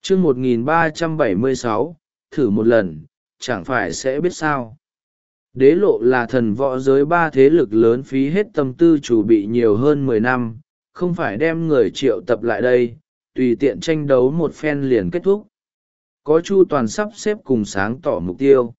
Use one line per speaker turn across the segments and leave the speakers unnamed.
chương 1376, thử một lần chẳng phải sẽ biết sao. Đế lộ là thần võ giới ba thế lực lớn phí hết tâm tư chuẩn bị nhiều hơn 10 năm, không phải đem người triệu tập lại đây tùy tiện tranh đấu một phen liền kết thúc. Có chu toàn sắp xếp cùng sáng tỏ mục tiêu.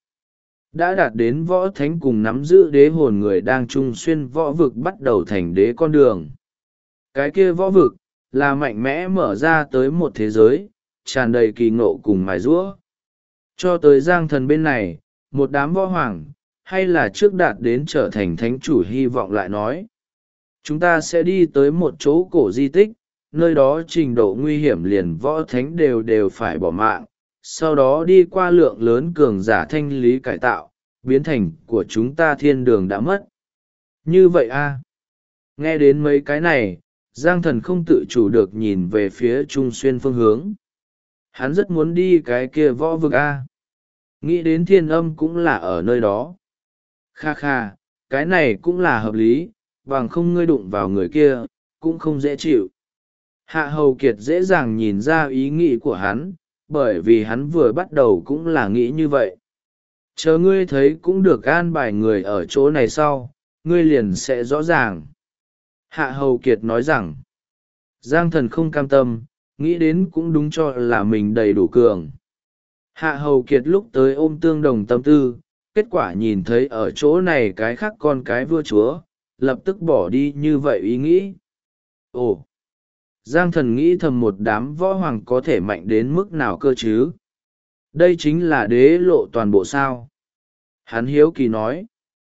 Đã đạt đến võ thánh cùng nắm giữ đế hồn người đang chung xuyên võ vực bắt đầu thành đế con đường. Cái kia võ vực là mạnh mẽ mở ra tới một thế giới tràn đầy kỳ ngộ cùng mài giũa. Cho tới Giang Thần bên này, một đám võ hoàng hay là trước đạt đến trở thành thánh chủ hy vọng lại nói, chúng ta sẽ đi tới một chỗ cổ di tích, nơi đó trình độ nguy hiểm liền võ thánh đều phải bỏ mạng, sau đó đi qua lượng lớn cường giả thanh lý cải tạo, biến thành của chúng ta thiên đường đã mất. Như vậy a? Nghe đến mấy cái này, Giang Thần không tự chủ được nhìn về phía Trung Xuyên phương hướng. Hắn rất muốn đi cái kia võ vực a. Nghĩ đến Thiên Âm cũng là ở nơi đó. Kha kha, cái này cũng là hợp lý, bằng không ngươi đụng vào người kia, cũng không dễ chịu. Hạ Hầu Kiệt dễ dàng nhìn ra ý nghĩ của hắn, bởi vì hắn vừa bắt đầu cũng là nghĩ như vậy. Chờ ngươi thấy cũng được an bài người ở chỗ này sau, ngươi liền sẽ rõ ràng. Hạ Hầu Kiệt nói rằng, Giang Thần không cam tâm, nghĩ đến cũng đúng cho là mình đầy đủ cường. Hạ Hầu Kiệt lúc tới ôm tương đồng tâm tư, kết quả nhìn thấy ở chỗ này cái khác con cái vua chúa, lập tức bỏ đi như vậy ý nghĩ. Ồ! Giang Thần nghĩ thầm một đám võ hoàng có thể mạnh đến mức nào cơ chứ? Đây chính là đế lộ toàn bộ sao? Hắn hiếu kỳ nói.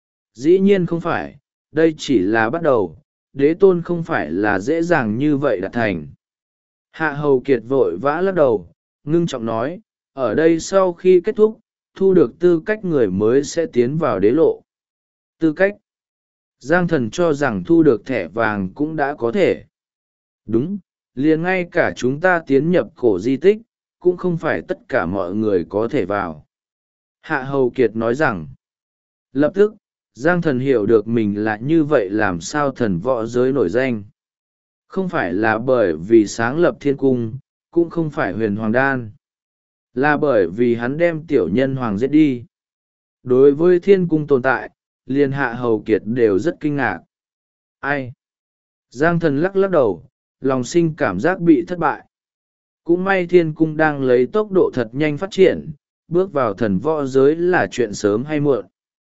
Dĩ nhiên không phải, đây chỉ là bắt đầu, đế tôn không phải là dễ dàng như vậy đạt thành. Hạ Hầu Kiệt vội vã lắc đầu, ngưng trọng nói, ở đây sau khi kết thúc, thu được tư cách người mới sẽ tiến vào đế lộ. Tư cách? Giang Thần cho rằng thu được thẻ vàng cũng đã có thể. Đúng, liền ngay cả chúng ta tiến nhập cổ di tích, cũng không phải tất cả mọi người có thể vào. Hạ Hầu Kiệt nói rằng, lập tức, Giang Thần hiểu được mình là như vậy làm sao thần võ giới nổi danh. Không phải là bởi vì sáng lập thiên cung, cũng không phải huyền hoàng đan. Là bởi vì hắn đem tiểu nhân hoàng giết đi. Đối với thiên cung tồn tại, liền Hạ Hầu Kiệt đều rất kinh ngạc. Ai? Giang Thần lắc lắc đầu, lòng sinh cảm giác bị thất bại. Cũng may thiên cung đang lấy tốc độ thật nhanh phát triển, bước vào thần võ giới là chuyện sớm hay muộn.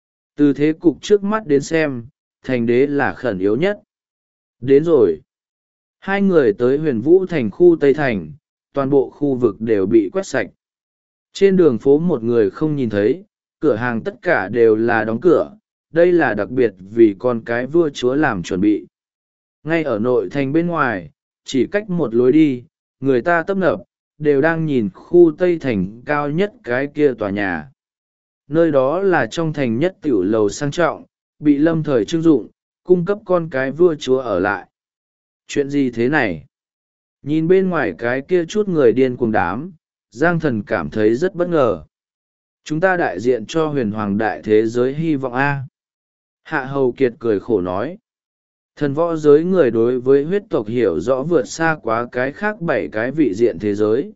Từ thế cục trước mắt đến xem, thành đế là khẩn yếu nhất. Đến rồi. Hai người tới Huyền Vũ thành khu Tây Thành, toàn bộ khu vực đều bị quét sạch. Trên đường phố một người không nhìn thấy, cửa hàng tất cả đều là đóng cửa, đây là đặc biệt vì con cái vua chúa làm chuẩn bị. Ngay ở nội thành bên ngoài, chỉ cách một lối đi, người ta tấp nập, đều đang nhìn khu Tây Thành cao nhất cái kia tòa nhà. Nơi đó là trong thành nhất tiểu lầu sang trọng, bị lâm thời trưng dụng, cung cấp con cái vua chúa ở lại. Chuyện gì thế này? Nhìn bên ngoài cái kia chút người điên cuồng đám, Giang Thần cảm thấy rất bất ngờ. Chúng ta đại diện cho huyền hoàng đại thế giới hy vọng A. Hạ Hầu Kiệt cười khổ nói. Thần võ giới người đối với huyết tộc hiểu rõ vượt xa quá cái khác 7 cái vị diện thế giới.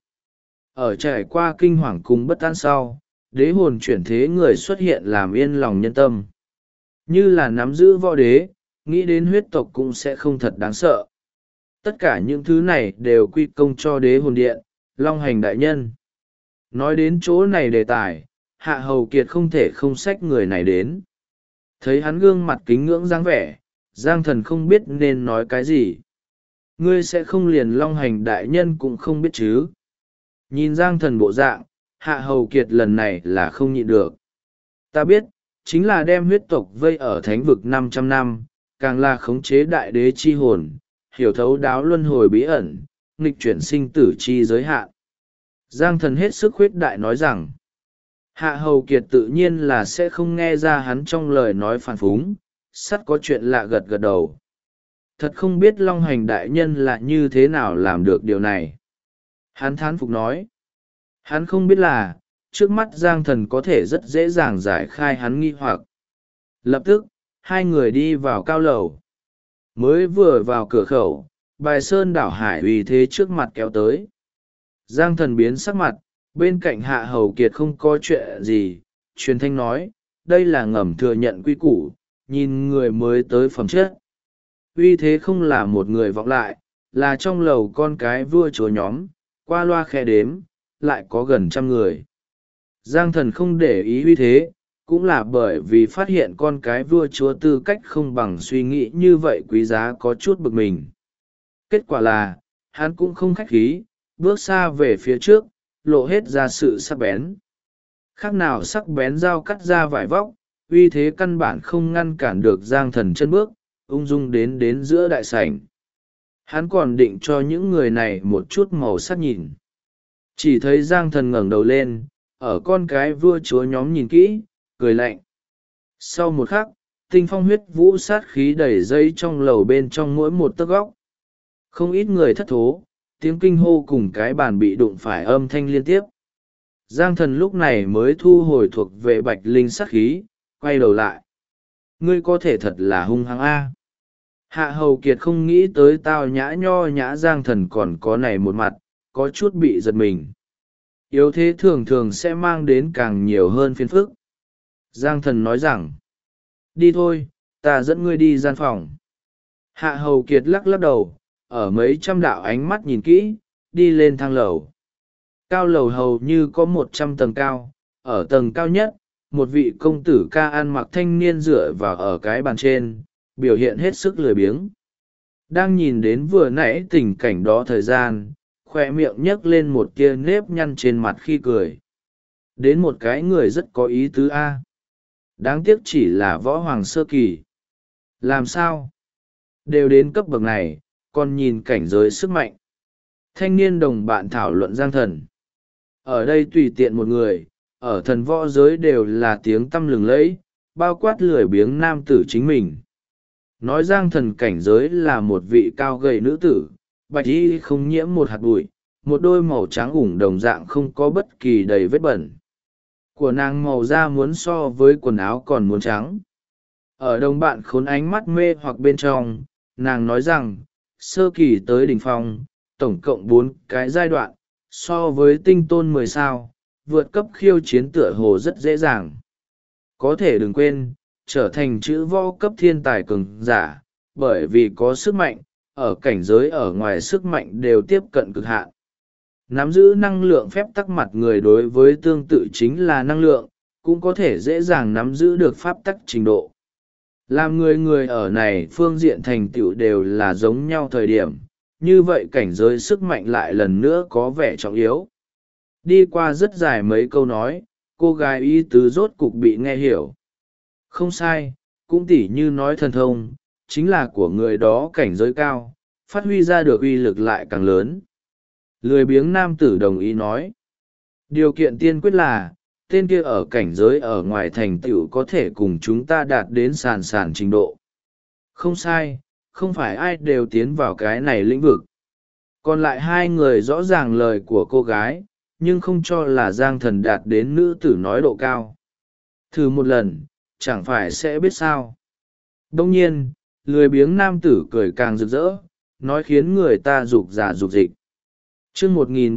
Ở trải qua kinh hoàng cùng bất an sau, đế hồn chuyển thế người xuất hiện làm yên lòng nhân tâm. Như là nắm giữ võ đế, nghĩ đến huyết tộc cũng sẽ không thật đáng sợ. Tất cả những thứ này đều quy công cho đế hồn điện, Long Hành đại nhân. Nói đến chỗ này đề tài, Hạ Hầu Kiệt không thể không xách người này đến. Thấy hắn gương mặt kính ngưỡng dáng vẻ, Giang Thần không biết nên nói cái gì. Ngươi sẽ không liền Long Hành đại nhân cũng không biết chứ. Nhìn Giang Thần bộ dạng, Hạ Hầu Kiệt lần này là không nhịn được. Ta biết, chính là đem huyết tộc vây ở thánh vực 500 năm, càng là khống chế đại đế chi hồn, hiểu thấu đáo luân hồi bí ẩn, nghịch chuyển sinh tử chi giới hạn. Giang Thần hết sức khuyết đại nói rằng, Hạ Hầu Kiệt tự nhiên là sẽ không nghe ra hắn trong lời nói phản phúng, sắt có chuyện lạ gật gật đầu. Thật không biết Long Hành đại nhân là như thế nào làm được điều này. Hắn thán phục nói, hắn không biết là, trước mắt Giang Thần có thể rất dễ dàng giải khai hắn nghi hoặc. Lập tức, hai người đi vào cao lầu. Mới vừa vào cửa khẩu, bài sơn đảo hải uy thế trước mặt kéo tới. Giang Thần biến sắc mặt, bên cạnh Hạ Hầu Kiệt không có chuyện gì, truyền thanh nói, đây là ngầm thừa nhận quy củ, nhìn người mới tới phẩm chất. Uy thế không là một người vọng lại, là trong lầu con cái vua chúa nhóm, qua loa khe đếm, lại có gần 100 người. Giang Thần không để ý uy thế, cũng là bởi vì phát hiện con cái vua chúa tư cách không bằng suy nghĩ như vậy quý giá có chút bực mình. Kết quả là, hắn cũng không khách khí, bước xa về phía trước, lộ hết ra sự sắc bén. Khác nào sắc bén dao cắt ra vải vóc, uy thế căn bản không ngăn cản được Giang Thần chân bước, ung dung đến giữa đại sảnh. Hắn còn định cho những người này một chút màu sắc nhìn. Chỉ thấy Giang Thần ngẩng đầu lên, ở con cái vua chúa nhóm nhìn kỹ, cười lạnh. Sau một khắc, tinh phong huyết vũ sát khí đầy dây trong lầu bên trong mỗi một tấc góc. Không ít người thất thố, tiếng kinh hô cùng cái bàn bị đụng phải âm thanh liên tiếp. Giang Thần lúc này mới thu hồi thuộc về Bạch Linh sát khí, quay đầu lại. Ngươi có thể thật là hung hăng a. Hạ Hầu Kiệt không nghĩ tới tao nhã nho nhã Giang Thần còn có này một mặt, có chút bị giật mình. Yếu thế thường thường sẽ mang đến càng nhiều hơn phiền phức. Giang Thần nói rằng, đi thôi, ta dẫn ngươi đi gian phòng. Hạ Hầu Kiệt lắc lắc đầu, ở mấy trăm đạo ánh mắt nhìn kỹ, đi lên thang lầu. Cao lầu hầu như có 100 tầng cao, ở tầng cao nhất, một vị công tử ca ăn mặc thanh niên dựa vào ở cái bàn trên, biểu hiện hết sức lười biếng. Đang nhìn đến vừa nãy tình cảnh đó thời gian, khoe miệng nhấc lên một tia nếp nhăn trên mặt khi cười. Đến một cái người rất có ý tứ a. Đáng tiếc chỉ là võ hoàng sơ kỳ. Làm sao? Đều đến cấp bậc này, còn nhìn cảnh giới sức mạnh. Thanh niên đồng bạn thảo luận Giang Thần. Ở đây tùy tiện một người, ở thần võ giới đều là tiếng tăm lừng lẫy, bao quát lười biếng nam tử chính mình. Nói Giang Thần cảnh giới là một vị cao gầy nữ tử, bạch y không nhiễm một hạt bụi, một đôi màu trắng ủng đồng dạng không có bất kỳ đầy vết bẩn. Của nàng màu da muốn so với quần áo còn muốn trắng. Ở đồng bạn khốn ánh mắt mê hoặc bên trong, nàng nói rằng, sơ kỳ tới đỉnh phong, tổng cộng 4 cái giai đoạn, so với tinh tôn 10 sao, vượt cấp khiêu chiến tựa hồ rất dễ dàng. Có thể đừng quên, trở thành chữ võ cấp thiên tài cường giả, bởi vì có sức mạnh, ở cảnh giới ở ngoài sức mạnh đều tiếp cận cực hạn. Nắm giữ năng lượng phép tắc mặt người đối với tương tự chính là năng lượng, cũng có thể dễ dàng nắm giữ được pháp tắc trình độ. Làm người ở này phương diện thành tựu đều là giống nhau thời điểm, như vậy cảnh giới sức mạnh lại lần nữa có vẻ trọng yếu. Đi qua rất dài mấy câu nói, cô gái ý tứ rốt cục bị nghe hiểu. Không sai, cũng tỉ như nói thần thông, chính là của người đó cảnh giới cao, phát huy ra được uy lực lại càng lớn. Lười biếng nam tử đồng ý nói. Điều kiện tiên quyết là, tên kia ở cảnh giới ở ngoài thành tựu có thể cùng chúng ta đạt đến sàn trình độ. Không sai, không phải ai đều tiến vào cái này lĩnh vực. Còn lại hai người rõ ràng lời của cô gái, nhưng không cho là Giang Thần đạt đến nữ tử nói độ cao. Thử một lần, chẳng phải sẽ biết sao. Đông nhiên, lười biếng nam tử cười càng rực rỡ, nói khiến người ta rục rà rục dịch. Chương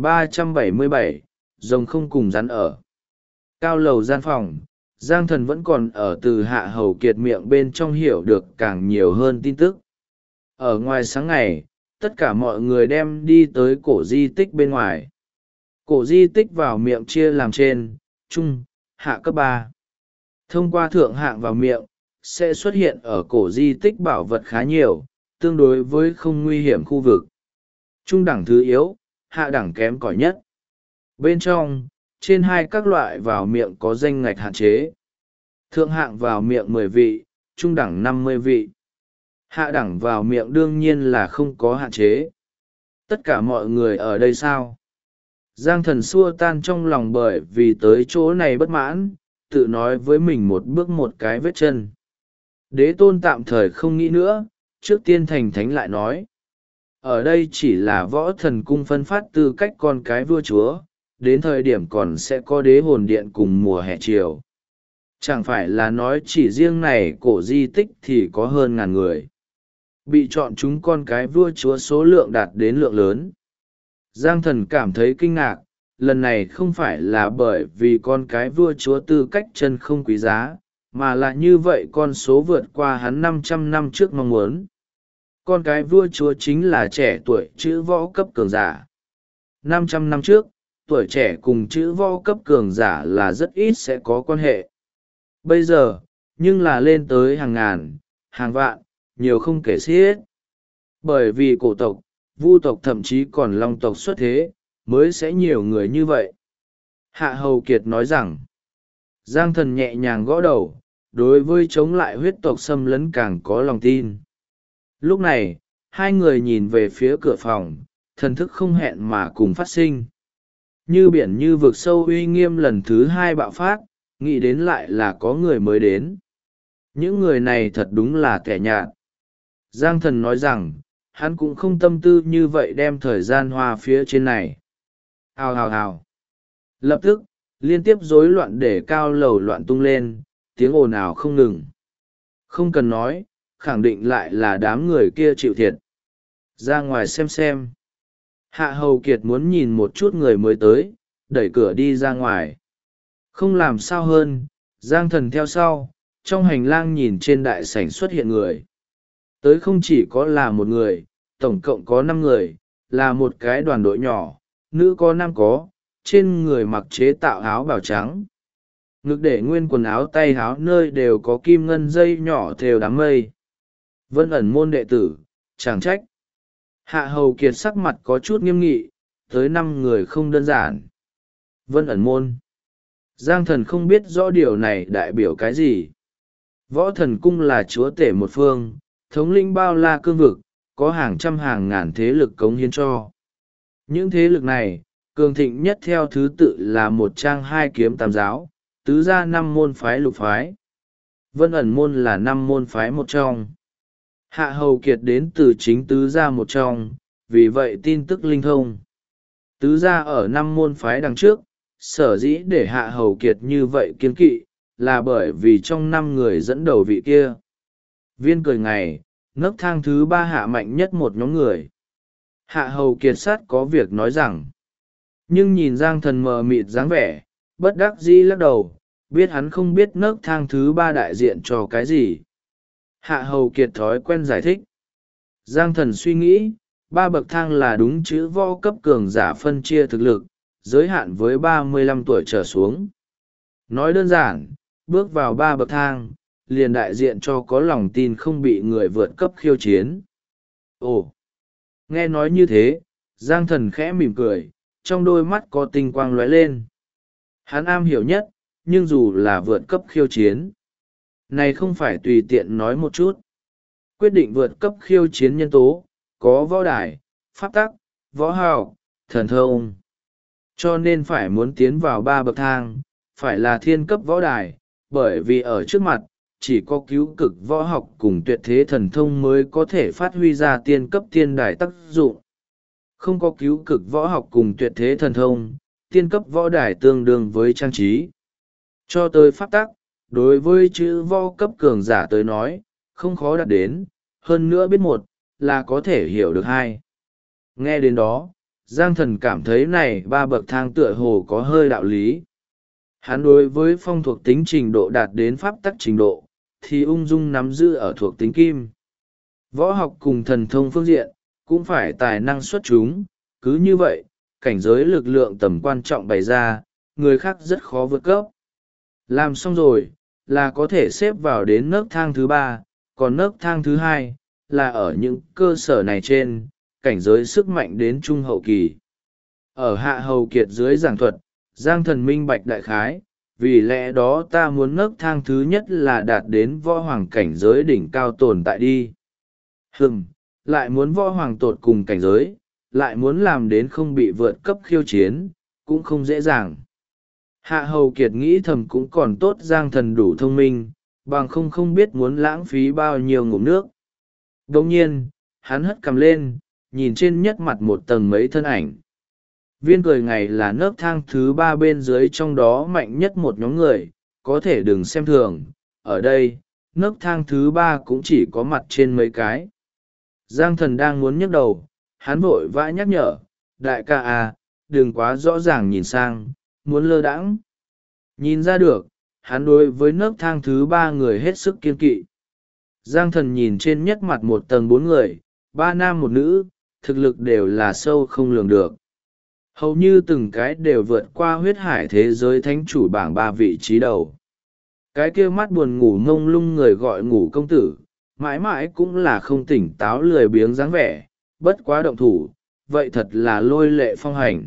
1377, rồng không cùng rắn ở. Cao lầu gian phòng, Giang Thần vẫn còn ở từ Hạ Hầu Kiệt miệng bên trong hiểu được càng nhiều hơn tin tức. Ở ngoài sáng ngày, tất cả mọi người đem đi tới cổ di tích bên ngoài. Cổ di tích vào miệng chia làm trên, trung, hạ cấp 3. Thông qua thượng hạng vào miệng, sẽ xuất hiện ở cổ di tích bảo vật khá nhiều, tương đối với không nguy hiểm khu vực. Trung đẳng thứ yếu, hạ đẳng kém cỏi nhất. Bên trong, trên hai các loại vào miệng có danh ngạch hạn chế. Thượng hạng vào miệng 10 vị, trung đẳng 50 vị. Hạ đẳng vào miệng đương nhiên là không có hạn chế. Tất cả mọi người ở đây sao? Giang Thần xua tan trong lòng bởi vì tới chỗ này bất mãn, tự nói với mình một bước một cái vết chân. Đế tôn tạm thời không nghĩ nữa, trước tiên thành thánh lại nói. Ở đây chỉ là võ thần cung phân phát tư cách con cái vua chúa, đến thời điểm còn sẽ có đế hồn điện cùng mùa hè chiều. Chẳng phải là nói chỉ riêng này cổ di tích thì có hơn 1000 người. Bị chọn chúng con cái vua chúa số lượng đạt đến lượng lớn. Giang Thần cảm thấy kinh ngạc, lần này không phải là bởi vì con cái vua chúa tư cách chân không quý giá, mà là như vậy con số vượt qua hắn 500 năm trước mong muốn. Con cái vua chúa chính là trẻ tuổi chữ võ cấp cường giả. 500 năm trước, tuổi trẻ cùng chữ võ cấp cường giả là rất ít sẽ có quan hệ. Bây giờ, nhưng là lên tới hàng ngàn, hàng vạn, nhiều không kể xiết. Bởi vì cổ tộc, vu tộc thậm chí còn long tộc xuất thế, mới sẽ nhiều người như vậy. Hạ Hầu Kiệt nói rằng, Giang Thần nhẹ nhàng gõ đầu, đối với chống lại huyết tộc xâm lấn càng có lòng tin. Lúc này, hai người nhìn về phía cửa phòng, thần thức không hẹn mà cùng phát sinh. Như biển như vực sâu uy nghiêm lần thứ hai bạo phát, nghĩ đến lại là có người mới đến. Những người này thật đúng là kẻ nhạt. Giang Thần nói rằng, hắn cũng không tâm tư như vậy đem thời gian hoa phía trên này. Hào hào hào. Lập tức, liên tiếp rối loạn để cao lầu loạn tung lên, tiếng ồn ào không ngừng. Không cần nói, khẳng định lại là đám người kia chịu thiệt. Ra ngoài xem. Hạ Hầu Kiệt muốn nhìn một chút người mới tới, đẩy cửa đi ra ngoài. Không làm sao hơn, Giang Thần theo sau, trong hành lang nhìn trên đại sảnh xuất hiện người. Tới không chỉ có là một người, tổng cộng có 5 người, là một cái đoàn đội nhỏ, nữ có nam có, trên người mặc chế tạo áo bào trắng. Ngực để nguyên quần áo tay áo nơi đều có kim ngân dây nhỏ thêu đám mây. Vân ẩn môn đệ tử, chẳng trách. Hạ Hầu Kiệt sắc mặt có chút nghiêm nghị, tới 5 người không đơn giản. Vân ẩn môn. Giang Thần không biết rõ điều này đại biểu cái gì. Võ Thần Cung là chúa tể một phương, thống lĩnh bao la cương vực, có hàng trăm hàng ngàn thế lực cống hiến cho. Những thế lực này, cường thịnh nhất theo thứ tự là một trang 2 kiếm tam giáo, tứ gia 5 môn phái lục phái. Vân ẩn môn là 5 môn phái một trong. Hạ Hầu Kiệt đến từ chính tứ gia một trong, vì vậy tin tức linh thông. Tứ gia ở 5 môn phái đằng trước, sở dĩ để Hạ Hầu Kiệt như vậy kiên kỵ, là bởi vì trong 5 người dẫn đầu vị kia. Viên cười ngày, nấc thang thứ 3 hạ mạnh nhất một nhóm người. Hạ Hầu Kiệt sát có việc nói rằng, nhưng nhìn Giang Thần mờ mịt dáng vẻ, bất đắc dĩ lắc đầu, biết hắn không biết nấc thang thứ 3 đại diện cho cái gì. Hạ Hầu Kiệt thói quen giải thích. Giang Thần suy nghĩ, 3 bậc thang là đúng chữ võ cấp cường giả phân chia thực lực, giới hạn với 35 tuổi trở xuống. Nói đơn giản, bước vào 3 bậc thang, liền đại diện cho có lòng tin không bị người vượt cấp khiêu chiến. Ồ! Nghe nói như thế, Giang Thần khẽ mỉm cười, trong đôi mắt có tinh quang lóe lên. Hắn am hiểu nhất, nhưng dù là vượt cấp khiêu chiến, này không phải tùy tiện nói một chút. Quyết định vượt cấp khiêu chiến nhân tố, có võ đài, pháp tắc, võ hào, thần thông. Cho nên phải muốn tiến vào 3 bậc thang, phải là thiên cấp võ đài, bởi vì ở trước mặt, chỉ có cứu cực võ học cùng tuyệt thế thần thông mới có thể phát huy ra tiên cấp tiên đài tác dụng. Không có cứu cực võ học cùng tuyệt thế thần thông, tiên cấp võ đài tương đương với trang trí. Cho tới pháp tắc, đối với chữ võ cấp cường giả tới nói, không khó đạt đến, hơn nữa biết một, là có thể hiểu được hai. Nghe đến đó, Giang Thần cảm thấy này 3 bậc thang tựa hồ có hơi đạo lý. Hắn đối với phong thuộc tính trình độ đạt đến pháp tắc trình độ, thì ung dung nắm giữ ở thuộc tính kim. Võ học cùng thần thông phương diện, cũng phải tài năng xuất chúng, cứ như vậy, cảnh giới lực lượng tầm quan trọng bày ra, người khác rất khó vượt cấp. Làm xong rồi, là có thể xếp vào đến nấc thang thứ 3, còn nấc thang thứ 2, là ở những cơ sở này trên, cảnh giới sức mạnh đến trung hậu kỳ. Ở Hạ Hầu Kiệt dưới giảng thuật, Giang Thần minh bạch đại khái, vì lẽ đó ta muốn nấc thang thứ nhất là đạt đến võ hoàng cảnh giới đỉnh cao tồn tại đi. Lại muốn võ hoàng tột cùng cảnh giới, lại muốn làm đến không bị vượt cấp khiêu chiến, cũng không dễ dàng. Hạ Hầu Kiệt nghĩ thầm cũng còn tốt Giang Thần đủ thông minh, bằng không biết muốn lãng phí bao nhiêu ngụm nước. Đồng nhiên, hắn hất cằm lên, nhìn trên nhất mặt một tầng mấy thân ảnh. Viên cười ngày là nấc thang thứ 3 bên dưới trong đó mạnh nhất một nhóm người, có thể đừng xem thường, ở đây, nấc thang thứ 3 cũng chỉ có mặt trên mấy cái. Giang Thần đang muốn nhấc đầu, hắn vội vã nhắc nhở, đại ca à, đừng quá rõ ràng nhìn sang, muốn lơ đãng. Nhìn ra được, hắn đối với nấc thang thứ ba người hết sức kiên kỵ. Giang Thần nhìn trên nhất mặt một tầng bốn người, ba nam một nữ, thực lực đều là sâu không lường được. Hầu như từng cái đều vượt qua huyết hải thế giới thánh chủ bảng ba vị trí đầu. Cái kia mắt buồn ngủ mông lung người gọi ngủ công tử, mãi mãi cũng là không tỉnh táo lười biếng dáng vẻ, bất quá động thủ, vậy thật là lôi lệ phong hành.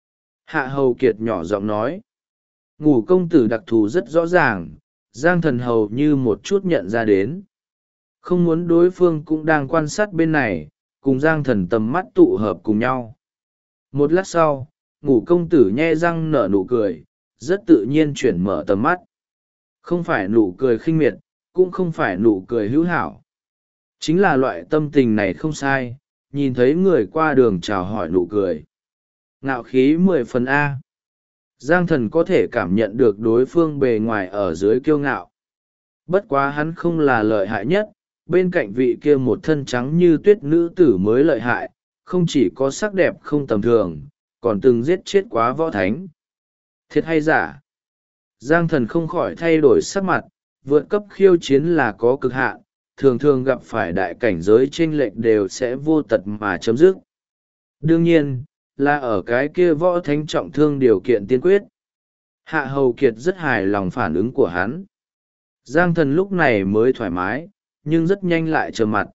Hạ Hầu Kiệt nhỏ giọng nói. Ngủ công tử đặc thù rất rõ ràng, Giang Thần hầu như một chút nhận ra đến. Không muốn đối phương cũng đang quan sát bên này, cùng Giang Thần tầm mắt tụ hợp cùng nhau. Một lát sau, ngủ công tử nhe răng nở nụ cười, rất tự nhiên chuyển mở tầm mắt. Không phải nụ cười khinh miệt, cũng không phải nụ cười hữu hảo. Chính là loại tâm tình này không sai, nhìn thấy người qua đường chào hỏi nụ cười. Ngạo khí 10 phần A. Giang Thần có thể cảm nhận được đối phương bề ngoài ở dưới kiêu ngạo. Bất quá hắn không là lợi hại nhất, bên cạnh vị kia một thân trắng như tuyết nữ tử mới lợi hại, không chỉ có sắc đẹp không tầm thường, còn từng giết chết quá võ thánh. Thiệt hay giả? Giang Thần không khỏi thay đổi sắc mặt, vượt cấp khiêu chiến là có cực hạn, thường thường gặp phải đại cảnh giới chênh lệch đều sẽ vô tật mà chấm dứt. Đương nhiên, là ở cái kia võ thánh trọng thương điều kiện tiên quyết. Hạ Hầu Kiệt rất hài lòng phản ứng của hắn. Giang Thần lúc này mới thoải mái, nhưng rất nhanh lại trầm mặt.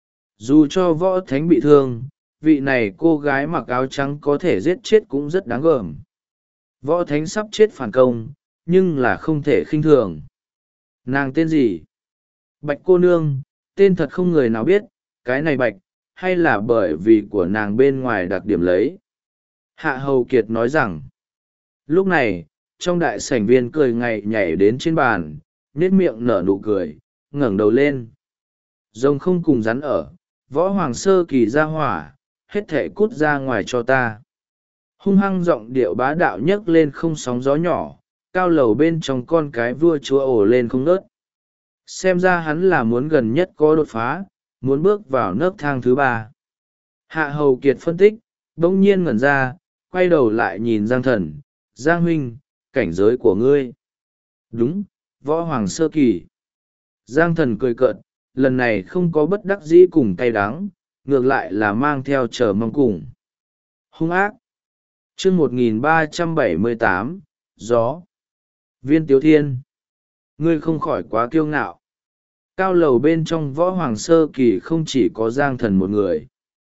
Dù cho võ thánh bị thương, vị này cô gái mặc áo trắng có thể giết chết cũng rất đáng gờm. Võ thánh sắp chết phản công, nhưng là không thể khinh thường. Nàng tên gì? Bạch cô nương, tên thật không người nào biết, cái này bạch, hay là bởi vì của nàng bên ngoài đặc điểm lấy. Hạ Hầu Kiệt nói rằng, lúc này, trong đại sảnh viên cười ngày nhảy đến trên bàn, nết miệng nở nụ cười, ngẩng đầu lên. Rồng không cùng rắn ở, võ hoàng sơ kỳ ra hỏa, hết thể cút ra ngoài cho ta. Hung hăng giọng điệu bá đạo nhấc lên không sóng gió nhỏ, cao lầu bên trong con cái vua chúa ổ lên không nớt. Xem ra hắn là muốn gần nhất có đột phá, muốn bước vào nấc thang thứ ba. Hạ Hầu Kiệt phân tích, bỗng nhiên ngẩn ra, quay đầu lại nhìn Giang Thần, Giang huynh, cảnh giới của ngươi. Đúng, võ hoàng sơ kỳ. Giang Thần cười cợt, lần này không có bất đắc dĩ cùng cay đắng, ngược lại là mang theo chờ mong cùng. Hung ác. Chương 1378, gió. Viên Tiếu Thiên. Ngươi không khỏi quá kiêu ngạo. Cao lầu bên trong võ hoàng sơ kỳ không chỉ có Giang Thần một người.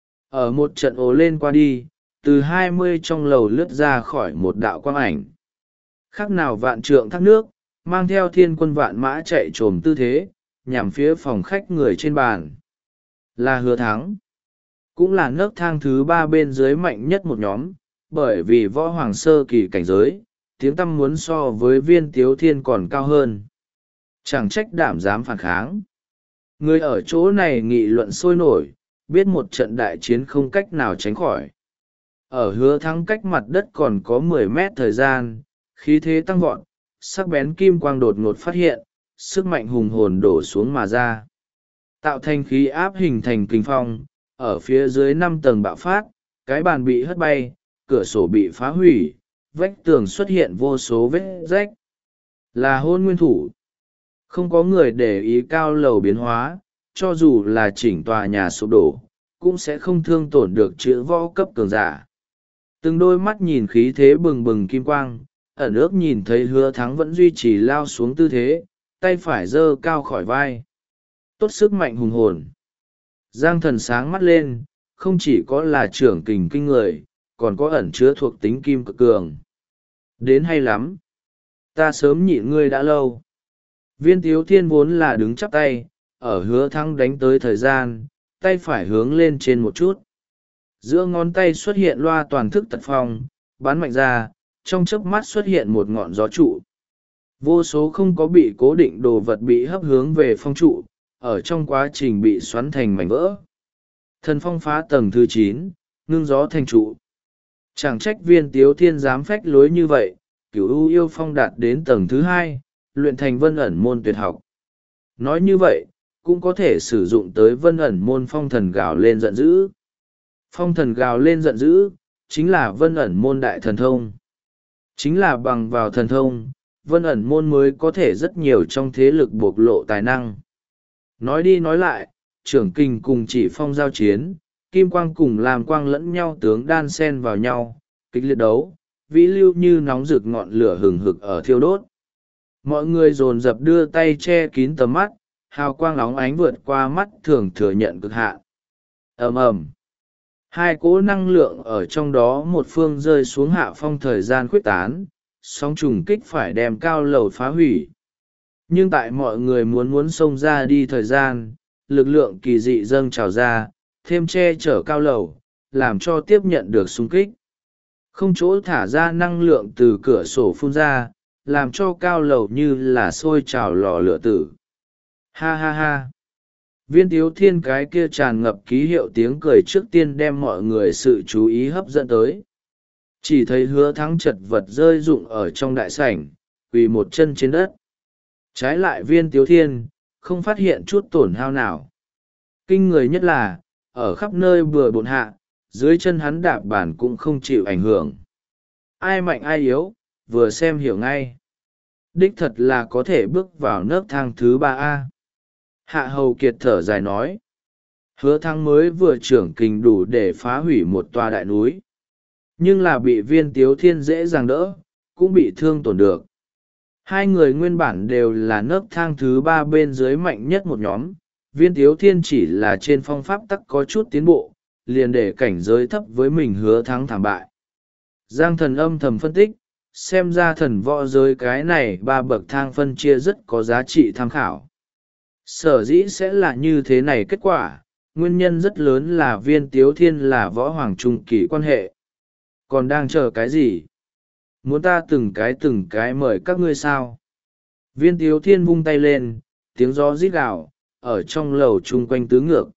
Ở một trận ồ lên qua đi, từ 20 trong lầu lướt ra khỏi một đạo quang ảnh. Khác nào vạn trượng thác nước, mang theo thiên quân vạn mã chạy trồm tư thế, nhằm phía phòng khách người trên bàn. Là Hứa Thắng. Cũng là nấc thang thứ ba bên dưới mạnh nhất một nhóm, bởi vì võ hoàng sơ kỳ cảnh giới, tiếng tăm muốn so với Viên Tiếu Thiên còn cao hơn. Chẳng trách đảm dám phản kháng. Người ở chỗ này nghị luận sôi nổi, biết một trận đại chiến không cách nào tránh khỏi. Ở Hứa Thắng cách mặt đất còn có 10 mét thời gian, khí thế tăng vọt, sắc bén kim quang đột ngột phát hiện, sức mạnh hùng hồn đổ xuống mà ra. Tạo thành khí áp hình thành kinh phong, ở phía dưới 5 tầng bạo phát, cái bàn bị hất bay, cửa sổ bị phá hủy, vách tường xuất hiện vô số vết rách. Là Hôn Nguyên thủ. Không có người để ý cao lầu biến hóa, cho dù là chỉnh tòa nhà sụp đổ, cũng sẽ không thương tổn được chữ võ cấp cường giả. Từng đôi mắt nhìn khí thế bừng bừng kim quang, ẩn ước nhìn thấy Hứa Thắng vẫn duy trì lao xuống tư thế, tay phải giơ cao khỏi vai. Tốt sức mạnh hùng hồn. Giang Thần sáng mắt lên, không chỉ có là trưởng kình kinh người, còn có ẩn chứa thuộc tính kim cực cường. Đến hay lắm. Ta sớm nhịn ngươi đã lâu. Viên Tiếu Thiên vốn là đứng chắp tay, ở Hứa Thắng đánh tới thời gian, tay phải hướng lên trên một chút. Giữa ngón tay xuất hiện loa toàn thức tật phong, bắn mạnh ra, trong chớp mắt xuất hiện một ngọn gió trụ. Vô số không có bị cố định đồ vật bị hấp hướng về phong trụ, ở trong quá trình bị xoắn thành mảnh vỡ. Thần phong phá tầng thứ 9, ngưng gió thành trụ. Chẳng trách Viên Tiếu Thiên dám phách lối như vậy, Cửu U yêu phong đạt đến tầng thứ 2, luyện thành vân ẩn môn tuyệt học. Nói như vậy, cũng có thể sử dụng tới vân ẩn môn phong thần gào lên giận dữ. Phong thần gào lên giận dữ, chính là Vân ẩn môn đại thần thông. Chính là bằng vào thần thông, Vân ẩn môn mới có thể rất nhiều trong thế lực bộc lộ tài năng. Nói đi nói lại, trưởng kình cùng chỉ phong giao chiến, kim quang cùng làm quang lẫn nhau tướng đan xen vào nhau, kịch liệt đấu, vĩ lưu như nóng rực ngọn lửa hừng hực ở thiêu đốt. Mọi người dồn dập đưa tay che kín tầm mắt, hào quang óng ánh vượt qua mắt thường thừa nhận cực hạn. Ầm ầm, hai cỗ năng lượng ở trong đó một phương rơi xuống hạ phong, thời gian khuếch tán, sóng trùng kích phải đem cao lầu phá hủy. Nhưng tại mọi người muốn xông ra đi thời gian, lực lượng kỳ dị dâng trào ra, thêm che chở cao lầu, làm cho tiếp nhận được xung kích. Không chỗ thả ra năng lượng từ cửa sổ phun ra, làm cho cao lầu như là sôi trào lò lửa tử. Ha ha ha! Viên Tiếu Thiên cái kia tràn ngập ký hiệu tiếng cười trước tiên đem mọi người sự chú ý hấp dẫn tới. Chỉ thấy Hứa Thắng chật vật rơi rụng ở trong đại sảnh, quỳ một chân trên đất. Trái lại Viên Tiếu Thiên, không phát hiện chút tổn hao nào. Kinh người nhất là, ở khắp nơi bừa bộn hạ, dưới chân hắn đạp bản cũng không chịu ảnh hưởng. Ai mạnh ai yếu, vừa xem hiểu ngay. Đích thật là có thể bước vào nấc thang thứ 3A. Hạ Hầu Kiệt thở dài nói. Hứa Thắng mới vừa trưởng kình đủ để phá hủy một tòa đại núi. Nhưng là bị Viên Tiếu Thiên dễ dàng đỡ, cũng bị thương tổn được. Hai người nguyên bản đều là nấc thang thứ 3 bên dưới mạnh nhất một nhóm. Viên Tiếu Thiên chỉ là trên phong pháp tắc có chút tiến bộ, liền để cảnh giới thấp với mình Hứa Thắng thảm bại. Giang Thần âm thầm phân tích, xem ra thần võ giới cái này 3 bậc thang phân chia rất có giá trị tham khảo. Sở dĩ sẽ là như thế này kết quả, nguyên nhân rất lớn là Viên Tiếu Thiên là võ hoàng trung kỳ quan hệ. Còn đang chờ cái gì? Muốn ta từng cái mời các ngươi sao? Viên Tiếu Thiên vung tay lên, tiếng gió rít gào, ở trong lầu chung quanh tứ ngược.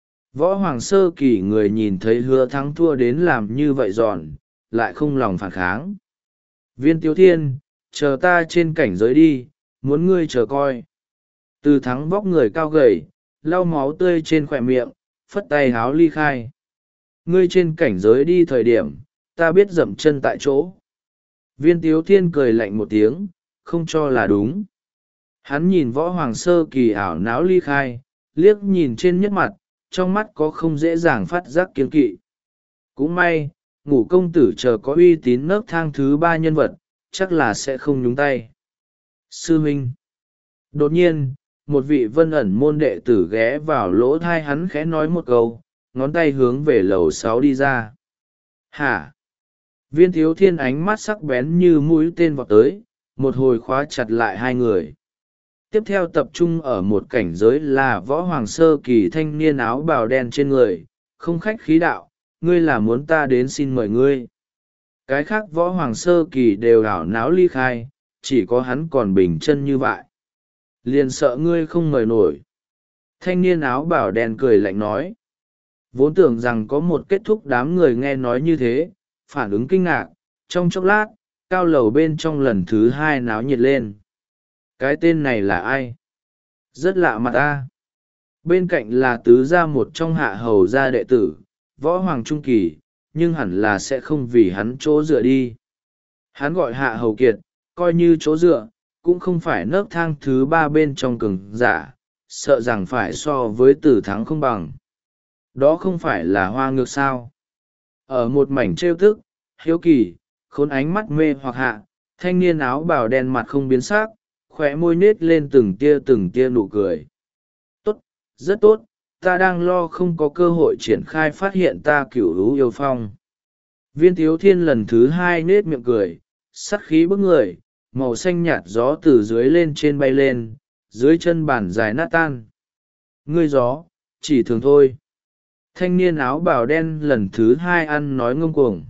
Võ hoàng sơ kỳ người nhìn thấy Hứa Thắng thua đến làm như vậy giòn, lại không lòng phản kháng. Viên Tiếu Thiên, chờ ta trên cảnh giới đi, muốn ngươi chờ coi. Từ Thắng vóc người cao gầy, lau máu tươi trên khỏe miệng, phất tay háo ly khai. Ngươi trên cảnh giới đi thời điểm, ta biết dậm chân tại chỗ. Viên Tiếu Thiên cười lạnh một tiếng, không cho là đúng. Hắn nhìn võ hoàng sơ kỳ ảo não ly khai, liếc nhìn trên nhất mặt, trong mắt có không dễ dàng phát giác kiêng kỵ. Cũng may, Ngũ công tử chờ có uy tín nấc thang thứ 3 nhân vật, chắc là sẽ không nhúng tay. Sư huynh. Đột nhiên, một vị Vân ẩn môn đệ tử ghé vào lỗ thai hắn khẽ nói một câu, ngón tay hướng về lầu 6 đi ra. Hả? Viên Thiếu Thiên ánh mắt sắc bén như mũi tên vọt tới, một hồi khóa chặt lại hai người. Tiếp theo tập trung ở một cảnh giới là võ hoàng sơ kỳ thanh niên áo bào đen trên người, không khách khí đạo, ngươi là muốn ta đến xin mời ngươi. Cái khác võ hoàng sơ kỳ đều ảo não ly khai, chỉ có hắn còn bình chân như vậy. Liền sợ ngươi không mời nổi. Thanh niên áo bào đen cười lạnh nói. Vốn tưởng rằng có một kết thúc, đám người nghe nói như thế, phản ứng kinh ngạc, trong chốc lát, cao lầu bên trong lần thứ 2 náo nhiệt lên. Cái tên này là ai? Rất lạ mặt ta. Bên cạnh là tứ gia một trong hạ hầu gia đệ tử, võ hoàng trung kỳ, nhưng hẳn là sẽ không vì hắn chỗ dựa đi. Hắn gọi Hạ Hầu Kiệt, coi như chỗ dựa, cũng không phải nấc thang thứ 3 bên trong cường giả, sợ rằng phải so với Tử Thắng không bằng. Đó không phải là hoa ngược sao? Ở một mảnh trêu tức, hiếu kỳ, khốn ánh mắt mê hoặc hạ, thanh niên áo bào đen mặt không biến sắc, khóe môi nết lên từng tia nụ cười. Tốt, rất tốt, ta đang lo không có cơ hội triển khai phát hiện ta cửu lũ yêu phong. Viên Thiếu Thiên lần thứ 2 nết miệng cười, sắt khí bức người, màu xanh nhạt gió từ dưới lên trên bay lên, dưới chân bàn dài nát tan. Ngươi gió, chỉ thường thôi. Thanh niên áo bào đen lần thứ 2 ăn nói ngông cuồng.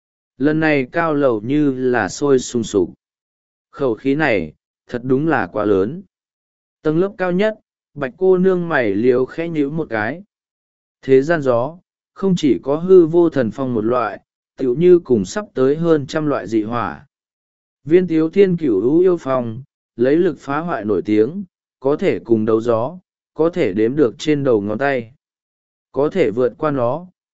Lần này cao lầu như là sôi sùng sục. Khẩu khí này, thật đúng là quá lớn. Tầng lớp cao nhất, bạch cô nương mày liều khẽ nhíu một cái. Thế gian gió, không chỉ có hư vô thần phong một loại, tựu như cùng sắp tới hơn 100 loại dị hỏa. Viên Tiếu Thiên cửu lũ yêu phong, lấy lực phá hoại nổi tiếng, có thể cùng đấu gió, có thể đếm được trên đầu ngón tay. Có thể vượt qua nó,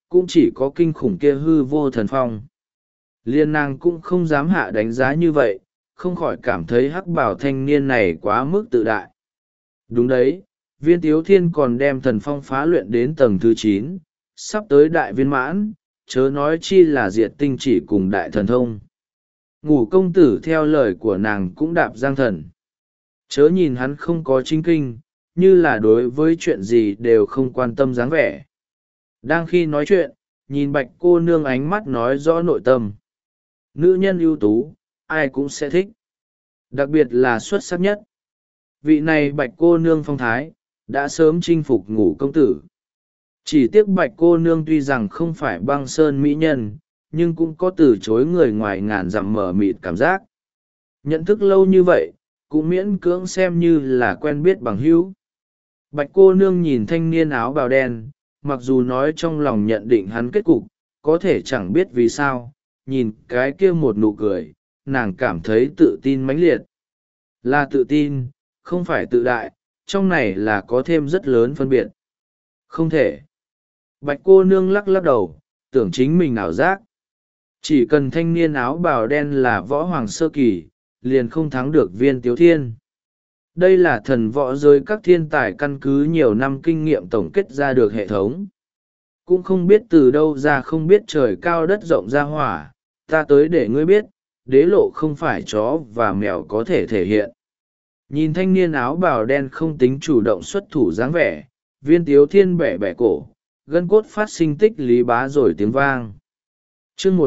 cũng chỉ có kinh khủng kia hư vô thần phong. Liên nàng cũng không dám hạ đánh giá như vậy, không khỏi cảm thấy hắc bảo thanh niên này quá mức tự đại. Đúng đấy, Viên Tiếu Thiên còn đem thần phong phá luyện đến tầng thứ 9, sắp tới đại viên mãn, chớ nói chi là diệt tinh chỉ cùng đại thần thông. Ngũ công tử theo lời của nàng cũng đạp Giang Thần. Chớ nhìn hắn không có chính kinh, như là đối với chuyện gì đều không quan tâm dáng vẻ. Đang khi nói chuyện, nhìn Bạch cô nương ánh mắt nói rõ nội tâm. Nữ nhân ưu tú, ai cũng sẽ thích. Đặc biệt là xuất sắc nhất. Vị này Bạch cô nương phong thái, đã sớm chinh phục Ngũ công tử. Chỉ tiếc Bạch cô nương tuy rằng không phải băng sơn mỹ nhân, nhưng cũng có từ chối người ngoài ngàn dặm mở mịt cảm giác. Nhận thức lâu như vậy, cũng miễn cưỡng xem như là quen biết bằng hữu. Bạch cô nương nhìn thanh niên áo bào đen, mặc dù nói trong lòng nhận định hắn kết cục, có thể chẳng biết vì sao, nhìn cái kia một nụ cười, nàng cảm thấy tự tin mãnh liệt. Là tự tin, không phải tự đại, trong này là có thêm rất lớn phân biệt. Không thể. Bạch cô nương lắc lắc đầu, tưởng chính mình ảo giác. Chỉ cần thanh niên áo bào đen là võ hoàng sơ kỳ, liền không thắng được Viên Tiếu Thiên. Đây là thần võ giới các thiên tài căn cứ nhiều năm kinh nghiệm tổng kết ra được hệ thống. Cũng không biết từ đâu ra, không biết trời cao đất rộng ra hỏa, ta tới để ngươi biết, đế lộ không phải chó và mèo có thể thể hiện. Nhìn thanh niên áo bào đen không tính chủ động xuất thủ dáng vẻ, Viên Tiếu Thiên bẻ bẻ cổ, gân cốt phát sinh tích lý bá rồi tiếng vang. Chương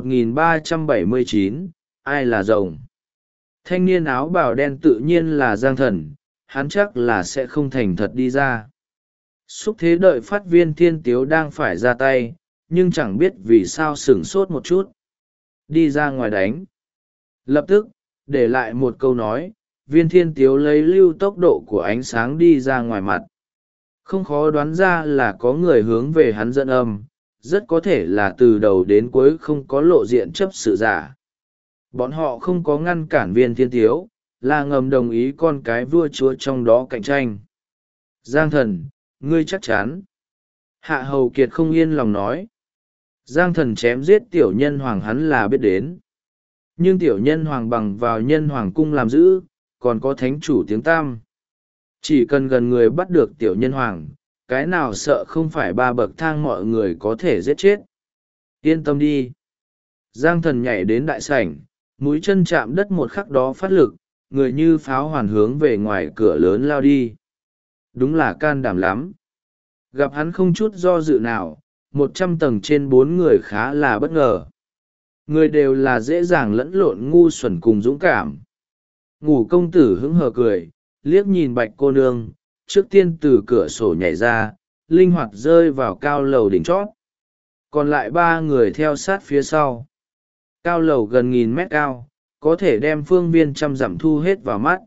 1379, ai là rồng? Thanh niên áo bào đen tự nhiên là Giang Thần, hắn chắc là sẽ không thành thật đi ra. Xúc thế đợi phát Viên Thiên Tiếu đang phải ra tay, nhưng chẳng biết vì sao sửng sốt một chút. Đi ra ngoài đánh. Lập tức, để lại một câu nói, Viên Thiên Tiếu lấy lưu tốc độ của ánh sáng đi ra ngoài mặt. Không khó đoán ra là có người hướng về hắn dẫn âm, rất có thể là từ đầu đến cuối không có lộ diện chấp sự giả. Bọn họ không có ngăn cản Viên Thiên Tiếu, là ngầm đồng ý con cái vua chúa trong đó cạnh tranh. Giang Thần, ngươi chắc chắn. Hạ Hầu Kiệt không yên lòng nói. Giang Thần chém giết tiểu nhân hoàng hắn là biết đến. Nhưng tiểu nhân hoàng bằng vào nhân hoàng cung làm giữ, còn có thánh chủ tiếng tam. Chỉ cần gần người bắt được tiểu nhân hoàng, cái nào sợ không phải 3 bậc thang mọi người có thể giết chết. Yên tâm đi. Giang Thần nhảy đến đại sảnh, mũi chân chạm đất một khắc đó phát lực, người như pháo hoàn hướng về ngoài cửa lớn lao đi. Đúng là can đảm lắm. Gặp hắn không chút do dự nào, 100 tầng trên 4 người khá là bất ngờ. Người đều là dễ dàng lẫn lộn ngu xuẩn cùng dũng cảm. Ngũ công tử hứng hờ cười, liếc nhìn Bạch cô nương, trước tiên từ cửa sổ nhảy ra, linh hoạt rơi vào cao lầu đỉnh chót. Còn lại 3 người theo sát phía sau. Cao lầu gần 1000 mét cao, có thể đem phương viên trăm dặm thu hết vào mắt.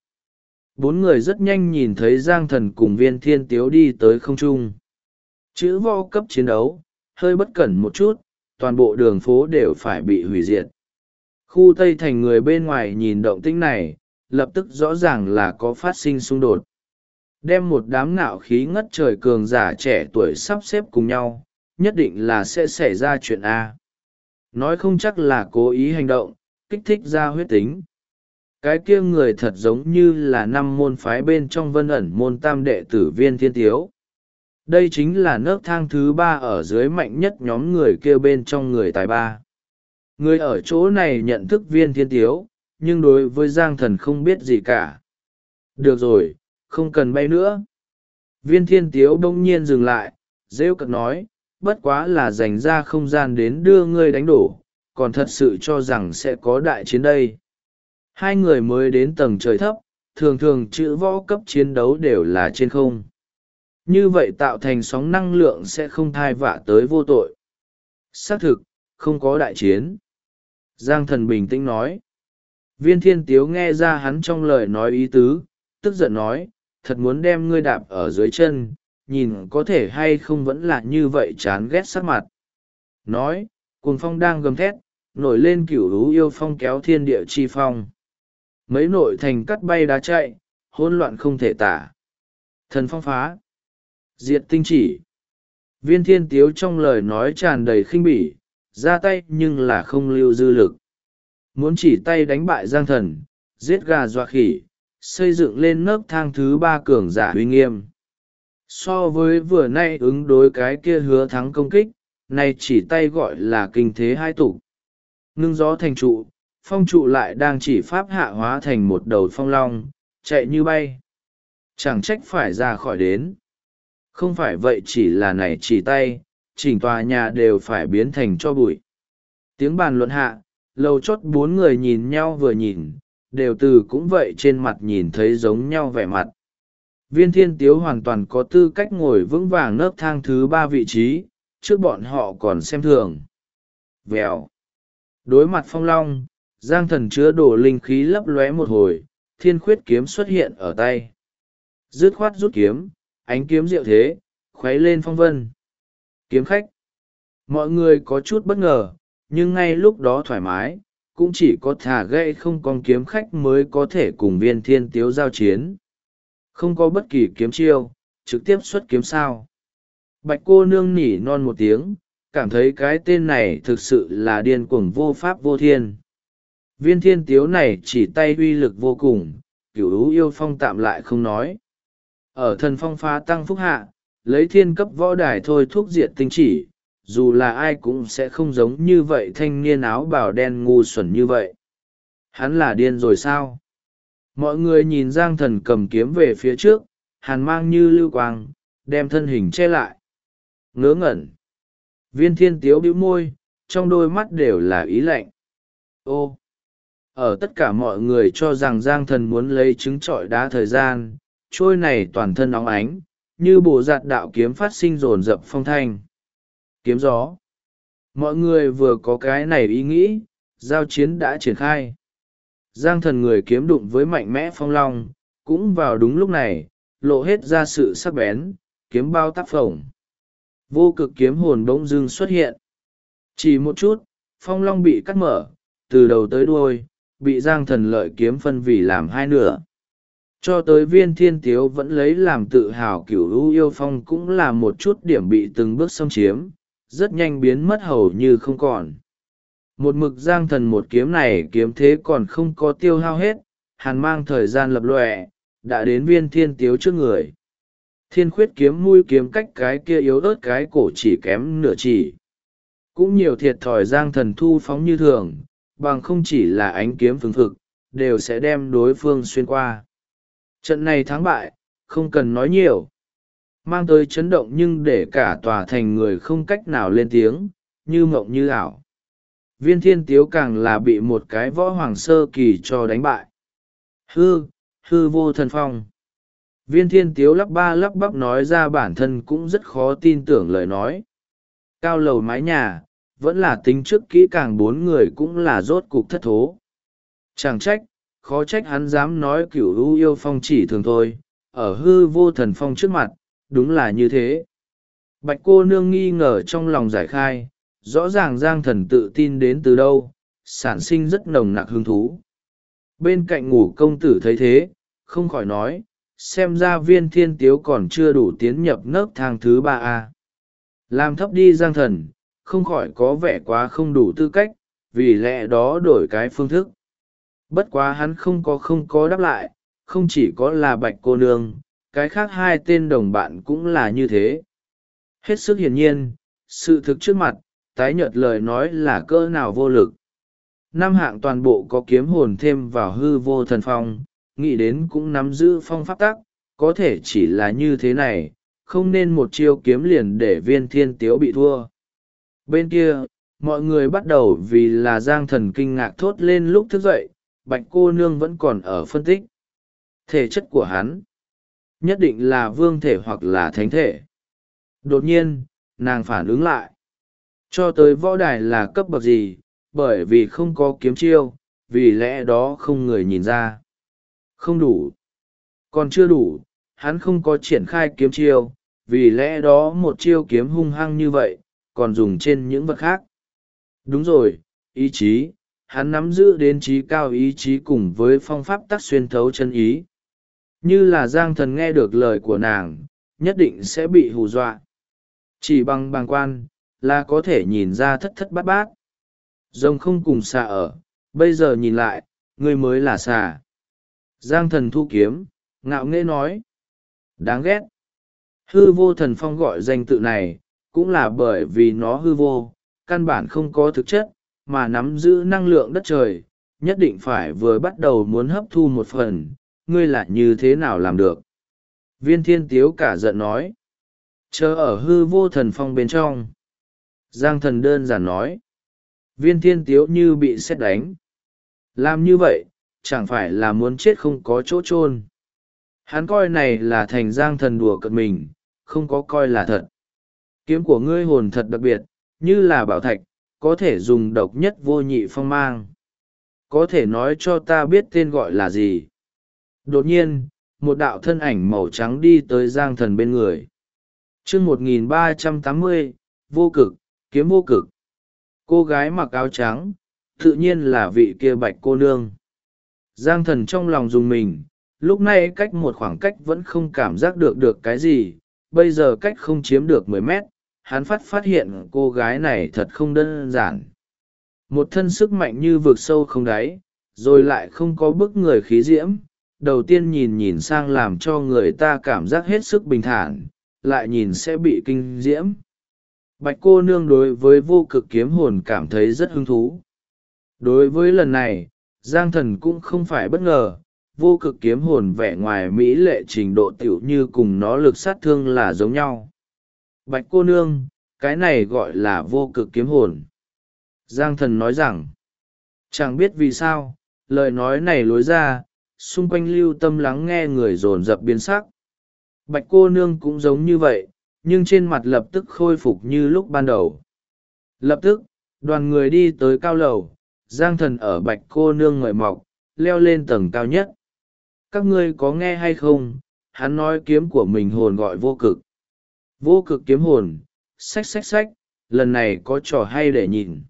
4 người rất nhanh nhìn thấy Giang Thần cùng Viên Thiên Tiếu đi tới không trung. Chữ võ cấp chiến đấu, hơi bất cẩn một chút, toàn bộ đường phố đều phải bị hủy diệt. Khu Tây Thành người bên ngoài nhìn động tĩnh này, lập tức rõ ràng là có phát sinh xung đột. Đem một đám ngạo khí ngất trời cường giả trẻ tuổi sắp xếp cùng nhau, nhất định là sẽ xảy ra chuyện A. Nói không chắc là cố ý hành động, kích thích ra huyết tính. Cái kia người thật giống như là 5 môn phái bên trong Vân Ẩn môn tam đệ tử Viên Thiên Tiếu. Đây chính là nấc thang thứ 3 ở dưới mạnh nhất nhóm người kia bên trong người tài ba. Người ở chỗ này nhận thức Viên Thiên Tiếu, nhưng đối với Giang Thần không biết gì cả. Được rồi, không cần bay nữa. Viên Thiên Tiếu bỗng nhiên dừng lại, rêu cợt nói, bất quá là dành ra không gian đến đưa ngươi đánh đổ, còn thật sự cho rằng sẽ có đại chiến đây. 2 người mới đến tầng trời thấp, thường thường chữ võ cấp chiến đấu đều là trên không. Như vậy tạo thành sóng năng lượng sẽ không thai vạ tới vô tội. Xác thực, không có đại chiến. Giang Thần bình tĩnh nói. Viên Thiên Tiếu nghe ra hắn trong lời nói ý tứ, tức giận nói, thật muốn đem ngươi đạp ở dưới chân, nhìn có thể hay không vẫn là như vậy chán ghét sắc mặt. Nói, cuồng phong đang gầm thét, nổi lên cửu lũ yêu phong kéo thiên địa chi phong. Mấy nội thành cắt bay đá chạy, hỗn loạn không thể tả. Thần phong phá. Diệt tinh chỉ. Viên thiên tiếu trong lời nói tràn đầy khinh bỉ, ra tay nhưng là không lưu dư lực. Muốn chỉ tay đánh bại Giang Thần, giết gà dọa khỉ, xây dựng lên nấc thang thứ ba cường giả uy nghiêm. So với vừa nay ứng đối cái kia hứa thắng công kích, nay chỉ tay gọi là kinh thế hai tục. Ngưng gió thành trụ, phong trụ lại đang chỉ pháp hạ hóa thành một đầu phong long, chạy như bay. Chẳng trách phải ra khỏi đến. Không phải vậy chỉ là này chỉ tay, chỉnh tòa nhà đều phải biến thành cho bụi. Tiếng bàn luận hạ, lầu chót bốn người nhìn nhau vừa nhìn, đều từ cũng vậy trên mặt nhìn thấy giống nhau vẻ mặt. Viên thiên tiếu hoàn toàn có tư cách ngồi vững vàng nấc thang thứ ba vị trí, trước bọn họ còn xem thường. Vèo. Đối mặt phong long, Giang Thần chứa đổ linh khí lấp lóe một hồi, thiên khuyết kiếm xuất hiện ở tay. Dứt khoát rút kiếm, ánh kiếm diệu thế, khuấy lên phong vân. Kiếm khách. Mọi người có chút bất ngờ, nhưng ngay lúc đó thoải mái, cũng chỉ có thả gậy không con kiếm khách mới có thể cùng viên thiên tiếu giao chiến. Không có bất kỳ kiếm chiêu, trực tiếp xuất kiếm sao. Bạch cô nương nỉ non một tiếng, cảm thấy cái tên này thực sự là điên cuồng vô pháp vô thiên. Viên thiên tiếu này chỉ tay uy lực vô cùng, cửu ú yêu phong tạm lại không nói. Ở thần phong phá tăng phúc hạ, lấy thiên cấp võ đài thôi thúc diệt tinh chỉ, dù là ai cũng sẽ không giống như vậy thanh niên áo bào đen ngu xuẩn như vậy. Hắn là điên rồi sao? Mọi người nhìn Giang Thần cầm kiếm về phía trước, hàn mang như lưu quang, đem thân hình che lại. Ngớ ngẩn. Viên thiên tiếu bĩu môi, trong đôi mắt đều là ý lạnh. Ô! Ở tất cả mọi người cho rằng Giang Thần muốn lấy trứng trọi đá thời gian, trôi này toàn thân óng ánh, như bộ giạt đạo kiếm phát sinh rồn rập phong thanh. Kiếm gió. Mọi người vừa có cái này ý nghĩ, giao chiến đã triển khai. Giang Thần người kiếm đụng với mạnh mẽ phong long, cũng vào đúng lúc này, lộ hết ra sự sắc bén, kiếm bao tác phổng. Vô cực kiếm hồn bỗng dưng xuất hiện. Chỉ một chút, phong long bị cắt mở, từ đầu tới đuôi, bị Giang Thần lợi kiếm phân vì làm hai nửa. Cho tới viên thiên tiếu vẫn lấy làm tự hào cửu u yêu phong cũng là một chút điểm bị từng bước xâm chiếm, rất nhanh biến mất hầu như không còn. Một mực Giang Thần một kiếm này kiếm thế còn không có tiêu hao hết, hàn mang thời gian lập lòe, đã đến viên thiên tiếu trước người. Thiên khuyết kiếm mũi kiếm cách cái kia yếu ớt cái cổ chỉ kém nửa chỉ. Cũng nhiều thiệt thòi Giang Thần thu phóng như thường, bằng không chỉ là ánh kiếm phừng phực, đều sẽ đem đối phương xuyên qua. Trận này thắng bại, không cần nói nhiều. Mang tới chấn động nhưng để cả tòa thành người không cách nào lên tiếng, như mộng như ảo. Viên thiên tiếu càng là bị một cái võ hoàng sơ kỳ cho đánh bại. Hư vô thần phong. Viên thiên tiếu lắp ba lắp bắp nói ra bản thân cũng rất khó tin tưởng lời nói. Cao lầu mái nhà, vẫn là tính trước kỹ càng bốn người cũng là rốt cục thất thố. Chẳng trách, khó trách hắn dám nói cửu u yêu phong chỉ thường thôi, ở hư vô thần phong trước mặt, đúng là như thế. Bạch cô nương nghi ngờ trong lòng giải khai, rõ ràng Giang Thần tự tin đến từ đâu, sản sinh rất nồng nặc hứng thú. Bên cạnh ngủ công tử thấy thế, không khỏi nói, xem ra viên thiên tiếu còn chưa đủ tiến nhập nấc thang thứ ba a. Làm thấp đi Giang Thần, không khỏi có vẻ quá không đủ tư cách, vì lẽ đó đổi cái phương thức. Bất quá hắn không có đáp lại, không chỉ có là Bạch cô nương, cái khác hai tên đồng bạn cũng là như thế. Hết sức hiển nhiên, sự thực trước mặt, tái nhợt lời nói là cỡ nào vô lực. Năm hạng toàn bộ có kiếm hồn thêm vào hư vô thần phong, nghĩ đến cũng nắm giữ phong pháp tắc, có thể chỉ là như thế này, không nên một chiêu kiếm liền để viên thiên tiếu bị thua. Bên kia, mọi người bắt đầu vì là Giang Thần kinh ngạc thốt lên lúc thức dậy, Bạch cô nương vẫn còn ở phân tích. Thể chất của hắn, nhất định là vương thể hoặc là thánh thể. Đột nhiên, nàng phản ứng lại. Cho tới võ đài là cấp bậc gì, bởi vì không có kiếm chiêu, vì lẽ đó không người nhìn ra. Không đủ. Còn chưa đủ, hắn không có triển khai kiếm chiêu, vì lẽ đó một chiêu kiếm hung hăng như vậy, còn dùng trên những vật khác. Đúng rồi, ý chí, hắn nắm giữ đến trí cao ý chí cùng với phong pháp tắc xuyên thấu chân ý. Như là Giang Thần nghe được lời của nàng, nhất định sẽ bị hù dọa. Chỉ bằng bàng quan là có thể nhìn ra thất thất bát bát. Rồng không cùng xà ở, bây giờ nhìn lại, ngươi mới là xà. Giang Thần thu kiếm, ngạo nghễ nói. Đáng ghét. Hư vô thần phong gọi danh tự này, cũng là bởi vì nó hư vô, căn bản không có thực chất, mà nắm giữ năng lượng đất trời, nhất định phải vừa bắt đầu muốn hấp thu một phần, ngươi lại như thế nào làm được. Viên Thiên Tiếu cả giận nói. Chờ ở hư vô thần phong bên trong. Giang Thần đơn giản nói. Viên Thiên Tiếu như bị sét đánh. Làm như vậy, chẳng phải là muốn chết không có chỗ chôn. Hắn coi này là thành Giang Thần đùa cợt mình, không có coi là thật. Kiếm của ngươi hồn thật đặc biệt, như là bảo thạch, có thể dùng độc nhất vô nhị phong mang. Có thể nói cho ta biết tên gọi là gì. Đột nhiên, một đạo thân ảnh màu trắng đi tới Giang Thần bên người. chương 1380, vô cực, kiếm vô cực. Cô gái mặc áo trắng, tự nhiên là vị kia Bạch cô nương. Giang Thần trong lòng dùng mình, lúc này cách một khoảng cách vẫn không cảm giác được cái gì, bây giờ cách không chiếm được 10 mét, hắn phát hiện cô gái này thật không đơn giản. Một thân sức mạnh như vực sâu không đáy, rồi lại không có bức người khí diễm, đầu tiên nhìn sang làm cho người ta cảm giác hết sức bình thản, lại nhìn sẽ bị kinh diễm. Bạch cô nương đối với vô cực kiếm hồn cảm thấy rất hứng thú. Đối với lần này, Giang Thần cũng không phải bất ngờ, vô cực kiếm hồn vẻ ngoài mỹ lệ trình độ tiểu như cùng nó lực sát thương là giống nhau. Bạch cô nương, cái này gọi là vô cực kiếm hồn. Giang Thần nói rằng, chẳng biết vì sao, lời nói này lối ra, xung quanh lưu tâm lắng nghe người dồn dập biến sắc. Bạch cô nương cũng giống như vậy, nhưng trên mặt lập tức khôi phục như lúc ban đầu. Lập tức, đoàn người đi tới cao lầu, Giang Thần ở Bạch cô nương ngợi mọc, leo lên tầng cao nhất. Các ngươi có nghe hay không, hắn nói kiếm của mình hồn gọi vô cực. Vô cực kiếm hồn, xách, lần này có trò hay để nhìn.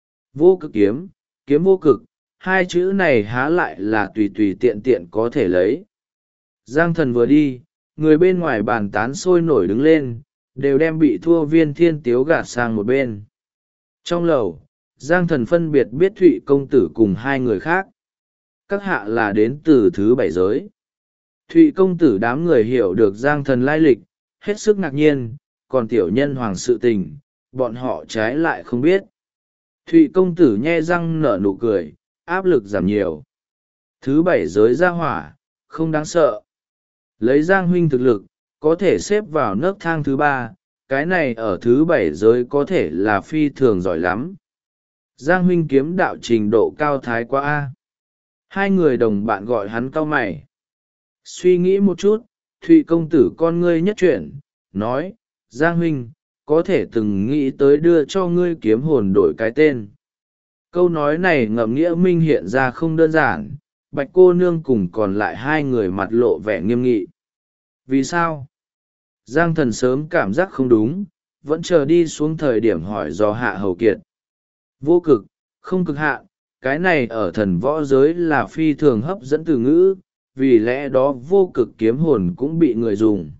Vô cực kiếm, kiếm vô cực, hai chữ này há lại là tùy tiện có thể lấy. Giang Thần vừa đi, người bên ngoài bàn tán sôi nổi đứng lên, đều đem bị thua Viên Thiên Tiếu gạt sang một bên. Trong lầu, Giang Thần phân biệt biết Thụy công tử cùng hai người khác. Các hạ là đến từ thứ bảy giới. Thụy công tử đám người hiểu được Giang Thần lai lịch, hết sức ngạc nhiên, còn tiểu nhân hoàng sự tình, bọn họ trái lại không biết. Thụy công tử nhe răng nở nụ cười, áp lực giảm nhiều. Thứ bảy giới ra hỏa, không đáng sợ. Lấy Giang huynh thực lực, có thể xếp vào nấc thang thứ ba, cái này ở thứ bảy giới có thể là phi thường giỏi lắm. Giang huynh kiếm đạo trình độ cao thái quá a. Hai người đồng bạn gọi hắn cau mày. Suy nghĩ một chút, Thụy công tử con ngươi nhất chuyển, nói, Giang huynh, có thể từng nghĩ tới đưa cho ngươi kiếm hồn đổi cái tên. Câu nói này ngậm nghĩa minh hiện ra không đơn giản, Bạch cô nương cùng còn lại hai người mặt lộ vẻ nghiêm nghị. Vì sao? Giang Thần sớm cảm giác không đúng, vẫn chờ đi xuống thời điểm hỏi do Hạ Hầu Kiệt. Vô cực, không cực hạn, cái này ở thần võ giới là phi thường hấp dẫn từ ngữ, vì lẽ đó vô cực kiếm hồn cũng bị người dùng.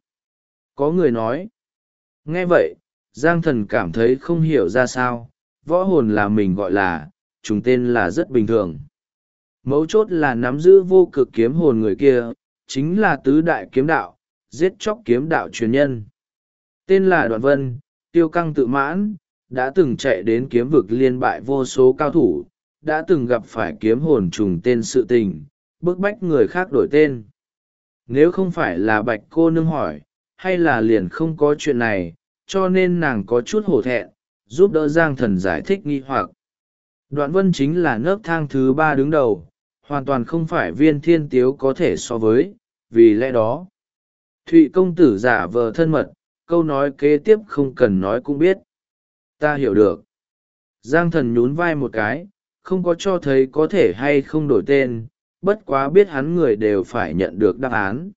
Có người nói. Nghe vậy, Giang Thần cảm thấy không hiểu ra sao, võ hồn là mình gọi là, chúng tên là rất bình thường. Mấu chốt là nắm giữ vô cực kiếm hồn người kia, chính là tứ đại kiếm đạo, giết chóc kiếm đạo truyền nhân. Tên là Đoạn Vân, tiêu căng tự mãn, đã từng chạy đến kiếm vực liên bại vô số cao thủ, đã từng gặp phải kiếm hồn trùng tên sự tình, bức bách người khác đổi tên. Nếu không phải là Bạch cô nương hỏi, hay là liền không có chuyện này, cho nên nàng có chút hổ thẹn, giúp đỡ Giang Thần giải thích nghi hoặc. Đoạn Vân chính là nấc thang thứ ba đứng đầu, hoàn toàn không phải Viên Thiên Tiếu có thể so với, vì lẽ đó. Thụy công tử giả vờ thân mật, câu nói kế tiếp không cần nói cũng biết. Ta hiểu được. Giang Thần nhún vai một cái, không có cho thấy có thể hay không đổi tên, bất quá biết hắn người đều phải nhận được đáp án.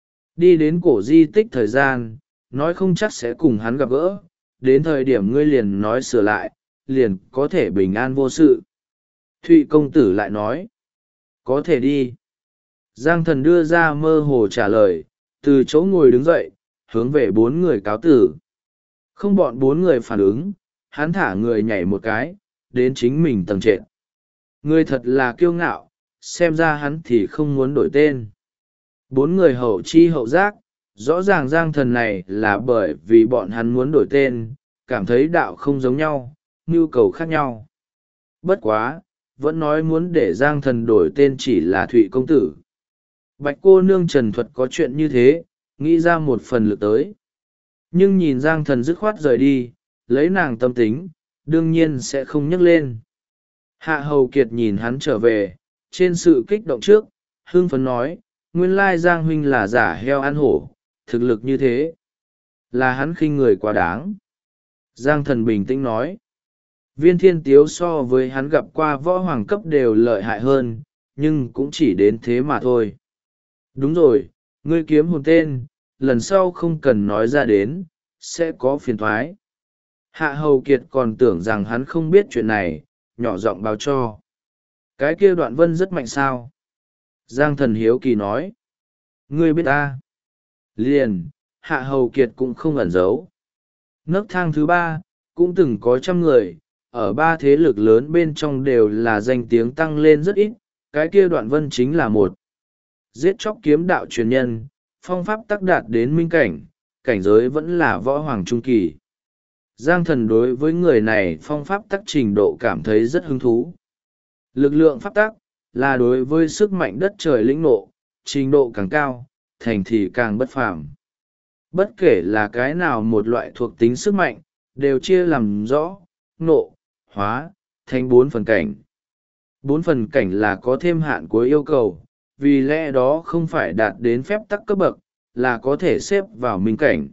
Đi đến cổ di tích thời gian, nói không chắc sẽ cùng hắn gặp gỡ, đến thời điểm ngươi liền nói sửa lại, liền có thể bình an vô sự. Thụy công tử lại nói, có thể đi. Giang Thần đưa ra mơ hồ trả lời, từ chỗ ngồi đứng dậy, hướng về bốn người cáo tử. Không bọn bốn người phản ứng, hắn thả người nhảy một cái, đến chính mình tầng trệt. Người thật là kiêu ngạo, xem ra hắn thì không muốn đổi tên. Bốn người hậu chi hậu giác, rõ ràng Giang Thần này là bởi vì bọn hắn muốn đổi tên, cảm thấy đạo không giống nhau, nhu cầu khác nhau. Bất quá, vẫn nói muốn để Giang Thần đổi tên chỉ là Thụy công tử. Bạch cô nương Trần Thuật có chuyện như thế, nghĩ ra một phần lực tới. Nhưng nhìn Giang Thần dứt khoát rời đi, lấy nàng tâm tính, đương nhiên sẽ không nhắc lên. Hạ Hầu Kiệt nhìn hắn trở về, trên sự kích động trước, hưng phấn nói, nguyên lai Giang huynh là giả heo ăn hổ, thực lực như thế. Là hắn khinh người quá đáng. Giang Thần bình tĩnh nói, Viên Thiên Tiếu so với hắn gặp qua võ hoàng cấp đều lợi hại hơn, nhưng cũng chỉ đến thế mà thôi. Đúng rồi, ngươi kiếm hồn tên, lần sau không cần nói ra đến, sẽ có phiền thoái. Hạ Hầu Kiệt còn tưởng rằng hắn không biết chuyện này, nhỏ giọng báo cho. Cái kia Đoạn Vân rất mạnh sao? Giang Thần hiếu kỳ nói. Ngươi biết ta? Liền, Hạ Hầu Kiệt cũng không ẩn giấu. Nấc thang thứ ba, cũng từng có 100 người, ở ba thế lực lớn bên trong đều là danh tiếng tăng lên rất ít, cái kia Đoạn Vân chính là một. Giết chóc kiếm đạo truyền nhân, phong pháp tác đạt đến minh cảnh, cảnh giới vẫn là võ hoàng trung kỳ. Giang Thần đối với người này phong pháp tắc trình độ cảm thấy rất hứng thú. Lực lượng pháp tắc là đối với sức mạnh đất trời lĩnh ngộ, trình độ càng cao, thành thì càng bất phàm. Bất kể là cái nào một loại thuộc tính sức mạnh, đều chia làm rõ, ngộ, hóa, thành 4 phần cảnh. 4 phần cảnh là có thêm hạn cuối yêu cầu, vì lẽ đó không phải đạt đến phép tắc cấp bậc, là có thể xếp vào minh cảnh.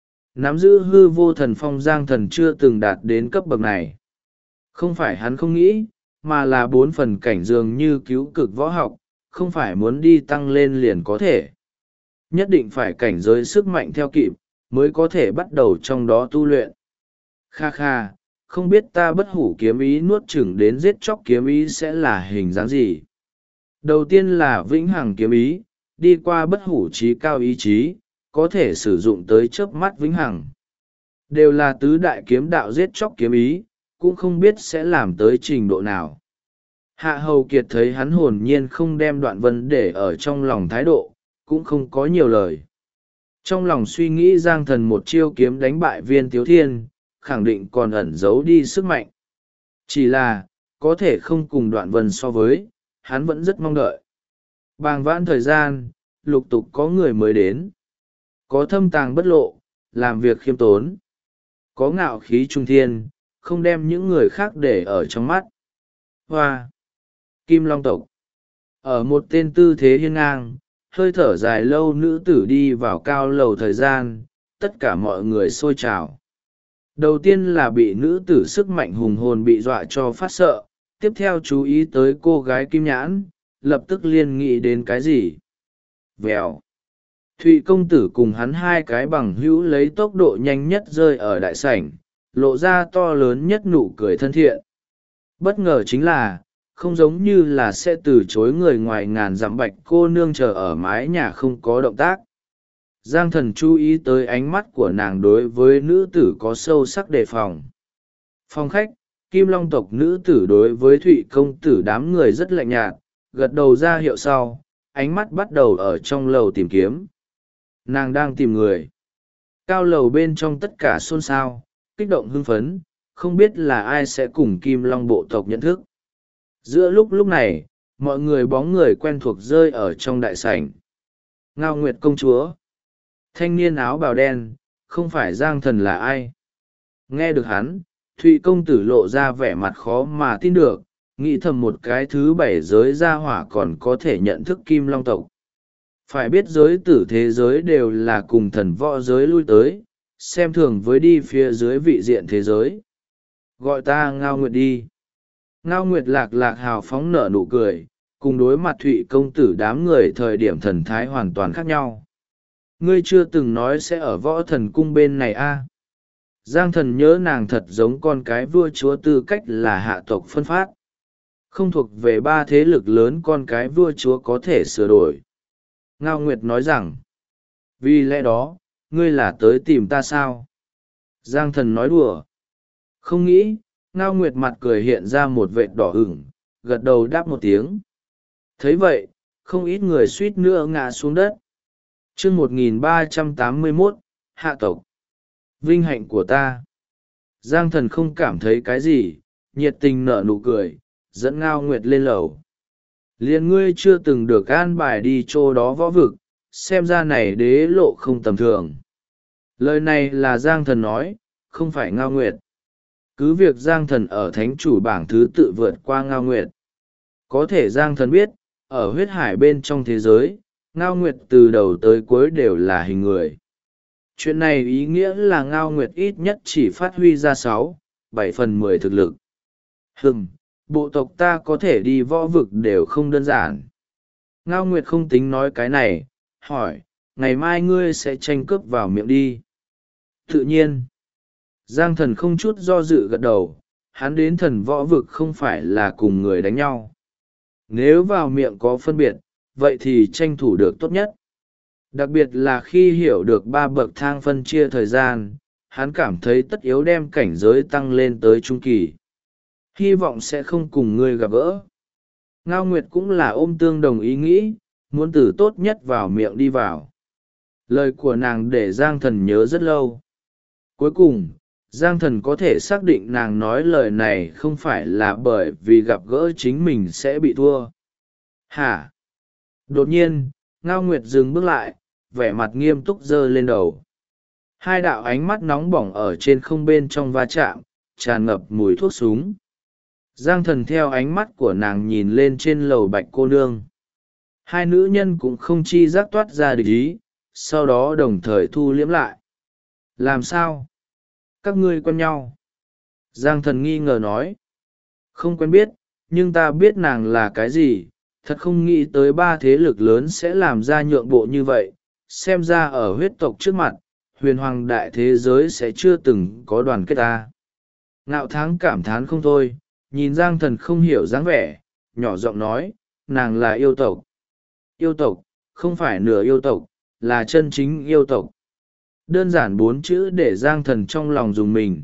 Nắm giữ hư vô thần phong Giang Thần chưa từng đạt đến cấp bậc này. Không phải hắn không nghĩ, mà là 4 phần cảnh dường như cứu cực võ học, không phải muốn đi tăng lên liền có thể. Nhất định phải cảnh giới sức mạnh theo kịp, mới có thể bắt đầu trong đó tu luyện. Kha kha, không biết ta bất hủ kiếm ý nuốt chửng đến giết chóc kiếm ý sẽ là hình dáng gì. Đầu tiên là vĩnh hằng kiếm ý, đi qua bất hủ trí cao ý chí, có thể sử dụng tới chớp mắt vĩnh hằng. Đều là tứ đại kiếm đạo giết chóc kiếm ý, cũng không biết sẽ làm tới trình độ nào. Hạ Hầu Kiệt thấy hắn hồn nhiên không đem Đoạn Vân để ở trong lòng thái độ, cũng không có nhiều lời. Trong lòng suy nghĩ Giang Thần một chiêu kiếm đánh bại Viên Tiếu Thiên, khẳng định còn ẩn giấu đi sức mạnh. Chỉ là, có thể không cùng Đoạn Vân so với, hắn vẫn rất mong đợi. Bàng vãn thời gian, lục tục có người mới đến. Có thâm tàng bất lộ, làm việc khiêm tốn. Có ngạo khí trung thiên, không đem những người khác để ở trong mắt. Hoa! Kim Long tộc. Ở một tên tư thế hiên ngang, hơi thở dài lâu nữ tử đi vào cao lầu thời gian, tất cả mọi người xôi trào. Đầu tiên là bị nữ tử sức mạnh hùng hồn bị dọa cho phát sợ, tiếp theo chú ý tới cô gái kim nhãn, lập tức liên nghĩ đến cái gì. Vèo. Thụy công tử cùng hắn hai cái bằng hữu lấy tốc độ nhanh nhất rơi ở đại sảnh, lộ ra to lớn nhất nụ cười thân thiện. Bất ngờ chính là, không giống như là sẽ từ chối người ngoài ngàn dặm bạch cô nương chờ ở mái nhà không có động tác. Giang Thần chú ý tới ánh mắt của nàng đối với nữ tử có sâu sắc đề phòng. Phòng khách, Kim Long tộc nữ tử đối với Thụy công tử đám người rất lạnh nhạt, gật đầu ra hiệu sau, ánh mắt bắt đầu ở trong lầu tìm kiếm. Nàng đang tìm người. Cao lầu bên trong tất cả xôn xao, kích động hưng phấn, không biết là ai sẽ cùng Kim Long bộ tộc nhận thức. Giữa lúc này, mọi người bóng người quen thuộc rơi ở trong đại sảnh. Ngao Nguyệt công chúa. Thanh niên áo bào đen, không phải Giang Thần là ai. Nghe được hắn, Thụy công tử lộ ra vẻ mặt khó mà tin được, nghĩ thầm một cái thứ bảy giới gia hỏa còn có thể nhận thức Kim Long tộc. Phải biết giới tử thế giới đều là cùng thần võ giới lui tới, xem thường với đi phía dưới vị diện thế giới. Gọi ta Ngao Nguyệt đi. Ngao Nguyệt lạc lạc hào phóng nở nụ cười, cùng đối mặt Thụy công tử đám người thời điểm thần thái hoàn toàn khác nhau. Ngươi chưa từng nói sẽ ở võ thần cung bên này a? Giang Thần nhớ nàng thật giống con cái vua chúa tư cách là hạ tộc phân phát. Không thuộc về ba thế lực lớn con cái vua chúa có thể sửa đổi. Ngao Nguyệt nói rằng, vì lẽ đó, ngươi là tới tìm ta sao? Giang Thần nói đùa. Không nghĩ, Ngao Nguyệt mặt cười hiện ra một vệt đỏ ửng, gật đầu đáp một tiếng. Thấy vậy, không ít người suýt nữa ngã xuống đất. Chương 1381, hạ tộc. Vinh hạnh của ta. Giang Thần không cảm thấy cái gì, nhiệt tình nở nụ cười, dẫn Ngao Nguyệt lên lầu. Liền ngươi chưa từng được an bài đi chỗ đó võ vực, xem ra này đế lộ không tầm thường. Lời này là Giang Thần nói, không phải Ngao Nguyệt. Cứ việc Giang Thần ở thánh chủ bảng thứ tự vượt qua Ngao Nguyệt. Có thể Giang Thần biết, ở huyết hải bên trong thế giới, Ngao Nguyệt từ đầu tới cuối đều là hình người. Chuyện này ý nghĩa là Ngao Nguyệt ít nhất chỉ phát huy ra 6-7/10 thực lực. Bộ tộc ta có thể đi võ vực đều không đơn giản. Ngao Nguyệt không tính nói cái này, hỏi, ngày mai ngươi sẽ tranh cướp vào miệng đi. Tự nhiên. Giang Thần không chút do dự gật đầu, hắn đến thần võ vực không phải là cùng người đánh nhau. Nếu vào miệng có phân biệt, vậy thì tranh thủ được tốt nhất. Đặc biệt là khi hiểu được 3 bậc thang phân chia thời gian, hắn cảm thấy tất yếu đem cảnh giới tăng lên tới trung kỳ. Hy vọng sẽ không cùng ngươi gặp gỡ. Ngao Nguyệt cũng là ôm tương đồng ý nghĩ, muốn từ tốt nhất vào miệng đi vào. Lời của nàng để Giang Thần nhớ rất lâu. Cuối cùng, Giang Thần có thể xác định nàng nói lời này không phải là bởi vì gặp gỡ chính mình sẽ bị thua. Hả? Đột nhiên, Ngao Nguyệt dừng bước lại, vẻ mặt nghiêm túc giơ lên đầu. Hai đạo ánh mắt nóng bỏng ở trên không bên trong va chạm, tràn ngập mùi thuốc súng. Giang Thần theo ánh mắt của nàng nhìn lên trên lầu Bạch cô nương. Hai nữ nhân cũng không chi giác toát ra địch ý, sau đó đồng thời thu liễm lại. Làm sao? Các ngươi quen nhau? Giang Thần nghi ngờ nói. Không quen biết, nhưng ta biết nàng là cái gì, thật không nghĩ tới 3 thế lực lớn sẽ làm ra nhượng bộ như vậy. Xem ra ở huyết tộc trước mặt, huyền hoàng đại thế giới sẽ chưa từng có đoàn kết ta. Ngạo Tháng cảm thán không thôi, nhìn Giang Thần không hiểu dáng vẻ, nhỏ giọng nói, nàng là yêu tộc. Yêu tộc, không phải nửa yêu tộc, là chân chính yêu tộc. Đơn giản 4 chữ để Giang Thần trong lòng dùng mình.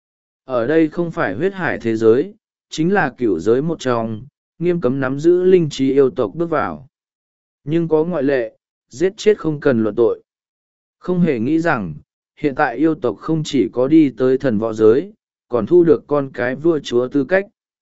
Ở đây không phải huyết hải thế giới, chính là cửu giới một trong, nghiêm cấm nắm giữ linh trí yêu tộc bước vào. Nhưng có ngoại lệ, giết chết không cần luận tội. Không hề nghĩ rằng, hiện tại yêu tộc không chỉ có đi tới thần võ giới, còn thu được con cái vua chúa tư cách.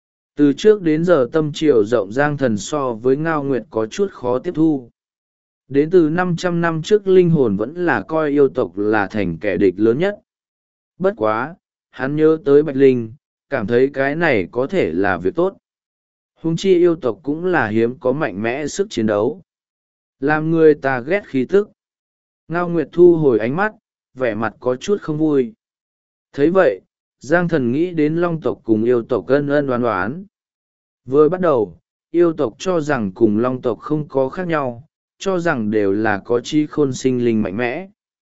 Từ trước đến giờ tâm triều rộng Giang Thần so với Ngao Nguyệt có chút khó tiếp thu. Đến từ 500 năm trước linh hồn vẫn là coi yêu tộc là thành kẻ địch lớn nhất. Bất quá, hắn nhớ tới Bạch Linh, cảm thấy cái này có thể là việc tốt. Huống chi yêu tộc cũng là hiếm có mạnh mẽ sức chiến đấu. Làm người ta ghét khí tức. Ngao Nguyệt thu hồi ánh mắt, vẻ mặt có chút không vui. Thấy vậy, Giang Thần nghĩ đến long tộc cùng yêu tộc ân ân đoán đoán. Vừa bắt đầu, yêu tộc cho rằng cùng long tộc không có khác nhau, cho rằng đều là có trí khôn sinh linh mạnh mẽ.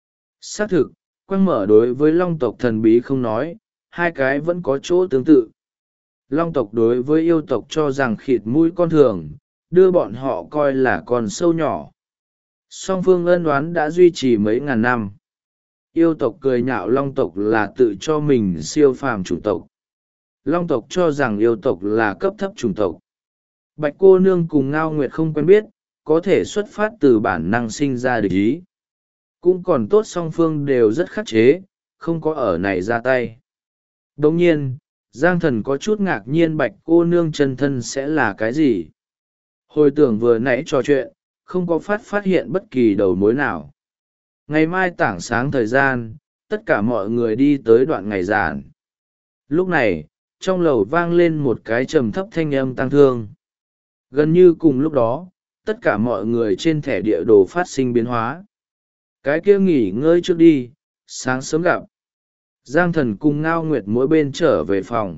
Xác thực, quang mở đối với long tộc thần bí không nói, hai cái vẫn có chỗ tương tự. Long tộc đối với yêu tộc cho rằng khịt mũi con thường, đưa bọn họ coi là con sâu nhỏ. Song phương ân đoán đã duy trì mấy ngàn năm. Yêu tộc cười nhạo long tộc là tự cho mình siêu phàm chủng tộc. Long tộc cho rằng yêu tộc là cấp thấp chủng tộc. Bạch cô nương cùng Ngao Nguyệt không quen biết, có thể xuất phát từ bản năng sinh ra địch ý. Cũng còn tốt song phương đều rất khắc chế, không có ở này ra tay. Đồng nhiên, Giang Thần có chút ngạc nhiên Bạch cô nương chân thân sẽ là cái gì. Hồi tưởng vừa nãy trò chuyện, không có phát hiện bất kỳ đầu mối nào. Ngày mai tảng sáng thời gian, tất cả mọi người đi tới đoạn ngày giản. Lúc này, trong lầu vang lên một cái trầm thấp thanh âm tang thương. Gần như cùng lúc đó, tất cả mọi người trên thẻ địa đồ phát sinh biến hóa. Cái kia nghỉ ngơi trước đi, sáng sớm gặp. Giang Thần cùng Ngao Nguyệt mỗi bên trở về phòng.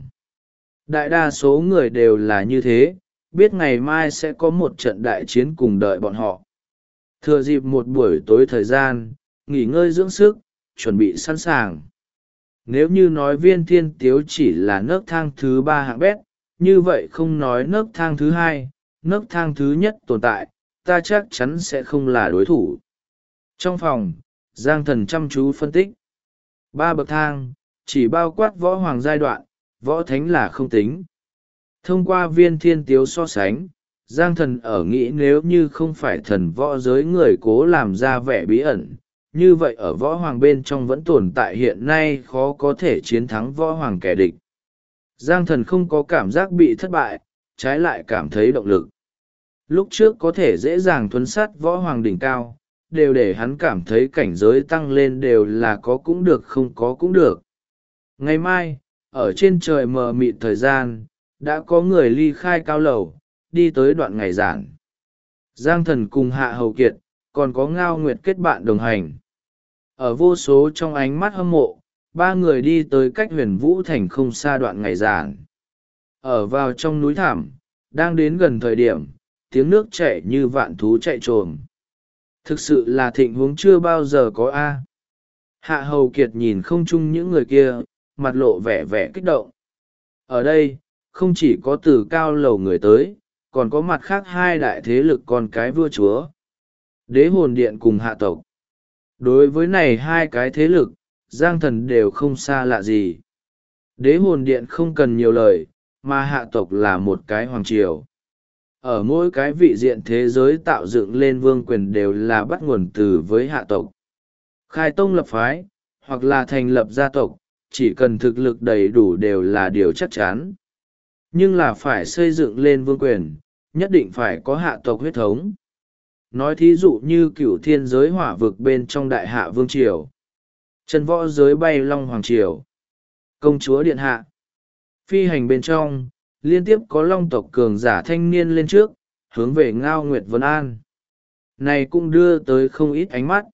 Đại đa số người đều là như thế, biết ngày mai sẽ có một trận đại chiến cùng đợi bọn họ. Thừa dịp một buổi tối thời gian, nghỉ ngơi dưỡng sức, chuẩn bị sẵn sàng. Nếu như nói Viên Thiên Tiếu chỉ là nấc thang thứ 3 hạng bét, như vậy không nói nấc thang thứ 2, nấc thang thứ nhất tồn tại, ta chắc chắn sẽ không là đối thủ. Trong phòng, Giang Thần chăm chú phân tích. Ba bậc thang, chỉ bao quát võ hoàng giai đoạn, võ thánh là không tính. Thông qua viên thiên tiếu so sánh, Giang Thần ở nghĩ nếu như không phải thần võ giới người cố làm ra vẻ bí ẩn, như vậy ở võ hoàng bên trong vẫn tồn tại hiện nay khó có thể chiến thắng võ hoàng kẻ địch. Giang Thần không có cảm giác bị thất bại, trái lại cảm thấy động lực. Lúc trước có thể dễ dàng thuấn sát võ hoàng đỉnh cao, đều để hắn cảm thấy cảnh giới tăng lên đều là có cũng được không có cũng được. Ngày mai, ở trên trời mờ mịt thời gian, đã có người ly khai cao lầu, đi tới đoạn ngày giản. Giang Thần cùng Hạ Hầu Kiệt, còn có Ngao Nguyệt kết bạn đồng hành. Ở vô số trong ánh mắt hâm mộ, ba người đi tới cách Huyền Vũ Thành không xa đoạn ngày giản. Ở vào trong núi thảm, đang đến gần thời điểm, tiếng nước chảy như vạn thú chạy trồm. Thực sự là thịnh huống chưa bao giờ có a. Hạ Hầu Kiệt nhìn không chung những người kia, mặt lộ vẻ vẻ kích động. Ở đây, không chỉ có từ cao lầu người tới, còn có mặt khác hai đại thế lực con cái vua chúa. Đế hồn điện cùng hạ tộc. Đối với này hai cái thế lực, Giang Thần đều không xa lạ gì. Đế hồn điện không cần nhiều lời, mà hạ tộc là một cái hoàng triều. Ở mỗi cái vị diện thế giới tạo dựng lên vương quyền đều là bắt nguồn từ với hạ tộc. Khai tông lập phái, hoặc là thành lập gia tộc, chỉ cần thực lực đầy đủ đều là điều chắc chắn. Nhưng là phải xây dựng lên vương quyền, nhất định phải có hạ tộc huyết thống. Nói thí dụ như cửu thiên giới hỏa vực bên trong đại hạ vương triều, chân võ giới bay long hoàng triều, công chúa điện hạ. Phi hành bên trong, liên tiếp có long tộc cường giả thanh niên lên trước, hướng về Ngao Nguyệt Vân An. Này cũng đưa tới không ít ánh mắt.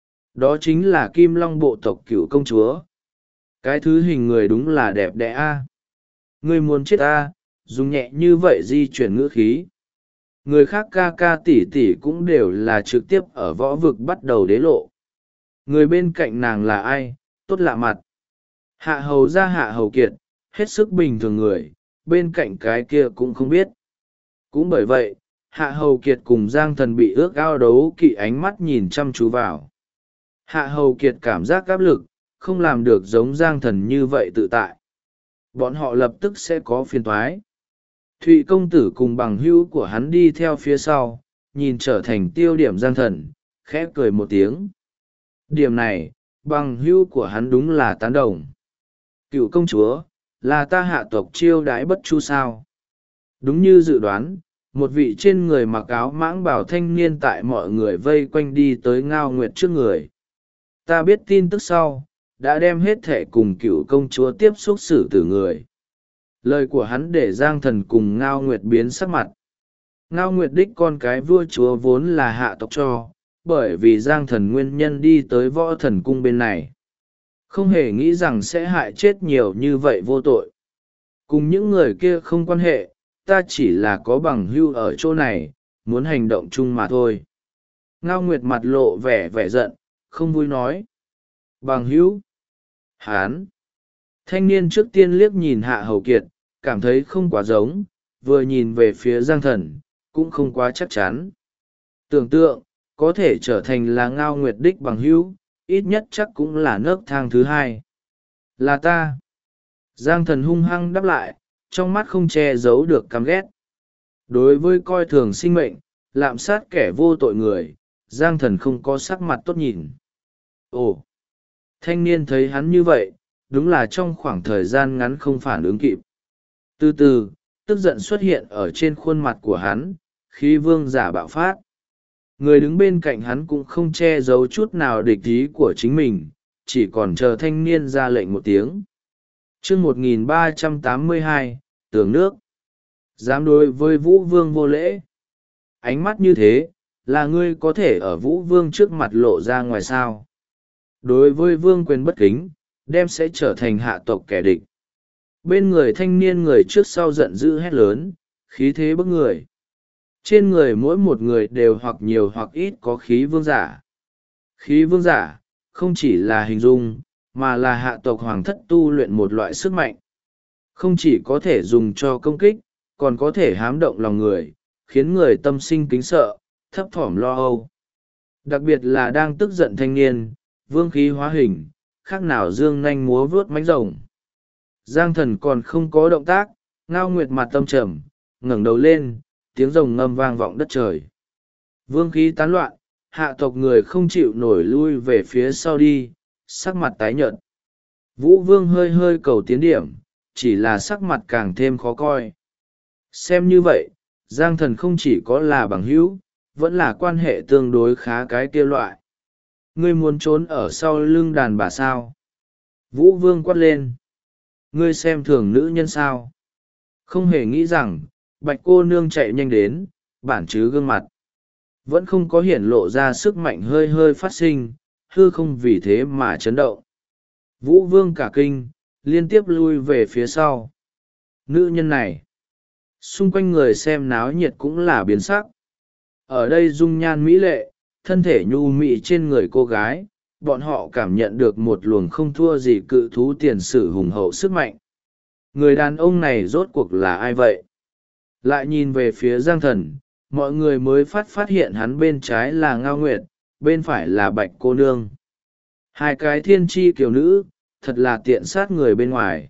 Đó chính là Kim Long bộ tộc cửu công chúa. Cái thứ hình người đúng là đẹp đẽ a. Ngươi muốn chết a, dùng nhẹ như vậy di chuyển ngữ khí. Người khác ca ca tỷ tỷ cũng đều là trực tiếp ở võ vực bắt đầu đế lộ. Người bên cạnh nàng là ai, tốt lạ mặt. Hạ hầu ra Hạ Hầu Kiệt, hết sức bình thường người, bên cạnh cái kia cũng không biết. Cũng bởi vậy, Hạ Hầu Kiệt cùng Giang Thần bị ước ao đấu kỵ ánh mắt nhìn chăm chú vào. Hạ Hầu Kiệt cảm giác áp lực, không làm được giống Giang Thần như vậy tự tại. Bọn họ lập tức sẽ có phiền toái. Thụy công tử cùng bằng hữu của hắn đi theo phía sau, nhìn trở thành tiêu điểm Giang Thần, khẽ cười một tiếng. Điểm này, bằng hữu của hắn đúng là tán đồng. Cựu công chúa, là ta hạ tộc chiêu đãi bất chu sao. Đúng như dự đoán, một vị trên người mặc áo mãng bảo thanh niên tại mọi người vây quanh đi tới Ngao Nguyệt trước người. Ta biết tin tức sau, đã đem hết thẻ cùng cựu công chúa tiếp xúc xử tử người. Lời của hắn để Giang Thần cùng Ngao Nguyệt biến sắc mặt. Ngao Nguyệt đích con cái vua chúa vốn là hạ tộc cho, bởi vì Giang Thần nguyên nhân đi tới võ thần cung bên này. Không hề nghĩ rằng sẽ hại chết nhiều như vậy vô tội. Cùng những người kia không quan hệ, ta chỉ là có bằng hưu ở chỗ này, muốn hành động chung mà thôi. Ngao Nguyệt mặt lộ vẻ vẻ giận, không vui nói. Bằng hữu. Hán. Thanh niên trước tiên liếc nhìn Hạ Hầu Kiệt, cảm thấy không quá giống, vừa nhìn về phía Giang Thần, cũng không quá chắc chắn. Tưởng tượng, có thể trở thành là Ngao Nguyệt đích bằng hữu, ít nhất chắc cũng là nấc thang thứ hai. Là ta. Giang Thần hung hăng đáp lại, trong mắt không che giấu được căm ghét. Đối với coi thường sinh mệnh, lạm sát kẻ vô tội người, Giang Thần không có sắc mặt tốt nhìn. Ồ! Thanh niên thấy hắn như vậy, đúng là trong khoảng thời gian ngắn không phản ứng kịp. Từ từ, tức giận xuất hiện ở trên khuôn mặt của hắn, khí vương giả bạo phát. Người đứng bên cạnh hắn cũng không che giấu chút nào địch ý của chính mình, chỉ còn chờ thanh niên ra lệnh một tiếng. chương 1382, tường nước. Dám đối với Vũ Vương vô lễ. Ánh mắt như thế, là ngươi có thể ở Vũ Vương trước mặt lộ ra ngoài sao. Đối với Vương quyền bất kính, đem sẽ trở thành hạ tộc kẻ địch. Bên người thanh niên người trước sau giận dữ hét lớn, khí thế bức người. Trên người mỗi một người đều hoặc nhiều hoặc ít có khí vương giả. Khí vương giả, không chỉ là hình dung, mà là hạ tộc hoàng thất tu luyện một loại sức mạnh. Không chỉ có thể dùng cho công kích, còn có thể hám động lòng người, khiến người tâm sinh kính sợ, thấp thỏm lo âu. Đặc biệt là đang tức giận thanh niên, vương khí hóa hình, khác nào dương nanh múa vuốt mánh rồng. Giang thần còn không có động tác, Ngao Nguyệt mặt tâm trầm, ngẩng đầu lên, tiếng rồng ngâm vang vọng đất trời. Vương khí tán loạn, hạ tộc người không chịu nổi lui về phía sau đi, sắc mặt tái nhợt. Vũ Vương hơi hơi cầu tiến điểm, chỉ là sắc mặt càng thêm khó coi. Xem như vậy, Giang thần không chỉ có là bằng hữu, vẫn là quan hệ tương đối khá cái kia loại. Ngươi muốn trốn ở sau lưng đàn bà sao? Vũ Vương quát lên. Ngươi xem thường nữ nhân sao? Không hề nghĩ rằng, Bạch cô nương chạy nhanh đến, bản chứ gương mặt. Vẫn không có hiển lộ ra sức mạnh hơi hơi phát sinh, hư không vì thế mà chấn động. Vũ Vương cả kinh, liên tiếp lui về phía sau. Nữ nhân này, xung quanh người xem náo nhiệt cũng là biến sắc. Ở đây dung nhan mỹ lệ, thân thể nhu mị trên người cô gái, bọn họ cảm nhận được một luồng không thua gì cự thú tiền sử hùng hậu sức mạnh. Người đàn ông này rốt cuộc là ai vậy? Lại nhìn về phía Giang thần, mọi người mới phát hiện hắn bên trái là Ngao Nguyệt, bên phải là Bạch cô nương. Hai cái thiên tri kiều nữ, thật là tiện sát người bên ngoài.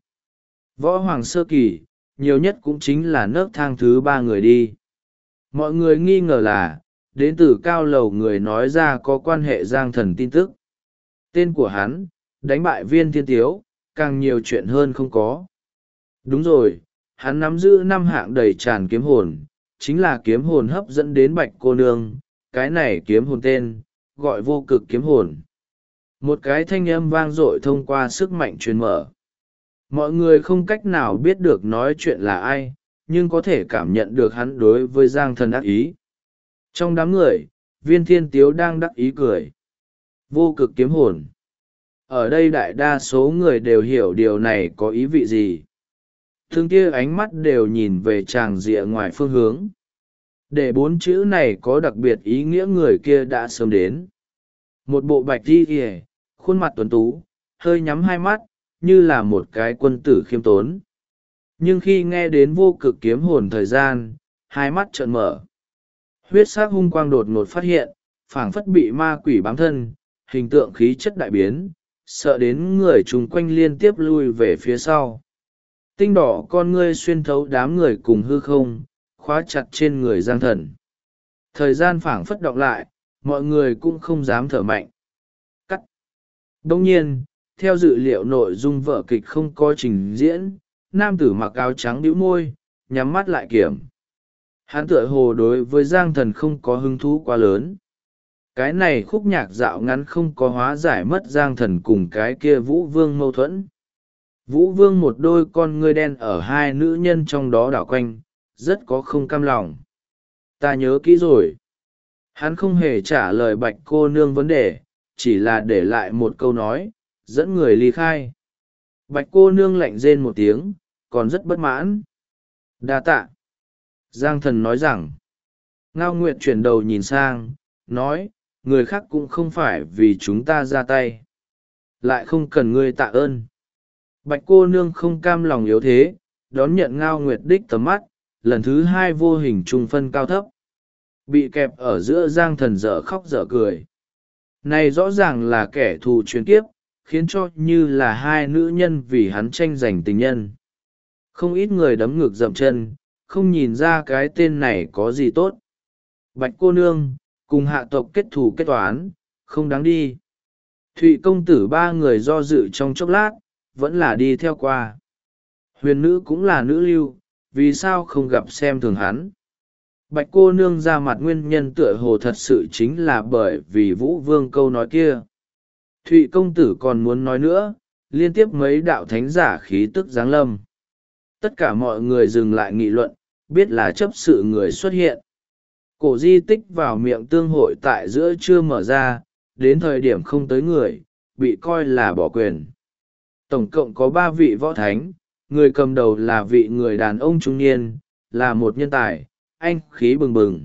Võ hoàng sơ kỳ, nhiều nhất cũng chính là nấc thang thứ ba người đi. Mọi người nghi ngờ là, đến từ cao lầu người nói ra có quan hệ Giang thần tin tức. Tên của hắn, đánh bại Viên Thiên Tiếu, càng nhiều chuyện hơn không có. Đúng rồi, hắn nắm giữ 5 hạng đầy tràn kiếm hồn, chính là kiếm hồn hấp dẫn đến Bạch cô nương, cái này kiếm hồn tên, gọi vô cực kiếm hồn. Một cái thanh âm vang dội thông qua sức mạnh truyền mở. Mọi người không cách nào biết được nói chuyện là ai, nhưng có thể cảm nhận được hắn đối với Giang thần ác ý. Trong đám người, Viên Thiên Tiếu đang đắc ý cười. Vô cực kiếm hồn. Ở đây đại đa số người đều hiểu điều này có ý vị gì. Thương kia ánh mắt đều nhìn về tràng rìa ngoài phương hướng. Để 4 chữ này có đặc biệt ý nghĩa người kia đã sớm đến. Một bộ bạch y kìa, khuôn mặt tuấn tú, hơi nhắm hai mắt, như là một cái quân tử khiêm tốn. Nhưng khi nghe đến vô cực kiếm hồn thời gian, hai mắt trợn mở. Huyết sắc hung quang đột ngột phát hiện, phảng phất bị ma quỷ bám thân, hình tượng khí chất đại biến, sợ đến người chung quanh liên tiếp lui về phía sau. Tinh đỏ con ngươi xuyên thấu đám người cùng hư không, khóa chặt trên người Giang thần. Thời gian phảng phất đọng lại, mọi người cũng không dám thở mạnh. Cắt. Đồng nhiên, theo dự liệu nội dung vở kịch không có trình diễn, nam tử mặc áo trắng bĩu môi, nhắm mắt lại kiểm. Hắn tựa hồ đối với Giang thần không có hứng thú quá lớn. Cái này khúc nhạc dạo ngắn không có hóa giải mất Giang thần cùng cái kia Vũ Vương mâu thuẫn. Vũ Vương một đôi con ngươi đen ở hai nữ nhân trong đó đảo quanh, rất có không cam lòng. Ta nhớ kỹ rồi. Hắn không hề trả lời Bạch cô nương vấn đề, chỉ là để lại một câu nói, dẫn người ly khai. Bạch cô nương lạnh rên một tiếng, còn rất bất mãn. Đa tạ. Giang thần nói rằng. Ngao Nguyệt chuyển đầu nhìn sang, nói, người khác cũng không phải vì chúng ta ra tay. Lại không cần ngươi tạ ơn. Bạch cô nương không cam lòng yếu thế, đón nhận Ngao Nguyệt đích tầm mắt, lần thứ hai vô hình trung phân cao thấp. Bị kẹp ở giữa Giang thần dở khóc dở cười. Này rõ ràng là kẻ thù truyền kiếp, khiến cho như là hai nữ nhân vì hắn tranh giành tình nhân. Không ít người đấm ngực dậm chân, không nhìn ra cái tên này có gì tốt. Bạch cô nương, cùng hạ tộc kết thù kết toán, không đáng đi. Thụy công tử ba người do dự trong chốc lát, vẫn là đi theo qua. Huyền nữ cũng là nữ lưu, vì sao không gặp xem thường hắn. Bạch cô nương ra mặt nguyên nhân tựa hồ thật sự chính là bởi vì Vũ Vương câu nói kia. Thụy công tử còn muốn nói nữa, liên tiếp mấy đạo thánh giả khí tức giáng lâm. Tất cả mọi người dừng lại nghị luận, biết là chấp sự người xuất hiện. Cổ di tích vào miệng tương hội tại giữa chưa mở ra, đến thời điểm không tới người, bị coi là bỏ quyền. Tổng cộng có 3 vị võ thánh, người cầm đầu là vị người đàn ông trung niên, là một nhân tài, anh khí bừng bừng.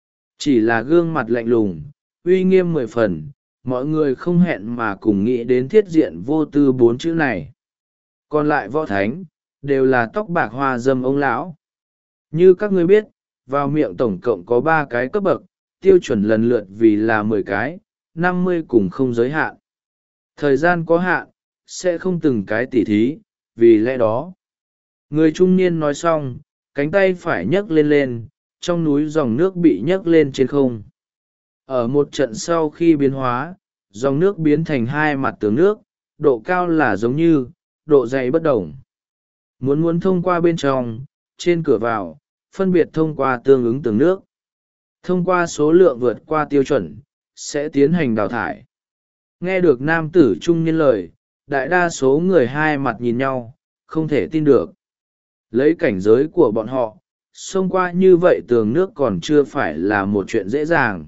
Chỉ là gương mặt lạnh lùng, uy nghiêm 10 phần, mọi người không hẹn mà cùng nghĩ đến thiết diện vô tư 4 chữ này. Còn lại võ thánh, đều là tóc bạc hoa dâm ông lão. Như các ngươi biết, vào miệng tổng cộng có 3 cái cấp bậc, tiêu chuẩn lần lượt vì là 10 cái, 50 cùng không giới hạn. Thời gian có hạn, sẽ không từng cái tỉ thí, vì lẽ đó. Người trung niên nói xong, cánh tay phải nhấc lên lên, trong núi dòng nước bị nhấc lên trên không. Ở một trận sau khi biến hóa, dòng nước biến thành hai mặt tường nước, độ cao là giống như, độ dày bất đồng. Muốn thông qua bên trong, trên cửa vào, phân biệt thông qua tương ứng tường nước. Thông qua số lượng vượt qua tiêu chuẩn, sẽ tiến hành đào thải. Nghe được nam tử trung niên lời, đại đa số người hai mặt nhìn nhau, không thể tin được. Lấy cảnh giới của bọn họ, xông qua như vậy tường nước còn chưa phải là một chuyện dễ dàng.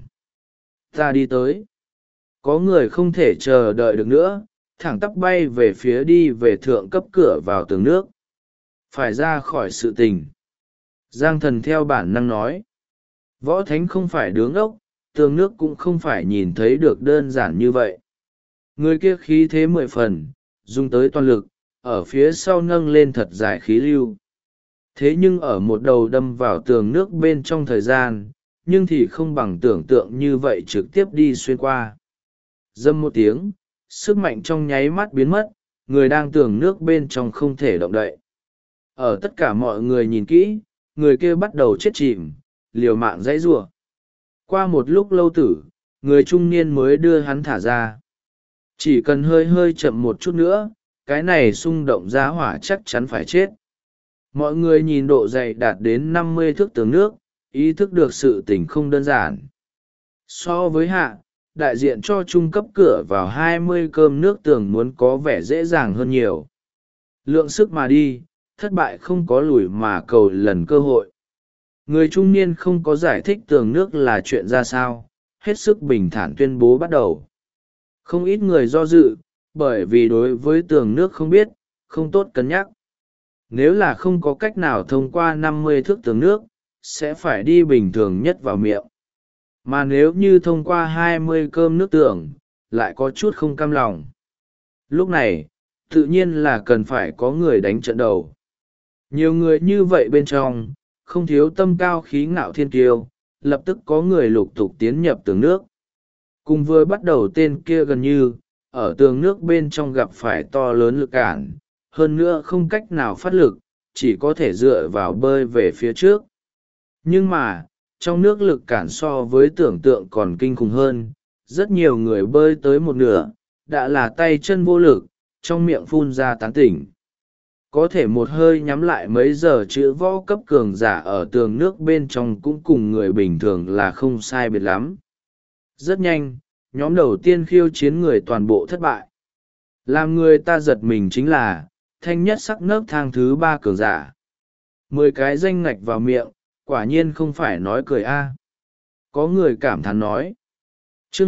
Ta đi tới. Có người không thể chờ đợi được nữa, thẳng tắp bay về phía đi về thượng cấp cửa vào tường nước. Phải ra khỏi sự tình. Giang Thần theo bản năng nói. Võ Thánh không phải đứng ốc, tường nước cũng không phải nhìn thấy được đơn giản như vậy. Người kia khí thế 10 phần, dùng tới toàn lực, ở phía sau nâng lên thật dài khí lưu. Thế nhưng ở một đầu đâm vào tường nước bên trong thời gian, nhưng thì không bằng tưởng tượng như vậy trực tiếp đi xuyên qua. Dâm một tiếng, sức mạnh trong nháy mắt biến mất, người đang tường nước bên trong không thể động đậy. Ở tất cả mọi người nhìn kỹ, người kia bắt đầu chết chìm, liều mạng dãy giụa. Qua một lúc lâu tử, người trung niên mới đưa hắn thả ra. Chỉ cần hơi hơi chậm một chút nữa, cái này xung động ra hỏa chắc chắn phải chết. Mọi người nhìn độ dày đạt đến 50 thước tường nước, ý thức được sự tình không đơn giản. So với hạ, đại diện cho trung cấp cửa vào 20 cơm nước tường muốn có vẻ dễ dàng hơn nhiều. Lượng sức mà đi, thất bại không có lùi mà cầu lần cơ hội. Người trung niên không có giải thích tường nước là chuyện ra sao, hết sức bình thản tuyên bố bắt đầu. Không ít người do dự, bởi vì đối với tường nước không biết, không tốt cân nhắc. Nếu là không có cách nào thông qua 50 thước tường nước, sẽ phải đi bình thường nhất vào miệng. Mà nếu như thông qua 20 cơm nước tường, lại có chút không cam lòng. Lúc này, tự nhiên là cần phải có người đánh trận đầu. Nhiều người như vậy bên trong, không thiếu tâm cao khí ngạo thiên kiêu, lập tức có người lục tục tiến nhập tường nước. Cùng với bắt đầu tên kia gần như, ở tường nước bên trong gặp phải to lớn lực cản, hơn nữa không cách nào phát lực, chỉ có thể dựa vào bơi về phía trước. Nhưng mà, trong nước lực cản so với tưởng tượng còn kinh khủng hơn, rất nhiều người bơi tới một nửa, đã là tay chân vô lực, trong miệng phun ra tán tỉnh. Có thể một hơi nhắm lại mấy giờ chữ võ cấp cường giả ở tường nước bên trong cũng cùng người bình thường là không sai biệt lắm. Rất nhanh, nhóm đầu tiên khiêu chiến người toàn bộ thất bại. Làm người ta giật mình chính là, thanh nhất sắc nấc thang thứ 3 cường giả. 10 cái danh ngạch vào miệng, quả nhiên không phải nói cười a. Có người cảm thán nói. Chương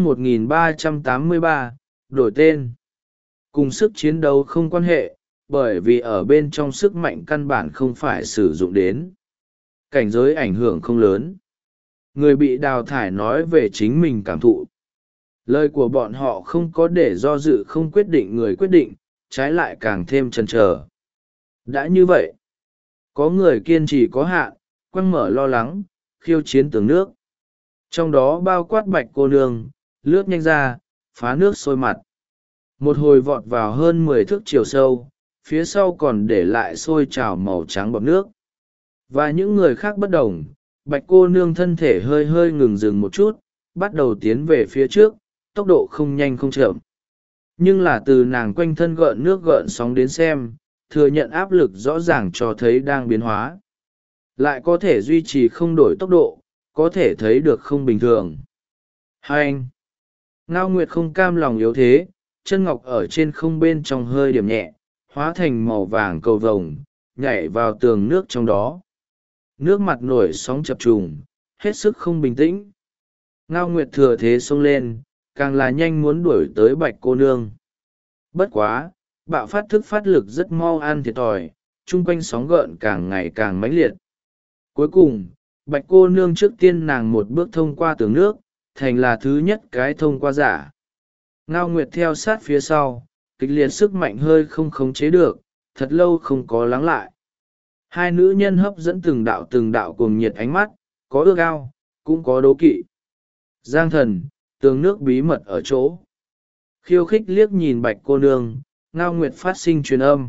1383, đổi tên. Cùng sức chiến đấu không quan hệ, bởi vì ở bên trong sức mạnh căn bản không phải sử dụng đến. Cảnh giới ảnh hưởng không lớn. Người bị đào thải nói về chính mình cảm thụ. Lời của bọn họ không có để do dự không quyết định người quyết định, trái lại càng thêm chần chờ. Đã như vậy, có người kiên trì có hạn, quăng mở lo lắng, khiêu chiến tường nước. Trong đó bao quát Bạch cô nương, lướt nhanh ra, phá nước sôi mặt. Một hồi vọt vào hơn 10 thước chiều sâu, phía sau còn để lại sôi trào màu trắng bọt nước. Và những người khác bất đồng, Bạch cô nương thân thể hơi hơi ngừng dừng một chút, bắt đầu tiến về phía trước, tốc độ không nhanh không chậm. Nhưng là từ nàng quanh thân gợn nước gợn sóng đến xem, thừa nhận áp lực rõ ràng cho thấy đang biến hóa. Lại có thể duy trì không đổi tốc độ, có thể thấy được không bình thường. Hai anh! Ngao Nguyệt không cam lòng yếu thế, chân ngọc ở trên không bên trong hơi điểm nhẹ, hóa thành màu vàng cầu vồng, nhảy vào tường nước trong đó. Nước mặt nổi sóng chập trùng, hết sức không bình tĩnh. Ngao Nguyệt thừa thế xông lên, càng là nhanh muốn đuổi tới Bạch cô nương. Bất quá, bạo phát thức phát lực rất mau ăn thiệt thòi, chung quanh sóng gợn càng ngày càng mãnh liệt. Cuối cùng, Bạch cô nương trước tiên nàng một bước thông qua tường nước, thành là thứ nhất cái thông qua giả. Ngao Nguyệt theo sát phía sau, kịch liệt sức mạnh hơi không khống chế được, thật lâu không có lắng lại. Hai nữ nhân hấp dẫn từng đạo cuồng nhiệt ánh mắt, có ước ao, cũng có đố kỵ. Giang Thần, tường nước bí mật ở chỗ. Khiêu khích liếc nhìn Bạch cô nương, Ngao Nguyệt phát sinh truyền âm.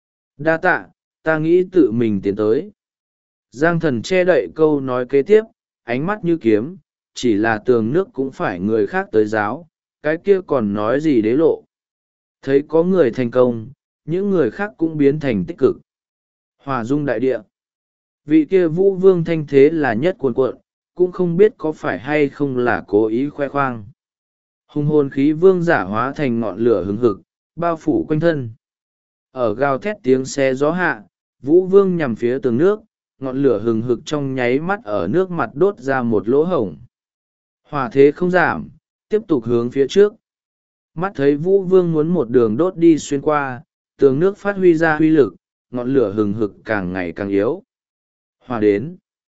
Đa tạ, ta nghĩ tự mình tiến tới. Giang Thần che đậy câu nói kế tiếp, ánh mắt như kiếm, chỉ là tường nước cũng phải người khác tới giáo, cái kia còn nói gì đế lộ. Thấy có người thành công, những người khác cũng biến thành tích cực. Hòa dung đại địa. Vị kia Vũ Vương thanh thế là nhất cuồn cuộn, cũng không biết có phải hay không là cố ý khoe khoang. Hùng hồn khí vương giả hóa thành ngọn lửa hừng hực, bao phủ quanh thân. Ở gào thét tiếng xe gió hạ, Vũ Vương nhằm phía tường nước, ngọn lửa hừng hực trong nháy mắt ở nước mặt đốt ra một lỗ hổng. Hỏa thế không giảm, tiếp tục hướng phía trước. Mắt thấy Vũ Vương muốn một đường đốt đi xuyên qua, tường nước phát huy ra huy lực, ngọn lửa hừng hực càng ngày càng yếu. Hỏa đến.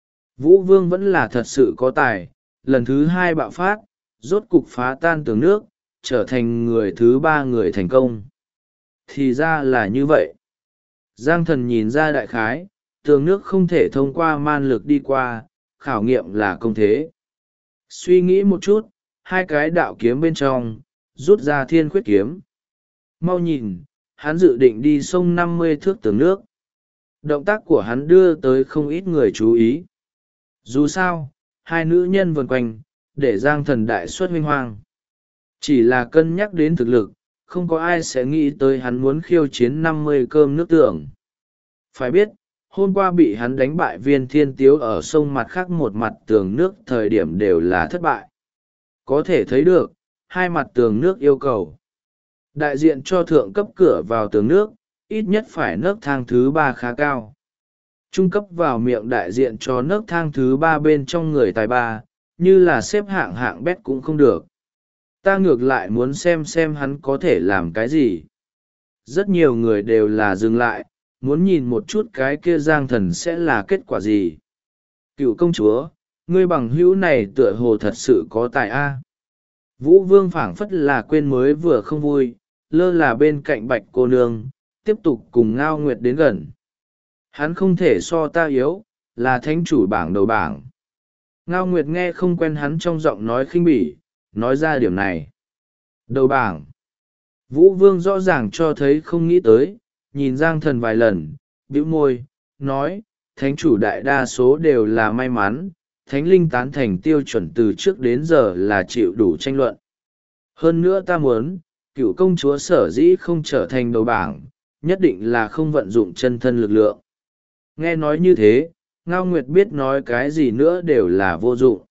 Vũ Vương vẫn là thật sự có tài, lần thứ hai bạo phát, rốt cục phá tan tường nước, trở thành người thứ ba người thành công. Thì ra là như vậy. Giang Thần nhìn ra đại khái, tường nước không thể thông qua man lực đi qua, khảo nghiệm là công thế. Suy nghĩ một chút, hai cái đạo kiếm bên trong, rút ra thiên khuyết kiếm. Mau nhìn, hắn dự định đi sông 50 thước tường nước. Động tác của hắn đưa tới không ít người chú ý. Dù sao, hai nữ nhân vần quanh, để Giang Thần đại xuất huynh hoang. Chỉ là cân nhắc đến thực lực, không có ai sẽ nghĩ tới hắn muốn khiêu chiến 50 cơm nước tường. Phải biết, hôm qua bị hắn đánh bại Viên Thiên Tiếu ở sông mặt khác một mặt tường nước thời điểm đều là thất bại. Có thể thấy được, hai mặt tường nước yêu cầu. Đại diện cho thượng cấp cửa vào tường nước, ít nhất phải nấc thang thứ 3 khá cao. Trung cấp vào miệng đại diện cho nấc thang thứ 3 bên trong người tài ba, như là xếp hạng hạng bét cũng không được. Ta ngược lại muốn xem hắn có thể làm cái gì. Rất nhiều người đều là dừng lại, muốn nhìn một chút cái kia Giang Thần sẽ là kết quả gì. Cựu công chúa, ngươi bằng hữu này tựa hồ thật sự có tài a. Vũ Vương phảng phất là quên mới vừa không vui, lơ là bên cạnh Bạch cô nương, tiếp tục cùng Ngao Nguyệt đến gần. Hắn không thể so ta yếu, là thánh chủ bảng đầu bảng. Ngao Nguyệt nghe không quen hắn trong giọng nói khinh bỉ, nói ra điểm này. Đầu bảng. Vũ Vương rõ ràng cho thấy không nghĩ tới, nhìn Giang Thần vài lần, bĩu môi, nói, thánh chủ đại đa số đều là may mắn, thánh linh tán thành tiêu chuẩn từ trước đến giờ là chịu đủ tranh luận. Hơn nữa ta muốn, cựu công chúa sở dĩ không trở thành đầu bảng, nhất định là không vận dụng chân thân lực lượng. Nghe nói như thế, Ngao Nguyệt biết nói cái gì nữa đều là vô dụng.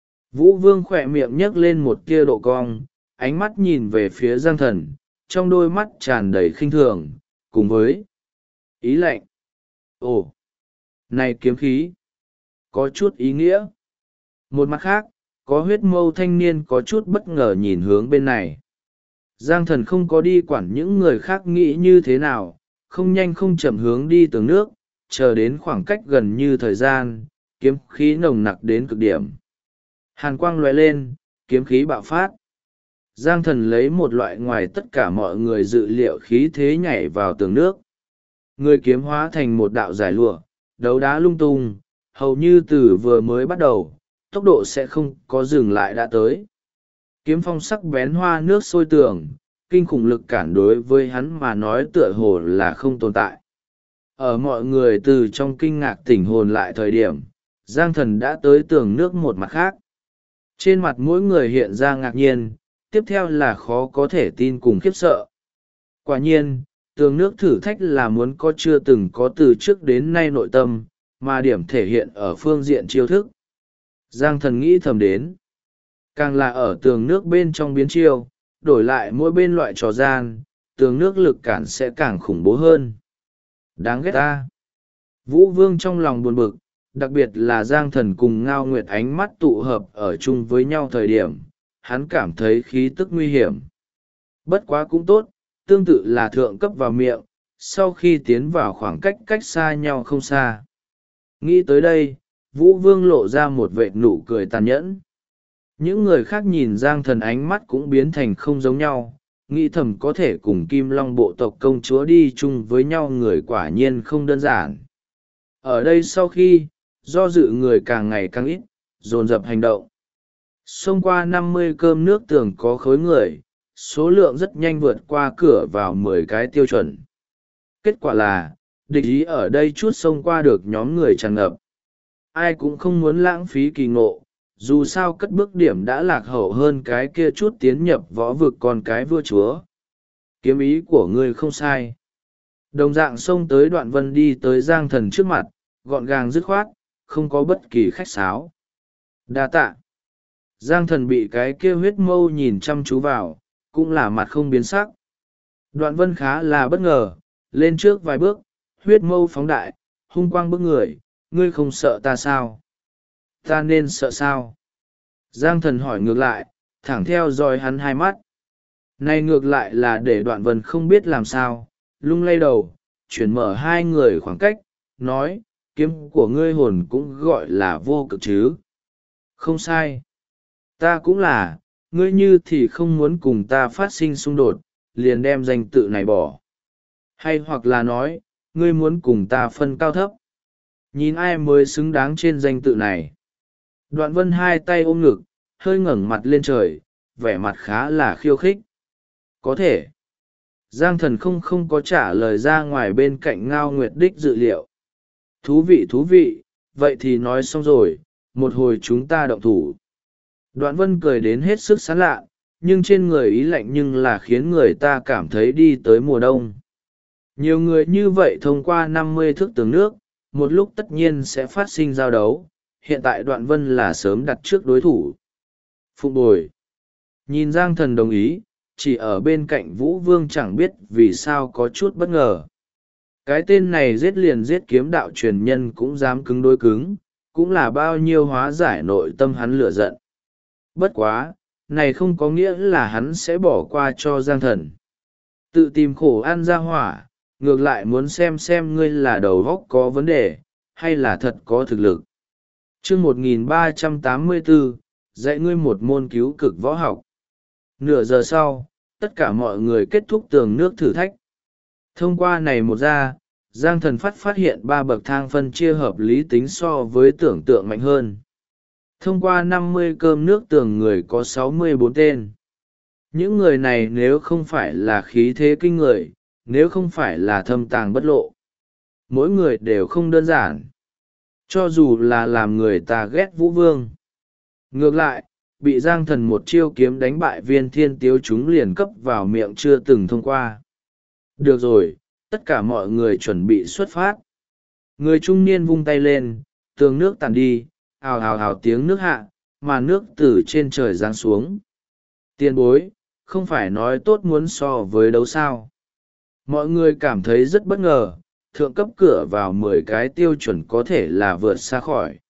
Vũ Vương khỏe miệng nhấc lên một tia độ cong, ánh mắt nhìn về phía Giang Thần, trong đôi mắt tràn đầy khinh thường, cùng với ý lạnh. Ồ, này kiếm khí, có chút ý nghĩa. Một mặt khác, có huyết mâu thanh niên có chút bất ngờ nhìn hướng bên này. Giang Thần không có đi quản những người khác nghĩ như thế nào, không nhanh không chậm hướng đi tường nước, chờ đến khoảng cách gần như thời gian, kiếm khí nồng nặc đến cực điểm. Hàn quang lóe lên, kiếm khí bạo phát. Giang Thần lấy một loại ngoài tất cả mọi người dự liệu khí thế nhảy vào tường nước. Người kiếm hóa thành một đạo giải lụa, đấu đá lung tung, hầu như từ vừa mới bắt đầu, tốc độ sẽ không có dừng lại đã tới. Kiếm phong sắc bén hoa nước sôi tường, kinh khủng lực cản đối với hắn mà nói tựa hồ là không tồn tại. Ở mọi người từ trong kinh ngạc tỉnh hồn lại thời điểm, Giang Thần đã tới tường nước một mặt khác. Trên mặt mỗi người hiện ra ngạc nhiên, tiếp theo là khó có thể tin cùng khiếp sợ. Quả nhiên, tường nước thử thách là muốn có chưa từng có từ trước đến nay nội tâm, mà điểm thể hiện ở phương diện chiêu thức. Giang Thần nghĩ thầm đến. Càng là ở tường nước bên trong biến chiêu, đổi lại mỗi bên loại trò gian, tường nước lực cản sẽ càng khủng bố hơn. Đáng ghét ta. Vũ Vương trong lòng buồn bực, đặc biệt là Giang Thần cùng Ngao Nguyệt ánh mắt tụ hợp ở chung với nhau thời điểm, hắn cảm thấy khí tức nguy hiểm. Bất quá cũng tốt, tương tự là thượng cấp vào miệng, sau khi tiến vào khoảng cách xa nhau không xa. Nghĩ tới đây, Vũ Vương lộ ra một vệt nụ cười tàn nhẫn. Những người khác nhìn Giang Thần ánh mắt cũng biến thành không giống nhau, nghĩ thầm có thể cùng Kim Long bộ tộc công chúa đi chung với nhau người quả nhiên không đơn giản. Ở đây sau khi, do dự người càng ngày càng ít, dồn dập hành động. Xông qua 50 cơm nước tường có khối người, số lượng rất nhanh vượt qua cửa vào 10 cái tiêu chuẩn. Kết quả là địch ý ở đây chút xông qua được nhóm người tràn ngập. Ai cũng không muốn lãng phí kỳ ngộ, dù sao cất bước điểm đã lạc hậu hơn cái kia chút tiến nhập võ vực con cái vua chúa. Kiếm ý của ngươi không sai. Đồng dạng xông tới Đoạn Vân đi tới Giang Thần trước mặt, gọn gàng dứt khoát, không có bất kỳ khách sáo. Đa tạ. Giang Thần bị cái kia huyết mâu nhìn chăm chú vào, cũng là mặt không biến sắc. Đoạn Vân khá là bất ngờ, lên trước vài bước, huyết mâu phóng đại, hung quang bức người, ngươi không sợ ta sao? Ta nên sợ sao? Giang Thần hỏi ngược lại, thẳng theo dõi hắn hai mắt. Này ngược lại là để Đoạn Vân không biết làm sao, lung lay đầu, chuyển mở hai người khoảng cách, nói, kiếm của ngươi hồn cũng gọi là vô cực chứ. Không sai. Ta cũng là, ngươi như thì không muốn cùng ta phát sinh xung đột, liền đem danh tự này bỏ. Hay hoặc là nói, ngươi muốn cùng ta phân cao thấp. Nhìn ai mới xứng đáng trên danh tự này. Đoạn Vân hai tay ôm ngực, hơi ngẩng mặt lên trời, vẻ mặt khá là khiêu khích. Có thể. Giang Thần không có trả lời ra ngoài bên cạnh Ngao Nguyệt Đích dự liệu. Thú vị, vậy thì nói xong rồi, một hồi chúng ta động thủ. Đoạn Vân cười đến hết sức sán lạ, nhưng trên người ý lạnh nhưng là khiến người ta cảm thấy đi tới mùa đông. Nhiều người như vậy thông qua 50 thước tường nước, một lúc tất nhiên sẽ phát sinh giao đấu, hiện tại Đoạn Vân là sớm đặt trước đối thủ. Phụng bồi. Nhìn Giang Thần đồng ý, chỉ ở bên cạnh Vũ Vương chẳng biết vì sao có chút bất ngờ. Cái tên này giết liền giết kiếm đạo truyền nhân cũng dám cứng đối cứng, cũng là bao nhiêu hóa giải nội tâm hắn lửa giận. Bất quá, này không có nghĩa là hắn sẽ bỏ qua cho Giang Thần. Tự tìm khổ ăn ra hỏa, ngược lại muốn xem ngươi là đầu óc có vấn đề, hay là thật có thực lực. Chương 1384, dạy ngươi một môn cứu cực võ học. Nửa giờ sau, tất cả mọi người kết thúc tường nước thử thách. Thông qua này một ra, Giang Thần phát hiện 3 bậc thang phân chia hợp lý tính so với tưởng tượng mạnh hơn. Thông qua 50 cơm nước tường người có 64 tên. Những người này nếu không phải là khí thế kinh người, nếu không phải là thâm tàng bất lộ, mỗi người đều không đơn giản. Cho dù là làm người ta ghét Vũ Vương. Ngược lại, bị Giang Thần một chiêu kiếm đánh bại Viên Thiên Tiếu chúng liền cấp vào miệng chưa từng thông qua. Được rồi, tất cả mọi người chuẩn bị xuất phát. Người trung niên vung tay lên, tường nước tàn đi, ào ào ào tiếng nước hạ, mà nước từ trên trời giáng xuống. Tiền bối, không phải nói tốt muốn so với đấu sao. Mọi người cảm thấy rất bất ngờ, thượng cấp cửa vào 10 cái tiêu chuẩn có thể là vượt xa khỏi.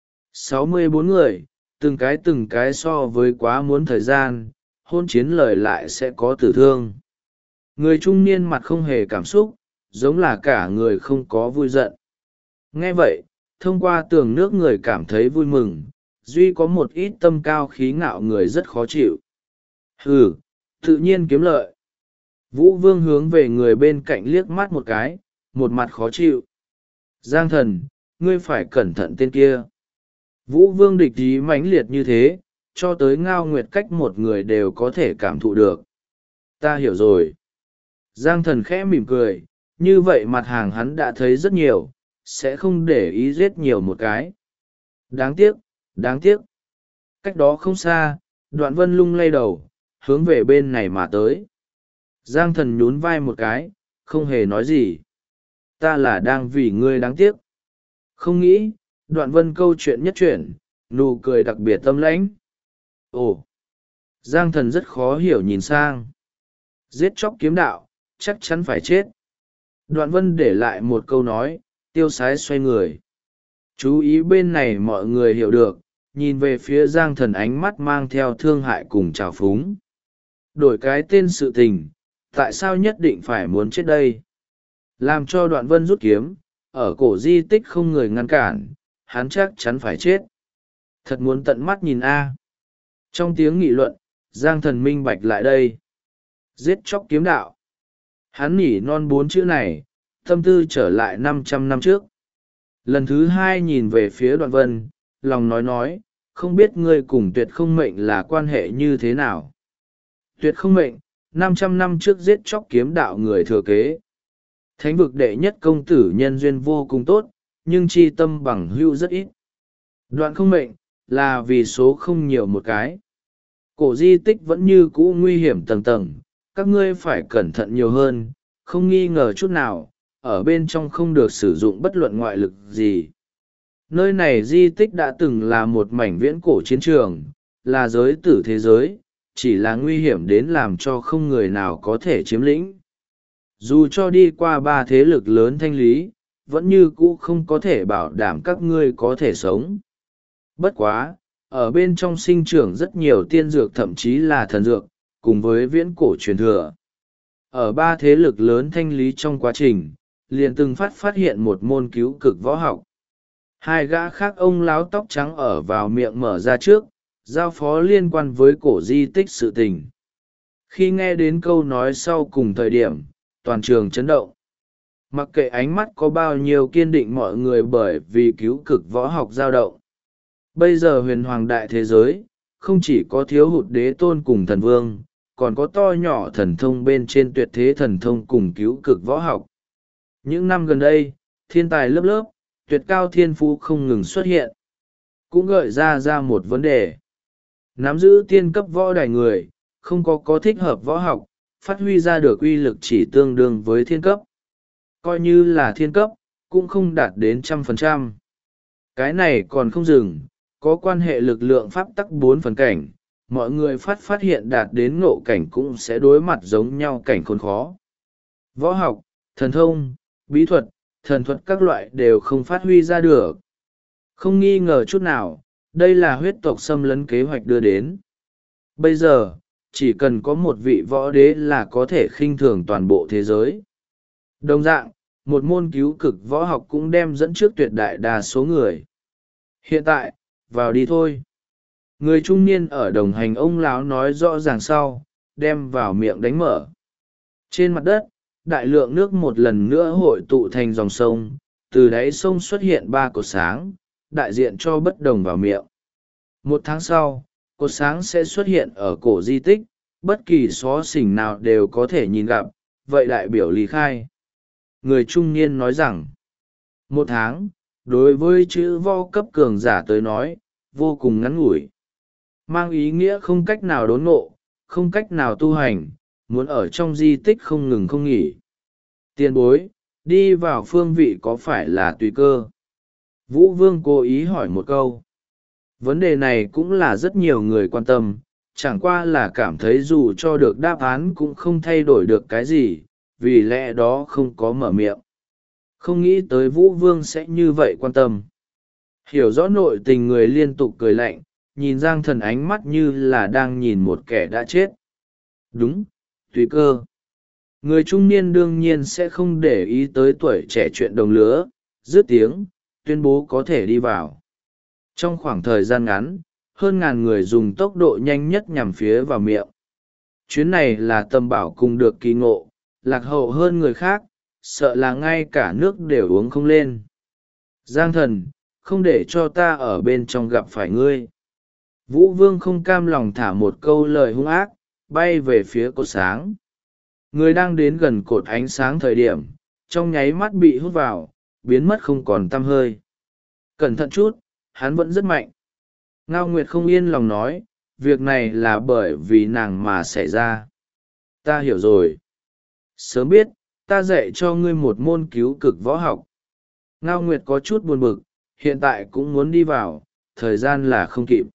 64 người, từng cái so với quá muốn thời gian, hôn chiến lời lại sẽ có tử thương. Người trung niên mặt không hề cảm xúc, giống là cả người không có vui giận. Nghe vậy, thông qua tường nước người cảm thấy vui mừng, duy có một ít tâm cao khí ngạo người rất khó chịu. Hừ, tự nhiên kiếm lợi. Vũ Vương hướng về người bên cạnh liếc mắt một cái, một mặt khó chịu. Giang Thần, ngươi phải cẩn thận tên kia. Vũ Vương địch ý mãnh liệt như thế, cho tới Ngao Nguyệt cách một người đều có thể cảm thụ được. Ta hiểu rồi. Giang Thần khẽ mỉm cười, như vậy mặt hàng hắn đã thấy rất nhiều, sẽ không để ý giết nhiều một cái. Đáng tiếc. Cách đó không xa, Đoạn Vân lung lay đầu, hướng về bên này mà tới. Giang Thần nhún vai một cái, không hề nói gì. Ta là đang vì ngươi đáng tiếc. Không nghĩ, Đoạn Vân câu chuyện nhất chuyển, nụ cười đặc biệt tâm lãnh. Ồ! Giang Thần rất khó hiểu nhìn sang. Giết chóc kiếm đạo, chắc chắn phải chết. Đoạn Vân để lại một câu nói, tiêu sái xoay người. Chú ý bên này mọi người hiểu được, nhìn về phía Giang Thần ánh mắt mang theo thương hại cùng trào phúng. Đổi cái tên sự tình, tại sao nhất định phải muốn chết đây? Làm cho Đoạn Vân rút kiếm, ở cổ di tích không người ngăn cản, hắn chắc chắn phải chết. Thật muốn tận mắt nhìn a. Trong tiếng nghị luận, Giang Thần minh bạch lại đây. Giết chóc kiếm đạo. Hắn nhỉ non 4 chữ này, tâm tư trở lại 500 năm trước. Lần thứ 2 nhìn về phía Đoạn Vân, lòng nói, không biết ngươi cùng Tuyệt Không Mệnh là quan hệ như thế nào. Tuyệt Không Mệnh, 500 năm trước giết chóc kiếm đạo người thừa kế. Thánh vực đệ nhất công tử nhân duyên vô cùng tốt, nhưng chi tâm bằng hữu rất ít. Đoạn không mệnh, là vì số không nhiều một cái. Cổ di tích vẫn như cũ nguy hiểm tầng tầng, các ngươi phải cẩn thận nhiều hơn, không nghi ngờ chút nào, ở bên trong không được sử dụng bất luận ngoại lực gì. Nơi này di tích đã từng là một mảnh viễn cổ chiến trường, là giới tử thế giới, chỉ là nguy hiểm đến làm cho không người nào có thể chiếm lĩnh. Dù cho đi qua 3 thế lực lớn thanh lý, vẫn như cũ không có thể bảo đảm các ngươi có thể sống. Bất quá, ở bên trong sinh trưởng rất nhiều tiên dược thậm chí là thần dược, cùng với viễn cổ truyền thừa. Ở 3 thế lực lớn thanh lý trong quá trình, liền từng phát hiện một môn cứu cực võ học. 2 gã khác ông láo tóc trắng ở vào miệng mở ra trước, giao phó liên quan với cổ di tích sự tình. Khi nghe đến câu nói sau cùng thời điểm, toàn trường chấn động. Mặc kệ ánh mắt có bao nhiêu kiên định, mọi người bởi vì cứu cực võ học dao động. Bây giờ huyền hoàng đại thế giới, không chỉ có thiếu hụt đế tôn cùng thần vương, còn có to nhỏ thần thông bên trên tuyệt thế thần thông cùng cứu cực võ học. Những năm gần đây, thiên tài lớp lớp, tuyệt cao thiên phú không ngừng xuất hiện. Cũng gợi ra một vấn đề. Nắm giữ tiên cấp võ đài người, không có thích hợp võ học, phát huy ra được uy lực chỉ tương đương với thiên cấp. Coi như là thiên cấp, cũng không đạt đến 100%. Cái này còn không dừng, có quan hệ lực lượng pháp tắc 4 phần cảnh, mọi người phát hiện đạt đến ngộ cảnh cũng sẽ đối mặt giống nhau cảnh khốn khó. Võ học, thần thông, bí thuật, thần thuật các loại đều không phát huy ra được. Không nghi ngờ chút nào, đây là huyết tộc xâm lấn kế hoạch đưa đến. Bây giờ, chỉ cần có một vị võ đế là có thể khinh thường toàn bộ thế giới. Đồng dạng, một môn cứu cực võ học cũng đem dẫn trước tuyệt đại đa số người. Hiện tại, vào đi thôi. Người trung niên ở đồng hành ông lão nói rõ ràng sau, đem vào miệng đánh mở. Trên mặt đất, đại lượng nước một lần nữa hội tụ thành dòng sông, từ đáy sông xuất hiện 3 cột sáng, đại diện cho bất đồng vào miệng. 1 tháng sau, cột sáng sẽ xuất hiện ở cổ di tích, bất kỳ xó xỉnh nào đều có thể nhìn gặp, vậy đại biểu lý khai. Người trung niên nói rằng, 1 tháng, đối với chữ võ cấp cường giả tới nói, vô cùng ngắn ngủi. Mang ý nghĩa không cách nào đốn ngộ, không cách nào tu hành, muốn ở trong di tích không ngừng không nghỉ. Tiền bối, đi vào phương vị có phải là tùy cơ? Vũ Vương cố ý hỏi một câu. Vấn đề này cũng là rất nhiều người quan tâm, chẳng qua là cảm thấy dù cho được đáp án cũng không thay đổi được cái gì, vì lẽ đó không có mở miệng. Không nghĩ tới Vũ Vương sẽ như vậy quan tâm. Hiểu rõ nội tình người liên tục cười lạnh, nhìn Giang Thần ánh mắt như là đang nhìn một kẻ đã chết. Đúng, tùy cơ. Người trung niên đương nhiên sẽ không để ý tới tuổi trẻ chuyện đồng lứa, dứt tiếng, tuyên bố có thể đi vào. Trong khoảng thời gian ngắn, hơn ngàn người dùng tốc độ nhanh nhất nhằm phía vào miệng. Chuyến này là Tâm Bảo cùng được kỳ ngộ, lạc hậu hơn người khác, sợ là ngay cả nước đều uống không lên. Giang Thần, không để cho ta ở bên trong gặp phải ngươi. Vũ Vương không cam lòng thả một câu lời hung ác, bay về phía cột sáng. Người đang đến gần cột ánh sáng thời điểm, trong nháy mắt bị hút vào, biến mất không còn tăm hơi. Cẩn thận chút, hắn vẫn rất mạnh. Ngao Nguyệt không yên lòng nói, việc này là bởi vì nàng mà xảy ra. Ta hiểu rồi. Sớm biết, ta dạy cho ngươi một môn cứu cực võ học. Ngao Nguyệt có chút buồn bực, hiện tại cũng muốn đi vào, thời gian là không kịp.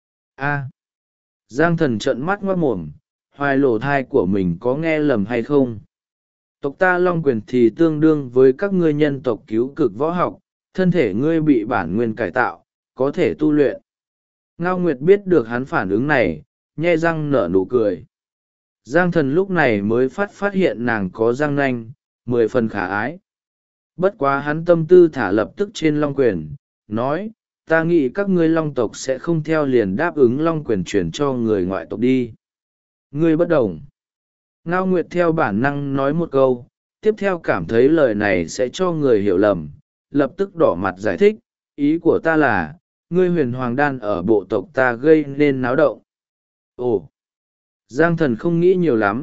Giang Thần trợn mắt ngoác mồm, hoài lỗ thai của mình có nghe lầm hay không? Tộc ta Long Quyền thì tương đương với các ngươi nhân tộc cứu cực võ học, thân thể ngươi bị bản nguyên cải tạo, có thể tu luyện. Ngao Nguyệt biết được hắn phản ứng này, nhe răng nở nụ cười. Giang Thần lúc này mới phát hiện nàng có răng nanh, 10 phần khả ái. Bất quá hắn tâm tư thả lập tức trên Long Quyền, nói, ta nghĩ các ngươi Long tộc sẽ không theo liền đáp ứng Long Quyền chuyển cho người ngoại tộc đi. Ngươi bất đồng. Ngao Nguyệt theo bản năng nói một câu, tiếp theo cảm thấy lời này sẽ cho người hiểu lầm, lập tức đỏ mặt giải thích, ý của ta là, ngươi huyền hoàng đan ở bộ tộc ta gây nên náo động. Ồ! Giang Thần không nghĩ nhiều lắm,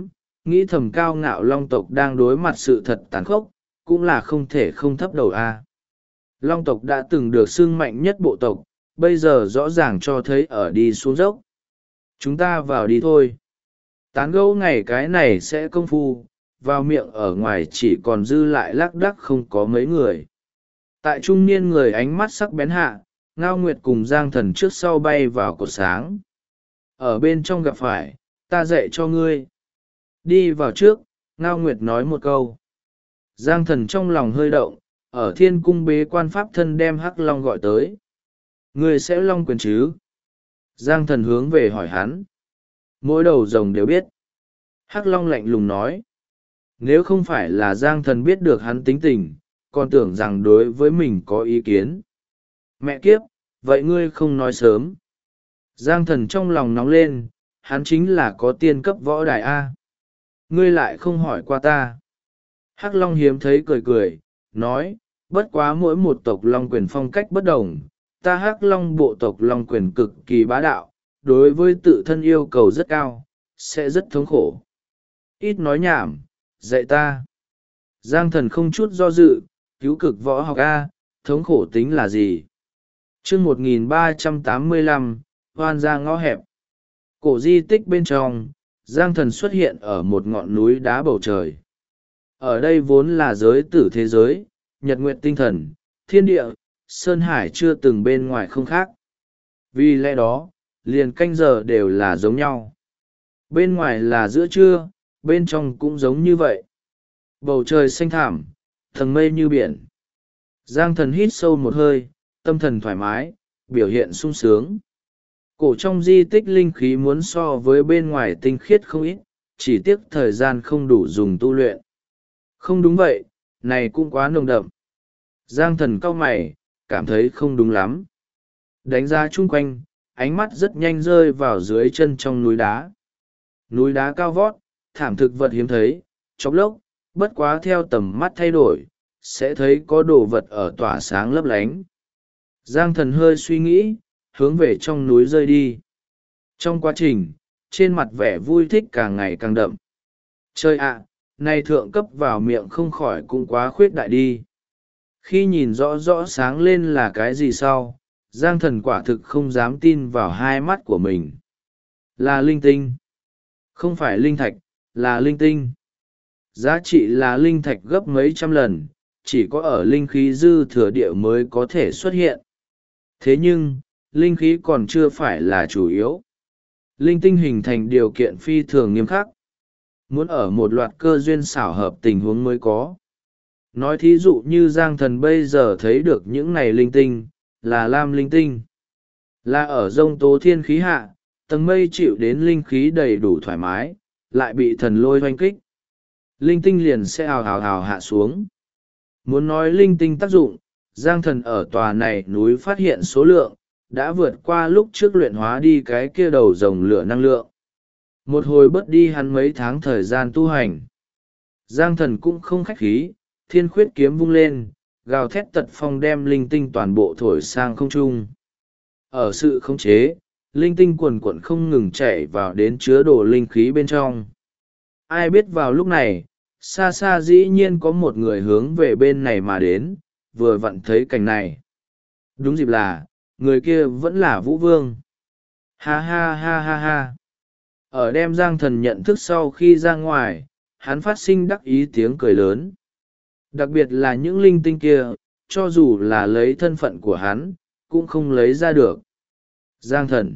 nghĩ thầm cao ngạo long tộc đang đối mặt sự thật tàn khốc, cũng là không thể không thấp đầu a. Long tộc đã từng được xưng mạnh nhất bộ tộc, bây giờ rõ ràng cho thấy ở đi xuống dốc. Chúng ta vào đi thôi. Tán gẫu ngày cái này sẽ công phu, vào miệng ở ngoài chỉ còn dư lại lác đác không có mấy người. Tại trung niên người ánh mắt sắc bén hạ, Ngao Nguyệt cùng Giang Thần trước sau bay vào cột sáng. Ở bên trong gặp phải, ta dạy cho ngươi. Đi vào trước, Ngao Nguyệt nói một câu. Giang Thần trong lòng hơi động, ở thiên cung bế quan pháp thân đem Hắc Long gọi tới. Ngươi sẽ long quyền chứ? Giang Thần hướng về hỏi hắn. Mỗi đầu rồng đều biết. Hắc Long lạnh lùng nói. Nếu không phải là Giang Thần biết được hắn tính tình, còn tưởng rằng đối với mình có ý kiến. Mẹ kiếp, vậy ngươi không nói sớm. Giang Thần trong lòng nóng lên, hắn chính là có tiên cấp võ đài A. Ngươi lại không hỏi qua ta. Hắc Long hiếm thấy cười cười, nói, bất quá mỗi một tộc Long quyền phong cách bất đồng, ta Hắc Long bộ tộc Long quyền cực kỳ bá đạo, đối với tự thân yêu cầu rất cao, sẽ rất thống khổ. Ít nói nhảm, dạy ta. Giang Thần không chút do dự, cứu cực võ học A, thống khổ tính là gì? chương 1385, hoan ra ngõ hẹp. Cổ di tích bên trong, Giang Thần xuất hiện ở một ngọn núi đá bầu trời. Ở đây vốn là giới tử thế giới, nhật nguyệt tinh thần, thiên địa, sơn hải chưa từng bên ngoài không khác. Vì lẽ đó, liền canh giờ đều là giống nhau. Bên ngoài là giữa trưa, bên trong cũng giống như vậy. Bầu trời xanh thảm, tầng mây như biển. Giang Thần hít sâu một hơi, tâm thần thoải mái, biểu hiện sung sướng. Cổ trong di tích linh khí muốn so với bên ngoài tinh khiết không ít, chỉ tiếc thời gian không đủ dùng tu luyện. Không đúng vậy, này cũng quá nồng đậm. Giang Thần cau mày, cảm thấy không đúng lắm. Đánh ra chung quanh, ánh mắt rất nhanh rơi vào dưới chân trong núi đá. Núi đá cao vót, thảm thực vật hiếm thấy, chốc lốc, bất quá theo tầm mắt thay đổi, sẽ thấy có đồ vật ở tỏa sáng lấp lánh. Giang Thần hơi suy nghĩ, hướng về trong núi rơi đi. Trong quá trình, trên mặt vẻ vui thích càng ngày càng đậm. Trời ạ, nay thượng cấp vào miệng không khỏi cũng quá khuyết đại đi. Khi nhìn rõ rõ sáng lên là cái gì sau, Giang Thần quả thực không dám tin vào hai mắt của mình. Là linh tinh. Không phải linh thạch, là linh tinh. Giá trị là linh thạch gấp mấy trăm lần, chỉ có ở linh khí dư thừa địa mới có thể xuất hiện. Thế nhưng, linh khí còn chưa phải là chủ yếu. Linh tinh hình thành điều kiện phi thường nghiêm khắc. Muốn ở một loạt cơ duyên xảo hợp tình huống mới có. Nói thí dụ như Giang Thần bây giờ thấy được những này linh tinh, là lam linh tinh. Là ở dông tố thiên khí hạ, tầng mây chịu đến linh khí đầy đủ thoải mái, lại bị thần lôi hoanh kích. Linh tinh liền sẽ hào hào hào hạ xuống. Muốn nói linh tinh tác dụng, Giang Thần ở tòa này núi phát hiện số lượng, đã vượt qua lúc trước luyện hóa đi cái kia đầu rồng lửa năng lượng. Một hồi bớt đi hắn mấy tháng thời gian tu hành. Giang Thần cũng không khách khí, thiên khuyết kiếm vung lên, gào thét tật phong đem linh tinh toàn bộ thổi sang không trung. Ở sự khống chế, linh tinh quần quận không ngừng chảy vào đến chứa đồ linh khí bên trong. Ai biết vào lúc này, xa xa dĩ nhiên có một người hướng về bên này mà đến, vừa vặn thấy cảnh này. Đúng dịp là, người kia vẫn là Vũ Vương. Ha ha ha ha ha. Ở đem Giang Thần nhận thức sau khi ra ngoài, hắn phát sinh đắc ý tiếng cười lớn. Đặc biệt là những linh tinh kia, cho dù là lấy thân phận của hắn, cũng không lấy ra được. Giang Thần.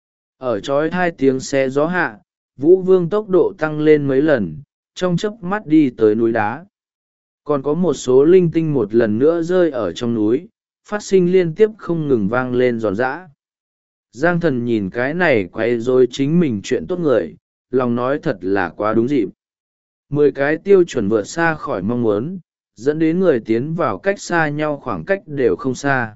Ở trói hai tiếng xe gió hạ, Vũ Vương tốc độ tăng lên mấy lần, trong chớp mắt đi tới núi đá. Còn có một số linh tinh một lần nữa rơi ở trong núi, phát sinh liên tiếp không ngừng vang lên giòn giã. Giang Thần nhìn cái này quay rồi chính mình chuyện tốt người, lòng nói thật là quá đúng dịp. 10 cái tiêu chuẩn vượt xa khỏi mong muốn, dẫn đến người tiến vào cách xa nhau khoảng cách đều không xa.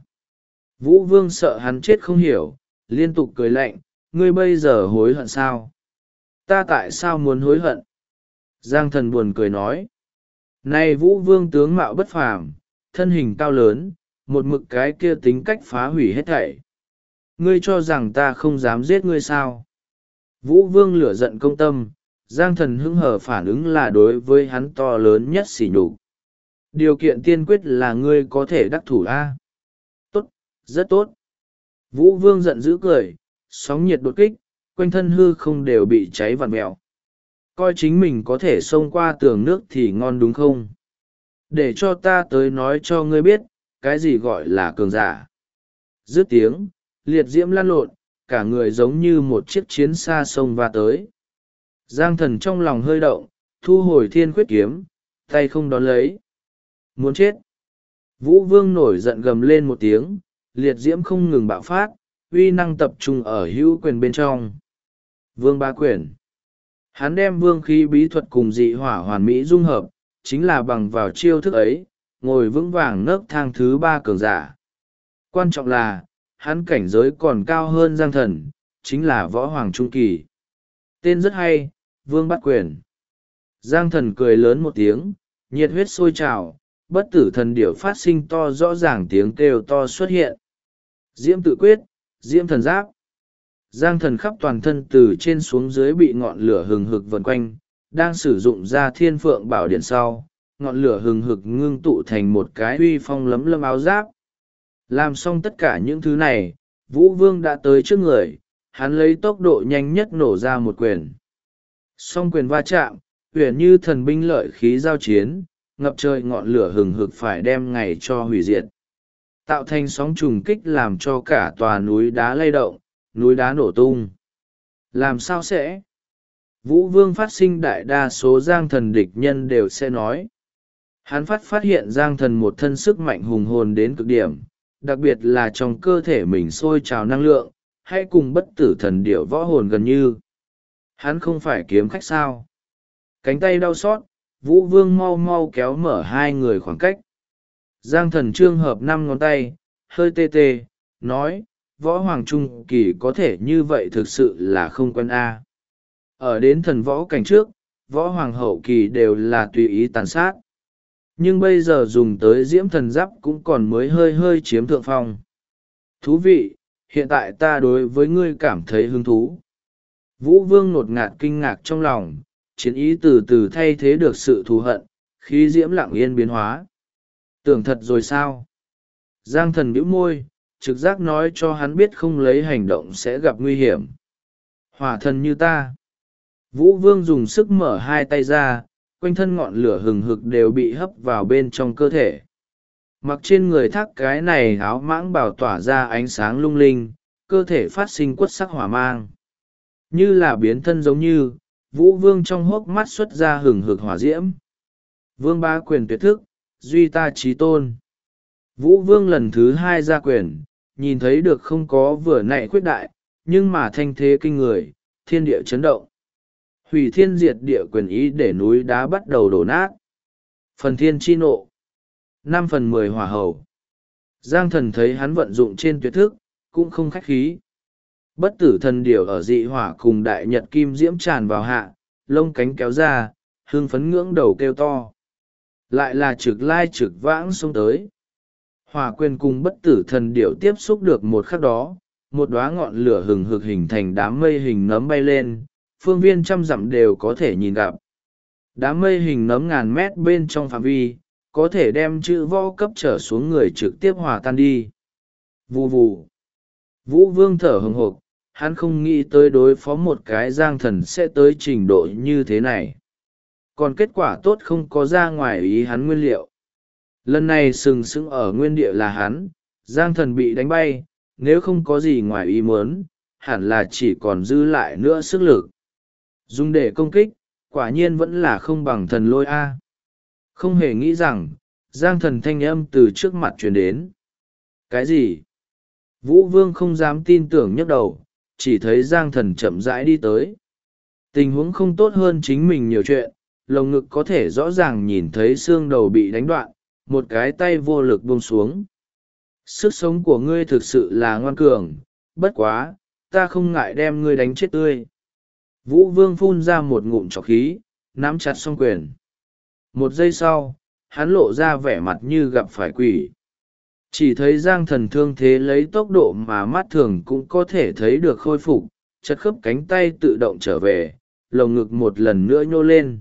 Vũ Vương sợ hắn chết không hiểu, liên tục cười lạnh, ngươi bây giờ hối hận sao? Ta tại sao muốn hối hận? Giang Thần buồn cười nói. Này Vũ Vương tướng mạo bất phàm, thân hình cao lớn, một mực cái kia tính cách phá hủy hết thảy. Ngươi cho rằng ta không dám giết ngươi sao? Vũ Vương lửa giận công tâm, Giang Thần hứng hở phản ứng là đối với hắn to lớn nhất sỉ nhục. Điều kiện tiên quyết là ngươi có thể đắc thủ a. Tốt, rất tốt. Vũ Vương giận dữ cười, sóng nhiệt đột kích, quanh thân hư không đều bị cháy vặn mèo. Coi chính mình có thể xông qua tường nước thì ngon đúng không? Để cho ta tới nói cho ngươi biết, cái gì gọi là cường giả. Dứt tiếng, liệt diễm lan lộn, cả người giống như một chiếc chiến xa sông va tới. Giang Thần trong lòng hơi động, thu hồi thiên khuyết kiếm, tay không đón lấy. Muốn chết. Vũ Vương nổi giận gầm lên một tiếng, liệt diễm không ngừng bạo phát, uy năng tập trung ở hữu quyền bên trong. Vương Ba Quyền. Hắn đem vương khí bí thuật cùng dị hỏa hoàn mỹ dung hợp, chính là bằng vào chiêu thức ấy, ngồi vững vàng nấc thang thứ 3 cường giả. Quan trọng là, hắn cảnh giới còn cao hơn Giang Thần, chính là võ hoàng trung kỳ. Tên rất hay, Vương Bát Quyền. Giang Thần cười lớn một tiếng, nhiệt huyết sôi trào, bất tử thần điểu phát sinh to rõ ràng tiếng kêu to xuất hiện. Diễm tự quyết, diễm thần giáp. Giang Thần khắp toàn thân từ trên xuống dưới bị ngọn lửa hừng hực vần quanh, đang sử dụng ra thiên phượng bảo điện sau, ngọn lửa hừng hực ngưng tụ thành một cái uy phong lấm lâm áo giáp. Làm xong tất cả những thứ này, Vũ Vương đã tới trước người, hắn lấy tốc độ nhanh nhất nổ ra một quyền. Song quyền va chạm, huyền như thần binh lợi khí giao chiến, ngập trời ngọn lửa hừng hực phải đem ngày cho hủy diệt. Tạo thành sóng trùng kích làm cho cả tòa núi đá lay động, núi đá nổ tung. Làm sao sẽ? Vũ Vương phát sinh đại đa số Giang Thần địch nhân đều sẽ nói. Hắn phát hiện Giang Thần một thân sức mạnh hùng hồn đến cực điểm, đặc biệt là trong cơ thể mình sôi trào năng lượng, hay cùng bất tử thần điểu võ hồn gần như. Hắn không phải kiếm khách sao? Cánh tay đau xót, Vũ Vương mau mau kéo mở hai người khoảng cách. Giang Thần trương hợp 5 ngón tay, hơi tê tê, nói, võ hoàng trung kỳ có thể như vậy thực sự là không quen a. Ở đến thần võ cảnh trước, võ hoàng hậu kỳ đều là tùy ý tàn sát. Nhưng bây giờ dùng tới diễm thần giáp cũng còn mới hơi hơi chiếm thượng phong. Thú vị, hiện tại ta đối với ngươi cảm thấy hứng thú. Vũ Vương ngột ngạt kinh ngạc trong lòng, chiến ý từ từ thay thế được sự thù hận, khí diễm lặng yên biến hóa. Tưởng thật rồi sao? Giang Thần bĩu môi, trực giác nói cho hắn biết không lấy hành động sẽ gặp nguy hiểm. Hỏa thần như ta. Vũ Vương dùng sức mở hai tay ra, quanh thân ngọn lửa hừng hực đều bị hấp vào bên trong cơ thể. Mặc trên người thác cái này áo mãng bảo tỏa ra ánh sáng lung linh, cơ thể phát sinh quất sắc hỏa mang. Như là biến thân giống như, Vũ Vương trong hốc mắt xuất ra hừng hực hỏa diễm. Vương Ba Quyền tuyệt thức, duy ta chí tôn. Vũ Vương lần thứ 2 ra quyền, nhìn thấy được không có vừa nãy khuyết đại, nhưng mà thanh thế kinh người, thiên địa chấn động. Hủy thiên diệt địa quyền ý để núi đá bắt đầu đổ nát. Phần thiên chi nộ. 5/10 hỏa hầu. Giang Thần thấy hắn vận dụng trên tuyệt thức, cũng không khách khí. Bất tử thần điểu ở dị hỏa cùng đại nhật kim diễm tràn vào hạ, lông cánh kéo ra, hương phấn ngưỡng đầu kêu to. Lại là trực lai trực vãng xông tới. Hỏa quyền cùng bất tử thần điểu tiếp xúc được một khắc đó, một đóa ngọn lửa hừng hực hình thành đám mây hình nấm bay lên, phương viên 100 dặm đều có thể nhìn gặp. Đám mây hình nấm ngàn mét bên trong phạm vi, có thể đem chữ võ cấp trở xuống người trực tiếp hòa tan đi. Vù vù. Vũ Vương thở hừng hực, hắn không nghĩ tới đối phó một cái Giang Thần sẽ tới trình độ như thế này. Còn kết quả tốt không có ra ngoài ý hắn nguyên liệu. Lần này sừng sững ở nguyên địa là hắn, Giang Thần bị đánh bay, nếu không có gì ngoài ý muốn, hẳn là chỉ còn dư lại nữa sức lực. Dùng để công kích, quả nhiên vẫn là không bằng thần lôi A. Không hề nghĩ rằng, Giang Thần thanh âm từ trước mặt truyền đến. Cái gì? Vũ Vương không dám tin tưởng nhấc đầu, chỉ thấy Giang Thần chậm rãi đi tới. Tình huống không tốt hơn chính mình nhiều chuyện, lồng ngực có thể rõ ràng nhìn thấy xương đầu bị đánh đoạn, một cái tay vô lực buông xuống. Sức sống của ngươi thực sự là ngoan cường, bất quá, ta không ngại đem ngươi đánh chết tươi. Vũ Vương phun ra một ngụm trọc khí, nắm chặt song quyền. Một giây sau, hắn lộ ra vẻ mặt như gặp phải quỷ. Chỉ thấy Giang Thần thương thế lấy tốc độ mà mắt thường cũng có thể thấy được khôi phục, chật khớp cánh tay tự động trở về, lồng ngực một lần nữa nhô lên.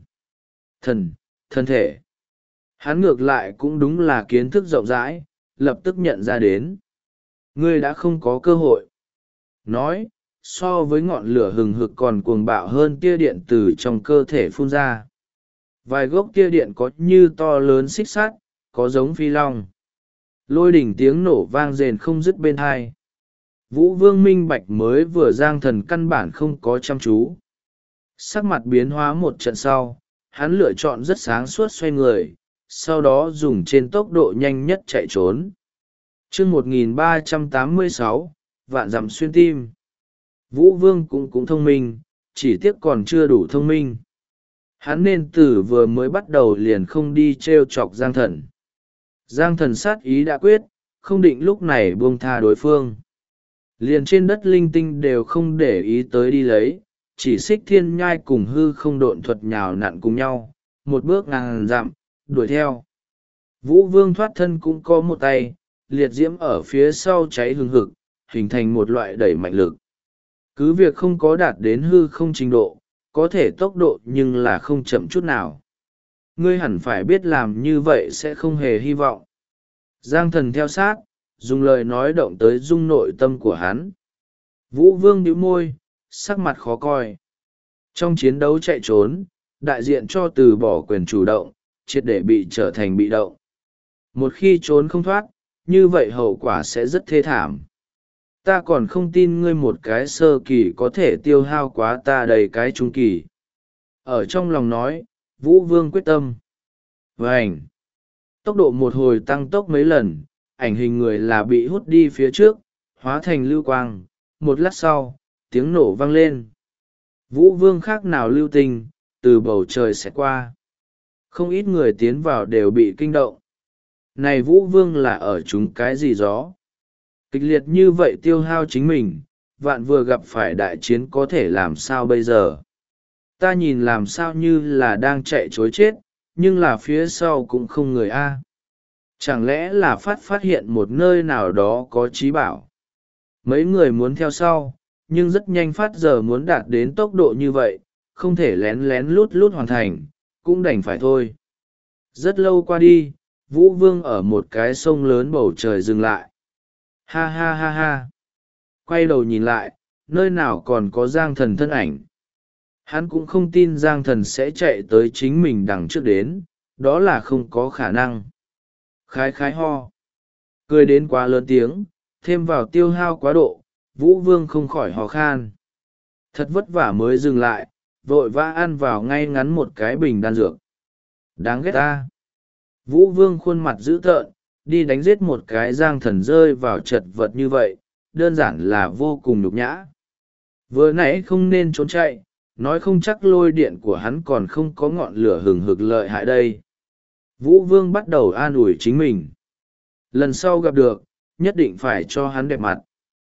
Thân thể. Hắn ngược lại cũng đúng là kiến thức rộng rãi, lập tức nhận ra đến. Ngươi đã không có cơ hội. Nói, so với ngọn lửa hừng hực còn cuồng bạo hơn tia điện từ trong cơ thể phun ra. Vài gốc tia điện có như to lớn xích sắt, có giống phi long. Lôi đỉnh tiếng nổ vang rền không dứt bên hai. Vũ Vương minh bạch mới vừa giang thần căn bản không có chăm chú. Sắc mặt biến hóa một trận sau, hắn lựa chọn rất sáng suốt xoay người, sau đó dùng trên tốc độ nhanh nhất chạy trốn. Chương 1386, vạn dặm xuyên tim. Vũ Vương cũng thông minh, chỉ tiếc còn chưa đủ thông minh. Hắn nên từ vừa mới bắt đầu liền không đi t r e o chọc Giang Thần. Giang Thần sát ý đã quyết, không định lúc này buông tha đối phương. Liền trên đất linh tinh đều không để ý tới đi lấy, chỉ xích thiên nhai cùng hư không độn thuật nhào nặn cùng nhau, một bước ngàn dặm, đuổi theo. Vũ Vương thoát thân cũng có một tay, liệt diễm ở phía sau cháy hừng hực, hình thành một loại đẩy mạnh lực. Cứ việc không có đạt đến hư không trình độ, có thể tốc độ nhưng là không chậm chút nào. Ngươi hẳn phải biết làm như vậy sẽ không hề hy vọng. Giang Thần theo sát, dùng lời nói động tới dung nội tâm của hắn. Vũ Vương nhíu môi, sắc mặt khó coi. Trong chiến đấu chạy trốn, đại diện cho từ bỏ quyền chủ động, triệt để bị trở thành bị động. Một khi trốn không thoát, như vậy hậu quả sẽ rất thê thảm. Ta còn không tin ngươi một cái sơ kỳ có thể tiêu hao quá ta đầy cái trung kỳ. Ở trong lòng nói, Vũ Vương quyết tâm. Vành! Tốc độ một hồi tăng tốc mấy lần, ảnh hình người là bị hút đi phía trước, hóa thành lưu quang. Một lát sau, tiếng nổ vang lên. Vũ Vương khác nào lưu tình, từ bầu trời xẹt qua. Không ít người tiến vào đều bị kinh động. Này Vũ Vương là ở chúng cái gì gió? Kịch liệt như vậy tiêu hao chính mình, vạn vừa gặp phải đại chiến có thể làm sao bây giờ? Ta nhìn làm sao như là đang chạy chối chết, nhưng là phía sau cũng không người a. Chẳng lẽ là phát hiện một nơi nào đó có trí bảo? Mấy người muốn theo sau, nhưng rất nhanh phát giờ muốn đạt đến tốc độ như vậy, không thể lén lén lút lút hoàn thành, cũng đành phải thôi. Rất lâu qua đi, Vũ Vương ở một cái sông lớn bầu trời dừng lại. Ha ha ha ha. Quay đầu nhìn lại, nơi nào còn có Giang Thần thân ảnh. Hắn cũng không tin Giang Thần sẽ chạy tới chính mình đằng trước đến, đó là không có khả năng. Khái khái ho. Cười đến quá lớn tiếng, thêm vào tiêu hao quá độ, Vũ Vương không khỏi hò khan. Thật vất vả mới dừng lại, vội vã ăn vào ngay ngắn một cái bình đan dược. Đáng ghét ta. Vũ Vương khuôn mặt dữ tợn, đi đánh giết một cái Giang Thần rơi vào chật vật như vậy, đơn giản là vô cùng nhục nhã. Vừa nãy không nên trốn chạy, nói không chắc lôi điện của hắn còn không có ngọn lửa hừng hực lợi hại đây. Vũ Vương bắt đầu an ủi chính mình. Lần sau gặp được, nhất định phải cho hắn đẹp mặt.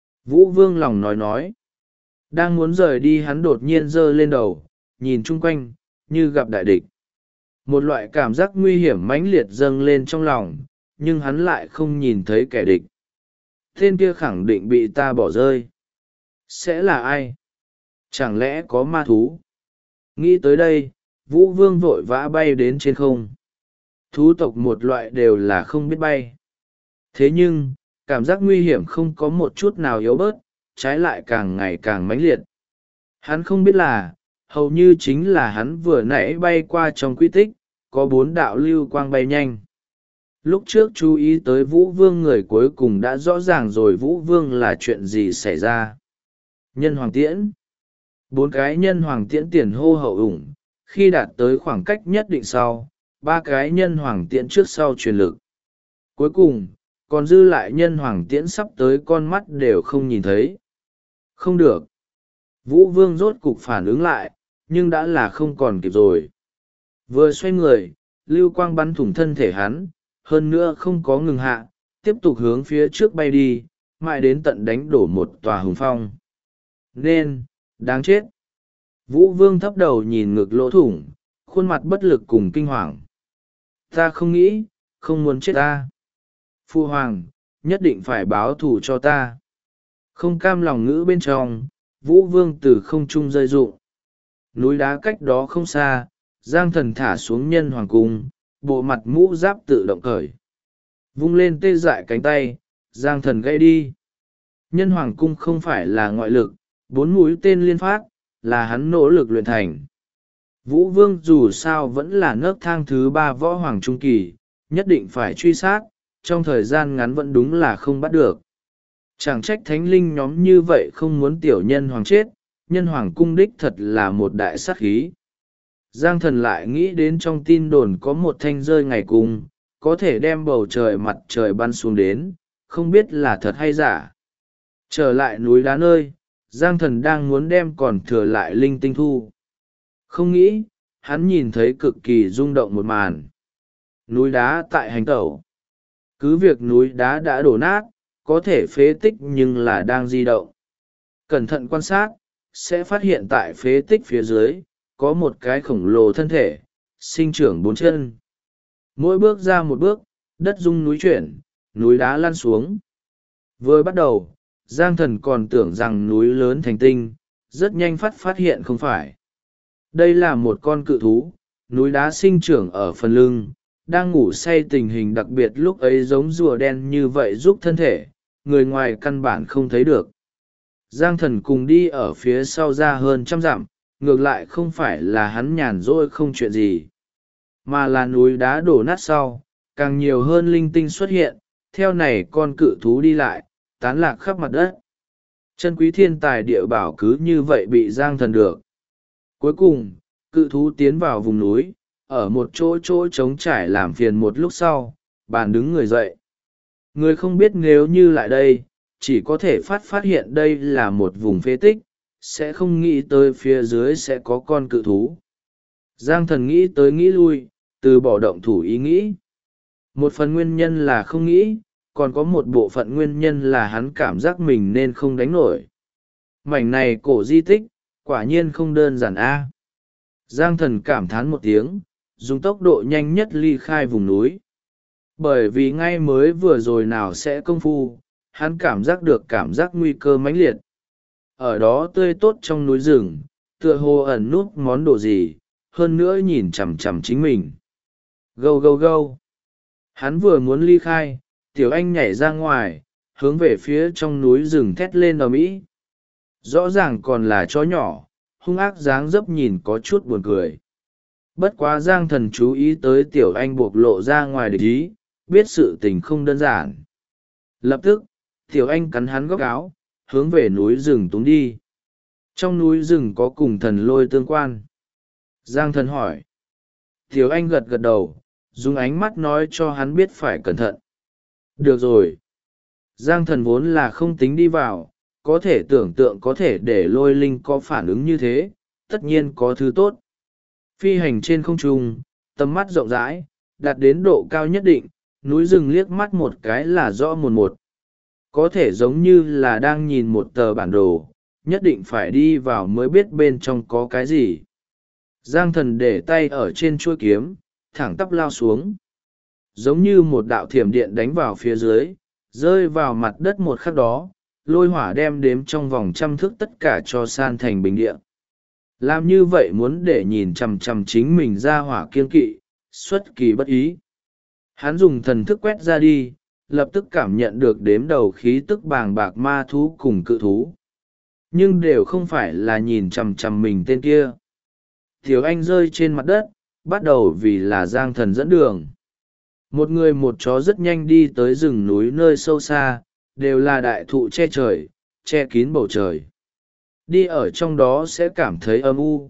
Vũ Vương lòng nói. Đang muốn rời đi hắn đột nhiên giơ lên đầu, nhìn chung quanh, như gặp đại địch. Một loại cảm giác nguy hiểm mãnh liệt dâng lên trong lòng, nhưng hắn lại không nhìn thấy kẻ địch. Tên kia khẳng định bị ta bỏ rơi. Sẽ là ai? Chẳng lẽ có ma thú? Nghĩ tới đây, Vũ Vương vội vã bay đến trên không. Thú tộc một loại đều là không biết bay. Thế nhưng, cảm giác nguy hiểm không có một chút nào yếu bớt, trái lại càng ngày càng mãnh liệt. Hắn không biết là, hầu như chính là hắn vừa nãy bay qua trong quy tích, có 4 đạo lưu quang bay nhanh. Lúc trước chú ý tới Vũ Vương người cuối cùng đã rõ ràng rồi Vũ Vương là chuyện gì xảy ra. Nhân hoàng tiễn. 4 cái nhân hoàng tiễn tiền hô hậu ủng, khi đạt tới khoảng cách nhất định sau, 3 cái nhân hoàng tiễn trước sau truyền lực. Cuối cùng, còn dư lại nhân hoàng tiễn sắp tới con mắt đều không nhìn thấy. Không được. Vũ Vương rốt cục phản ứng lại, nhưng đã là không còn kịp rồi. Vừa xoay người, lưu quang bắn thủng thân thể hắn, hơn nữa không có ngừng hạ, tiếp tục hướng phía trước bay đi, mãi đến tận đánh đổ một tòa hùng phong. Nên, đáng chết. Vũ Vương thấp đầu nhìn ngực lỗ thủng, khuôn mặt bất lực cùng kinh hoàng. Ta không nghĩ, không muốn chết ta. Phu Hoàng, nhất định phải báo thù cho ta. Không cam lòng ngữ bên trong, Vũ Vương từ không trung rơi rụng. núi đá cách đó không xa. Giang thần thả xuống nhân hoàng cung, bộ mặt mũ giáp tự động cởi, vung lên tê dại cánh tay. Giang thần gãy đi. Nhân hoàng cung không phải là ngoại lực, 4 mũi tên liên phát là hắn nỗ lực luyện thành. Vũ vương dù sao vẫn là nấc thang thứ 3 võ hoàng trung kỳ, nhất định phải truy sát, trong thời gian ngắn vẫn đúng là không bắt được. Chẳng trách thánh linh nhóm như vậy không muốn tiểu nhân hoàng chết, nhân hoàng cung đích thật là một đại sát khí. Giang thần lại nghĩ đến trong tin đồn có một thanh rơi ngày cung, có thể đem bầu trời mặt trời bắn xuống đến, không biết là thật hay giả. Trở lại núi đá nơi, Giang thần đang muốn đem còn thừa lại linh tinh thu. Không nghĩ, hắn nhìn thấy cực kỳ rung động một màn. Núi đá tại hành tẩu. Cứ việc núi đá đã đổ nát, có thể phế tích nhưng là đang di động. Cẩn thận quan sát, sẽ phát hiện tại phế tích phía dưới, có một cái khổng lồ thân thể, sinh trưởng 4 chân. Mỗi bước ra một bước, đất rung núi chuyển, núi đá lăn xuống. Vừa bắt đầu, Giang thần còn tưởng rằng núi lớn thành tinh, rất nhanh phát hiện không phải. Đây là một con cự thú, núi đá sinh trưởng ở phần lưng, đang ngủ say, tình hình đặc biệt lúc ấy giống rùa đen như vậy giúp thân thể, người ngoài căn bản không thấy được. Giang thần cùng đi ở phía sau ra hơn 100 dặm, ngược lại không phải là hắn nhàn rỗi không chuyện gì, mà là núi đá đổ nát sau, càng nhiều hơn linh tinh xuất hiện, theo này con cự thú đi lại, tán lạc khắp mặt đất. Chân quý thiên tài địa bảo cứ như vậy bị Giang thần được. Cuối cùng, cự thú tiến vào vùng núi, ở một chỗ trống trải làm phiền một lúc sau, bàn đứng người dậy. Người không biết nếu như lại đây, chỉ có thể phát hiện đây là một vùng phế tích, sẽ không nghĩ tới phía dưới sẽ có con cự thú. Giang thần nghĩ tới nghĩ lui, từ bỏ động thủ ý nghĩ. Một phần nguyên nhân là không nghĩ, còn có một bộ phận nguyên nhân là hắn cảm giác mình nên không đánh nổi. Mảnh này cổ di tích, quả nhiên không đơn giản a. Giang thần cảm thán một tiếng, dùng tốc độ nhanh nhất ly khai vùng núi. Bởi vì ngay mới vừa rồi nào sẽ công phu, hắn cảm giác được cảm giác nguy cơ mãnh liệt. Ở đó tươi tốt trong núi rừng, tựa hồ ẩn núp món đồ gì, hơn nữa nhìn chằm chằm chính mình. Gâu gâu gâu. Hắn vừa muốn ly khai, tiểu anh nhảy ra ngoài, hướng về phía trong núi rừng thét lên ầm ĩ. Rõ ràng còn là chó nhỏ, hung ác dáng dấp nhìn có chút buồn cười. Bất quá Giang thần chú ý tới tiểu anh buộc lộ ra ngoài địch ý, biết sự tình không đơn giản. Lập tức, tiểu anh cắn hắn góc áo, hướng về núi rừng túng đi. Trong núi rừng có cùng thần lôi tương quan. Giang thần hỏi. Tiểu anh gật gật đầu, dùng ánh mắt nói cho hắn biết phải cẩn thận. Được rồi. Giang thần vốn là không tính đi vào, có thể tưởng tượng có thể để lôi linh có phản ứng như thế, tất nhiên có thứ tốt. Phi hành trên không trung, tầm mắt rộng rãi, đạt đến độ cao nhất định, núi rừng liếc mắt một cái là rõ một. Có thể giống như là đang nhìn một tờ bản đồ, nhất định phải đi vào mới biết bên trong có cái gì. Giang thần để tay ở trên chuôi kiếm, thẳng tắp lao xuống. Giống như một đạo thiểm điện đánh vào phía dưới, rơi vào mặt đất một khắc đó, lôi hỏa đem đếm trong vòng 100 thước tất cả cho san thành bình địa. Làm như vậy muốn để nhìn chằm chằm chính mình ra hỏa kiên kỵ, xuất kỳ bất ý. Hắn dùng thần thức quét ra đi, lập tức cảm nhận được đếm đầu khí tức bàng bạc ma thú cùng cự thú. Nhưng đều không phải là nhìn chằm chằm mình tên kia. Tiểu anh rơi trên mặt đất, bắt đầu vì là Giang thần dẫn đường. Một người một chó rất nhanh đi tới rừng núi nơi sâu xa, đều là đại thụ che trời, che kín bầu trời. Đi ở trong đó sẽ cảm thấy âm u.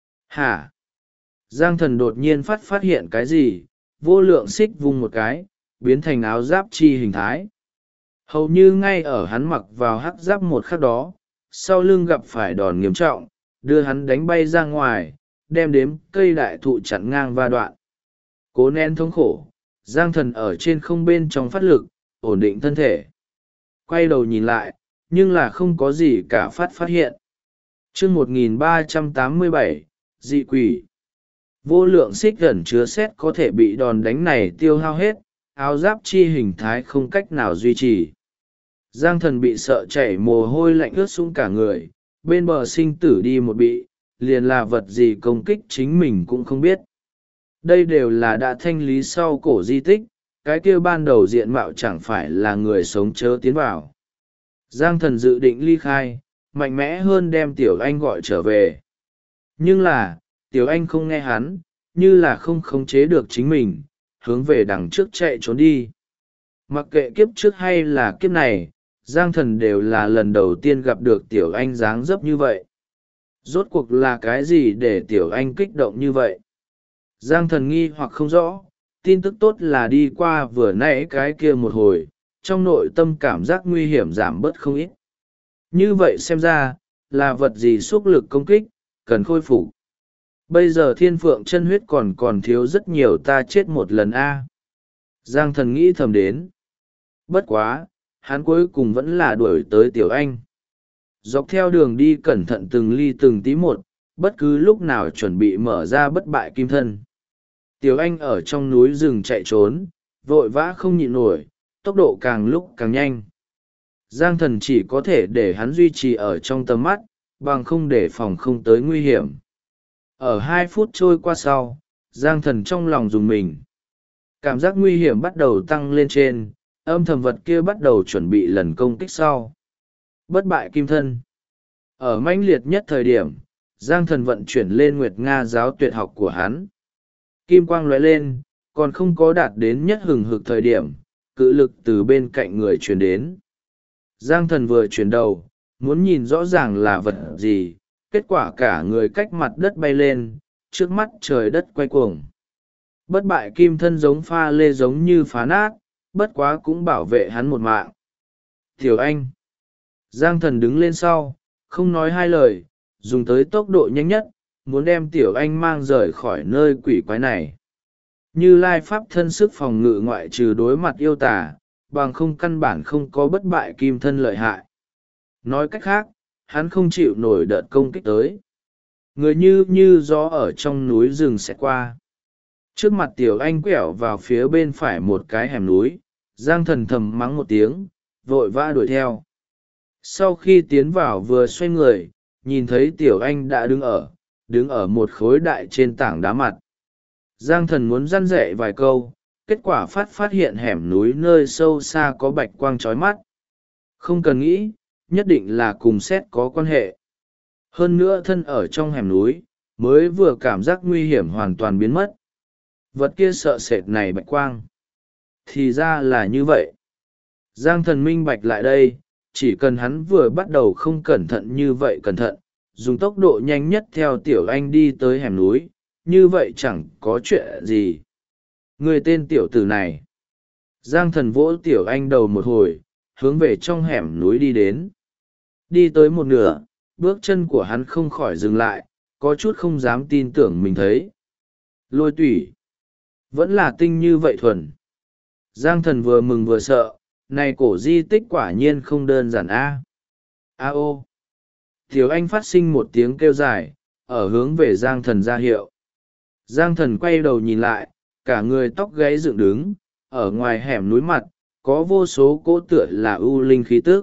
Hả? Giang thần đột nhiên phát hiện cái gì, vô lượng xích vung một cái, biến thành áo giáp chi hình thái. Hầu như ngay ở hắn mặc vào hắc giáp một khắc đó, sau lưng gặp phải đòn nghiêm trọng, đưa hắn đánh bay ra ngoài, đem đếm cây đại thụ chặn ngang va đoạn. Cố nén thống khổ, Giang thần ở trên không bên trong phát lực, ổn định thân thể. Quay đầu nhìn lại, nhưng là không có gì cả phát hiện. Chương 1387, dị quỷ. Vô lượng xích gần chứa xét có thể bị đòn đánh này tiêu hao hết, áo giáp chi hình thái không cách nào duy trì. Giang thần bị sợ chảy mồ hôi lạnh ướt sũng cả người, bên bờ sinh tử đi một bị, liền là vật gì công kích chính mình cũng không biết. Đây đều là đã thanh lý sau cổ di tích, cái kia ban đầu diện mạo chẳng phải là người sống chớ tiến vào. Giang thần dự định ly khai, mạnh mẽ hơn đem tiểu anh gọi trở về. Nhưng là, tiểu anh không nghe hắn, như là không khống chế được chính mình, hướng về đằng trước chạy trốn đi. Mặc kệ kiếp trước hay là kiếp này, Giang thần đều là lần đầu tiên gặp được tiểu anh dáng dấp như vậy. Rốt cuộc là cái gì để tiểu anh kích động như vậy? Giang thần nghi hoặc không rõ, tin tức tốt là đi qua vừa nãy cái kia một hồi, trong nội tâm cảm giác nguy hiểm giảm bớt không ít. Như vậy xem ra, là vật gì xúc lực công kích, cần khôi phục. Bây giờ thiên phượng chân huyết còn thiếu rất nhiều, ta chết một lần a. Giang thần nghĩ thầm đến. Bất quá, hắn cuối cùng vẫn là đuổi tới tiểu anh. Dọc theo đường đi cẩn thận từng ly từng tí một, bất cứ lúc nào chuẩn bị mở ra bất bại kim thân. Tiểu anh ở trong núi rừng chạy trốn, vội vã không nhịn nổi, tốc độ càng lúc càng nhanh. Giang thần chỉ có thể để hắn duy trì ở trong tầm mắt, bằng không để phòng không tới nguy hiểm. Ở 2 phút trôi qua sau, Giang thần trong lòng rùng mình. Cảm giác nguy hiểm bắt đầu tăng lên trên, âm thầm vật kia bắt đầu chuẩn bị lần công kích sau. Bất bại kim thân. Ở mãnh liệt nhất thời điểm, Giang thần vận chuyển lên Nguyệt Nga giáo tuyệt học của hắn. Kim quang lóe lên, còn không có đạt đến nhất hừng hực thời điểm, cự lực từ bên cạnh người truyền đến. Giang thần vừa chuyển đầu, muốn nhìn rõ ràng là vật gì, kết quả cả người cách mặt đất bay lên, trước mắt trời đất quay cuồng. Bất bại kim thân giống pha lê giống như phá nát, bất quá cũng bảo vệ hắn một mạng. Tiểu anh. Giang thần đứng lên sau, không nói hai lời, dùng tới tốc độ nhanh nhất, muốn đem tiểu anh mang rời khỏi nơi quỷ quái này. Như Lai pháp thân sức phòng ngự ngoại trừ đối mặt yêu tà, bằng không căn bản không có bất bại kim thân lợi hại. Nói cách khác, hắn không chịu nổi đợt công kích tới. Người như gió ở trong núi rừng sẽ qua. Trước mặt tiểu anh quẹo vào phía bên phải một cái hẻm núi, Giang thần thầm mắng một tiếng, vội vã đuổi theo. Sau khi tiến vào vừa xoay người, nhìn thấy tiểu anh đã đứng ở một khối đại trên tảng đá mặt. Giang thần muốn răn dạy vài câu, kết quả phát hiện hẻm núi nơi sâu xa có bạch quang chói mắt. Không cần nghĩ, nhất định là cùng xét có quan hệ. Hơn nữa thân ở trong hẻm núi, mới vừa cảm giác nguy hiểm hoàn toàn biến mất. Vật kia sợ sệt này bạch quang. Thì ra là như vậy. Giang thần minh bạch lại đây, chỉ cần hắn vừa bắt đầu không cẩn thận như vậy cẩn thận, dùng tốc độ nhanh nhất theo tiểu anh đi tới hẻm núi, như vậy chẳng có chuyện gì. Người tên tiểu tử này. Giang thần vỗ tiểu anh đầu một hồi, hướng về trong hẻm núi đi đến. Đi tới một nửa, bước chân của hắn không khỏi dừng lại, có chút không dám tin tưởng mình thấy. Lôi tủy. Vẫn là tinh như vậy thuần. Giang thần vừa mừng vừa sợ, này cổ di tích quả nhiên không đơn giản a. A ô. Tiểu anh phát sinh một tiếng kêu dài, ở hướng về Giang thần ra hiệu. Giang thần quay đầu nhìn lại, cả người tóc gáy dựng đứng, ở ngoài hẻm núi mặt, có vô số cỗ tựa là ưu linh khí tức.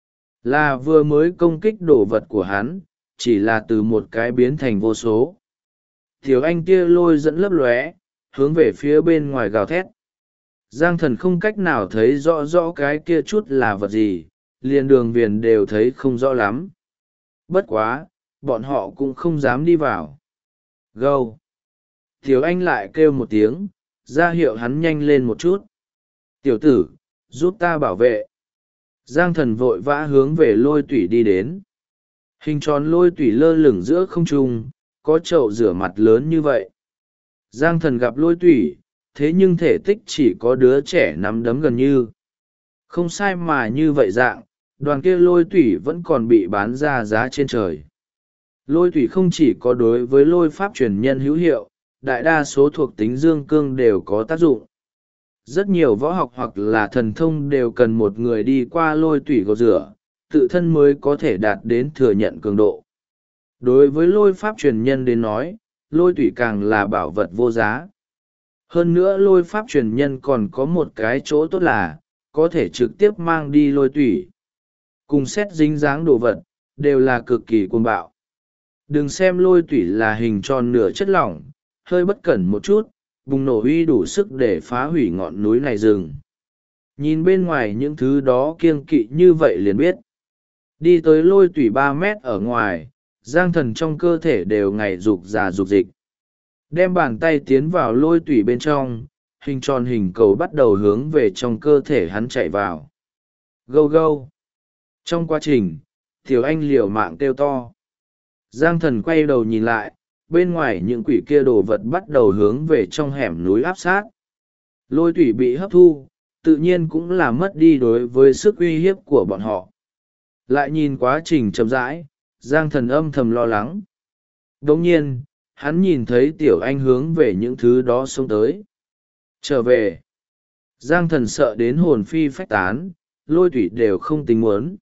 Là vừa mới công kích đồ vật của hắn, chỉ là từ một cái biến thành vô số. Tiểu anh kia lôi dẫn lấp lóe, hướng về phía bên ngoài gào thét. Giang thần không cách nào thấy rõ cái kia chút là vật gì, liền đường viền đều thấy không rõ lắm. Bất quá, bọn họ cũng không dám đi vào. Gâu! Tiểu anh lại kêu một tiếng, ra hiệu hắn nhanh lên một chút. Tiểu tử, giúp ta bảo vệ. Giang thần vội vã hướng về lôi tủy đi đến. Hình tròn lôi tủy lơ lửng giữa không trung, có chậu rửa mặt lớn như vậy. Giang thần gặp lôi tủy, thế nhưng thể tích chỉ có đứa trẻ nắm đấm gần như. Không sai mà như vậy dạng, đoàn kia lôi tủy vẫn còn bị bán ra giá trên trời. Lôi tủy không chỉ có đối với lôi pháp truyền nhân hữu hiệu, đại đa số thuộc tính dương cương đều có tác dụng. Rất nhiều võ học hoặc là thần thông đều cần một người đi qua lôi tủy gột rửa, tự thân mới có thể đạt đến thừa nhận cường độ. Đối với lôi pháp truyền nhân đến nói, lôi tủy càng là bảo vật vô giá. Hơn nữa lôi pháp truyền nhân còn có một cái chỗ tốt là, có thể trực tiếp mang đi lôi tủy. Cùng xét dính dáng đồ vật, đều là cực kỳ cuồng bạo. Đừng xem lôi tủy là hình tròn nửa chất lỏng, hơi bất cẩn một chút bùng nổ uy đủ sức để phá hủy ngọn núi này rừng. Nhìn bên ngoài những thứ đó kiêng kỵ như vậy liền biết. Đi tới lôi tủy 3 mét ở ngoài, Giang Thần trong cơ thể đều ngày rục già rục dịch. Đem bàn tay tiến vào lôi tủy bên trong, hình tròn hình cầu bắt đầu hướng về trong cơ thể hắn chạy vào. Gâu gâu. Trong quá trình, Tiểu Anh liều mạng kêu to. Giang Thần quay đầu nhìn lại, bên ngoài những quỷ kia đồ vật bắt đầu hướng về trong hẻm núi áp sát. Lôi tủy bị hấp thu, tự nhiên cũng là mất đi đối với sức uy hiếp của bọn họ. Lại nhìn quá trình chậm rãi, Giang Thần âm thầm lo lắng. Đồng nhiên, hắn nhìn thấy Tiểu Anh hướng về những thứ đó xông tới. Trở về. Giang Thần sợ đến hồn phi phách tán, lôi tủy đều không tính muốn.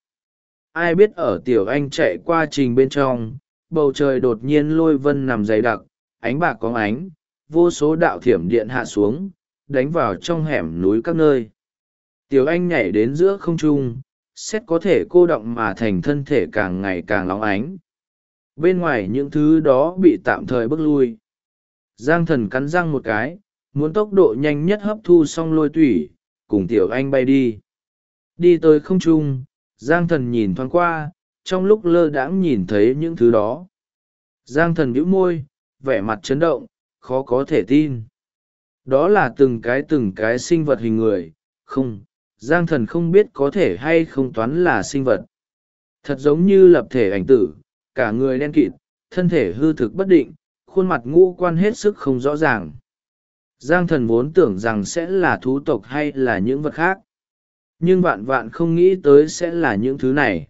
Ai biết ở Tiểu Anh chạy qua trình bên trong, bầu trời đột nhiên lôi vân nằm dày đặc, ánh bạc có ánh, vô số đạo thiểm điện hạ xuống, đánh vào trong hẻm núi các nơi. Tiểu Anh nhảy đến giữa không trung, xét có thể cô động mà thành thân thể càng ngày càng lóng ánh. Bên ngoài những thứ đó bị tạm thời bước lui. Giang Thần cắn răng một cái, muốn tốc độ nhanh nhất hấp thu xong lôi tủy, cùng Tiểu Anh bay đi. Đi tới không trung, Giang Thần nhìn thoáng qua, trong lúc lơ đãng nhìn thấy những thứ đó. Giang Thần bĩu môi, vẻ mặt chấn động, khó có thể tin. Đó là từng cái sinh vật hình người, không, Giang Thần không biết có thể hay không toán là sinh vật. Thật giống như lập thể ảnh tử, cả người đen kịt, thân thể hư thực bất định, khuôn mặt ngũ quan hết sức không rõ ràng. Giang Thần vốn tưởng rằng sẽ là thú tộc hay là những vật khác. Nhưng vạn vạn không nghĩ tới sẽ là những thứ này.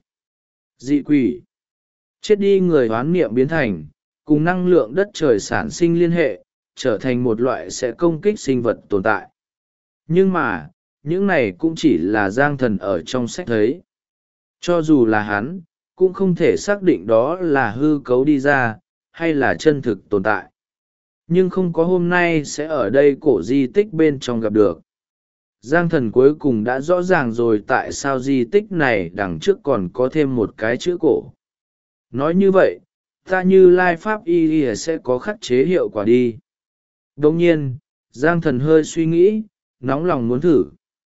Dị quỷ. Chết đi người hoán niệm biến thành, cùng năng lượng đất trời sản sinh liên hệ, trở thành một loại sẽ công kích sinh vật tồn tại. Nhưng mà, những này cũng chỉ là Giang Thần ở trong sách thấy. Cho dù là hắn, cũng không thể xác định đó là hư cấu đi ra, hay là chân thực tồn tại. Nhưng không có hôm nay sẽ ở đây cổ di tích bên trong gặp được. Giang Thần cuối cùng đã rõ ràng rồi tại sao di tích này đằng trước còn có thêm một cái chữ cổ. Nói như vậy, ta Như Lai Pháp Y sẽ có khắc chế hiệu quả đi. Đồng nhiên, Giang Thần hơi suy nghĩ, nóng lòng muốn thử.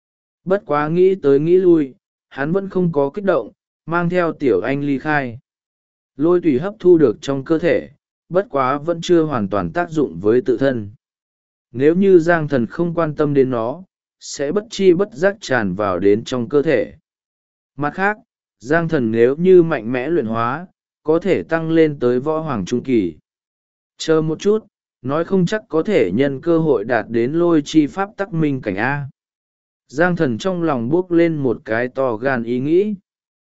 Bất quá nghĩ tới nghĩ lui, hắn vẫn không có kích động, mang theo Tiểu Anh ly khai. Lôi tủy hấp thu được trong cơ thể, bất quá vẫn chưa hoàn toàn tác dụng với tự thân. Nếu như Giang Thần không quan tâm đến nó, sẽ bất chi bất giác tràn vào đến trong cơ thể. Mặt khác, Giang Thần nếu như mạnh mẽ luyện hóa, có thể tăng lên tới võ hoàng trung kỳ. Chờ một chút, nói không chắc có thể nhân cơ hội đạt đến lôi chi pháp tắc minh cảnh A. Giang Thần trong lòng bước lên một cái to gan ý nghĩ.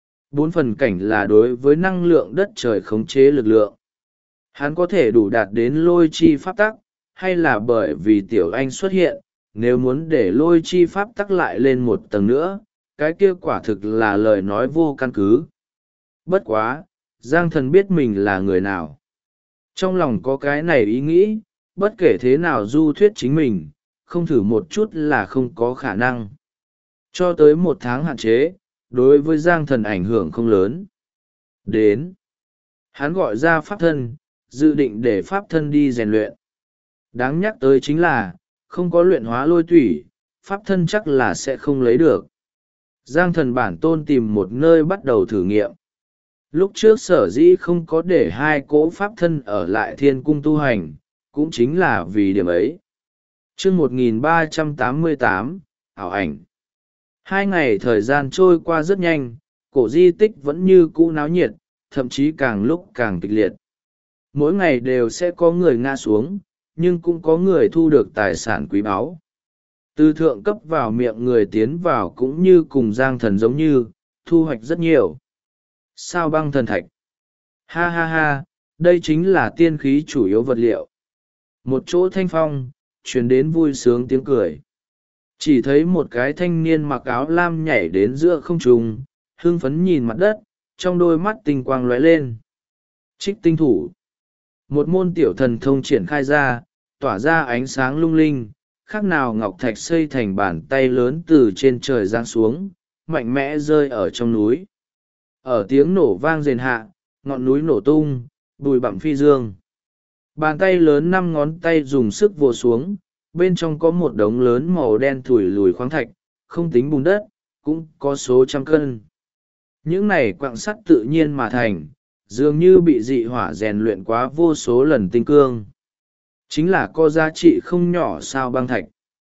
4 phần cảnh là đối với năng lượng đất trời khống chế lực lượng. Hắn có thể đủ đạt đến lôi chi pháp tắc, hay là bởi vì Tiểu Anh xuất hiện, nếu muốn để lôi chi pháp tắc lại lên một tầng nữa, cái kia quả thực là lời nói vô căn cứ. Bất quá, Giang Thần biết mình là người nào. Trong lòng có cái này ý nghĩ, bất kể thế nào du thuyết chính mình, không thử một chút là không có khả năng. Cho tới 1 tháng hạn chế, đối với Giang Thần ảnh hưởng không lớn. Đến, hắn gọi ra pháp thân, dự định để pháp thân đi rèn luyện. Đáng nhắc tới chính là, không có luyện hóa lôi tủy, pháp thân chắc là sẽ không lấy được. Giang Thần bản tôn tìm một nơi bắt đầu thử nghiệm. Lúc trước sở dĩ không có để 2 cỗ pháp thân ở lại thiên cung tu hành, cũng chính là vì điểm ấy. Chương 1388, ảo ảnh. 2 ngày thời gian trôi qua rất nhanh, cổ di tích vẫn như cũ náo nhiệt, thậm chí càng lúc càng kịch liệt. Mỗi ngày đều sẽ có người ngã xuống, nhưng cũng có người thu được tài sản quý báu. Từ thượng cấp vào miệng người tiến vào cũng như cùng Giang Thần giống như, thu hoạch rất nhiều. Sao băng thần thạch. Ha ha ha, đây chính là tiên khí chủ yếu vật liệu. Một chỗ thanh phong, truyền đến vui sướng tiếng cười. Chỉ thấy một cái thanh niên mặc áo lam nhảy đến giữa không trung, hưng phấn nhìn mặt đất, trong đôi mắt tinh quang lóe lên. Trích tinh thủ. Một môn tiểu thần thông triển khai ra, tỏa ra ánh sáng lung linh, khác nào ngọc thạch xây thành bàn tay lớn từ trên trời giáng xuống, mạnh mẽ rơi ở trong núi. Ở tiếng nổ vang rền hạ, ngọn núi nổ tung, bụi bặm phi dương. Bàn tay lớn 5 ngón tay dùng sức vồ xuống, bên trong có một đống lớn màu đen thủi lùi khoáng thạch, không tính bùn đất, cũng có số trăm cân. Những này quặng sắt tự nhiên mà thành, dường như bị dị hỏa rèn luyện quá vô số lần tinh cương. Chính là có giá trị không nhỏ sao băng thạch.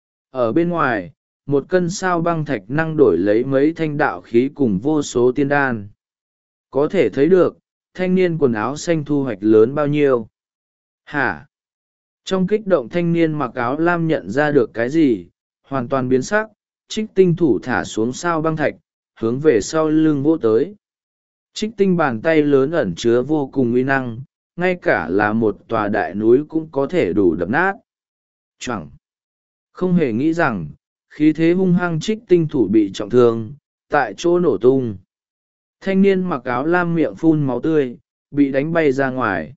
Ở bên ngoài, 1 cân sao băng thạch năng đổi lấy mấy thanh đạo khí cùng vô số tiên đan. Có thể thấy được, thanh niên quần áo xanh thu hoạch lớn bao nhiêu. Hả? Trong kích động thanh niên mặc áo lam nhận ra được cái gì, hoàn toàn biến sắc, Trích Tinh thủ thả xuống sao băng thạch, hướng về sau lưng vỗ tới. Trích Tinh bàn tay lớn ẩn chứa vô cùng uy năng, ngay cả là một tòa đại núi cũng có thể đủ đập nát. Chẳng không hề nghĩ rằng, khí thế hung hăng Trích Tinh thủ bị trọng thương, tại chỗ nổ tung. Thanh niên mặc áo lam miệng phun máu tươi, bị đánh bay ra ngoài.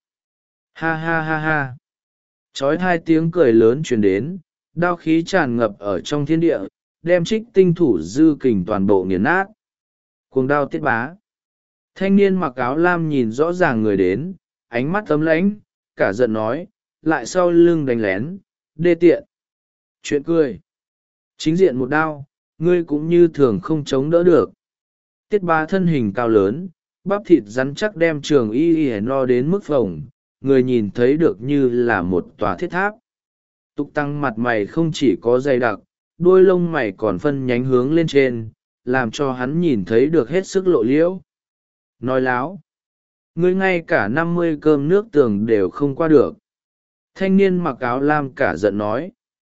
Ha ha ha ha. Chói hai tiếng cười lớn truyền đến, đao khí tràn ngập ở trong thiên địa, đem Trích Tinh thủ dư kình toàn bộ nghiền nát. Cuồng đao Tiết Bá. Thanh niên mặc áo lam nhìn rõ ràng người đến, ánh mắt ấm lãnh, cả giận nói, lại sau lưng đánh lén, đê tiện. Chuyện cười. Chính diện một đao, ngươi cũng như thường không chống đỡ được. Tiết Bá thân hình cao lớn, bắp thịt rắn chắc đem Trường Y no đến mức phồng, người nhìn thấy được như là một tòa thiết tháp. Tục Tăng mặt mày không chỉ có dày đặc, đuôi lông mày còn phân nhánh hướng lên trên, làm cho hắn nhìn thấy được hết sức lộ liễu. Nói láo. Ngươi ngay cả 50 cơm nước tường đều không qua được. Thanh niên mặc áo lam cả giận nói.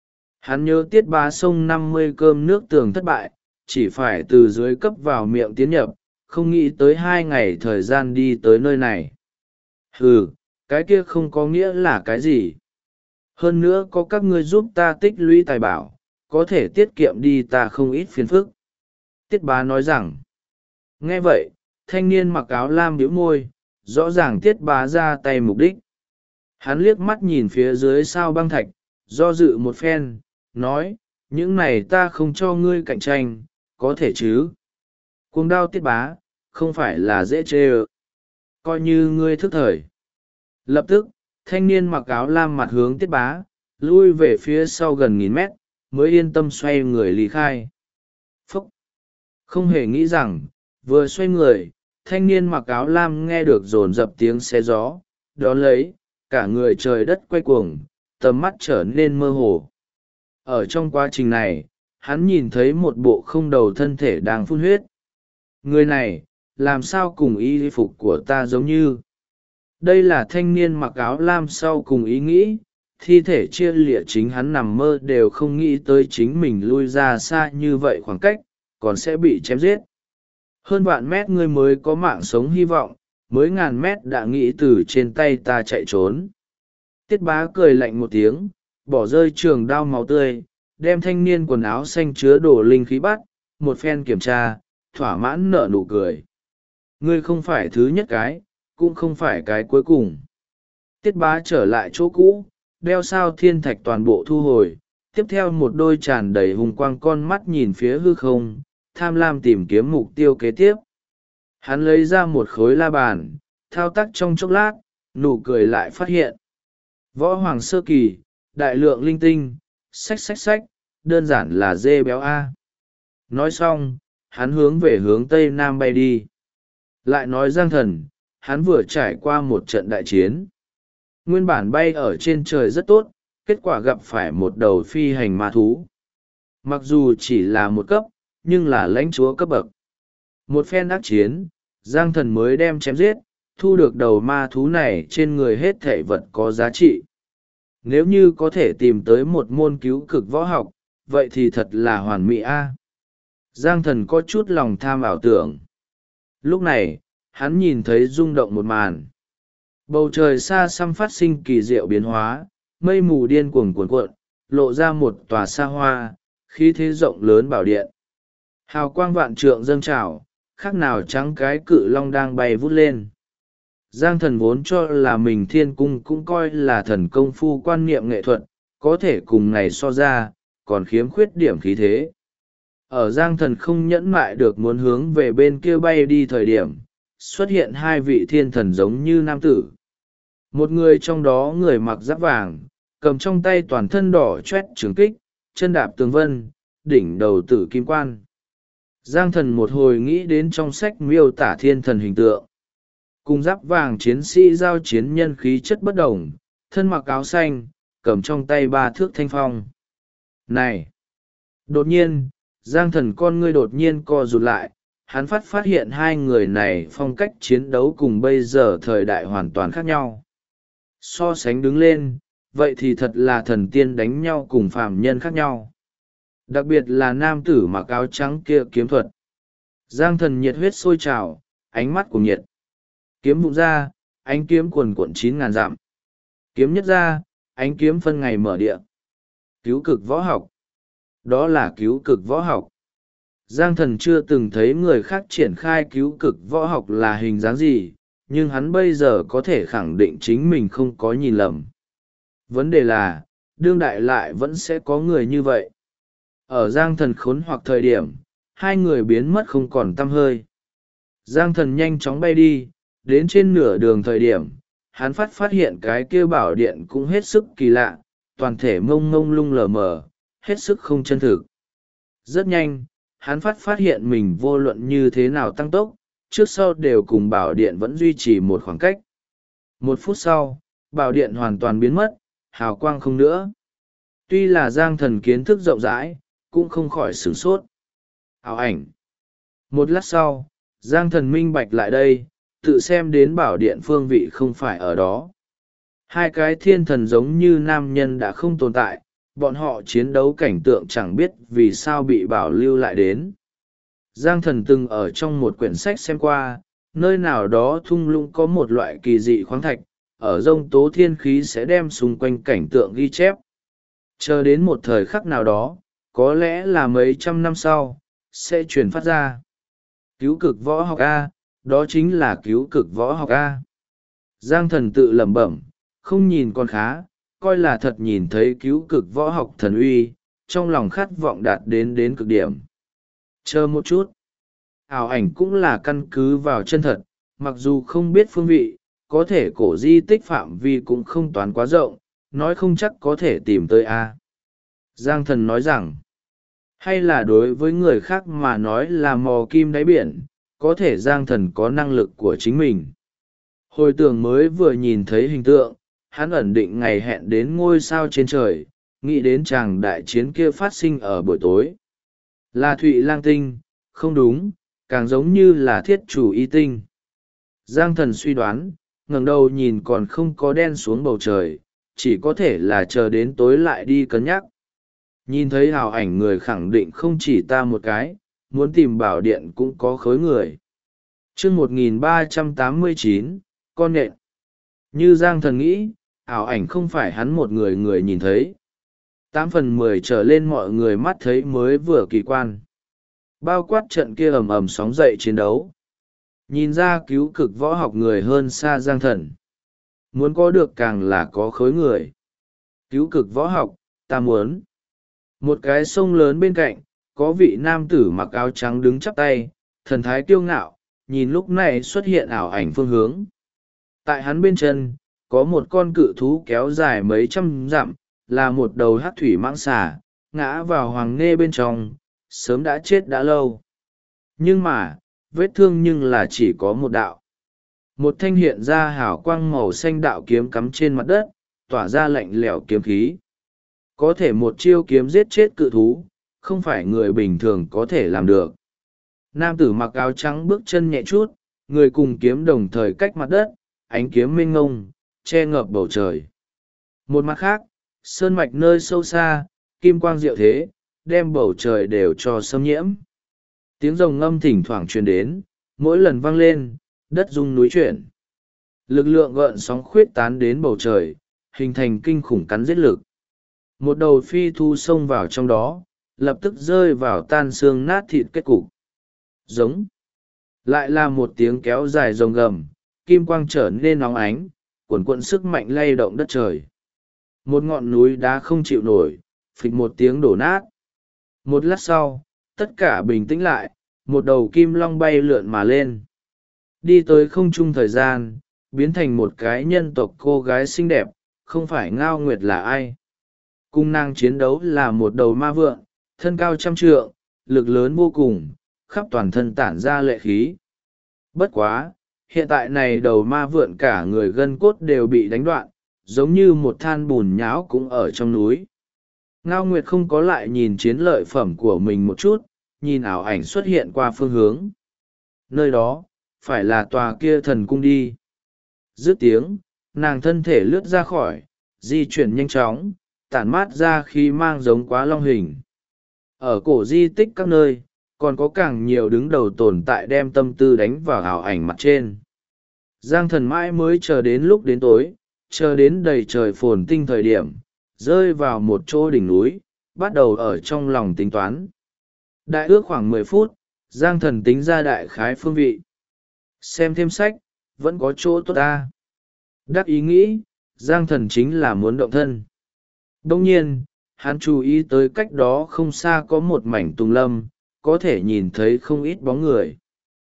Hắn nhớ Tiết Bá xông 50 cơm nước tường thất bại, chỉ phải từ dưới cấp vào miệng tiến nhập, không nghĩ tới 2 ngày thời gian đi tới nơi này. Hừ, cái kia không có nghĩa là cái gì. Hơn nữa có các ngươi giúp ta tích lũy tài bảo, có thể tiết kiệm đi ta không ít phiền phức. Tiết Bá nói rằng. Nghe vậy, thanh niên mặc áo lam bĩu môi, rõ ràng Tiết Bá ra tay mục đích. Hắn liếc mắt nhìn phía dưới sao băng thạch, do dự một phen, nói, những này ta không cho ngươi cạnh tranh, có thể chứ. Cuồng đao Tiết Bá, không phải là dễ chê ơ. Coi như ngươi thức thời. Lập tức, thanh niên mặc áo lam mặt hướng Tiết Bá, lui về phía sau gần 1000 mét, mới yên tâm xoay người lý khai. Phúc! Không hề nghĩ rằng, vừa xoay người, thanh niên mặc áo lam nghe được dồn dập tiếng xe gió, đón lấy, cả người trời đất quay cuồng, tầm mắt trở nên mơ hồ. Ở trong quá trình này, hắn nhìn thấy một bộ không đầu thân thể đang phun huyết. Người này, làm sao cùng y phục của ta giống như. Đây là thanh niên mặc áo lam sau cùng ý nghĩ, thi thể chia lịa chính hắn nằm mơ đều không nghĩ tới chính mình lui ra xa như vậy khoảng cách, còn sẽ bị chém giết. Hơn vạn mét ngươi mới có mạng sống hy vọng, mới ngàn mét đã nghĩ từ trên tay ta chạy trốn. Tiết Bá cười lạnh một tiếng, bỏ rơi trường đao máu tươi, đem thanh niên quần áo xanh chứa đồ linh khí bắt, một phen kiểm tra, thỏa mãn nở nụ cười. Ngươi không phải thứ nhất cái, cũng không phải cái cuối cùng. Tiết Bá trở lại chỗ cũ, đeo sao thiên thạch toàn bộ thu hồi, tiếp theo một đôi tràn đầy hùng quang con mắt nhìn phía hư không, tham lam tìm kiếm mục tiêu kế tiếp. Hắn lấy ra một khối la bàn, thao tác trong chốc lát, nụ cười lại phát hiện. Võ hoàng sơ kỳ, đại lượng linh tinh, xách, đơn giản là dê béo A. Nói xong, hắn hướng về hướng tây nam bay đi. Lại nói Giang Thần, hắn vừa trải qua một trận đại chiến. Nguyên bản bay ở trên trời rất tốt, kết quả gặp phải một đầu phi hành ma thú. Mặc dù chỉ là một cấp, nhưng là lãnh chúa cấp bậc. Một phen ác chiến, Giang Thần mới đem chém giết, thu được đầu ma thú này trên người hết thảy vật có giá trị. Nếu như có thể tìm tới một môn cứu cực võ học, vậy thì thật là hoàn mỹ a. Giang Thần có chút lòng tham ảo tưởng. Lúc này, hắn nhìn thấy rung động một màn. Bầu trời xa xăm phát sinh kỳ diệu biến hóa, mây mù điên cuồng cuồn cuộn, lộ ra một tòa xa hoa, khí thế rộng lớn bảo điện. Hào quang vạn trượng dâng trào, khác nào trắng cái cự long đang bay vút lên. Giang Thần vốn cho là mình thiên cung cũng coi là thần công phu quan niệm nghệ thuật, có thể cùng này so ra, còn khiếm khuyết điểm khí thế. Ở Giang Thần không nhẫn mại được muốn hướng về bên kia bay đi thời điểm, xuất hiện 2 vị thiên thần giống như nam tử. Một người trong đó người mặc giáp vàng, cầm trong tay toàn thân đỏ chét trường kích, chân đạp tường vân, đỉnh đầu tử kim quan. Giang Thần một hồi nghĩ đến trong sách miêu tả thiên thần hình tượng. Cùng giáp vàng chiến sĩ giao chiến nhân khí chất bất đồng, thân mặc áo xanh, cầm trong tay 3 thước thanh phong. Này! Đột nhiên, Giang Thần con ngươi đột nhiên co rụt lại, hắn phát hiện hai người này phong cách chiến đấu cùng bây giờ thời đại hoàn toàn khác nhau. So sánh đứng lên, vậy thì thật là thần tiên đánh nhau cùng phàm nhân khác nhau. Đặc biệt là nam tử mặc áo trắng kia kiếm thuật. Giang Thần nhiệt huyết sôi trào, ánh mắt của nhiệt. Kiếm vụn ra, ánh kiếm quần cuộn 9.000 dặm. Kiếm nhất ra, ánh kiếm phân ngày mở địa. Cứu cực võ học. Đó là cứu cực võ học. Giang Thần chưa từng thấy người khác triển khai cứu cực võ học là hình dáng gì, nhưng hắn bây giờ có thể khẳng định chính mình không có nhìn lầm. Vấn đề là, đương đại lại vẫn sẽ có người như vậy. Ở Giang Thần khốn hoặc thời điểm, hai người biến mất không còn tăm hơi. Giang Thần nhanh chóng bay đi, đến trên nửa đường thời điểm, hắn phát hiện cái kia bảo điện cũng hết sức kỳ lạ, toàn thể mông mông lung lờ mờ, hết sức không chân thực. Rất nhanh, hắn phát hiện mình vô luận như thế nào tăng tốc, trước sau đều cùng bảo điện vẫn duy trì một khoảng cách. 1 phút sau, bảo điện hoàn toàn biến mất, hào quang không nữa. Tuy là Giang Thần kiến thức rộng rãi, cũng không khỏi sửng sốt. Ảo ảnh. Một lát sau, Giang Thần minh bạch lại đây, tự xem đến bảo điện phương vị không phải ở đó. Hai cái thiên thần giống như nam nhân đã không tồn tại, bọn họ chiến đấu cảnh tượng chẳng biết vì sao bị bảo lưu lại đến. Giang Thần từng ở trong một quyển sách xem qua, nơi nào đó thung lũng có một loại kỳ dị khoáng thạch, ở dông tố thiên khí sẽ đem xung quanh cảnh tượng ghi chép. Chờ đến một thời khắc nào đó, có lẽ là mấy trăm năm sau, sẽ truyền phát ra. Cứu cực võ học A, đó chính là cứu cực võ học A. Giang Thần tự lẩm bẩm, không nhìn còn khá, coi là thật nhìn thấy cứu cực võ học thần uy, trong lòng khát vọng đạt đến cực điểm. Chờ một chút. Ảo ảnh cũng là căn cứ vào chân thật, mặc dù không biết phương vị, có thể cổ di tích phạm vi cũng không toán quá rộng, nói không chắc có thể tìm tới A. Giang Thần nói rằng, hay là đối với người khác mà nói là mò kim đáy biển, có thể Giang Thần có năng lực của chính mình. Hồi tưởng mới vừa nhìn thấy hình tượng, hắn ẩn định ngày hẹn đến ngôi sao trên trời, nghĩ đến chàng đại chiến kia phát sinh ở buổi tối. Là Thụy Lang Tinh, không đúng, càng giống như là Thiết Chủ Y Tinh. Giang Thần suy đoán, ngẩng đầu nhìn còn không có đen xuống bầu trời, chỉ có thể là chờ đến tối lại đi cân nhắc. Nhìn thấy hào ảnh người khẳng định không chỉ ta một cái, muốn tìm bảo điện cũng có khối người. chương 1389, con nhện. Như Giang Thần nghĩ, ảo ảnh không phải hắn một người nhìn thấy. 8/10 trở lên mọi người mắt thấy mới vừa kỳ quan. Bao quát trận kia ầm ầm sóng dậy chiến đấu. Nhìn ra cứu cực võ học người hơn xa Giang Thần. Muốn có được càng là có khối người. Cứu cực võ học, ta muốn. Một cái sông lớn bên cạnh, có vị nam tử mặc áo trắng đứng chắp tay, thần thái kiêu ngạo, nhìn lúc này xuất hiện ảo ảnh phương hướng. Tại hắn bên chân, có một con cự thú kéo dài mấy trăm dặm, là một đầu hắc thủy mãng xà, ngã vào hoàng nghê bên trong, sớm đã chết đã lâu. Nhưng mà, vết thương nhưng là chỉ có một đạo. Một thanh hiện ra hào quang màu xanh đạo kiếm cắm trên mặt đất, tỏa ra lạnh lẽo kiếm khí. Có thể một chiêu kiếm giết chết cự thú, không phải người bình thường có thể làm được. Nam tử mặc áo trắng bước chân nhẹ chút, người cùng kiếm đồng thời cách mặt đất, ánh kiếm mênh ngông, che ngập bầu trời. Một mặt khác, sơn mạch nơi sâu xa, kim quang diệu thế, đem bầu trời đều cho xâm nhiễm. Tiếng rồng ngâm thỉnh thoảng truyền đến, mỗi lần vang lên, đất rung núi chuyển. Lực lượng gợn sóng khuyết tán đến bầu trời, hình thành kinh khủng cắn giết lực. Một đầu phi thu xông vào trong đó, lập tức rơi vào tan xương nát thịt kết cục. Giống. Lại là một tiếng kéo dài rồng gầm, kim quang trở nên nóng ánh, cuồn cuộn sức mạnh lay động đất trời. Một ngọn núi đá không chịu nổi, phịch một tiếng đổ nát. Một lát sau, tất cả bình tĩnh lại, một đầu kim long bay lượn mà lên. Đi tới không trung thời gian, biến thành một cái nhân tộc cô gái xinh đẹp, không phải Ngao Nguyệt là ai. Cung nàng chiến đấu là một đầu ma vượn, thân cao 100 trượng, lực lớn vô cùng, khắp toàn thân tản ra lệ khí. Bất quá, hiện tại này đầu ma vượn cả người gân cốt đều bị đánh đoạn, giống như một than bùn nhão cũng ở trong núi. Ngao Nguyệt không có lại nhìn chiến lợi phẩm của mình một chút, nhìn ảo ảnh xuất hiện qua phương hướng. Nơi đó, phải là tòa kia thần cung đi. Dứt tiếng, nàng thân thể lướt ra khỏi, di chuyển nhanh chóng, tản mát ra khí mang giống quá long hình. Ở cổ di tích các nơi, còn có càng nhiều đứng đầu tồn tại đem tâm tư đánh vào ảo ảnh mặt trên. Giang Thần mãi mới chờ đến lúc đến tối, chờ đến đầy trời phồn tinh thời điểm, rơi vào một chỗ đỉnh núi, bắt đầu ở trong lòng tính toán. Đại ước khoảng 10 phút, Giang Thần tính ra đại khái phương vị. Xem thêm sách, vẫn có chỗ tốt ta. Đắc ý nghĩ, Giang Thần chính là muốn động thân. Đông nhiên, hắn chú ý tới cách đó không xa có một mảnh tùng lâm, có thể nhìn thấy không ít bóng người.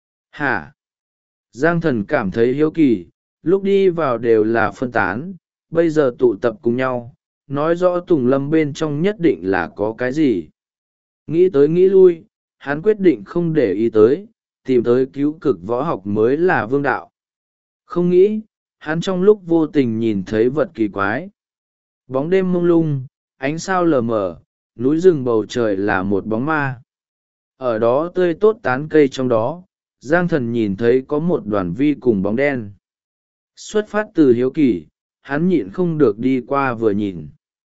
Hả? Giang Thần cảm thấy hiếu kỳ, lúc đi vào đều là phân tán, bây giờ tụ tập cùng nhau, nói rõ tùng lâm bên trong nhất định là có cái gì. Nghĩ tới nghĩ lui, hắn quyết định không để ý tới, tìm tới cứu cực võ học mới là vương đạo. Không nghĩ, hắn trong lúc vô tình nhìn thấy vật kỳ quái. Bóng đêm mông lung, ánh sao lờ mờ, núi rừng bầu trời là một bóng ma. Ở đó tươi tốt tán cây trong đó, Giang Thần nhìn thấy có một đoàn vi cùng bóng đen. Xuất phát từ hiếu kỳ, hắn nhịn không được đi qua vừa nhìn.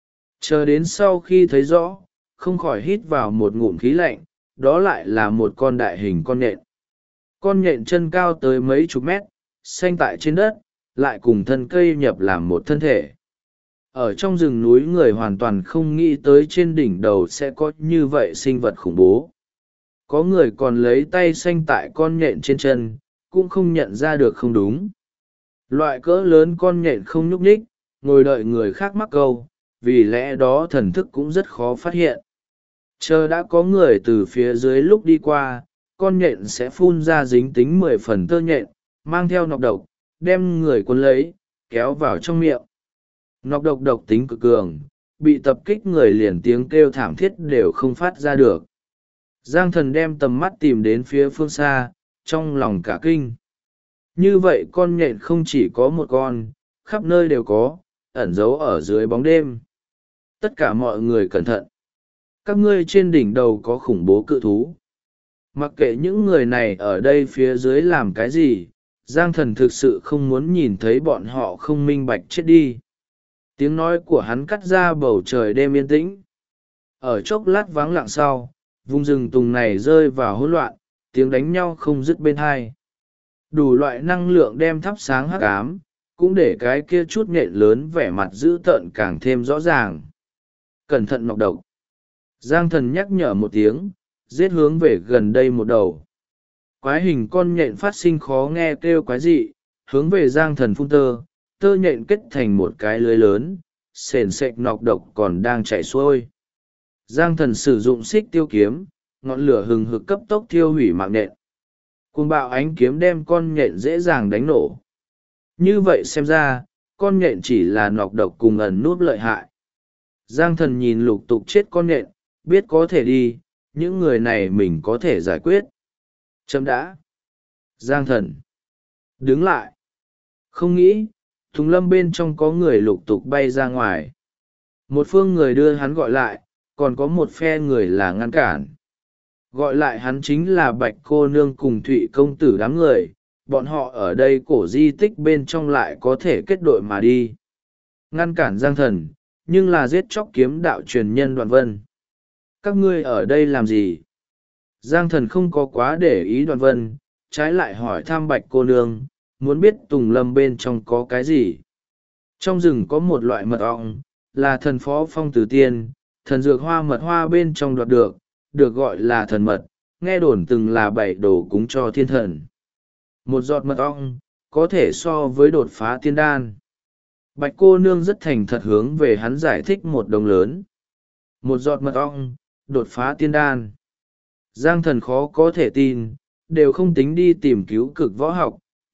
Chờ đến sau khi thấy rõ, không khỏi hít vào một ngụm khí lạnh, đó lại là một con đại hình con nhện. Con nhện chân cao tới mấy chục mét, xanh tại trên đất, lại cùng thân cây nhập làm một thân thể. Ở trong rừng núi người hoàn toàn không nghĩ tới trên đỉnh đầu sẽ có như vậy sinh vật khủng bố. Có người còn lấy tay xanh tại con nhện trên chân, cũng không nhận ra được không đúng. Loại cỡ lớn con nhện không nhúc nhích, ngồi đợi người khác mắc câu, vì lẽ đó thần thức cũng rất khó phát hiện. Chờ đã có người từ phía dưới lúc đi qua, con nhện sẽ phun ra dính tính 10 phần tơ nhện, mang theo nọc độc, đem người cuốn lấy, kéo vào trong miệng. Nọc độc độc tính cực cường, bị tập kích người liền tiếng kêu thảm thiết đều không phát ra được. Giang Thần đem tầm mắt tìm đến phía phương xa, trong lòng cả kinh. Như vậy con nhện không chỉ có một con, khắp nơi đều có, ẩn giấu ở dưới bóng đêm. Tất cả mọi người cẩn thận. Các ngươi trên đỉnh đầu có khủng bố cự thú. Mặc kệ những người này ở đây phía dưới làm cái gì, Giang Thần thực sự không muốn nhìn thấy bọn họ không minh bạch chết đi. Tiếng nói của hắn cắt ra bầu trời đêm yên tĩnh. Ở chốc lát vắng lặng sau, vùng rừng tùng này rơi vào hỗn loạn, tiếng đánh nhau không dứt bên hai. Đủ loại năng lượng đem thắp sáng hắc ám, cũng để cái kia chút nhện lớn vẻ mặt dữ tợn càng thêm rõ ràng. Cẩn thận nọc độc. Giang Thần nhắc nhở một tiếng, giết hướng về gần đây một đầu. Quái hình con nhện phát sinh khó nghe kêu quái dị, hướng về Giang Thần phun tơ nhện kết thành một cái lưới lớn, sền sệt nọc độc còn đang chảy xuôi. Giang Thần sử dụng xích tiêu kiếm, ngọn lửa hừng hực cấp tốc thiêu hủy mạng nhện. Cuồng bạo ánh kiếm đem con nhện dễ dàng đánh nổ. Như vậy xem ra, con nhện chỉ là nọc độc cùng ẩn núp lợi hại. Giang Thần nhìn lục tục chết con nhện, biết có thể đi, những người này mình có thể giải quyết. Chấm đã. Giang Thần. Đứng lại. Không nghĩ, thùng lâm bên trong có người lục tục bay ra ngoài. Một phương người đưa hắn gọi lại, còn có một phe người là ngăn cản. Gọi lại hắn chính là Bạch cô nương cùng Thụy công tử đám người, bọn họ ở đây cổ di tích bên trong lại có thể kết đội mà đi. Ngăn cản Giang Thần, nhưng là giết chóc kiếm đạo truyền nhân Đoạn Vân. Các ngươi ở đây làm gì? Giang Thần không có quá để ý Đoạn Vân, trái lại hỏi thăm Bạch cô nương, muốn biết tùng lâm bên trong có cái gì. Trong rừng có một loại mật ong, là thần phó phong tử tiên, thần dược hoa mật hoa bên trong đoạt được gọi là thần mật, nghe đồn từng là bảy đồ cúng cho thiên thần. Một giọt mật ong, có thể so với đột phá tiên đan. Bạch cô nương rất thành thật hướng về hắn giải thích một đồng lớn. Một giọt mật ong, đột phá tiên đan. Giang Thần khó có thể tin, đều không tính đi tìm cứu cực võ học,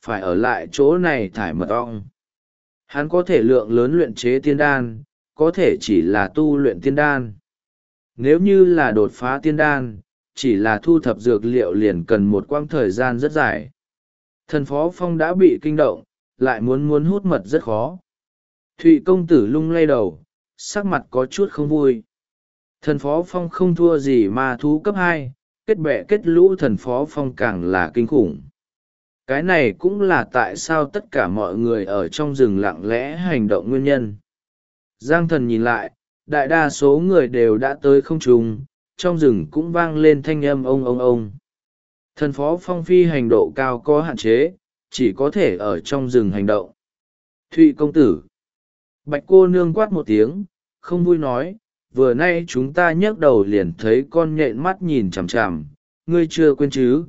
phải ở lại chỗ này thải mật ong. Hắn có thể lượng lớn luyện chế tiên đan, có thể chỉ là tu luyện tiên đan. Nếu như là đột phá tiên đan, chỉ là thu thập dược liệu liền cần một quãng thời gian rất dài. Thần Phó Phong đã bị kinh động, lại muốn hút mật rất khó. Thụy công tử lung lay đầu, sắc mặt có chút không vui. Thần Phó Phong không thua gì ma thú cấp 2, kết bè kết lũ Thần Phó Phong càng là kinh khủng. Cái này cũng là tại sao tất cả mọi người ở trong rừng lặng lẽ hành động nguyên nhân. Giang Thần nhìn lại, đại đa số người đều đã tới không trung, trong rừng cũng vang lên thanh âm ông. Thần Phó Phong phi hành độ cao có hạn chế, chỉ có thể ở trong rừng hành động. Thụy công tử. Bạch cô nương quát một tiếng, không vui nói, vừa nay chúng ta nhấc đầu liền thấy con nhện mắt nhìn chằm chằm, ngươi chưa quên chứ?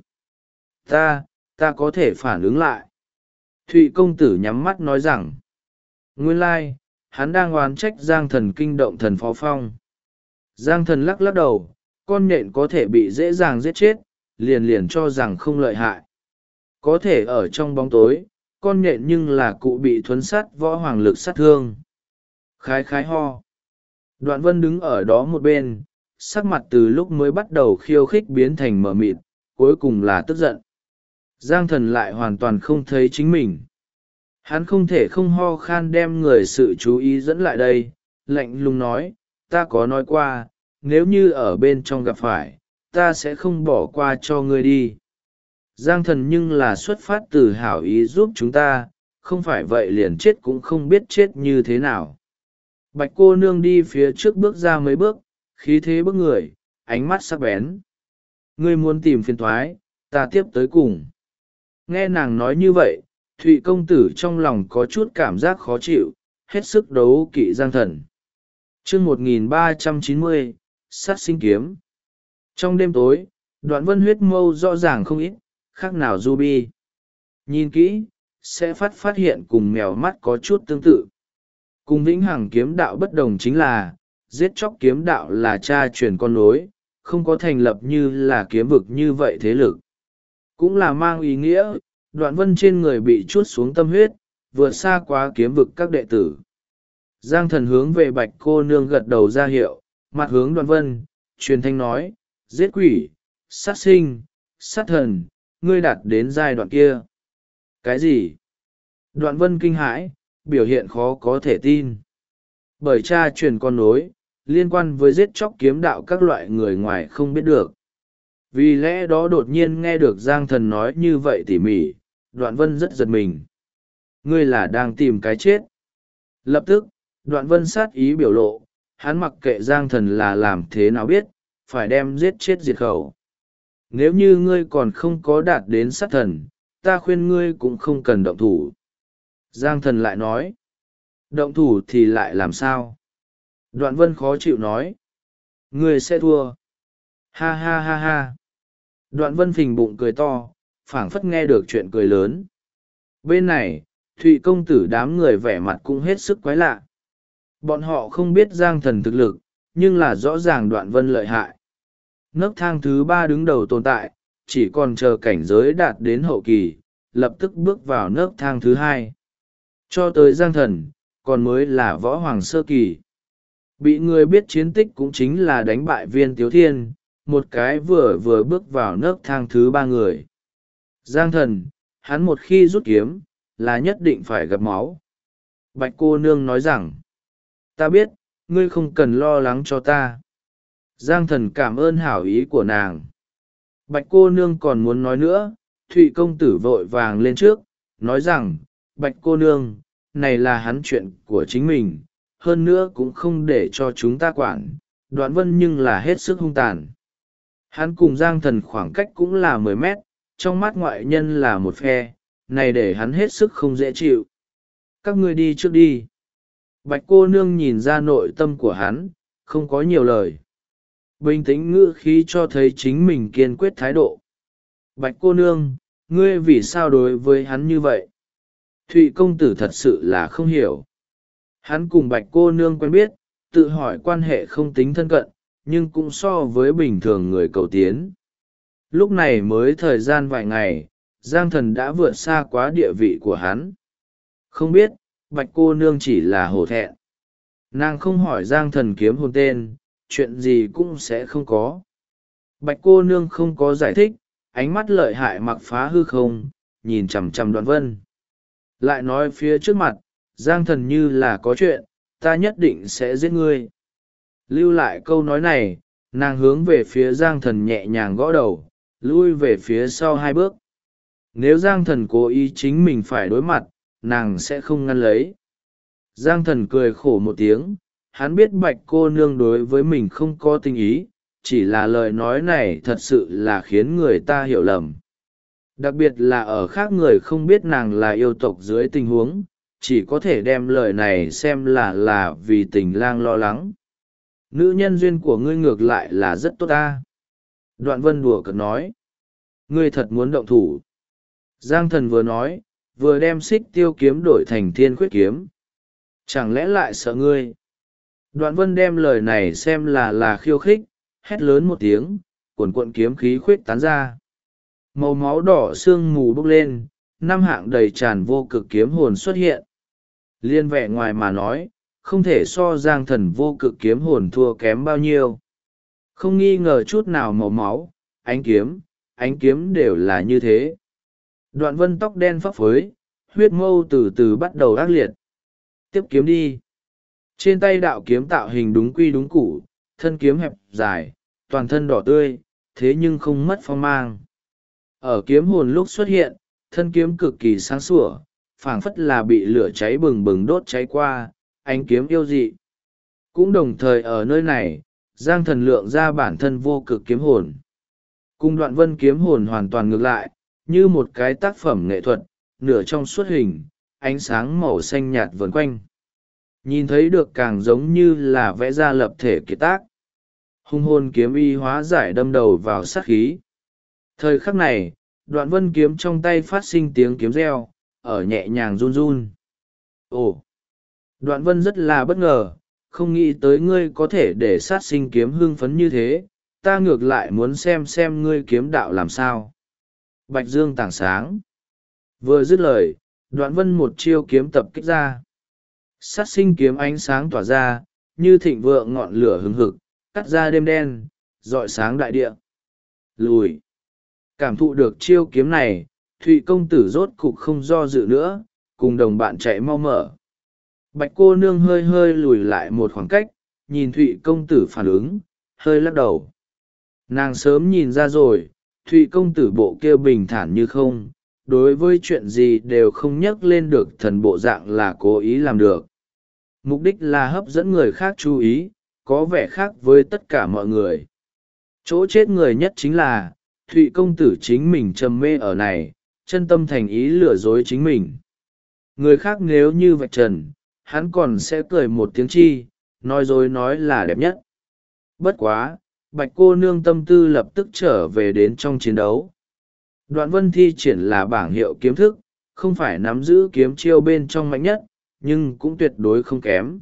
Ta có thể phản ứng lại. Thụy công tử nhắm mắt nói rằng, nguyên lai, hắn đang oán trách Giang Thần kinh động Thần Phó Phong. Giang Thần lắc lắc đầu, con nhện có thể bị dễ dàng giết chết, liền cho rằng không lợi hại. Có thể ở trong bóng tối, con nhện nhưng là cụ bị thuấn sát võ hoàng lực sát thương. Khái ho. Đoạn Vân đứng ở đó một bên, sắc mặt từ lúc mới bắt đầu khiêu khích biến thành mờ mịt, cuối cùng là tức giận. Giang Thần lại hoàn toàn không thấy chính mình. Hắn không thể không ho khan đem người sự chú ý dẫn lại đây, lạnh lùng nói, ta có nói qua, nếu như ở bên trong gặp phải, ta sẽ không bỏ qua cho ngươi đi. Giang Thần nhưng là xuất phát từ hảo ý giúp chúng ta, không phải vậy liền chết cũng không biết chết như thế nào. Bạch cô nương đi phía trước bước ra mấy bước, khí thế bước người, ánh mắt sắc bén. Ngươi muốn tìm phiền thoái, ta tiếp tới cùng. Nghe nàng nói như vậy, Thụy công tử trong lòng có chút cảm giác khó chịu, hết sức đấu kỵ Giang Thần. Chương 1390, sát sinh kiếm. Trong đêm tối, Đoạn Vân huyết mâu rõ ràng không ít, khác nào Ruby. Nhìn kỹ, sẽ phát hiện cùng mèo mắt có chút tương tự. Cùng vĩnh hằng kiếm đạo bất đồng chính là, giết chóc kiếm đạo là cha truyền con nối, không có thành lập như là kiếm vực như vậy thế lực. Cũng là mang ý nghĩa, Đoạn Vân trên người bị chuốt xuống tâm huyết, vượt xa quá kiếm vực các đệ tử. Giang Thần hướng về Bạch cô nương gật đầu ra hiệu, mặt hướng Đoạn Vân, truyền thanh nói, giết quỷ, sát sinh, sát thần, ngươi đạt đến giai đoạn kia. Cái gì? Đoạn Vân kinh hãi, biểu hiện khó có thể tin. Bởi cha truyền con nối, liên quan với giết chóc kiếm đạo các loại người ngoài không biết được. Vì lẽ đó đột nhiên nghe được Giang Thần nói như vậy tỉ mỉ, Đoạn Vân rất giật mình. Ngươi là đang tìm cái chết. Lập tức, Đoạn Vân sát ý biểu lộ, hắn mặc kệ Giang Thần là làm thế nào biết, phải đem giết chết diệt khẩu. Nếu như ngươi còn không có đạt đến sát thần, ta khuyên ngươi cũng không cần động thủ. Giang Thần lại nói, động thủ thì lại làm sao? Đoạn Vân khó chịu nói, ngươi sẽ thua. Ha ha ha ha. Đoạn Vân phình bụng cười to, phảng phất nghe được chuyện cười lớn. Bên này, Thụy công tử đám người vẻ mặt cũng hết sức quái lạ. Bọn họ không biết Giang Thần thực lực, nhưng là rõ ràng Đoạn Vân lợi hại. Nấc thang thứ 3 đứng đầu tồn tại, chỉ còn chờ cảnh giới đạt đến hậu kỳ, lập tức bước vào nấc thang thứ 2. Cho tới Giang Thần, còn mới là võ hoàng sơ kỳ. Bị người biết chiến tích cũng chính là đánh bại Viên Tiếu Thiên, một cái vừa bước vào nấc thang thứ 3 người. Giang Thần, hắn một khi rút kiếm, là nhất định phải gặp máu. Bạch cô nương nói rằng, ta biết, ngươi không cần lo lắng cho ta. Giang Thần cảm ơn hảo ý của nàng. Bạch cô nương còn muốn nói nữa, Thụy công tử vội vàng lên trước, nói rằng, Bạch cô nương, này là hắn chuyện của chính mình, hơn nữa cũng không để cho chúng ta quản, Đoạn Vân nhưng là hết sức hung tàn. Hắn cùng Giang Thần khoảng cách cũng là 10 mét, trong mắt ngoại nhân là một phe, này để hắn hết sức không dễ chịu. Các ngươi đi trước đi. Bạch cô nương nhìn ra nội tâm của hắn, không có nhiều lời. Bình tĩnh ngữ khí cho thấy chính mình kiên quyết thái độ. Bạch cô nương, ngươi vì sao đối với hắn như vậy? Thụy công tử thật sự là không hiểu. Hắn cùng Bạch cô nương quen biết, tự hỏi quan hệ không tính thân cận, nhưng cũng so với bình thường người cầu tiến. Lúc này mới thời gian vài ngày, Giang Thần đã vượt xa quá địa vị của hắn. Không biết, Bạch cô nương chỉ là hổ thẹn. Nàng không hỏi Giang Thần kiếm hồn tên, chuyện gì cũng sẽ không có. Bạch cô nương không có giải thích, ánh mắt lợi hại mặc phá hư không, nhìn chằm chằm Đoạn Vân. Lại nói phía trước mặt, Giang Thần như là có chuyện, ta nhất định sẽ giết ngươi. Lưu lại câu nói này, nàng hướng về phía Giang Thần nhẹ nhàng gõ đầu, lui về phía sau 2 bước. Nếu Giang Thần cố ý chính mình phải đối mặt, nàng sẽ không ngăn lấy. Giang Thần cười khổ một tiếng, hắn biết Bạch cô nương đối với mình không có tình ý, chỉ là lời nói này thật sự là khiến người ta hiểu lầm. Đặc biệt là ở khác người không biết nàng là yêu tộc dưới tình huống, chỉ có thể đem lời này xem là vì tình lang lo lắng. Nữ nhân duyên của ngươi ngược lại là rất tốt ta. Đoạn Vân đùa cợt nói. Ngươi thật muốn động thủ. Giang Thần vừa nói, vừa đem xích tiêu kiếm đổi thành thiên khuyết kiếm. Chẳng lẽ lại sợ ngươi? Đoạn Vân đem lời này xem là khiêu khích, hét lớn một tiếng, cuồn cuộn kiếm khí khuyết tán ra. Màu máu đỏ sương mù bốc lên, 5 hạng đầy tràn vô cực kiếm hồn xuất hiện. Liên vẻ ngoài mà nói, không thể so Giang Thần vô cực kiếm hồn thua kém bao nhiêu. Không nghi ngờ chút nào màu máu, ánh kiếm đều là như thế. Đoạn Vân tóc đen phấp phới, huyết mâu từ từ bắt đầu ác liệt. Tiếp kiếm đi. Trên tay đạo kiếm tạo hình đúng quy đúng củ, thân kiếm hẹp dài, toàn thân đỏ tươi, thế nhưng không mất phong mang. Ở kiếm hồn lúc xuất hiện, thân kiếm cực kỳ sáng sủa, phảng phất là bị lửa cháy bừng bừng đốt cháy qua, ánh kiếm yêu dị. Cũng đồng thời ở nơi này, Giang Thần lượng ra bản thân vô cực kiếm hồn. Cùng Đoạn Vân kiếm hồn hoàn toàn ngược lại, như một cái tác phẩm nghệ thuật, nửa trong suốt hình, ánh sáng màu xanh nhạt vần quanh. Nhìn thấy được càng giống như là vẽ ra lập thể kiệt tác. Hung hồn kiếm y hóa giải đâm đầu vào sát khí. Thời khắc này, Đoạn Vân kiếm trong tay phát sinh tiếng kiếm reo, ở nhẹ nhàng run run. Ồ! Đoạn Vân rất là bất ngờ, không nghĩ tới ngươi có thể để sát sinh kiếm hưng phấn như thế, ta ngược lại muốn xem ngươi kiếm đạo làm sao. Bạch Dương tảng sáng. Vừa dứt lời, Đoạn Vân một chiêu kiếm tập kích ra. Sát sinh kiếm ánh sáng tỏa ra, như thịnh vượng ngọn lửa hừng hực, cắt ra đêm đen, rọi sáng đại địa. Lùi. Cảm thụ được chiêu kiếm này, Thụy công tử rốt cục không do dự nữa, cùng đồng bạn chạy mau mở. Bạch cô nương hơi hơi lùi lại một khoảng cách, nhìn Thụy công tử phản ứng, hơi lắc đầu. Nàng sớm nhìn ra rồi, Thụy công tử bộ kia bình thản như không, đối với chuyện gì đều không nhắc lên được thần bộ dạng là cố ý làm được. Mục đích là hấp dẫn người khác chú ý, có vẻ khác với tất cả mọi người. Chỗ chết người nhất chính là, Thụy công tử chính mình trầm mê ở này, chân tâm thành ý lừa dối chính mình. Người khác nếu như vạch trần, hắn còn sẽ cười một tiếng chi, nói dối nói là đẹp nhất. Bất quá, Bạch cô nương tâm tư lập tức trở về đến trong chiến đấu. Đoạn Vân thi triển là bảng hiệu kiếm thức, không phải nắm giữ kiếm chiêu bên trong mạnh nhất, nhưng cũng tuyệt đối không kém.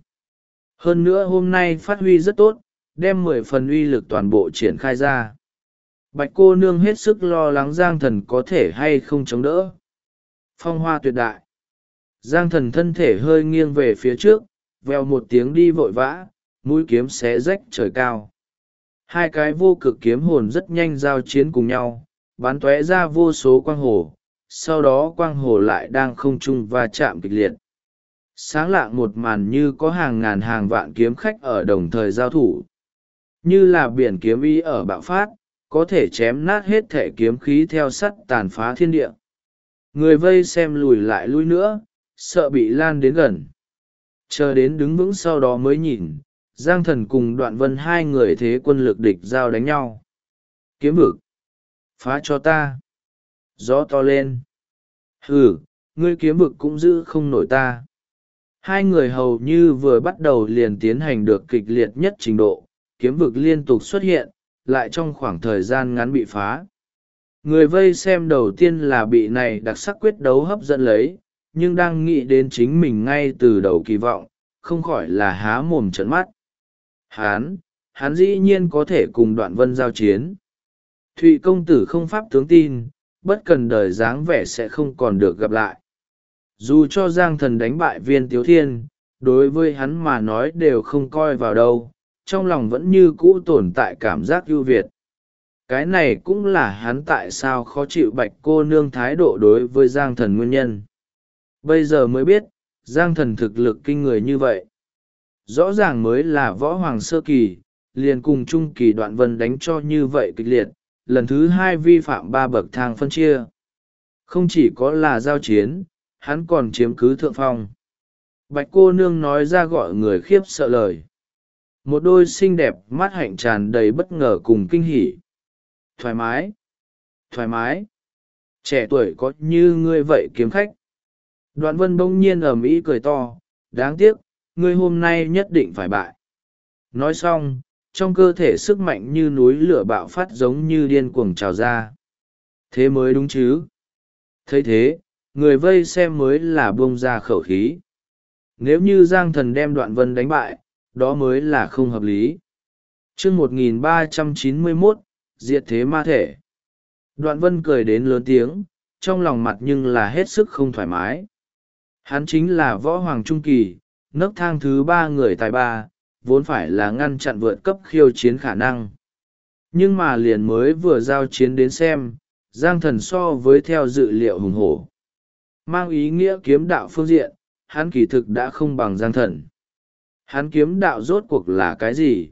Hơn nữa hôm nay phát huy rất tốt, đem 10 phần uy lực toàn bộ triển khai ra. Bạch cô nương hết sức lo lắng Giang Thần có thể hay không chống đỡ. Phong hoa tuyệt đại. Giang Thần thân thể hơi nghiêng về phía trước, vèo một tiếng đi vội vã, mũi kiếm xé rách trời cao. Hai cái vô cực kiếm hồn rất nhanh giao chiến cùng nhau, bắn tóe ra vô số quang hồ, sau đó quang hồ lại đang không trung va chạm kịch liệt. Sáng lạng một màn như có hàng ngàn hàng vạn kiếm khách ở đồng thời giao thủ. Như là biển kiếm ý ở bạo phát, có thể chém nát hết thể kiếm khí theo sắt tàn phá thiên địa. Người vây xem lùi lại lui nữa, sợ bị lan đến gần. Chờ đến đứng vững sau đó mới nhìn, Giang Thần cùng Đoạn Vân hai người thế quân lực địch giao đánh nhau. Kiếm vực. Phá cho ta. Gió to lên. Hừ, ngươi kiếm vực cũng giữ không nổi ta. Hai người hầu như vừa bắt đầu liền tiến hành được kịch liệt nhất trình độ, kiếm vực liên tục xuất hiện, lại trong khoảng thời gian ngắn bị phá. Người vây xem đầu tiên là bị này đặc sắc quyết đấu hấp dẫn lấy, nhưng đang nghĩ đến chính mình ngay từ đầu kỳ vọng, không khỏi là há mồm trợn mắt. Hán dĩ nhiên có thể cùng Đoạn Vân giao chiến. Thụy công tử không pháp tướng tin, bất cần đời dáng vẻ sẽ không còn được gặp lại. Dù cho Giang Thần đánh bại Viên Tiếu Thiên, đối với hắn mà nói đều không coi vào đâu, trong lòng vẫn như cũ tồn tại cảm giác ưu việt. Cái này cũng là hắn tại sao khó chịu Bạch cô nương thái độ đối với Giang Thần nguyên nhân. Bây giờ mới biết, Giang Thần thực lực kinh người như vậy. Rõ ràng mới là võ hoàng sơ kỳ, liền cùng trung kỳ Đoạn Vân đánh cho như vậy kịch liệt, lần thứ hai vi phạm 3 bậc thang phân chia. Không chỉ có là giao chiến, hắn còn chiếm cứ thượng phong. Bạch cô nương nói ra gọi người khiếp sợ lời. Một đôi xinh đẹp mắt hạnh tràn đầy bất ngờ cùng kinh hỉ. Thoải mái, thoải mái, trẻ tuổi có như ngươi vậy kiếm khách. Đoạn Vân bỗng nhiên ầm ĩ cười to, đáng tiếc, ngươi hôm nay nhất định phải bại. Nói xong, trong cơ thể sức mạnh như núi lửa bạo phát giống như điên cuồng trào ra. Thế mới đúng chứ. Thấy thế, người vây xem mới là buông ra khẩu khí. Nếu như Giang Thần đem Đoạn Vân đánh bại, đó mới là không hợp lý. Chương 1391, diệt thế ma thể. Đoạn Vân cười đến lớn tiếng, trong lòng mặt nhưng là hết sức không thoải mái. Hắn chính là võ hoàng trung kỳ, nấc thang thứ 3 người tài ba, vốn phải là ngăn chặn vượt cấp khiêu chiến khả năng. Nhưng mà liền mới vừa giao chiến đến xem, Giang Thần so với theo dự liệu hùng hổ. Mang ý nghĩa kiếm đạo phương diện, hắn kỳ thực đã không bằng Giang Thần. Hắn kiếm đạo rốt cuộc là cái gì?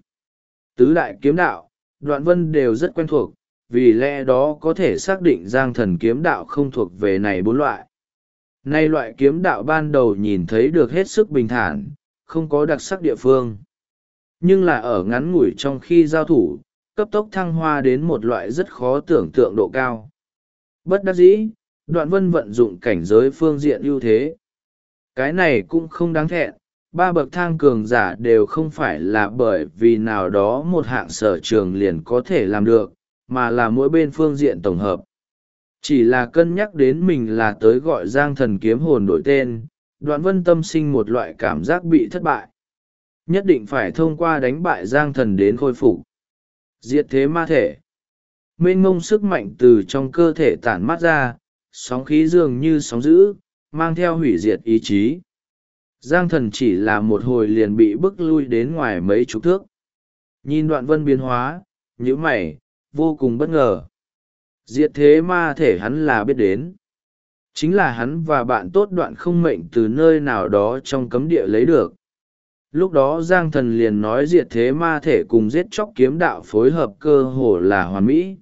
Tứ đại kiếm đạo, Đoạn Vân đều rất quen thuộc, vì lẽ đó có thể xác định Giang Thần kiếm đạo không thuộc về này 4 loại. Nay loại kiếm đạo ban đầu nhìn thấy được hết sức bình thản, không có đặc sắc địa phương. Nhưng là ở ngắn ngủi trong khi giao thủ, cấp tốc thăng hoa đến một loại rất khó tưởng tượng độ cao. Bất đắc dĩ, Đoạn Vân vận dụng cảnh giới phương diện ưu thế. Cái này cũng không đáng thẹn, 3 bậc thang cường giả đều không phải là bởi vì nào đó một hạng sở trường liền có thể làm được, mà là mỗi bên phương diện tổng hợp. Chỉ là cân nhắc đến mình là tới gọi Giang Thần kiếm hồn đổi tên, Đoạn Vân tâm sinh một loại cảm giác bị thất bại. Nhất định phải thông qua đánh bại Giang Thần đến khôi phục. Diệt thế ma thể. Mênh mông sức mạnh từ trong cơ thể tản mát ra, sóng khí dường như sóng dữ, mang theo hủy diệt ý chí. Giang Thần chỉ là một hồi liền bị bức lui đến ngoài mấy chục thước. Nhìn Đoạn Vân biến hóa, nhíu mày, vô cùng bất ngờ. Diệt thế ma thể hắn là biết đến. Chính là hắn và bạn tốt Đoạn Không Mệnh từ nơi nào đó trong cấm địa lấy được. Lúc đó Giang Thần liền nói diệt thế ma thể cùng giết chóc kiếm đạo phối hợp cơ hồ là hoàn mỹ.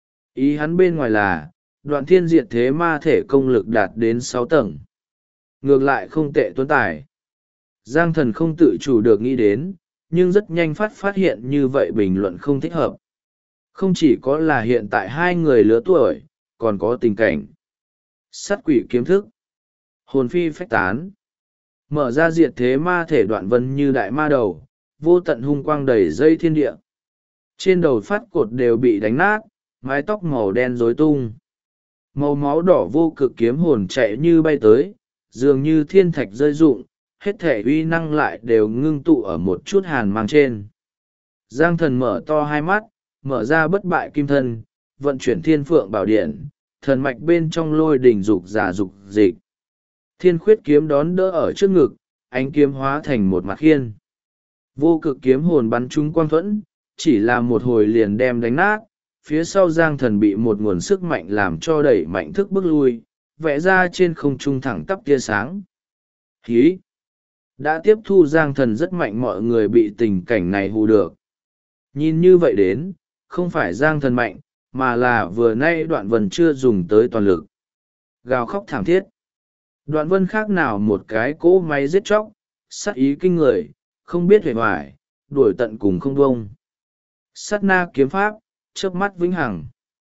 Ý hắn bên ngoài là, Đoạn Thiên diệt thế ma thể công lực đạt đến 6 tầng. Ngược lại không tệ tuấn tài. Giang Thần không tự chủ được nghĩ đến, nhưng rất nhanh phát hiện như vậy bình luận không thích hợp. Không chỉ có là hiện tại hai người lứa tuổi, còn có tình cảnh. Sát quỷ kiếm thức. Hồn phi phách tán. Mở ra diệt thế ma thể Đoạn Vân như đại ma đầu, vô tận hung quang đầy dây thiên địa. Trên đầu phát cột đều bị đánh nát, mái tóc màu đen rối tung. Màu máu đỏ vô cực kiếm hồn chạy như bay tới, dường như thiên thạch rơi rụng, hết thể uy năng lại đều ngưng tụ ở một chút hàn mang trên. Giang Thần mở to hai mắt, mở ra bất bại kim thân, vận chuyển thiên phượng bảo điện, thần mạch bên trong lôi đỉnh dục giả dục dịch. Thiên khuyết kiếm đón đỡ ở trước ngực, ánh kiếm hóa thành một mặt khiên. Vô cực kiếm hồn bắn trúng quang thuẫn, chỉ là một hồi liền đem đánh nát, phía sau Giang Thần bị một nguồn sức mạnh làm cho đẩy mạnh thức bước lui, vẽ ra trên không trung thẳng tắp tia sáng. Hí! Đã tiếp thu Giang Thần rất mạnh, mọi người bị tình cảnh này hù được. Nhìn như vậy đến, không phải Giang Thần mạnh, mà là vừa nay Đoạn Vân chưa dùng tới toàn lực. Gào khóc thảm thiết. Đoạn Vân khác nào một cái cỗ máy giết chóc, sát ý kinh người, không biết hề hoài, đuổi tận cùng không bông. Sát na kiếm pháp, chớp mắt vĩnh hằng.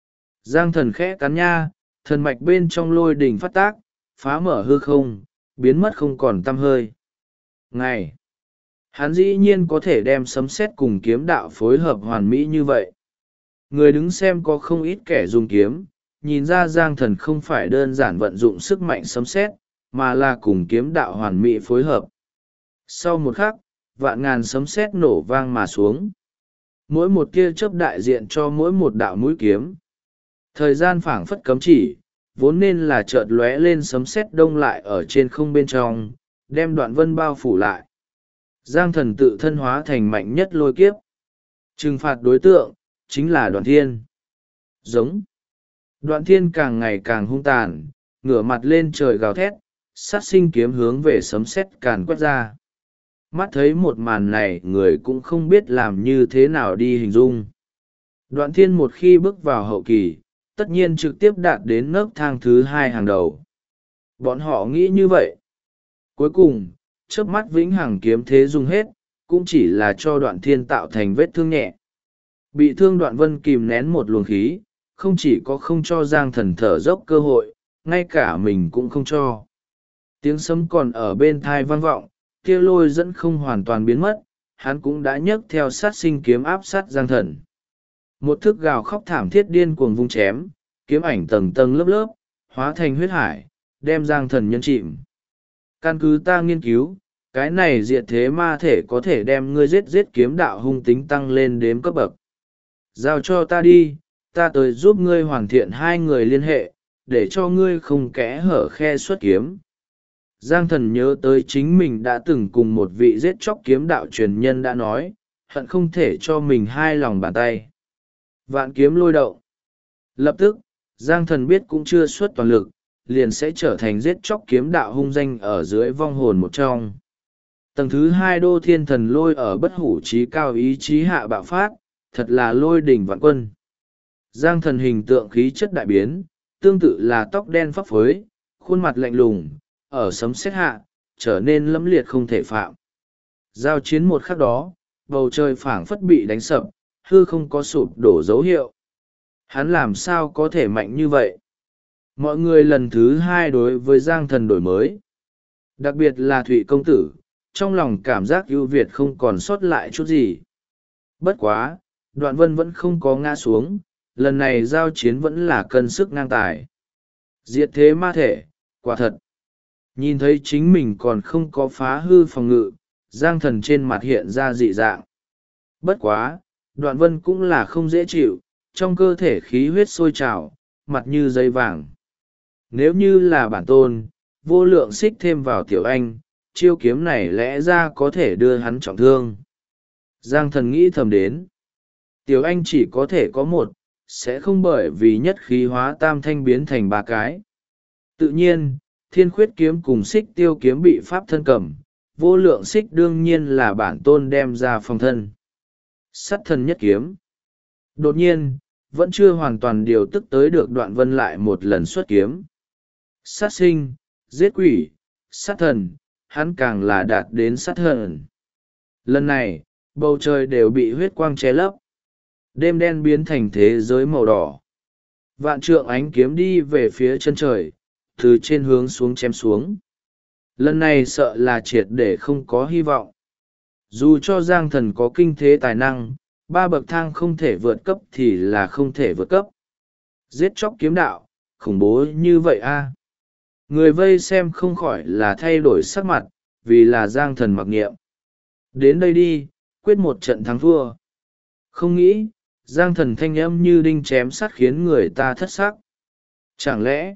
Giang Thần khẽ cắn nha, thần mạch bên trong lôi đỉnh phát tác, phá mở hư không, biến mất không còn tăm hơi. Ngày, hắn dĩ nhiên có thể đem sấm sét cùng kiếm đạo phối hợp hoàn mỹ như vậy. Người đứng xem có không ít kẻ dùng kiếm, nhìn ra Giang Thần không phải đơn giản vận dụng sức mạnh sấm sét, mà là cùng kiếm đạo hoàn mỹ phối hợp. Sau một khắc, vạn ngàn sấm sét nổ vang mà xuống. Mỗi một tia chớp đại diện cho mỗi một đạo mũi kiếm. Thời gian phảng phất cấm chỉ, vốn nên là chợt lóe lên sấm sét đông lại ở trên không bên trong, đem Đoạn Vân bao phủ lại. Giang thần tự thân hóa thành mạnh nhất lôi kiếp. Trừng phạt đối tượng, chính là Đoạn Thiên. Giống. Đoạn Thiên càng ngày càng hung tàn, ngửa mặt lên trời gào thét, sát sinh kiếm hướng về sấm sét càn quét ra. Mắt thấy một màn này người cũng không biết làm như thế nào đi hình dung. Đoạn Thiên một khi bước vào hậu kỳ, tất nhiên trực tiếp đạt đến nấc thang thứ 2 hàng đầu. Bọn họ nghĩ như vậy. Cuối cùng, chớp mắt vĩnh hằng kiếm thế dùng hết, cũng chỉ là cho Đoạn Thiên tạo thành vết thương nhẹ. Bị thương Đoạn Vân kìm nén một luồng khí, không chỉ có không cho Giang thần thở dốc cơ hội, ngay cả mình cũng không cho. Tiếng sấm còn ở bên thai vang vọng, kia lôi dẫn không hoàn toàn biến mất, hắn cũng đã nhấc theo sát sinh kiếm áp sát Giang thần. Một thức gào khóc thảm thiết điên cuồng vung chém, kiếm ảnh tầng tầng lớp lớp, hóa thành huyết hải, đem Giang thần nhân chìm. Căn cứ ta nghiên cứu, cái này diệt thế ma thể có thể đem ngươi giết kiếm đạo hung tính tăng lên đếm cấp bậc. Giao cho ta đi, ta tới giúp ngươi hoàn thiện 2 người liên hệ, để cho ngươi không kẽ hở khe xuất kiếm. Giang thần nhớ tới chính mình đã từng cùng một vị giết chóc kiếm đạo truyền nhân đã nói, hận không thể cho mình 2 lòng bàn tay. Vạn kiếm lôi động. Lập tức, Giang thần biết cũng chưa xuất toàn lực, liền sẽ trở thành giết chóc kiếm đạo hung danh ở dưới vong hồn một trong. Tầng thứ 2 đô thiên thần lôi ở bất hủ trí cao ý chí hạ bạo phát, thật là lôi đỉnh vạn quân. Giang thần hình tượng khí chất đại biến, tương tự là tóc đen phấp phới, khuôn mặt lạnh lùng, ở sấm sét hạ, trở nên lẫm liệt không thể phạm. Giao chiến một khắc đó, bầu trời phảng phất bị đánh sập, hư không có sụp đổ dấu hiệu. Hắn làm sao có thể mạnh như vậy? Mọi người lần thứ 2 đối với Giang thần đổi mới. Đặc biệt là Thụy công tử, trong lòng cảm giác ưu việt không còn sót lại chút gì. Bất quá, Đoạn Vân vẫn không có ngã xuống, lần này giao chiến vẫn là cân sức ngang tài. Diệt thế ma thể, quả thật. Nhìn thấy chính mình còn không có phá hư phòng ngự, Giang thần trên mặt hiện ra dị dạng. Bất quá, Đoạn Vân cũng là không dễ chịu, trong cơ thể khí huyết sôi trào, mặt như dây vàng. Nếu như là bản tôn, vô lượng xích thêm vào tiểu anh, chiêu kiếm này lẽ ra có thể đưa hắn trọng thương. Giang thần nghĩ thầm đến. Tiểu anh chỉ có thể có 1, sẽ không bởi vì nhất khí hóa tam thanh biến thành 3 cái. Tự nhiên, thiên khuyết kiếm cùng xích tiêu kiếm bị pháp thân cầm, vô lượng xích đương nhiên là bản tôn đem ra phòng thân. Sát thân nhất kiếm. Đột nhiên, vẫn chưa hoàn toàn điều tức tới được Đoạn Vân lại một lần xuất kiếm. Sát sinh, giết quỷ, sát thần, hắn càng là đạt đến sát thần. Lần này, bầu trời đều bị huyết quang che lấp. Đêm đen biến thành thế giới màu đỏ. Vạn trượng ánh kiếm đi về phía chân trời, từ trên hướng xuống chém xuống. Lần này sợ là triệt để không có hy vọng. Dù cho Giang thần có kinh thế tài năng, 3 bậc thang không thể vượt cấp thì là không thể vượt cấp. Giết chóc kiếm đạo, khủng bố như vậy a. Người vây xem không khỏi là thay đổi sắc mặt, vì là Giang thần mặc niệm. Đến đây đi, quyết một trận thắng thua. Không nghĩ, Giang thần thanh âm như đinh chém sắt khiến người ta thất sắc. Chẳng lẽ,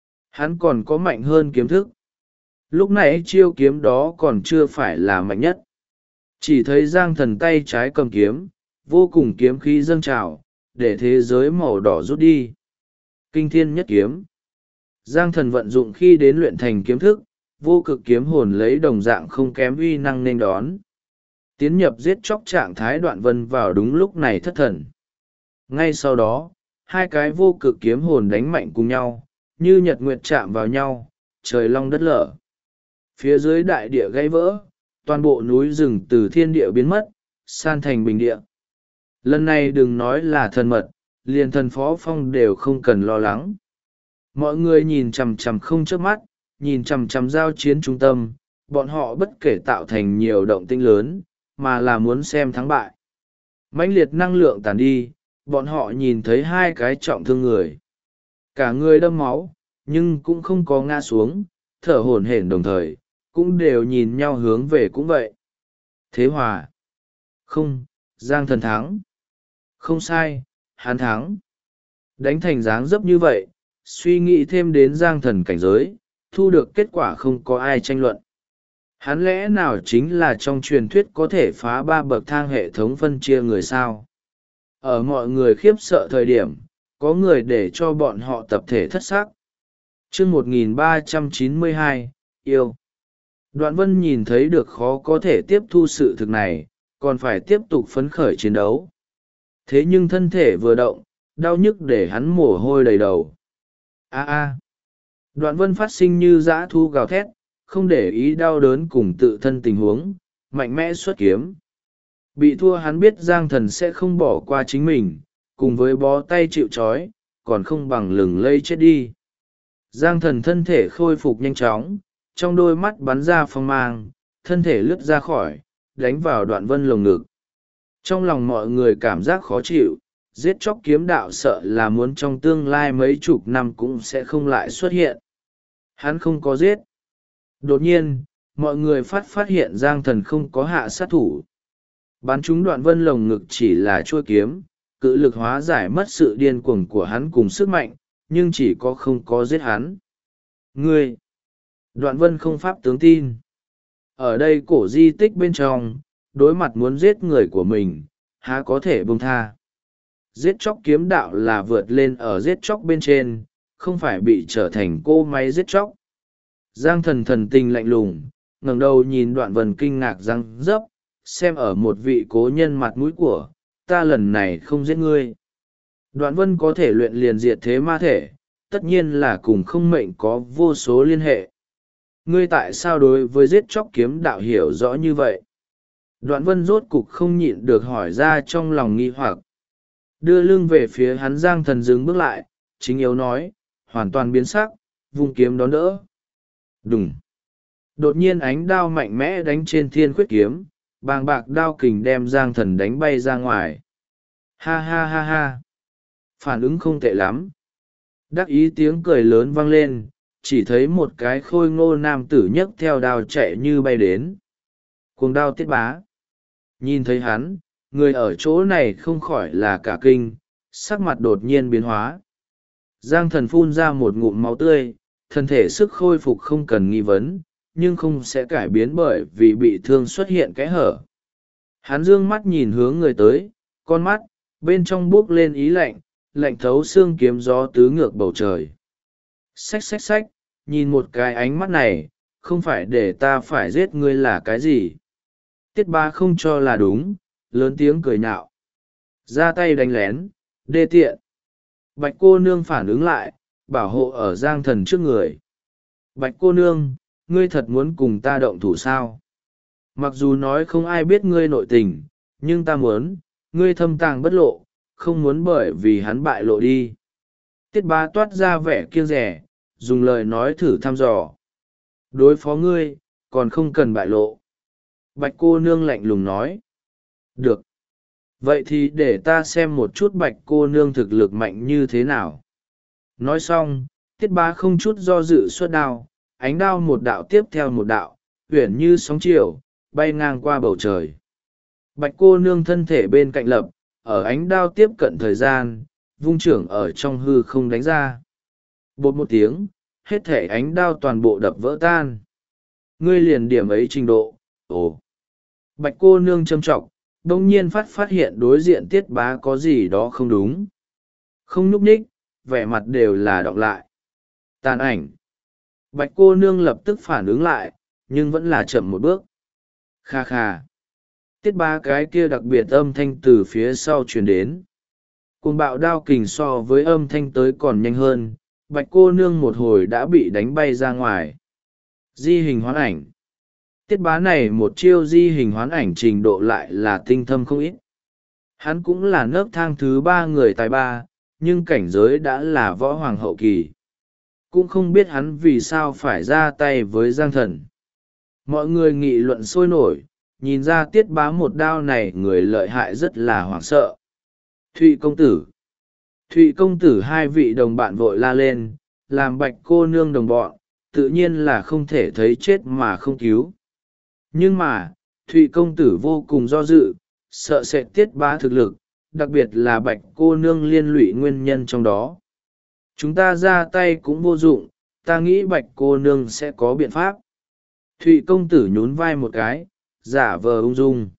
hắn còn có mạnh hơn kiếm thức? Lúc này chiêu kiếm đó còn chưa phải là mạnh nhất. Chỉ thấy Giang thần tay trái cầm kiếm, vô cùng kiếm khí dâng trào, để thế giới màu đỏ rút đi. Kinh thiên nhất kiếm. Giang thần vận dụng khi đến luyện thành kiếm thức, vô cực kiếm hồn lấy đồng dạng không kém uy năng nên đón. Tiến nhập giết chóc trạng thái Đoạn Vân vào đúng lúc này thất thần. Ngay sau đó, 2 cái vô cực kiếm hồn đánh mạnh cùng nhau, như nhật nguyệt chạm vào nhau, trời long đất lở. Phía dưới đại địa gãy vỡ, toàn bộ núi rừng từ thiên địa biến mất, san thành bình địa. Lần này đừng nói là thần mật, liền thần phó phong đều không cần lo lắng. Mọi người nhìn chằm chằm không chớp mắt, nhìn chằm chằm giao chiến trung tâm, bọn họ bất kể tạo thành nhiều động tĩnh lớn, mà là muốn xem thắng bại. Mãnh liệt năng lượng tàn đi, bọn họ nhìn thấy 2 cái trọng thương người. Cả người đâm máu, nhưng cũng không có ngã xuống, thở hổn hển đồng thời, cũng đều nhìn nhau hướng về cũng vậy. Thế hòa. Không, Giang thần thắng. Không sai, hắn thắng. Đánh thành dáng dấp như vậy, suy nghĩ thêm đến giang thần cảnh giới, thu được kết quả không có ai tranh luận. Hắn lẽ nào chính là trong truyền thuyết có thể phá 3 bậc thang hệ thống phân chia người sao? Ở mọi người khiếp sợ thời điểm, có người để cho bọn họ tập thể thất xác. chương 1392, yêu. Đoạn Vân nhìn thấy được khó có thể tiếp thu sự thực này, còn phải tiếp tục phấn khởi chiến đấu. Thế nhưng thân thể vừa động, đau nhức để hắn mồ hôi đầy đầu. A. Đoạn Vân phát sinh như dã thu gào thét, không để ý đau đớn cùng tự thân tình huống, mạnh mẽ xuất kiếm. Bị thua hắn biết Giang Thần sẽ không bỏ qua chính mình, cùng với bó tay chịu trói, còn không bằng lừng lây chết đi. Giang Thần thân thể khôi phục nhanh chóng, trong đôi mắt bắn ra phong mang, thân thể lướt ra khỏi, đánh vào Đoạn Vân lồng ngực. Trong lòng mọi người cảm giác khó chịu, giết chóc kiếm đạo sợ là muốn trong tương lai mấy chục năm cũng sẽ không lại xuất hiện. Hắn không có giết. Đột nhiên, mọi người phát hiện Giang Thần không có hạ sát thủ. Bắn trúng Đoạn Vân lồng ngực chỉ là chuôi kiếm, cự lực hóa giải mất sự điên cuồng của hắn cùng sức mạnh, nhưng chỉ có không có giết hắn. Ngươi! Đoạn Vân không pháp tướng tin. Ở đây cổ di tích bên trong, đối mặt muốn giết người của mình, há có thể buông tha. Giết chóc kiếm đạo là vượt lên ở giết chóc bên trên, không phải bị trở thành cô máy giết chóc. Giang Thần thần tình lạnh lùng, ngẩng đầu nhìn Đoạn Vân kinh ngạc răng rấp, xem ở một vị cố nhân mặt mũi của, ta lần này không giết ngươi. Đoạn Vân có thể luyện liền diệt thế ma thể, tất nhiên là cùng không mệnh có vô số liên hệ. Ngươi tại sao đối với giết chóc kiếm đạo hiểu rõ như vậy? Đoạn Vân rốt cục không nhịn được hỏi ra trong lòng nghi hoặc. Đưa lưng về phía hắn Giang Thần dừng bước lại, chính yếu nói, hoàn toàn biến sắc, vung kiếm đón đỡ. Đùng! Đột nhiên ánh đao mạnh mẽ đánh trên thiên khuyết kiếm, bàng bạc đao kình đem Giang Thần đánh bay ra ngoài. Ha ha ha ha! Phản ứng không tệ lắm. Đắc ý tiếng cười lớn vang lên, chỉ thấy một cái khôi ngô nam tử nhấc theo đao chạy như bay đến. Cuồng đao Tiết Bá. Nhìn thấy hắn, người ở chỗ này không khỏi là cả kinh, sắc mặt đột nhiên biến hóa. Giang Thần phun ra một ngụm máu tươi, thân thể sức khôi phục không cần nghi vấn, nhưng không sẽ cải biến bởi vì bị thương xuất hiện kẽ hở. Hắn dương mắt nhìn hướng người tới, con mắt, bên trong buốc lên ý lạnh, lạnh thấu xương kiếm gió tứ ngược bầu trời. Xách xách xách, nhìn một cái ánh mắt này, không phải để ta phải giết ngươi là cái gì. Tiết Bá không cho là đúng, lớn tiếng cười nhạo. Ra tay đánh lén, đê tiện. Bạch cô nương phản ứng lại, bảo hộ ở Giang Thần trước người. Bạch cô nương, ngươi thật muốn cùng ta động thủ sao? Mặc dù nói không ai biết ngươi nội tình, nhưng ta muốn, ngươi thâm tàng bất lộ, không muốn bởi vì hắn bại lộ đi. Tiết Bá toát ra vẻ kiêng rẻ, dùng lời nói thử thăm dò. Đối phó ngươi, còn không cần bại lộ. Bạch cô nương lạnh lùng nói. Được. Vậy thì để ta xem một chút bạch cô nương thực lực mạnh như thế nào. Nói xong, Tiết Bá không chút do dự xuất đao, ánh đao một đạo tiếp theo một đạo, uyển như sóng chiều, bay ngang qua bầu trời. Bạch cô nương thân thể bên cạnh lập, ở ánh đao tiếp cận thời gian, vung trưởng ở trong hư không đánh ra. Bột một tiếng, hết thể ánh đao toàn bộ đập vỡ tan. Ngươi liền điểm ấy trình độ, ồ. Bạch cô nương châm trọng, đông nhiên phát hiện đối diện Tiết Bá có gì đó không đúng. Không nhúc nhích, vẻ mặt đều là đọng lại. Tàn ảnh. Bạch cô nương lập tức phản ứng lại, nhưng vẫn là chậm một bước. Kha kha. Tiết Bá cái kia đặc biệt âm thanh từ phía sau truyền đến. Cuồng bạo đao kình so với âm thanh tới còn nhanh hơn, bạch cô nương một hồi đã bị đánh bay ra ngoài. Di hình hoán ảnh. Tiết Bá này một chiêu di hình hoán ảnh trình độ lại là tinh thâm không ít. Hắn cũng là nấc thang thứ 3 người tài ba, nhưng cảnh giới đã là võ hoàng hậu kỳ. Cũng không biết hắn vì sao phải ra tay với Giang Thần. Mọi người nghị luận sôi nổi, nhìn ra Tiết Bá một đao này người lợi hại rất là hoảng sợ. Thụy công tử. Thụy công tử hai vị đồng bạn vội la lên, làm bạch cô nương đồng bọn, tự nhiên là không thể thấy chết mà không cứu. Nhưng mà, Thụy công tử vô cùng do dự, sợ sẽ Tiết Bá thực lực, đặc biệt là Bạch cô nương liên lụy nguyên nhân trong đó. Chúng ta ra tay cũng vô dụng, ta nghĩ Bạch cô nương sẽ có biện pháp. Thụy công tử nhún vai một cái, giả vờ ung dung.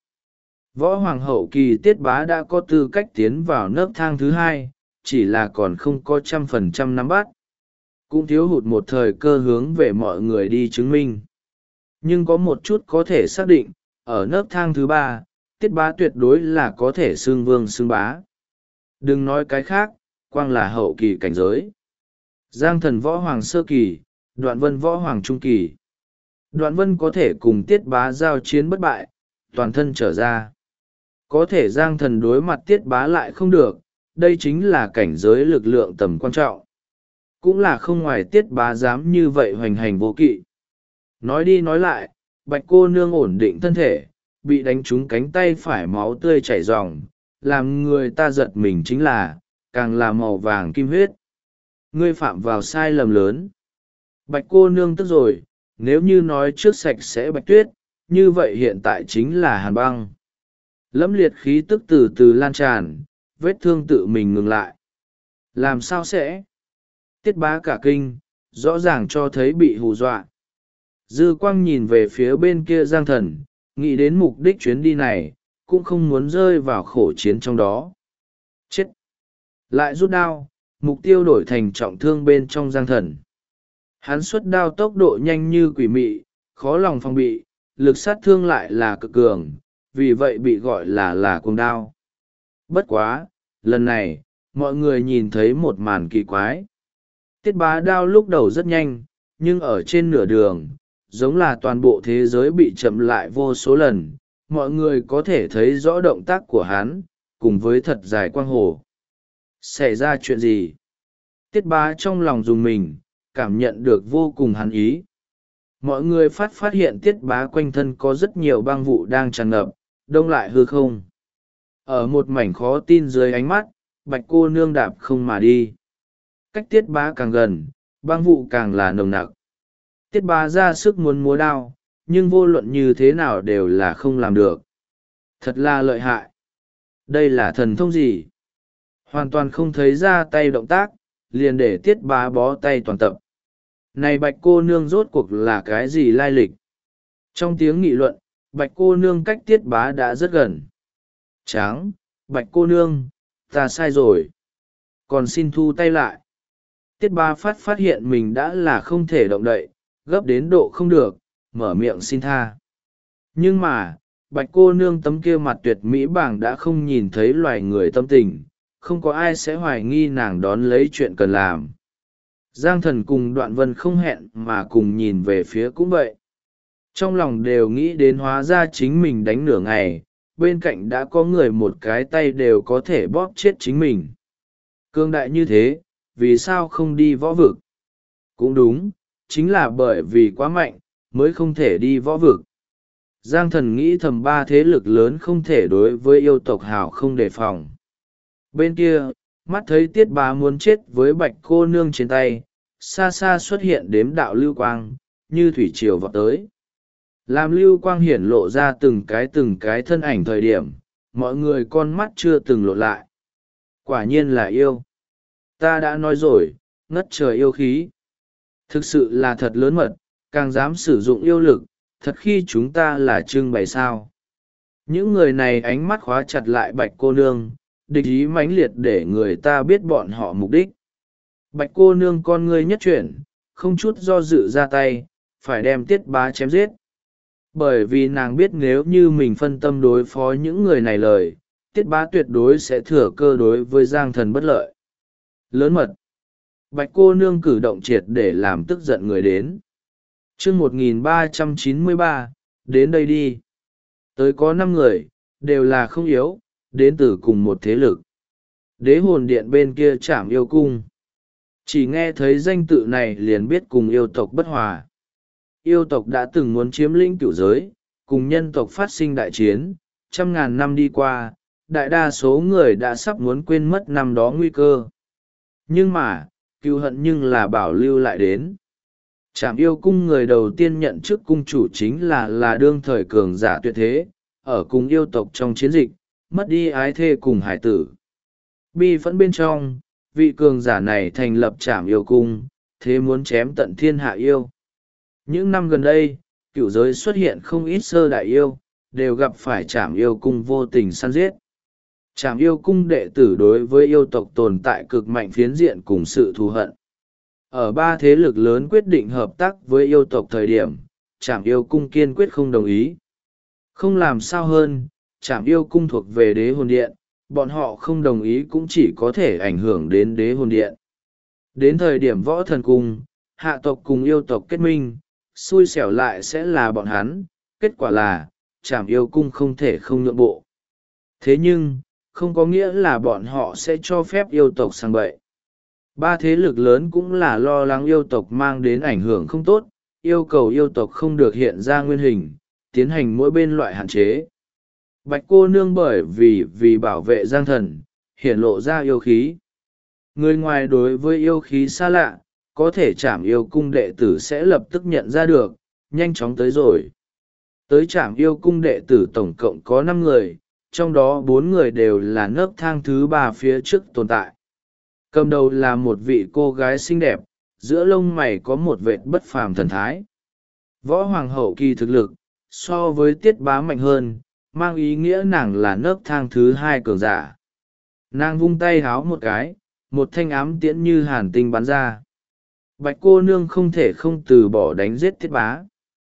Võ hoàng hậu kỳ Tiết Bá đã có tư cách tiến vào nấc thang thứ hai, chỉ là còn không có 100% nắm bắt. Cũng thiếu hụt một thời cơ hướng về mọi người đi chứng minh. Nhưng có một chút có thể xác định, ở nấc thang thứ ba, Tiết Bá tuyệt đối là có thể xưng vương xưng bá. Đừng nói cái khác, quang là hậu kỳ cảnh giới. Giang thần võ hoàng sơ kỳ, Đoạn Vân võ hoàng trung kỳ. Đoạn Vân có thể cùng Tiết Bá giao chiến bất bại, toàn thân trở ra. Có thể Giang thần đối mặt Tiết Bá lại không được, đây chính là cảnh giới lực lượng tầm quan trọng. Cũng là không ngoài Tiết Bá dám như vậy hoành hành vô kỵ. Nói đi nói lại, Bạch cô nương ổn định thân thể, bị đánh trúng cánh tay phải máu tươi chảy ròng, làm người ta giật mình chính là, càng là màu vàng kim huyết. Ngươi phạm vào sai lầm lớn. Bạch cô nương tức rồi, nếu như nói trước sạch sẽ bạch tuyết, như vậy hiện tại chính là hàn băng. Lẫm liệt khí tức từ từ lan tràn, vết thương tự mình ngừng lại. Làm sao sẽ? Tiết Bá cả kinh, rõ ràng cho thấy bị hù dọa. Dư quang nhìn về phía bên kia Giang thần, nghĩ đến mục đích chuyến đi này, cũng không muốn rơi vào khổ chiến trong đó. Chết! Lại rút đao, mục tiêu đổi thành trọng thương bên trong Giang thần. Hắn xuất đao tốc độ nhanh như quỷ mị, khó lòng phòng bị, lực sát thương lại là cực cường, vì vậy bị gọi là cuồng đao. Bất quá, lần này, mọi người nhìn thấy một màn kỳ quái. Tiết Bá đao lúc đầu rất nhanh, nhưng ở trên nửa đường, giống là toàn bộ thế giới bị chậm lại vô số lần, mọi người có thể thấy rõ động tác của hắn, cùng với thật dài quang hồ. Xảy ra chuyện gì? Tiết Bá trong lòng dùng mình, cảm nhận được vô cùng hắn ý. Mọi người phát hiện Tiết Bá quanh thân có rất nhiều băng vụ đang tràn ngập, đông lại hư không. Ở một mảnh khó tin dưới ánh mắt, Bạch cô nương đạp không mà đi. Cách Tiết Bá càng gần, băng vụ càng là nồng nặc. Tiết Bá ra sức muốn múa đao, nhưng vô luận như thế nào đều là không làm được. Thật là lợi hại. Đây là thần thông gì? Hoàn toàn không thấy ra tay động tác, liền để Tiết Bá bó tay toàn tập. Này Bạch cô nương rốt cuộc là cái gì lai lịch? Trong tiếng nghị luận, Bạch cô nương cách Tiết Bá đã rất gần. Tráng, Bạch cô nương, ta sai rồi. Còn xin thu tay lại. Tiết Bá phát hiện mình đã là không thể động đậy, gấp đến độ không được, mở miệng xin tha. Nhưng mà, Bạch cô nương tấm kia mặt tuyệt mỹ bảng đã không nhìn thấy loài người tâm tình, không có ai sẽ hoài nghi nàng đón lấy chuyện cần làm. Giang thần cùng Đoạn Vân không hẹn mà cùng nhìn về phía cũng vậy. Trong lòng đều nghĩ đến hóa ra chính mình đánh nửa ngày, bên cạnh đã có người một cái tay đều có thể bóp chết chính mình. Cương đại như thế, vì sao không đi võ vực? Cũng đúng, chính là bởi vì quá mạnh, mới không thể đi võ vực. Giang thần nghĩ thầm ba thế lực lớn không thể đối với yêu tộc hào không đề phòng. Bên kia, mắt thấy Tiết Bá muốn chết với Bạch cô nương trên tay, xa xa xuất hiện đếm đạo lưu quang, như thủy triều vọt tới. Làm lưu quang hiển lộ ra từng cái thân ảnh thời điểm, mọi người con mắt chưa từng lộ lại. Quả nhiên là yêu. Ta đã nói rồi, ngất trời yêu khí. Thực sự là thật lớn mật, càng dám sử dụng yêu lực, thật khi chúng ta là trưng bày sao. Những người này ánh mắt khóa chặt lại Bạch cô nương, địch ý mãnh liệt để người ta biết bọn họ mục đích. Bạch cô nương con ngươi nhất chuyển, không chút do dự ra tay, phải đem Tiết Bá chém giết. Bởi vì nàng biết nếu như mình phân tâm đối phó những người này lời, Tiết Bá tuyệt đối sẽ thừa cơ đối với Giang thần bất lợi. Lớn mật. Bạch cô nương cử động triệt để làm tức giận người đến. Chương 1393, đến đây đi. Tới có 5 người, đều là không yếu, đến từ cùng một thế lực. Đế hồn điện bên kia Trảm Yêu Cung. Chỉ nghe thấy danh tự này liền biết cùng yêu tộc bất hòa. Yêu tộc đã từng muốn chiếm lĩnh cửu giới, cùng nhân tộc phát sinh đại chiến, 100.000 năm đi qua, đại đa số người đã sắp muốn quên mất năm đó nguy cơ. Nhưng mà, cựu hận nhưng là bảo lưu lại đến. Trảm Yêu Cung người đầu tiên nhận chức cung chủ chính là đương thời cường giả tuyệt thế, ở cùng yêu tộc trong chiến dịch, mất đi ái thê cùng hải tử. Bi phẫn bên trong, vị cường giả này thành lập trảm yêu cung, thế muốn chém tận thiên hạ yêu. Những năm gần đây, cựu giới xuất hiện không ít sơ đại yêu, đều gặp phải trảm yêu cung vô tình săn giết. Trảm yêu cung đệ tử đối với yêu tộc tồn tại cực mạnh phiến diện cùng sự thù hận. Ở ba thế lực lớn quyết định hợp tác với yêu tộc thời điểm, trảm yêu cung kiên quyết không đồng ý. Không làm sao hơn, trảm yêu cung thuộc về đế hồn điện, bọn họ không đồng ý cũng chỉ có thể ảnh hưởng đến đế hồn điện. Đến thời điểm võ thần cung, hạ tộc cùng yêu tộc kết minh, xui xẻo lại sẽ là bọn hắn, kết quả là, trảm yêu cung không thể không nhượng bộ. Thế nhưng, không có nghĩa là bọn họ sẽ cho phép yêu tộc sang bậy. Ba thế lực lớn cũng là lo lắng yêu tộc mang đến ảnh hưởng không tốt, yêu cầu yêu tộc không được hiện ra nguyên hình, tiến hành mỗi bên loại hạn chế. Bạch cô nương bởi vì bảo vệ Giang Thần, hiển lộ ra yêu khí. Người ngoài đối với yêu khí xa lạ, có thể trảm yêu cung đệ tử sẽ lập tức nhận ra được, nhanh chóng tới rồi. Tới trảm yêu cung đệ tử tổng cộng có 5 người, trong đó 4 người đều là nấc thang thứ 3 phía trước tồn tại. Cầm đầu là một vị cô gái xinh đẹp, giữa lông mày có một vệt bất phàm thần thái. Võ hoàng hậu kỳ thực lực, so với tiết bá mạnh hơn, mang ý nghĩa nàng là nấc thang thứ 2 cường giả. Nàng vung tay háo một cái, một thanh ám tiễn như hàn tinh bắn ra. Bạch cô nương không thể không từ bỏ đánh giết tiết bá.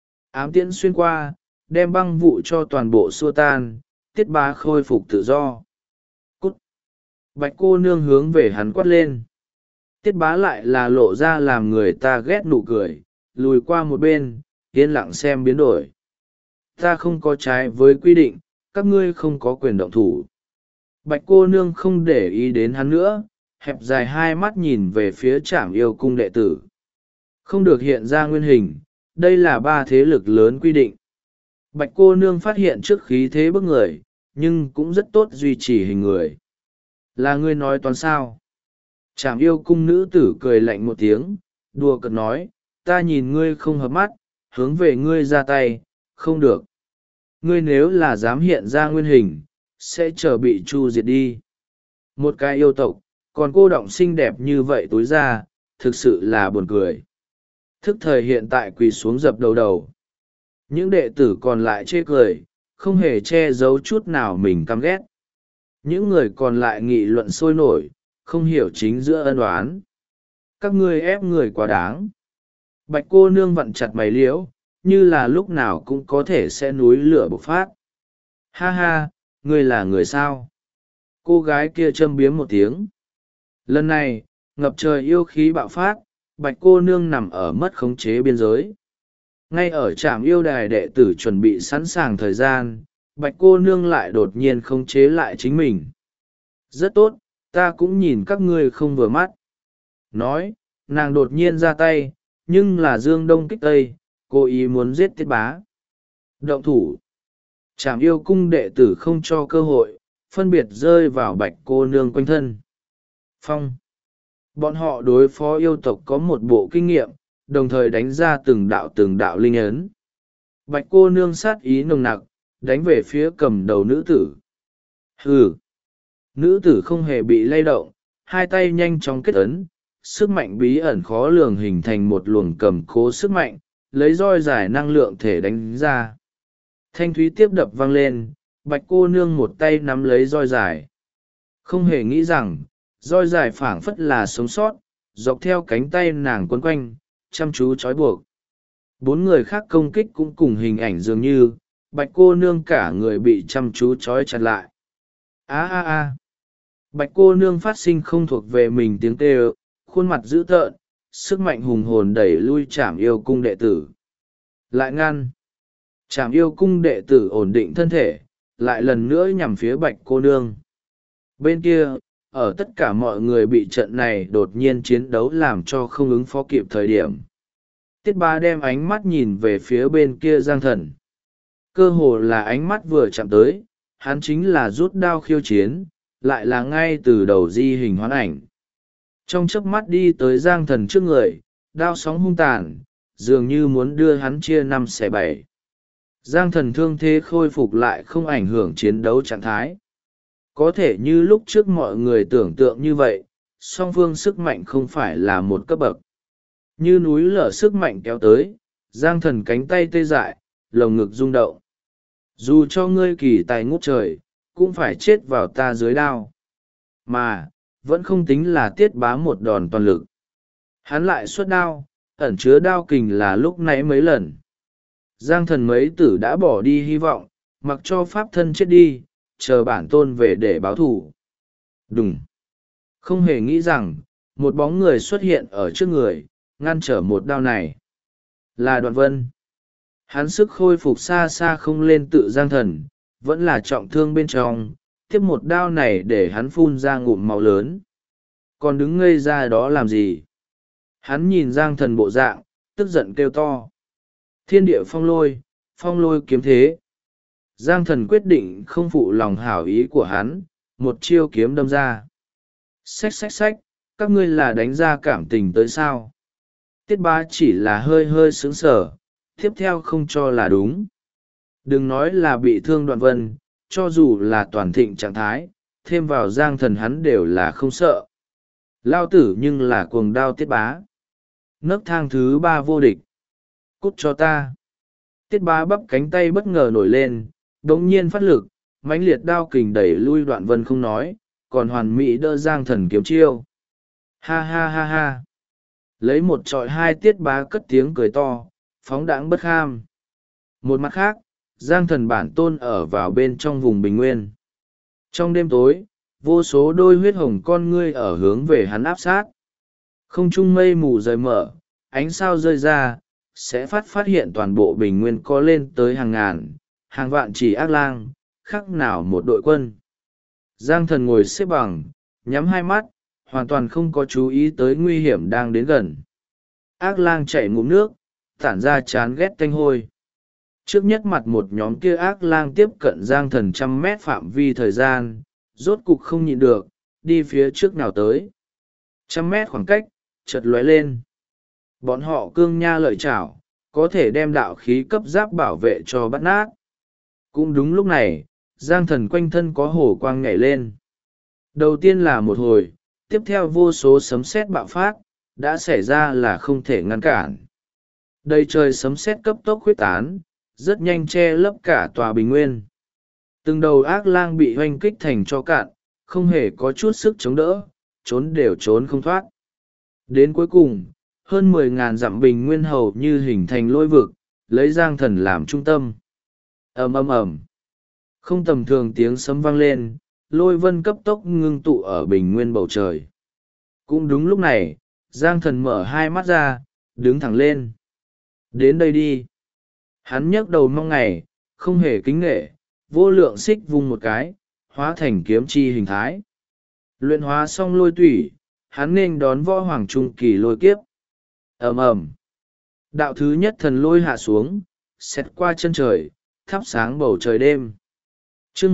Ám tiễn xuyên qua, đem băng vụ cho toàn bộ xua tan, tiết bá khôi phục tự do. Cút! Bạch cô nương hướng về hắn quát lên. Tiết bá lại là lộ ra làm người ta ghét nụ cười, lùi qua một bên, yên lặng xem biến đổi. Ta không có trái với quy định, các ngươi không có quyền động thủ. Bạch cô nương không để ý đến hắn nữa, hẹp dài hai mắt nhìn về phía trảm yêu cung đệ tử. Không được hiện ra nguyên hình, đây là ba thế lực lớn quy định. Bạch cô nương phát hiện trước khí thế bức người, nhưng cũng rất tốt duy trì hình người. Là ngươi nói toán sao? Trảm yêu cung nữ tử cười lạnh một tiếng, đùa cợt nói, ta nhìn ngươi không hợp mắt, hướng về ngươi ra tay, không được. Ngươi nếu là dám hiện ra nguyên hình, sẽ chờ bị chu diệt đi. Một cái yêu tộc, còn cô đọng xinh đẹp như vậy tối ra, thực sự là buồn cười. Thức thời hiện tại quỳ xuống dập đầu đầu. Những đệ tử còn lại chê cười, không hề che giấu chút nào mình căm ghét. Những người còn lại nghị luận sôi nổi, không hiểu chính giữa ân oán. Các ngươi ép người quá đáng. Bạch cô nương vặn chặt mày liễu, như là lúc nào cũng có thể sẽ núi lửa bộc phát. Ha ha, ngươi là người sao? Cô gái kia châm biếm một tiếng. Lần này, ngập trời yêu khí bạo phát, bạch cô nương nằm ở mất khống chế biên giới. Ngay ở trạm yêu đài đệ tử chuẩn bị sẵn sàng thời gian, bạch cô nương lại đột nhiên khống chế lại chính mình. Rất tốt, ta cũng nhìn các ngươi không vừa mắt. Nói, nàng đột nhiên ra tay, nhưng là dương đông kích tây, cố ý muốn giết tiết bá. Động thủ. Trảm yêu cung đệ tử không cho cơ hội, phân biệt rơi vào bạch cô nương quanh thân. Phong. Bọn họ đối phó yêu tộc có một bộ kinh nghiệm, đồng thời đánh ra từng đạo linh ấn. Bạch cô nương sát ý nồng nặc, đánh về phía cầm đầu nữ tử. Hừ. Nữ tử không hề bị lay động, hai tay nhanh chóng kết ấn, sức mạnh bí ẩn khó lường hình thành một luồng cầm cố sức mạnh, lấy roi dài năng lượng thể đánh ra. Thanh thúy tiếp đập vang lên, bạch cô nương một tay nắm lấy roi dài. Không hề nghĩ rằng, roi dài phảng phất là sống sót, dọc theo cánh tay nàng quấn quanh, chăm chú trói buộc. 4 người khác công kích cũng cùng hình ảnh dường như, bạch cô nương cả người bị chăm chú trói chặt lại. A. Bạch cô nương phát sinh không thuộc về mình tiếng kêu, khuôn mặt dữ tợn, sức mạnh hùng hồn đẩy lui trảm yêu cung đệ tử. Lại ngăn. Trảm yêu cung đệ tử ổn định thân thể, lại lần nữa nhằm phía bạch cô nương. Bên kia, ở tất cả mọi người bị trận này đột nhiên chiến đấu làm cho không ứng phó kịp thời điểm. Tiết Bá đem ánh mắt nhìn về phía bên kia Giang Thần. Cơ hồ là ánh mắt vừa chạm tới, hắn chính là rút đao khiêu chiến, lại là ngay từ đầu di hình hoán ảnh. Trong chớp mắt đi tới Giang Thần trước người, đao sóng hung tàn, dường như muốn đưa hắn chia 5 xẻ 7. Giang Thần thương thế khôi phục lại không ảnh hưởng chiến đấu trạng thái. có thể như lúc trước mọi người tưởng tượng như vậy, song phương sức mạnh không phải là một cấp bậc. Như núi lở sức mạnh kéo tới, Giang Thần cánh tay tê dại, lồng ngực rung động. Dù cho ngươi kỳ tài ngút trời, cũng phải chết vào ta dưới đao. Mà, vẫn không tính là Tiết Bá một đòn toàn lực. Hắn lại xuất đao, ẩn chứa đao kình là lúc nãy mấy lần. Giang Thần mấy tử đã bỏ đi hy vọng, mặc cho pháp thân chết đi, chờ bản tôn về để báo thù. Đùng! Không hề nghĩ rằng, một bóng người xuất hiện ở trước người, ngăn trở một đao này. Là Đoạn Vân. Hắn sức khôi phục xa xa không lên tự Giang Thần, vẫn là trọng thương bên trong, tiếp một đao này để hắn phun ra ngụm máu lớn. Còn đứng ngây ra đó làm gì? Hắn nhìn Giang Thần bộ dạng, tức giận kêu to. Thiên địa phong lôi kiếm thế. Giang Thần quyết định không phụ lòng hảo ý của hắn, một chiêu kiếm đâm ra. Xách xách xách, các ngươi là đánh ra cảm tình tới sao? Tiết Bá chỉ là hơi hơi sướng sở, tiếp theo không cho là đúng. Đừng nói là bị thương Đoạn Vân, cho dù là toàn thịnh trạng thái, thêm vào Giang Thần hắn đều là không sợ. Lao tử nhưng là cuồng đao Tiết Bá. Nấc thang thứ 3 vô địch. Cút cho ta. Tiết Bá bắp cánh tay bất ngờ nổi lên, đống nhiên phát lực, mãnh liệt đao kình đẩy lui Đoạn Vân không nói, còn hoàn mỹ đỡ Giang Thần kiếm chiêu. Ha ha ha ha. Lấy một trọi hai, Tiết Bá cất tiếng cười to, phóng đãng bất kham. Một mặt khác, Giang Thần bản tôn ở vào bên trong vùng bình nguyên. Trong đêm tối, vô số đôi huyết hồng con ngươi ở hướng về hắn áp sát. Không trung mây mù rời mở, ánh sao rơi ra, sẽ phát hiện toàn bộ bình nguyên có lên tới hàng ngàn, hàng vạn chỉ ác lang, khác nào một đội quân. Giang Thần ngồi xếp bằng, nhắm hai mắt, hoàn toàn không có chú ý tới nguy hiểm đang đến gần. Ác lang chảy ngụm nước, tản ra chán ghét tanh hôi. Trước nhất mặt một nhóm kia ác lang tiếp cận Giang Thần 100 mét phạm vi thời gian, rốt cục không nhịn được, đi phía trước nào tới. 100 mét khoảng cách, chợt lóe lên. Bọn họ cương nha lợi chảo, có thể đem đạo khí cấp giáp bảo vệ cho bắt nát. Cũng đúng lúc này, Giang Thần quanh thân có hổ quang nhảy lên. Đầu tiên là một hồi, tiếp theo vô số sấm sét bạo phát, đã xảy ra là không thể ngăn cản. Đầy trời sấm sét cấp tốc khuếch tán, rất nhanh che lấp cả tòa bình nguyên. Từng đầu ác lang bị hoanh kích thành cho cạn, không hề có chút sức chống đỡ, trốn đều trốn không thoát. Đến cuối cùng, hơn 10.000 dặm bình nguyên hầu như hình thành lôi vực, lấy Giang Thần làm trung tâm. Ầm ầm ầm. Không tầm thường tiếng sấm vang lên, lôi vân cấp tốc ngưng tụ ở bình nguyên bầu trời. Cũng đúng lúc này, Giang Thần mở hai mắt ra, đứng thẳng lên. Đến đây đi. Hắn nhấc đầu mong ngày, không hề kính nghệ, vô lượng xích vung một cái, hóa thành kiếm chi hình thái. Luyện hóa xong lôi tủy, hắn nên đón võ hoàng trung kỳ lôi kiếp. Ầm ầm. Đạo thứ nhất thần lôi hạ xuống, xẹt qua chân trời, thắp sáng bầu trời đêm. Chương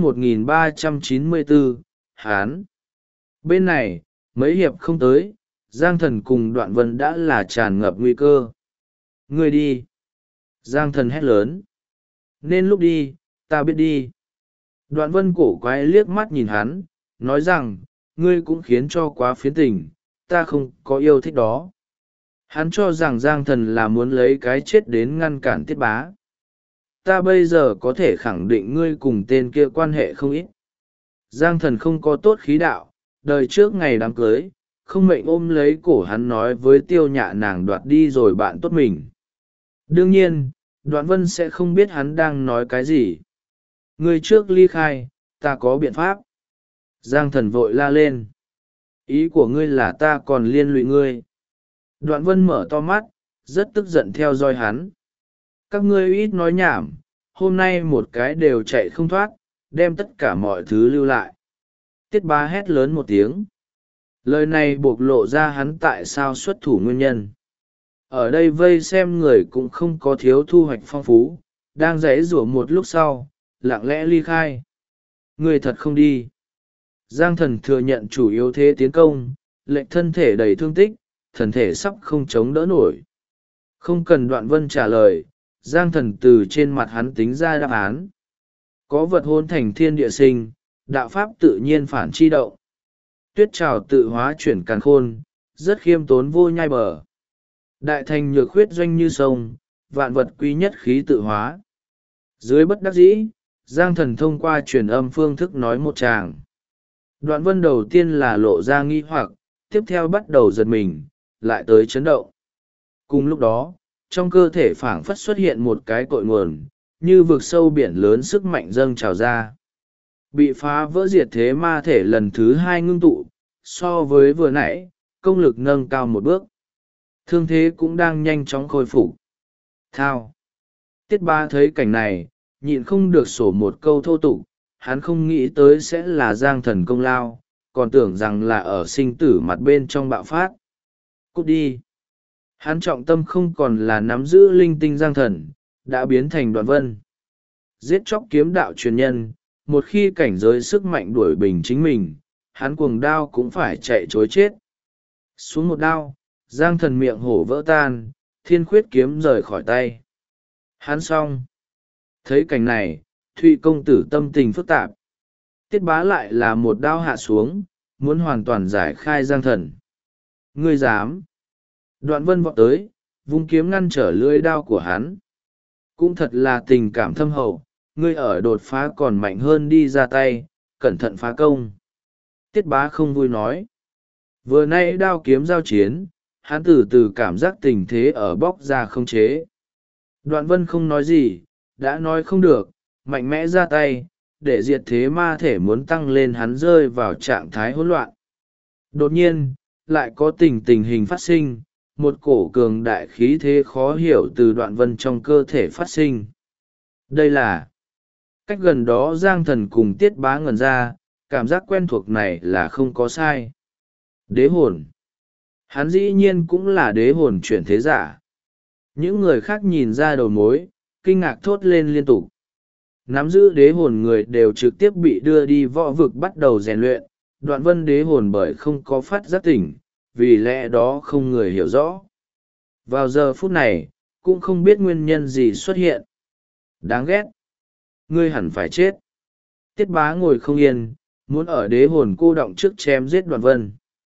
1394, Hán. Bên này, mấy hiệp không tới, Giang Thần cùng Đoạn Vân đã là tràn ngập nguy cơ. Ngươi đi. Giang Thần hét lớn. Nên lúc đi, ta biết đi. Đoạn Vân cổ quái liếc mắt nhìn hắn, nói rằng, ngươi cũng khiến cho quá phiến tình, ta không có yêu thích đó. Hắn cho rằng Giang Thần là muốn lấy cái chết đến ngăn cản Tiết Bá. Ta bây giờ có thể khẳng định ngươi cùng tên kia quan hệ không ít. Giang Thần không có tốt khí đạo, đời trước ngày đám cưới, không mệnh ôm lấy cổ hắn nói với Tiêu Nhạ nàng đoạt đi rồi bạn tốt mình. Đương nhiên, Đoạn Vân sẽ không biết hắn đang nói cái gì. Ngươi trước ly khai, ta có biện pháp. Giang Thần vội la lên. Ý của ngươi là ta còn liên lụy ngươi. Đoạn Vân mở to mắt, rất tức giận theo dõi hắn. Các ngươi ít nói nhảm, hôm nay một cái đều chạy không thoát, đem tất cả mọi thứ lưu lại. Tiết Bá hét lớn một tiếng. Lời này bộc lộ ra hắn tại sao xuất thủ nguyên nhân. Ở đây vây xem người cũng không có thiếu thu hoạch phong phú, đang giãy giụa một lúc sau, lặng lẽ ly khai. Người thật không đi. Giang Thần thừa nhận chủ yếu thế tiến công, lệnh thân thể đầy thương tích, thần thể sắp không chống đỡ nổi. Không cần Đoạn Vân trả lời, Giang Thần từ trên mặt hắn tính ra đáp án. Có vật hôn thành thiên địa sinh, đạo pháp tự nhiên phản chi động. Tuyết trào tự hóa chuyển càn khôn, rất khiêm tốn vô nhai bờ. Đại thành nhược khuyết doanh như sông, vạn vật quý nhất khí tự hóa. Dưới bất đắc dĩ, Giang Thần thông qua truyền âm phương thức nói một tràng. Đoạn vân đầu tiên là lộ ra nghi hoặc, tiếp theo bắt đầu giật mình, lại tới chấn động. Cùng lúc đó, trong cơ thể phảng phất xuất hiện một cái cội nguồn, như vực sâu biển lớn sức mạnh dâng trào ra. Bị phá vỡ diệt thế ma thể lần thứ hai ngưng tụ, so với vừa nãy, công lực nâng cao một bước. Thương thế cũng đang nhanh chóng khôi phục. Thao. Tiết Bá thấy cảnh này, nhịn không được sổ một câu thô tục, hắn không nghĩ tới sẽ là Giang Thần công lao, còn tưởng rằng là ở sinh tử mặt bên trong bạo phát. Cút đi. Hắn trọng tâm không còn là nắm giữ linh tinh Giang Thần, đã biến thành Đoạn Vân. Giết chóc kiếm đạo truyền nhân, một khi cảnh giới sức mạnh đuổi bình chính mình, hắn cuồng đao cũng phải chạy chối chết. Xuống một đao, Giang Thần miệng hổ vỡ tan, thiên khuyết kiếm rời khỏi tay. Hắn xong. Thấy cảnh này, Thụy công tử tâm tình phức tạp. Tiết Bá lại là một đao hạ xuống, muốn hoàn toàn giải khai Giang Thần. Ngươi dám. Đoạn Vân vọt tới, vung kiếm ngăn trở lưỡi đao của hắn. Cũng thật là tình cảm thâm hậu, ngươi ở đột phá còn mạnh hơn đi ra tay, cẩn thận phá công. Tiết Bá không vui nói. Vừa nay đao kiếm giao chiến, hắn từ từ cảm giác tình thế ở bóc ra không chế. Đoạn Vân không nói gì, đã nói không được, mạnh mẽ ra tay, để diệt thế ma thể muốn tăng lên hắn rơi vào trạng thái hỗn loạn. Đột nhiên, lại có tình hình phát sinh, một cổ cường đại khí thế khó hiểu từ Đoạn Vân trong cơ thể phát sinh. Đây là cách gần đó Giang Thần cùng Tiết Bá ngẩn ra, cảm giác quen thuộc này là không có sai. Đế hồn. Hắn dĩ nhiên cũng là đế hồn chuyển thế giả. Những người khác nhìn ra đầu mối, kinh ngạc thốt lên liên tục. Nắm giữ đế hồn người đều trực tiếp bị đưa đi võ vực bắt đầu rèn luyện. Đoạn Vân đế hồn bởi không có phát giác tỉnh, vì lẽ đó không người hiểu rõ. Vào giờ phút này, cũng không biết nguyên nhân gì xuất hiện. Đáng ghét. Ngươi hẳn phải chết. Tiết Bá ngồi không yên, muốn ở đế hồn cô động trước chém giết Đoạn Vân.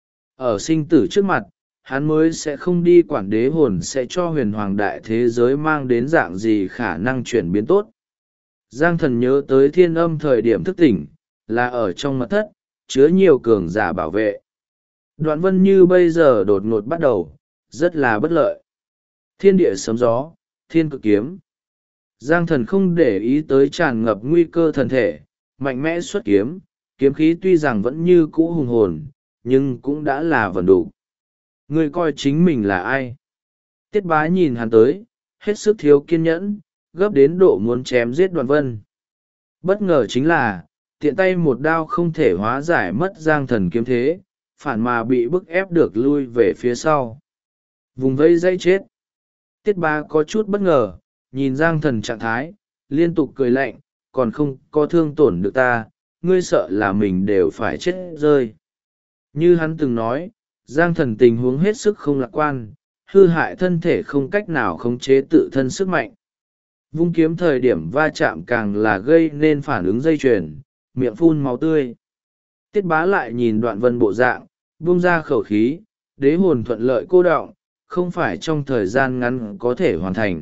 Ở sinh tử trước mặt, hắn mới sẽ không đi quản đế hồn sẽ cho huyền hoàng đại thế giới mang đến dạng gì khả năng chuyển biến tốt. Giang Thần nhớ tới thiên âm thời điểm thức tỉnh, là ở trong mật thất, chứa nhiều cường giả bảo vệ. Đoạn Vân như bây giờ đột ngột bắt đầu, rất là bất lợi. Thiên địa sấm gió, thiên cực kiếm. Giang Thần không để ý tới tràn ngập nguy cơ thần thể, mạnh mẽ xuất kiếm, kiếm khí tuy rằng vẫn như cũ hùng hồn, nhưng cũng đã là vần đủ. Ngươi coi chính mình là ai? Tiết Bá nhìn hắn tới, hết sức thiếu kiên nhẫn, gấp đến độ muốn chém giết Đoạn Vân. Bất ngờ chính là, tiện tay một đao không thể hóa giải mất Giang Thần kiếm thế, phản mà bị bức ép được lui về phía sau. Vùng vây dây chết. Tiết Bá có chút bất ngờ, nhìn Giang Thần trạng thái, liên tục cười lạnh, còn không có thương tổn được ta, ngươi sợ là mình đều phải chết rơi. Như hắn từng nói, Giang Thần tình huống hết sức không lạc quan, hư hại thân thể không cách nào khống chế tự thân sức mạnh. Vung kiếm thời điểm va chạm càng là gây nên phản ứng dây chuyền, miệng phun máu tươi. Tiết Bá lại nhìn Đoạn Vân bộ dạng, buông ra khẩu khí, đế hồn thuận lợi cô đọng, không phải trong thời gian ngắn có thể hoàn thành.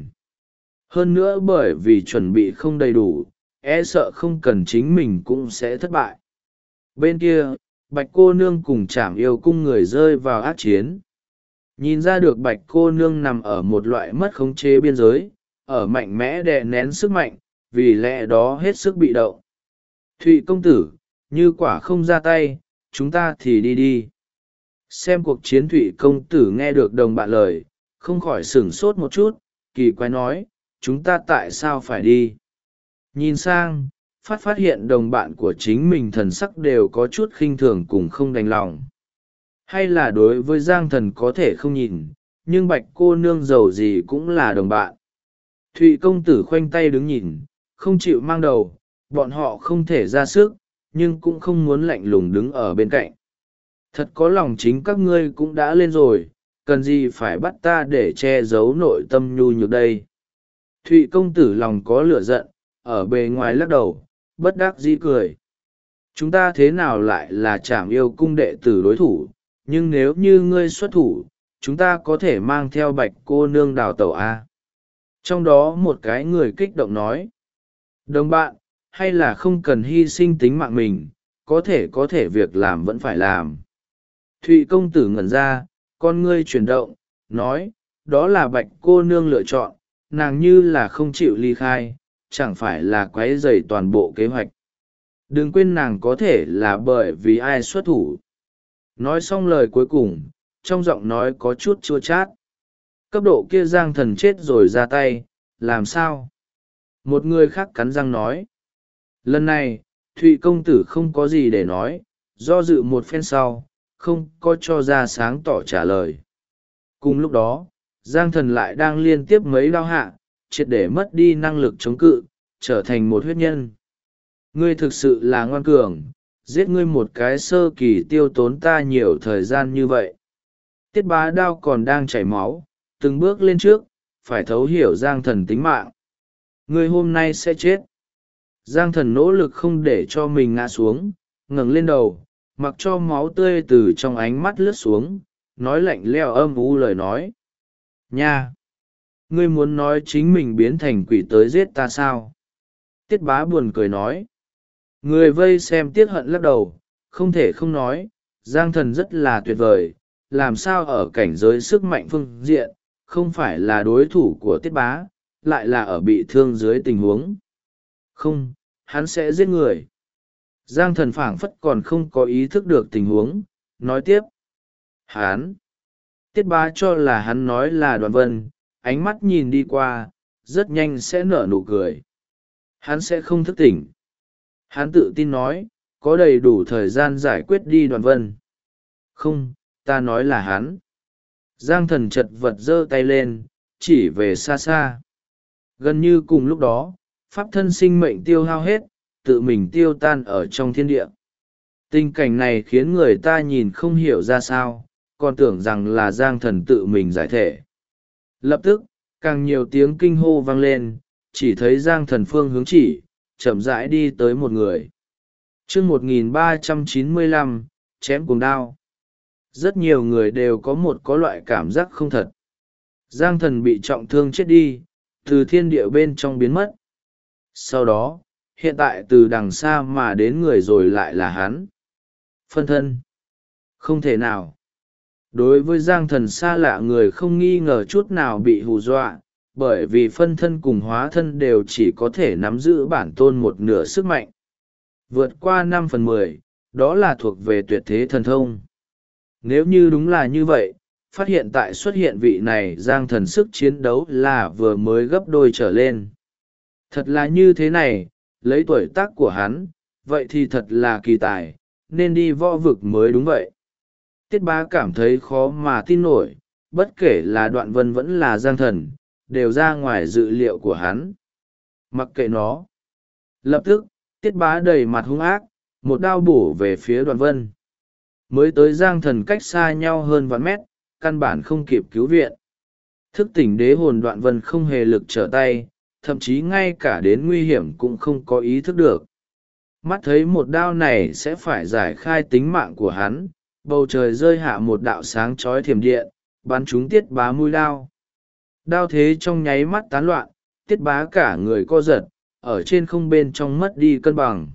Hơn nữa bởi vì chuẩn bị không đầy đủ, e sợ không cần chính mình cũng sẽ thất bại. Bên kia, Bạch cô nương cùng Trảm Yêu cung người rơi vào ác chiến. Nhìn ra được Bạch cô nương nằm ở một loại mất khống chế biên giới, ở mạnh mẽ đè nén sức mạnh, vì lẽ đó hết sức bị động. Thụy công tử, như quả không ra tay, chúng ta thì đi đi. Xem cuộc chiến Thụy công tử nghe được đồng bạn lời, không khỏi sửng sốt một chút, kỳ quái nói, chúng ta tại sao phải đi? Nhìn sang, phát hiện đồng bạn của chính mình thần sắc đều có chút khinh thường cùng không đành lòng. Hay là đối với Giang Thần có thể không nhìn, nhưng Bạch cô nương giàu gì cũng là đồng bạn. Thụy công tử khoanh tay đứng nhìn, không chịu mang đầu, bọn họ không thể ra sức, nhưng cũng không muốn lạnh lùng đứng ở bên cạnh. Thật có lòng chính các ngươi cũng đã lên rồi, cần gì phải bắt ta để che giấu nội tâm nhu nhược đây. Thụy công tử lòng có lửa giận, ở bề ngoài lắc đầu, bất đắc dĩ cười. chúng ta thế nào lại là Trảm Yêu cung đệ tử đối thủ, nhưng nếu như ngươi xuất thủ, chúng ta có thể mang theo Bạch cô nương đào tẩu a. Trong đó một cái người kích động nói, đồng bạn, hay là không cần hy sinh tính mạng mình, có thể việc làm vẫn phải làm. Thụy công tử ngẩn ra, con ngươi chuyển động, nói, đó là Bạch cô nương lựa chọn, nàng như là không chịu ly khai, chẳng phải là quấy rầy toàn bộ kế hoạch. Đừng quên nàng có thể là bởi vì ai xuất thủ. Nói xong lời cuối cùng, trong giọng nói có chút chua chát. Cấp độ kia Giang Thần chết rồi ra tay, làm sao? Một người khác cắn răng nói. Lần này, Thụy công tử không có gì để nói, do dự một phen sau, không có cho ra sáng tỏ trả lời. Cùng lúc đó, Giang Thần lại đang liên tiếp mấy đao hạ, triệt để mất đi năng lực chống cự, trở thành một huyết nhân. Ngươi thực sự là ngoan cường, giết ngươi một cái sơ kỳ tiêu tốn ta nhiều thời gian như vậy. Tiết Bá đao còn đang chảy máu, từng bước lên trước, phải thấu hiểu Giang Thần tính mạng. Ngươi hôm nay sẽ chết. Giang Thần nỗ lực không để cho mình ngã xuống, ngẩng lên đầu, mặc cho máu tươi từ trong ánh mắt lướt xuống, nói lạnh lẽo âm u lời nói. Nha! Ngươi muốn nói chính mình biến thành quỷ tới giết ta sao? Tiết Bá buồn cười nói. Người vây xem tiếc hận lắc đầu, không thể không nói, Giang Thần rất là tuyệt vời, làm sao ở cảnh giới sức mạnh phương diện, không phải là đối thủ của Tiết Bá, lại là ở bị thương dưới tình huống. Không, hắn sẽ giết người. Giang Thần phảng phất còn không có ý thức được tình huống, nói tiếp. Hắn! Tiết Bá cho là hắn nói là Đoạn Vân, ánh mắt nhìn đi qua, rất nhanh sẽ nở nụ cười. Hắn sẽ không thức tỉnh. Hắn tự tin nói, có đầy đủ thời gian giải quyết đi Đoạn Vân. Không, ta nói là hắn. Giang Thần chật vật giơ tay lên, chỉ về xa xa. Gần như cùng lúc đó, pháp thân sinh mệnh tiêu hao hết, tự mình tiêu tan ở trong thiên địa. Tình cảnh này khiến người ta nhìn không hiểu ra sao, còn tưởng rằng là Giang Thần tự mình giải thể. Lập tức, càng nhiều tiếng kinh hô vang lên, chỉ thấy Giang Thần phương hướng chỉ, chậm rãi đi tới một người. Chương 1395, chém cuồng đao. Rất nhiều người đều có loại cảm giác không thật. Giang Thần bị trọng thương chết đi, từ thiên địa bên trong biến mất. Sau đó, hiện tại từ đằng xa mà đến người rồi lại là hắn. Phân thân. Không thể nào. Đối với Giang Thần xa lạ người không nghi ngờ chút nào bị hù dọa, bởi vì phân thân cùng hóa thân đều chỉ có thể nắm giữ bản tôn một nửa sức mạnh. Vượt qua 5/10, đó là thuộc về tuyệt thế thần thông. Nếu như đúng là như vậy, phát hiện tại xuất hiện vị này Giang Thần sức chiến đấu là vừa mới gấp đôi trở lên. Thật là như thế này, lấy tuổi tác của hắn, vậy thì thật là kỳ tài, nên đi võ vực mới đúng vậy. Tiết Bá cảm thấy khó mà tin nổi, bất kể là Đoạn Vân vẫn là Giang Thần, đều ra ngoài dự liệu của hắn. Mặc kệ nó. Lập tức, Tiết Bá đầy mặt hung ác, một đao bổ về phía Đoạn Vân. Mới tới Giang Thần cách xa nhau hơn vạn mét, căn bản không kịp cứu viện. Thức tỉnh đế hồn Đoạn Vân không hề lực trở tay, thậm chí ngay cả đến nguy hiểm cũng không có ý thức được. Mắt thấy một đao này sẽ phải giải khai tính mạng của hắn, bầu trời rơi hạ một đạo sáng chói thiểm điện, bắn trúng Tiết Bá mũi đao. Đao thế trong nháy mắt tán loạn, Tiết Bá cả người co giật, ở trên không bên trong mất đi cân bằng.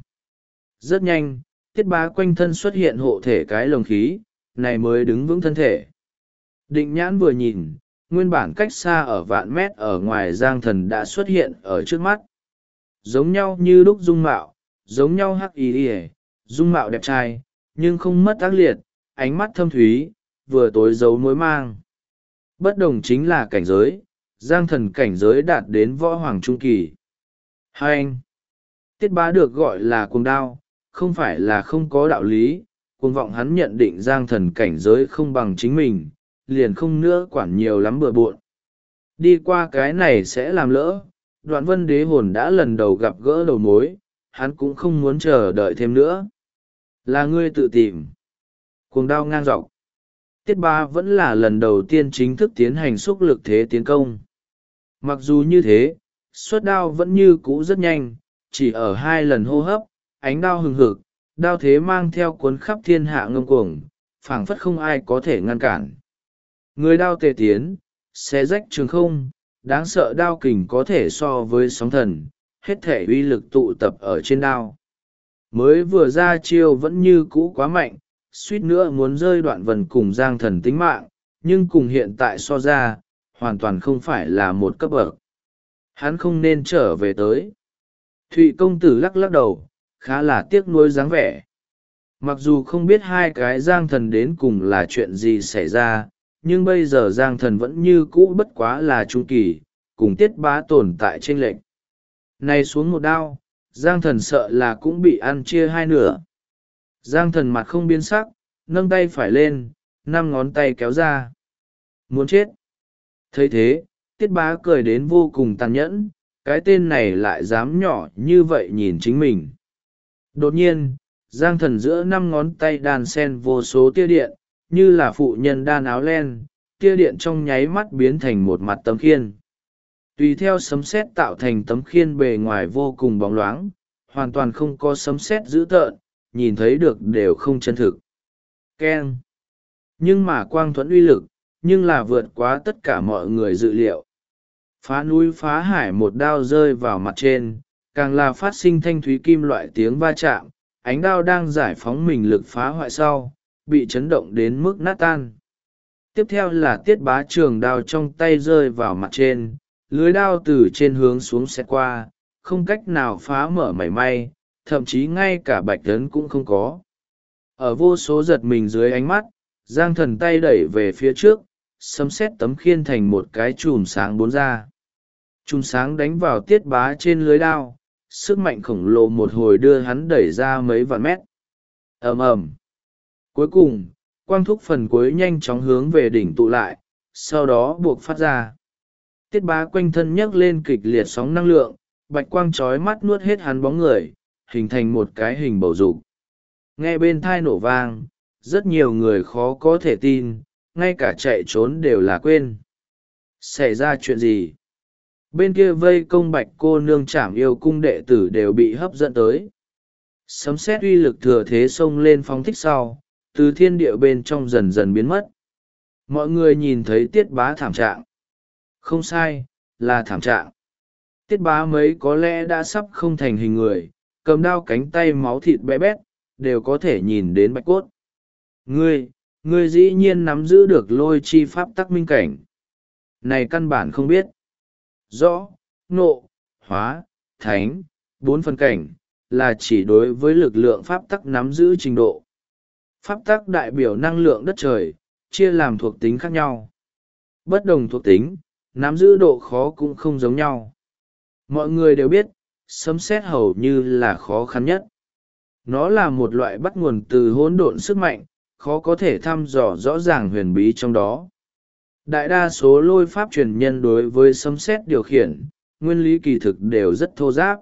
Rất nhanh, Tiết Bá quanh thân xuất hiện hộ thể cái lồng khí, này mới đứng vững thân thể. Định nhãn vừa nhìn, nguyên bản cách xa ở vạn mét ở ngoài Giang Thần đã xuất hiện ở trước mắt. Giống nhau như lúc dung mạo, giống nhau hắc y dung mạo đẹp trai, nhưng không mất ác liệt, ánh mắt thâm thúy, vừa tối giấu mối mang. Bất đồng chính là cảnh giới, Giang Thần cảnh giới đạt đến võ hoàng trung kỳ. Hai anh, Tiết Bá được gọi là cuồng đao, không phải là không có đạo lý, cuồng vọng hắn nhận định Giang Thần cảnh giới không bằng chính mình, liền không nữa quản nhiều lắm bừa bộn. Đi qua cái này sẽ làm lỡ, Đoạn Vân đế hồn đã lần đầu gặp gỡ đầu mối, hắn cũng không muốn chờ đợi thêm nữa. Là ngươi tự tìm. Cuồng đao ngang dọc. Tiết Bá vẫn là lần đầu tiên chính thức tiến hành xúc lực thế tiến công. Mặc dù như thế, xuất đao vẫn như cũ rất nhanh, chỉ ở 2 lần hô hấp, ánh đao hừng hực, đao thế mang theo cuốn khắp thiên hạ ngông cuồng, phảng phất không ai có thể ngăn cản. Người đao tề tiến, xé rách trường không, đáng sợ đao kình có thể so với sóng thần, hết thể uy lực tụ tập ở trên đao. Mới vừa ra chiêu vẫn như cũ quá mạnh, suýt nữa muốn rơi Đoạn Vân cùng Giang Thần tính mạng, nhưng cùng hiện tại so ra, hoàn toàn không phải là một cấp bậc. Hắn không nên trở về tới. Thụy công tử lắc lắc đầu, khá là tiếc nuối dáng vẻ. Mặc dù không biết hai cái Giang Thần đến cùng là chuyện gì xảy ra, nhưng bây giờ Giang Thần vẫn như cũ bất quá là trung kỳ, cùng Tiết Bá tồn tại chênh lệch. Này xuống một đao, Giang Thần sợ là cũng bị ăn chia hai nửa. Giang Thần mặt không biến sắc, nâng tay phải lên, 5 ngón tay kéo ra. Muốn chết. Thấy thế, Tiết Bá cười đến vô cùng tàn nhẫn, cái tên này lại dám nhỏ như vậy nhìn chính mình. Đột nhiên, Giang Thần giữa 5 ngón tay đan sen vô số tia điện, như là phụ nhân đan áo len, tia điện trong nháy mắt biến thành một mặt tấm khiên. Tùy theo sấm sét tạo thành tấm khiên bề ngoài vô cùng bóng loáng, hoàn toàn không có sấm sét dữ tợn, nhìn thấy được đều không chân thực. Keng! Nhưng mà quang thuẫn uy lực, nhưng là vượt quá tất cả mọi người dự liệu. Phá núi phá hải một đao rơi vào mặt trên, càng là phát sinh thanh thúy kim loại tiếng va chạm, ánh đao đang giải phóng mình lực phá hoại sau, bị chấn động đến mức nát tan. Tiếp theo là Tiết Bá trường đao trong tay rơi vào mặt trên, lưới đao từ trên hướng xuống xẹt qua, không cách nào phá mở mảy may, thậm chí ngay cả bạch tấn cũng không có. Ở vô số giật mình dưới ánh mắt, Giang Thần tay đẩy về phía trước, sấm sét tấm khiên thành một cái chùm sáng bốn ra. Chùm sáng đánh vào Tiết Bá trên lưới đao, sức mạnh khổng lồ một hồi đưa hắn đẩy ra mấy vạn mét. Ầm ầm. Cuối cùng, quang thúc phần cuối nhanh chóng hướng về đỉnh tụ lại, sau đó buộc phát ra. Tiết Bá quanh thân nhấc lên kịch liệt sóng năng lượng, bạch quang chói mắt nuốt hết hắn bóng người, hình thành một cái hình bầu dục. Nghe bên thai nổ vang, rất nhiều người khó có thể tin, ngay cả chạy trốn đều là quên. Xảy ra chuyện gì? Bên kia vây công bạch cô nương Trảm Yêu cung đệ tử đều bị hấp dẫn tới. Sấm sét uy lực thừa thế xông lên phóng thích sau, từ thiên địa bên trong dần dần biến mất. Mọi người nhìn thấy Tiết Bá thảm trạng. Không sai, là thảm trạng. Tiết Bá mấy có lẽ đã sắp không thành hình người, cầm đao cánh tay máu thịt bé bét, đều có thể nhìn đến bạch cốt. Ngươi dĩ nhiên nắm giữ được lôi chi pháp tắc minh cảnh. Này căn bản không biết. Rõ, nộ, hóa, thánh, 4 phần cảnh, là chỉ đối với lực lượng pháp tắc nắm giữ trình độ. Pháp tắc đại biểu năng lượng đất trời, chia làm thuộc tính khác nhau. Bất đồng thuộc tính, nắm giữ độ khó cũng không giống nhau. Mọi người đều biết, sấm sét hầu như là khó khăn nhất. Nó là một loại bắt nguồn từ hỗn độn sức mạnh, khó có thể thăm dò rõ ràng huyền bí trong đó. Đại đa số lôi pháp truyền nhân đối với sấm sét điều khiển, nguyên lý kỳ thực đều rất thô giáp.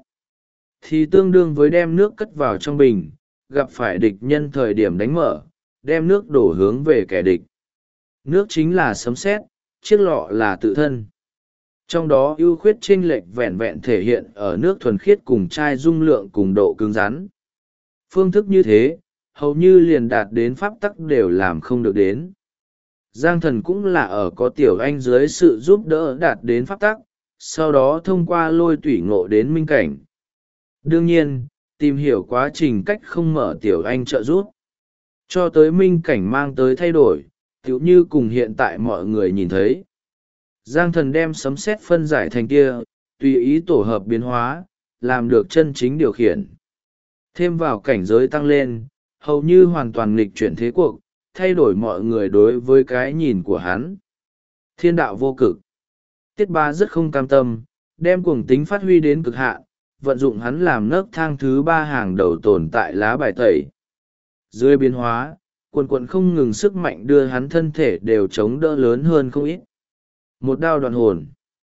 Thì tương đương với đem nước cất vào trong bình, gặp phải địch nhân thời điểm đánh mở, đem nước đổ hướng về kẻ địch. Nước chính là sấm sét, chiếc lọ là tự thân. Trong đó ưu khuyết chênh lệch vẹn vẹn thể hiện ở nước thuần khiết cùng chai dung lượng cùng độ cứng rắn. Phương thức như thế, hầu như liền đạt đến pháp tắc đều làm không được đến. Giang Thần cũng là ở có Tiểu Anh dưới sự giúp đỡ đạt đến pháp tắc, sau đó thông qua lôi tủy ngộ đến minh cảnh. Đương nhiên, tìm hiểu quá trình cách không mở Tiểu Anh trợ giúp. Cho tới minh cảnh mang tới thay đổi, tựu như cùng hiện tại mọi người nhìn thấy. Giang Thần đem sấm sét phân giải thành kia, tùy ý tổ hợp biến hóa, làm được chân chính điều khiển. Thêm vào cảnh giới tăng lên, hầu như hoàn toàn nghịch chuyển thế cuộc, thay đổi mọi người đối với cái nhìn của hắn. Thiên đạo vô cực. Tiết Bá rất không cam tâm, đem cuồng tính phát huy đến cực hạn, vận dụng hắn làm nấc thang thứ 3 hàng đầu tồn tại lá bài tẩy. Dưới biến hóa, quần quần không ngừng sức mạnh đưa hắn thân thể đều chống đỡ lớn hơn không ít. Một đao đoạn hồn.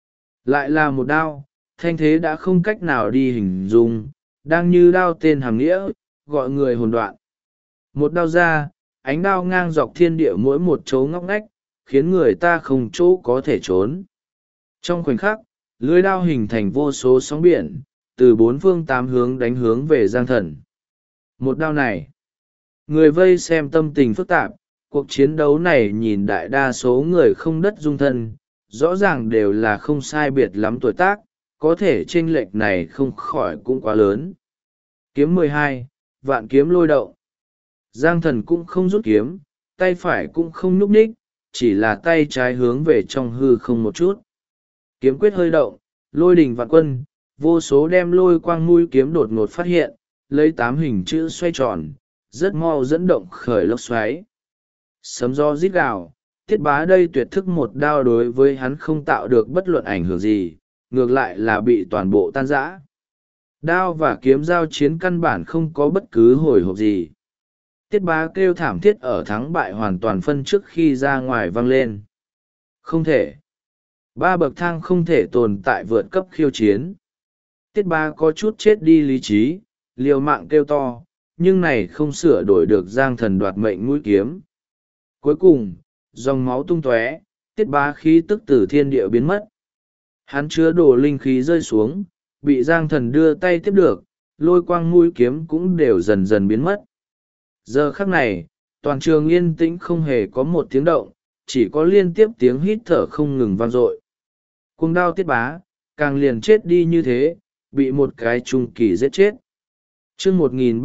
Lại là một đao, thanh thế đã không cách nào đi hình dung, đang như đao tên hàng nghĩa, gọi người hồn đoạn. Một đao ra, ánh đao ngang dọc thiên địa mỗi một chỗ ngóc ngách, khiến người ta không chỗ có thể trốn. Trong khoảnh khắc, lưới đao hình thành vô số sóng biển, từ 4 phương 8 hướng đánh hướng về Giang Thần. Một đao này, người vây xem tâm tình phức tạp. Cuộc chiến đấu này nhìn đại đa số người không đất dung thân, rõ ràng đều là không sai biệt lắm tuổi tác, có thể chênh lệch này không khỏi cũng quá lớn. Kiếm 12, vạn kiếm lôi động. Giang Thần cũng không rút kiếm, tay phải cũng không nhúc nhích, chỉ là tay trái hướng về trong hư không một chút. Kiếm quyết hơi động, lôi đình vạn quân, vô số đem lôi quang mũi kiếm đột ngột phát hiện, lấy 8 hình chữ xoay tròn, rất mau dẫn động khởi lốc xoáy. Sấm gió rít gào, Tiết Bá đây tuyệt thức một đao đối với hắn không tạo được bất luận ảnh hưởng gì, ngược lại là bị toàn bộ tan rã. Đao và kiếm giao chiến căn bản không có bất cứ hồi hộp gì. Tiết Bá kêu thảm thiết ở thắng bại hoàn toàn phân trước khi ra ngoài vang lên. Không thể. 3 bậc thang không thể tồn tại vượt cấp khiêu chiến. Tiết Bá có chút chết đi lý trí, liều mạng kêu to, nhưng này không sửa đổi được Giang Thần đoạt mệnh mũi kiếm. Cuối cùng, dòng máu tung tóe, Tiết Bá khí tức từ thiên địa biến mất. Hắn chứa đồ linh khí rơi xuống, bị Giang Thần đưa tay tiếp được, lôi quang mũi kiếm cũng đều dần dần biến mất. Giờ khắc này, toàn trường yên tĩnh không hề có một tiếng động, chỉ có liên tiếp tiếng hít thở không ngừng vang dội. Cuồng đao Tiết Bá, càng liền chết đi như thế, bị một cái trung kỳ giết chết. Chương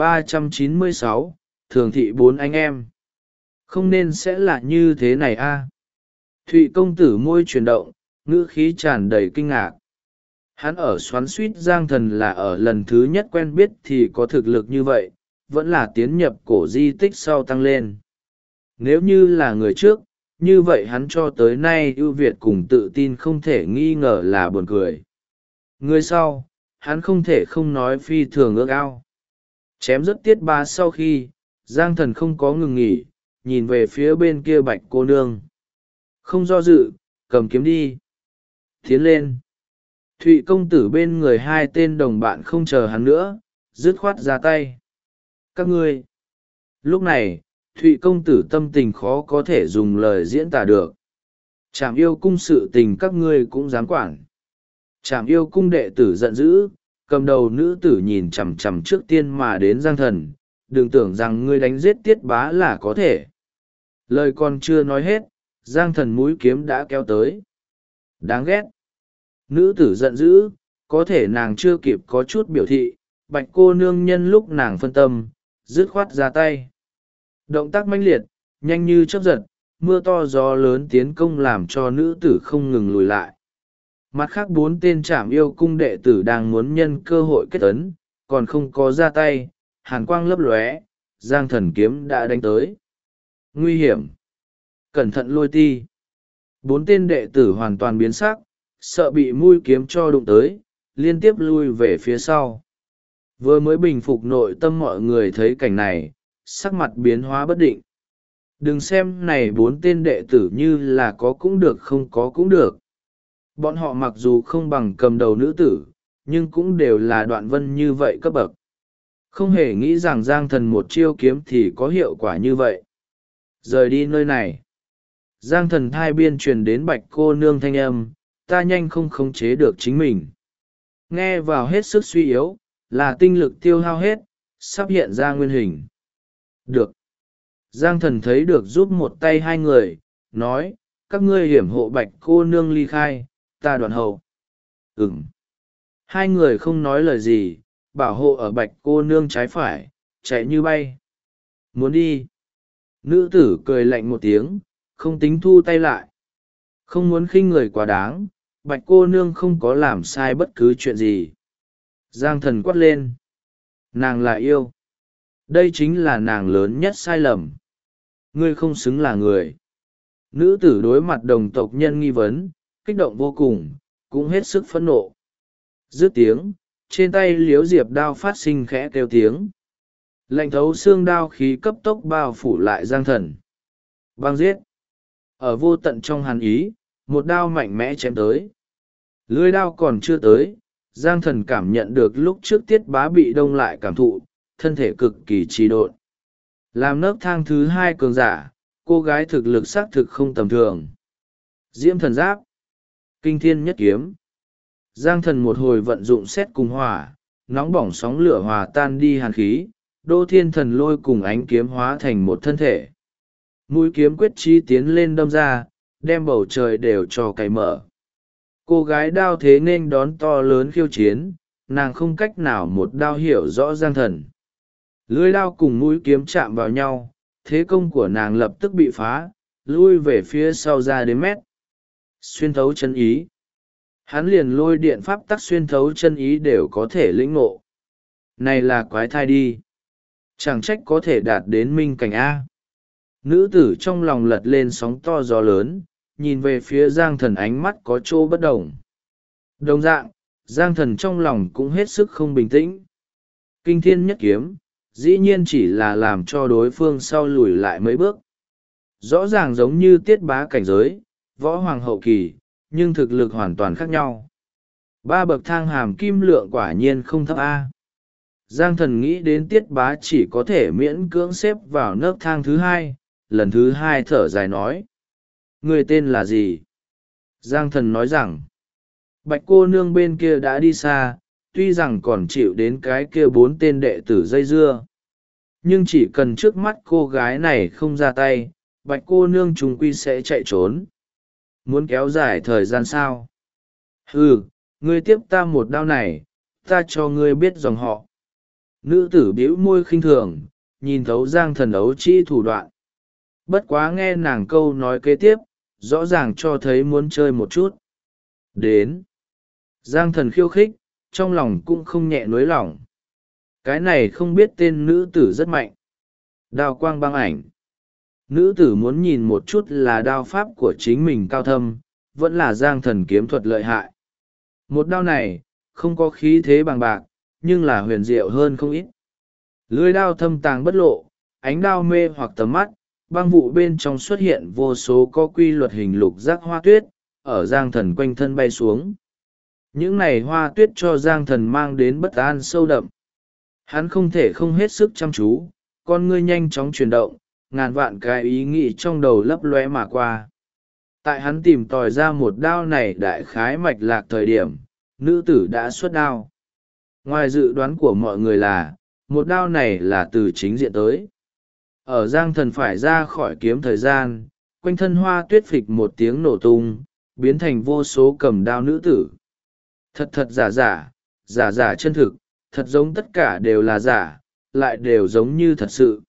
1396, Thường thị 4 anh em. Không nên sẽ là như thế này a. Thụy công tử môi chuyển động, ngữ khí tràn đầy kinh ngạc. Hắn ở xoắn suýt Giang Thần là ở lần thứ nhất quen biết thì có thực lực như vậy, vẫn là tiến nhập cổ di tích sau tăng lên. Nếu như là người trước, như vậy hắn cho tới nay ưu việt cùng tự tin không thể nghi ngờ là buồn cười. Người sau, hắn không thể không nói phi thường ước ao. Chém rất Tiết Bá sau khi, Giang Thần không có ngừng nghỉ, nhìn về phía bên kia Bạch cô nương. Không do dự, cầm kiếm đi. Tiến lên. Thụy công tử bên người hai tên đồng bạn không chờ hắn nữa, dứt khoát ra tay. Các ngươi. Lúc này, Thụy công tử tâm tình khó có thể dùng lời diễn tả được. Trảm yêu cung sự tình các ngươi cũng dám quản. Trảm yêu cung đệ tử giận dữ, cầm đầu nữ tử nhìn chằm chằm trước tiên mà đến Giang Thần, đừng tưởng rằng ngươi đánh giết Tiết Bá là có thể. Lời còn chưa nói hết, Giang Thần mũi kiếm đã kéo tới. Đáng ghét. Nữ tử giận dữ, có thể nàng chưa kịp có chút biểu thị, Bạch cô nương nhân lúc nàng phân tâm, dứt khoát ra tay. Động tác mãnh liệt, nhanh như chớp giật, mưa to gió lớn tiến công làm cho nữ tử không ngừng lùi lại. Mặt khác 4 tên trảm yêu cung đệ tử đang muốn nhân cơ hội kết ấn, còn không có ra tay, hàn quang lấp lóe, Giang Thần kiếm đã đánh tới. Nguy hiểm. Cẩn thận lôi ti. 4 tên đệ tử hoàn toàn biến sắc, sợ bị mũi kiếm cho đụng tới, liên tiếp lui về phía sau. Vừa mới bình phục nội tâm mọi người thấy cảnh này, sắc mặt biến hóa bất định. Đừng xem này 4 tên đệ tử như là có cũng được không có cũng được. Bọn họ mặc dù không bằng cầm đầu nữ tử, nhưng cũng đều là Đoạn Vân như vậy cấp bậc. Không hề nghĩ rằng Giang Thần một chiêu kiếm thì có hiệu quả như vậy. Rời đi nơi này. Giang Thần thai biên truyền đến Bạch cô nương thanh âm, ta nhanh không khống chế được chính mình. Nghe vào hết sức suy yếu, là tinh lực tiêu hao hết, sắp hiện ra nguyên hình. Được. Giang Thần thấy được giúp một tay hai người, nói, các ngươi hiểm hộ Bạch cô nương ly khai, ta đoạn hậu. Hai người không nói lời gì, bảo hộ ở Bạch cô nương trái phải, chạy như bay. Muốn đi. Nữ tử cười lạnh một tiếng, không tính thu tay lại. Không muốn khinh người quá đáng, Bạch cô nương không có làm sai bất cứ chuyện gì. Giang Thần quát lên. Nàng là yêu. Đây chính là nàng lớn nhất sai lầm. Ngươi không xứng là người. Nữ tử đối mặt đồng tộc nhân nghi vấn, kích động vô cùng, cũng hết sức phẫn nộ. Dứt tiếng, trên tay liếu diệp đao phát sinh khẽ kêu tiếng. Lạnh thấu xương đao khí cấp tốc bao phủ lại Giang Thần. Băng giết. Ở vô tận trong hàn ý, một đao mạnh mẽ chém tới. Lưỡi đao còn chưa tới, Giang Thần cảm nhận được lúc trước Tiết Bá bị đông lại cảm thụ, thân thể cực kỳ trì độn. Làm nấc thang thứ 2 cường giả, cô gái thực lực xác thực không tầm thường. Diễm thần giáp. Kinh thiên nhất kiếm. Giang Thần một hồi vận dụng xét cùng hỏa, nóng bỏng sóng lửa hòa tan đi hàn khí, Đỗ Thiên Thần Lôi cùng ánh kiếm hóa thành một thân thể. Mũi kiếm quyết chí tiến lên đâm ra, đem bầu trời đều cho cày mở. Cô gái đao thế nên đón to lớn khiêu chiến, nàng không cách nào một đao hiểu rõ Giang Thần. Lưỡi đao cùng mũi kiếm chạm vào nhau, thế công của nàng lập tức bị phá, lui về phía sau ra đến mét. Xuyên thấu chân ý. Hắn liền lôi điện pháp tắc xuyên thấu chân ý đều có thể lĩnh ngộ. Này là quái thai đi. Chẳng trách có thể đạt đến minh cảnh A. Nữ tử trong lòng lật lên sóng to gió lớn, nhìn về phía Giang Thần ánh mắt có chỗ bất đồng. Đồng dạng, Giang Thần trong lòng cũng hết sức không bình tĩnh. Kinh thiên nhất kiếm, dĩ nhiên chỉ là làm cho đối phương sau lùi lại mấy bước. Rõ ràng giống như tiết bá cảnh giới, võ hoàng hậu kỳ, nhưng thực lực hoàn toàn khác nhau. Ba bậc thang hàm kim lượng quả nhiên không thấp A. Giang Thần nghĩ đến tiết bá chỉ có thể miễn cưỡng xếp vào nấc thang thứ hai, lần thứ hai thở dài nói. Người tên là gì? Giang Thần nói rằng, Bạch cô nương bên kia đã đi xa, tuy rằng còn chịu đến cái kia 4 tên đệ tử dây dưa. Nhưng chỉ cần trước mắt cô gái này không ra tay, Bạch cô nương trùng quy sẽ chạy trốn. Muốn kéo dài thời gian sao? Ừ, ngươi tiếp ta một đao này, ta cho ngươi biết dòng họ. Nữ tử bĩu môi khinh thường, nhìn thấu Giang Thần ấu trĩ thủ đoạn. Bất quá nghe nàng câu nói kế tiếp, rõ ràng cho thấy muốn chơi một chút. Đến. Giang Thần khiêu khích, trong lòng cũng không nhẹ nối lòng. Cái này không biết tên nữ tử rất mạnh. Đao quang băng ảnh. Nữ tử muốn nhìn một chút là đao pháp của chính mình cao thâm, vẫn là Giang Thần kiếm thuật lợi hại. Một đao này, không có khí thế bằng bạc, nhưng là huyền diệu hơn không ít. Lưỡi đao thâm tàng bất lộ, ánh đao mê hoặc tầm mắt, băng vụ bên trong xuất hiện vô số có quy luật hình lục giác hoa tuyết, ở Giang Thần quanh thân bay xuống. Những này hoa tuyết cho Giang Thần mang đến bất an sâu đậm. Hắn không thể không hết sức chăm chú, con ngươi nhanh chóng chuyển động, ngàn vạn cái ý nghĩ trong đầu lấp lóe mà qua. Tại hắn tìm tòi ra một đao này đại khái mạch lạc thời điểm, nữ tử đã xuất đao. Ngoài dự đoán của mọi người là, một đao này là từ chính diện tới. Ở Giang Thần phải ra khỏi kiếm thời gian, quanh thân hoa tuyết phịch một tiếng nổ tung, biến thành vô số cầm đao nữ tử. Thật thật giả giả, giả giả chân thực, thật giống tất cả đều là giả, lại đều giống như thật sự.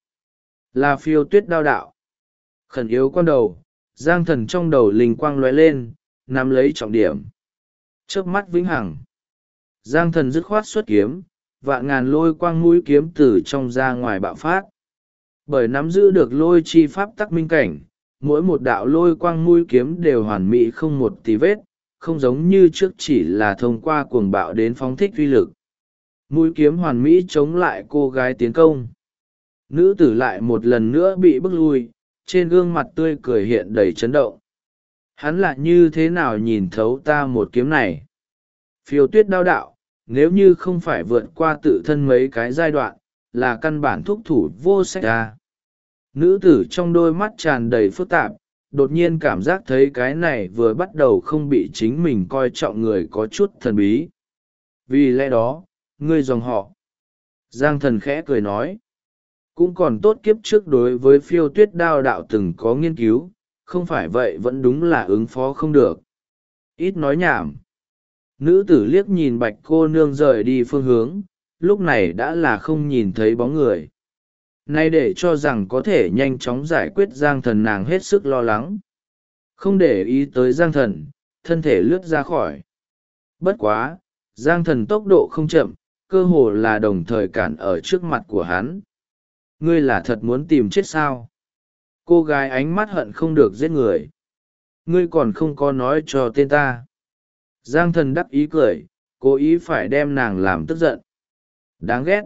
Là Phiêu Tuyết đao đạo. Khẩn yếu quan đầu, Giang Thần trong đầu linh quang lóe lên, nắm lấy trọng điểm. Chớp mắt vĩnh hằng. Giang Thần dứt khoát xuất kiếm, vạn ngàn lôi quang mũi kiếm từ trong ra ngoài bạo phát. Bởi nắm giữ được lôi chi pháp tắc minh cảnh, mỗi một đạo lôi quang mũi kiếm đều hoàn mỹ không một tì vết, không giống như trước chỉ là thông qua cuồng bạo đến phóng thích uy lực. Mũi kiếm hoàn mỹ chống lại cô gái tiến công. Nữ tử lại một lần nữa bị bức lui, trên gương mặt tươi cười hiện đầy chấn động. Hắn lại như thế nào nhìn thấu ta một kiếm này? Phiêu Tuyết đao đạo, nếu như không phải vượt qua tự thân mấy cái giai đoạn, là căn bản thúc thủ vô sách ra. Nữ tử trong đôi mắt tràn đầy phức tạp, đột nhiên cảm giác thấy cái này vừa bắt đầu không bị chính mình coi trọng người có chút thần bí. Vì lẽ đó, ngươi dòng họ. Giang Thần khẽ cười nói. Cũng còn tốt kiếp trước đối với Phiêu Tuyết đao đạo từng có nghiên cứu, không phải vậy vẫn đúng là ứng phó không được. Ít nói nhảm. Nữ tử liếc nhìn Bạch cô nương rời đi phương hướng, lúc này đã là không nhìn thấy bóng người. Nay để cho rằng có thể nhanh chóng giải quyết Giang Thần, nàng hết sức lo lắng. Không để ý tới Giang Thần, thân thể lướt ra khỏi. Bất quá, Giang Thần tốc độ không chậm, cơ hồ là đồng thời cản ở trước mặt của hắn. Ngươi là thật muốn tìm chết sao? Cô gái ánh mắt hận không được giết người. Ngươi còn không có nói cho tên ta. Giang Thần đắc ý cười, cố ý phải đem nàng làm tức giận. Đáng ghét.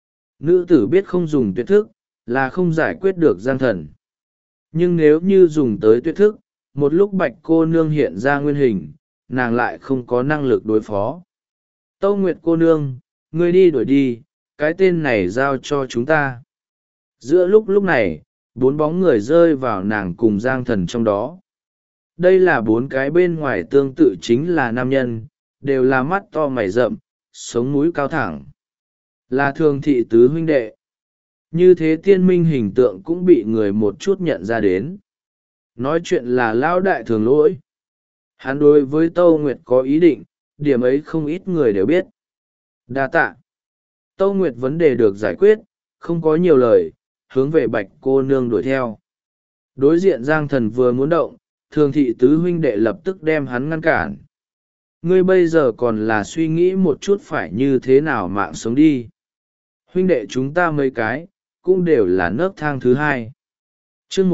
Nữ tử biết không dùng tuyệt thức, là không giải quyết được Giang Thần. Nhưng nếu như dùng tới tuyệt thức, một lúc Bạch cô nương hiện ra nguyên hình, nàng lại không có năng lực đối phó. Tâu Nguyệt cô nương, ngươi đi đuổi đi, cái tên này giao cho chúng ta. Giữa lúc này, 4 bóng người rơi vào nàng cùng Giang Thần trong đó. Đây là 4 cái bên ngoài tương tự chính là nam nhân, đều là mắt to mày rậm, sống mũi cao thẳng. Là Thường thị tứ huynh đệ. Như thế tiên minh hình tượng cũng bị người một chút nhận ra đến. Nói chuyện là lão đại thường lỗi. Hắn đối với Tâu Nguyệt có ý định, điểm ấy không ít người đều biết. Đa tạ. Tâu Nguyệt vấn đề được giải quyết, không có nhiều lời, hướng về Bạch cô nương đuổi theo. Đối diện Giang Thần vừa muốn động, Thường thị tứ huynh đệ lập tức đem hắn ngăn cản. Ngươi bây giờ còn là suy nghĩ một chút phải như thế nào mạng sống đi. Huynh đệ chúng ta mấy cái, cũng đều là nấc thang thứ hai. Chương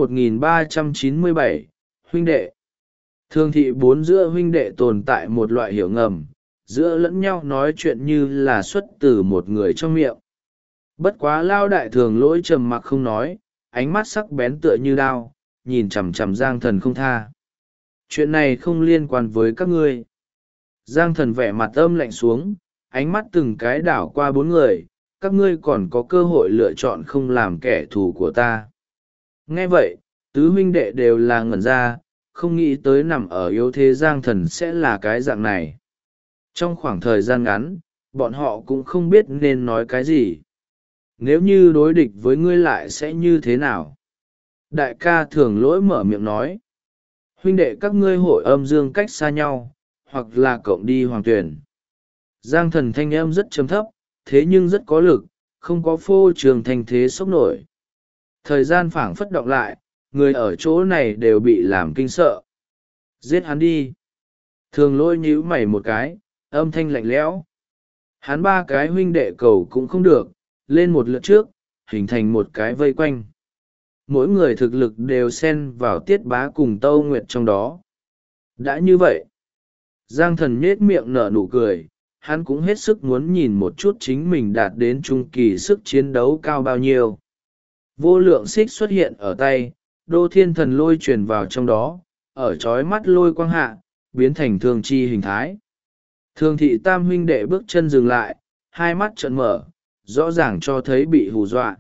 1397, huynh đệ. Thường thị bốn giữa huynh đệ tồn tại một loại hiểu ngầm, giữa lẫn nhau nói chuyện như là xuất từ một người trong miệng. Bất quá lao đại thường lỗi trầm mặc không nói, ánh mắt sắc bén tựa như đao, nhìn chằm chằm Giang Thần không tha. Chuyện này không liên quan với các ngươi. Giang Thần vẻ mặt âm lạnh xuống, ánh mắt từng cái đảo qua bốn người, các ngươi còn có cơ hội lựa chọn không làm kẻ thù của ta. Nghe vậy, tứ huynh đệ đều là ngẩn ra, không nghĩ tới nằm ở yếu thế Giang Thần sẽ là cái dạng này. Trong khoảng thời gian ngắn, bọn họ cũng không biết nên nói cái gì. Nếu như đối địch với ngươi lại sẽ như thế nào? Đại ca thường lỗi mở miệng nói. Huynh đệ các ngươi hội âm dương cách xa nhau, hoặc là cộng đi hoàng tuyển. Giang Thần thanh âm rất trầm thấp, thế nhưng rất có lực, không có phô trường thành thế sốc nổi. Thời gian phảng phất động lại, người ở chỗ này đều bị làm kinh sợ. Giết hắn đi. Thường lỗi nhíu mày một cái, âm thanh lạnh lẽo. Hắn ba cái huynh đệ cầu cũng không được, lên một lượt trước, hình thành một cái vây quanh. Mỗi người thực lực đều xen vào Tiết Bá cùng Tâu Nguyệt trong đó. Đã như vậy, Giang Thần nhết miệng nở nụ cười, hắn cũng hết sức muốn nhìn một chút chính mình đạt đến trung kỳ sức chiến đấu cao bao nhiêu. Vô lượng xích xuất hiện ở tay, Đô Thiên Thần lôi truyền vào trong đó, ở chói mắt lôi quang hạ, biến thành thương chi hình thái. Thường thị tam huynh đệ bước chân dừng lại, hai mắt trợn mở, rõ ràng cho thấy bị hù dọa.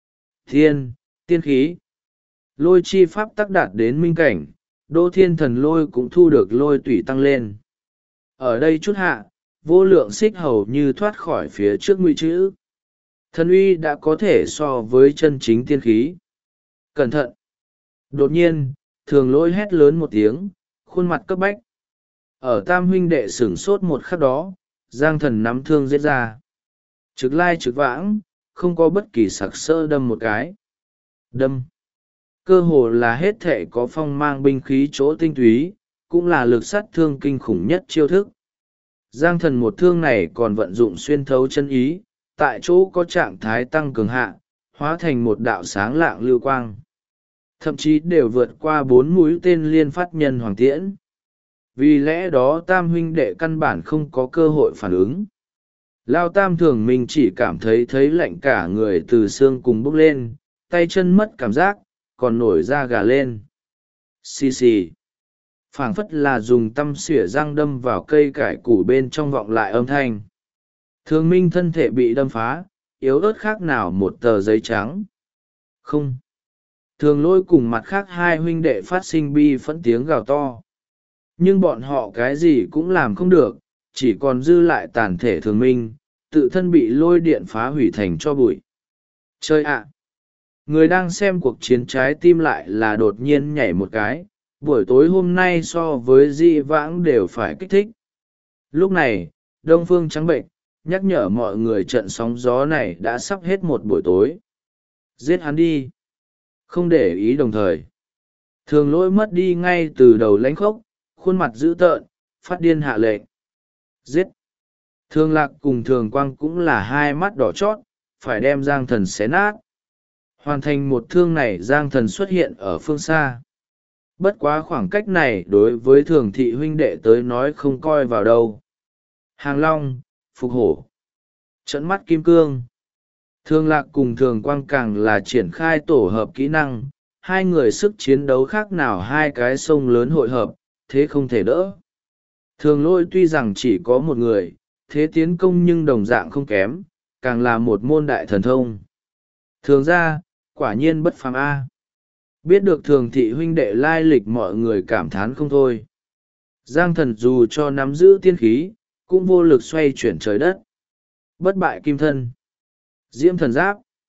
Tiên khí. Lôi chi pháp tác đạt đến minh cảnh, Đô Thiên Thần lôi cũng thu được lôi tủy tăng lên. Ở đây chút hạ, vô lượng xích hầu như thoát khỏi phía trước ngụy chữ. Thần uy đã có thể so với chân chính tiên khí. Cẩn thận! Đột nhiên, thường lỗi hét lớn một tiếng, khuôn mặt cấp bách. Ở tam huynh đệ sửng sốt một khắc đó, Giang Thần nắm thương giết ra. Trực lai trực vãng, không có bất kỳ sặc sỡ đâm một cái. Đâm! Cơ hồ là hết thể có phong mang binh khí chỗ tinh túy, cũng là lực sát thương kinh khủng nhất chiêu thức. Giang Thần một thương này còn vận dụng xuyên thấu chân ý, tại chỗ có trạng thái tăng cường hạ, hóa thành một đạo sáng lạng lưu quang. Thậm chí đều vượt qua 4 mũi tên liên phát nhân hoàng tiễn. Vì lẽ đó tam huynh đệ căn bản không có cơ hội phản ứng. Lao tam thường mình chỉ cảm thấy lạnh cả người từ xương cùng bốc lên, tay chân mất cảm giác, còn nổi da gà lên. Xì xì. Phảng phất là dùng tăm xỉa răng đâm vào cây cải củ bên trong vọng lại âm thanh. Thường minh thân thể bị đâm phá, yếu ớt khác nào một tờ giấy trắng. Không. Thường lôi cùng mặt khác hai huynh đệ phát sinh bi phẫn tiếng gào to. Nhưng bọn họ cái gì cũng làm không được, chỉ còn dư lại tàn thể thường minh, tự thân bị lôi điện phá hủy thành cho bụi. Chơi ạ! Người đang xem cuộc chiến trái tim lại là đột nhiên nhảy một cái, buổi tối hôm nay so với di vãng đều phải kích thích. Lúc này, Đông Phương trắng bệnh, nhắc nhở mọi người trận sóng gió này đã sắp hết một buổi tối. Giết hắn đi! Không để ý đồng thời. Thường lỗi mất đi ngay từ đầu lãnh khốc, khuôn mặt dữ tợn, phát điên hạ lệnh. Giết! Thường lạc cùng thường quang cũng là hai mắt đỏ chót, phải đem Giang Thần xé nát. Hoàn thành một thương này Giang Thần xuất hiện ở phương xa. Bất quá khoảng cách này đối với thường thị huynh đệ tới nói không coi vào đâu. Hàng Long, Phục Hổ, Trấn Mắt Kim Cương. Thường lạc cùng thường quang càng là triển khai tổ hợp kỹ năng, hai người sức chiến đấu khác nào hai cái sông lớn hội hợp, thế không thể đỡ. Thường lôi tuy rằng chỉ có một người, thế tiến công nhưng đồng dạng không kém, càng là một môn đại thần thông. Thường ra, quả nhiên bất phàm A. Biết được thường thị huynh đệ lai lịch mọi người cảm thán không thôi. Giang Thần dù cho nắm giữ tiên khí, cũng vô lực xoay chuyển trời đất. Bất bại kim thân. Diễm thần giáp.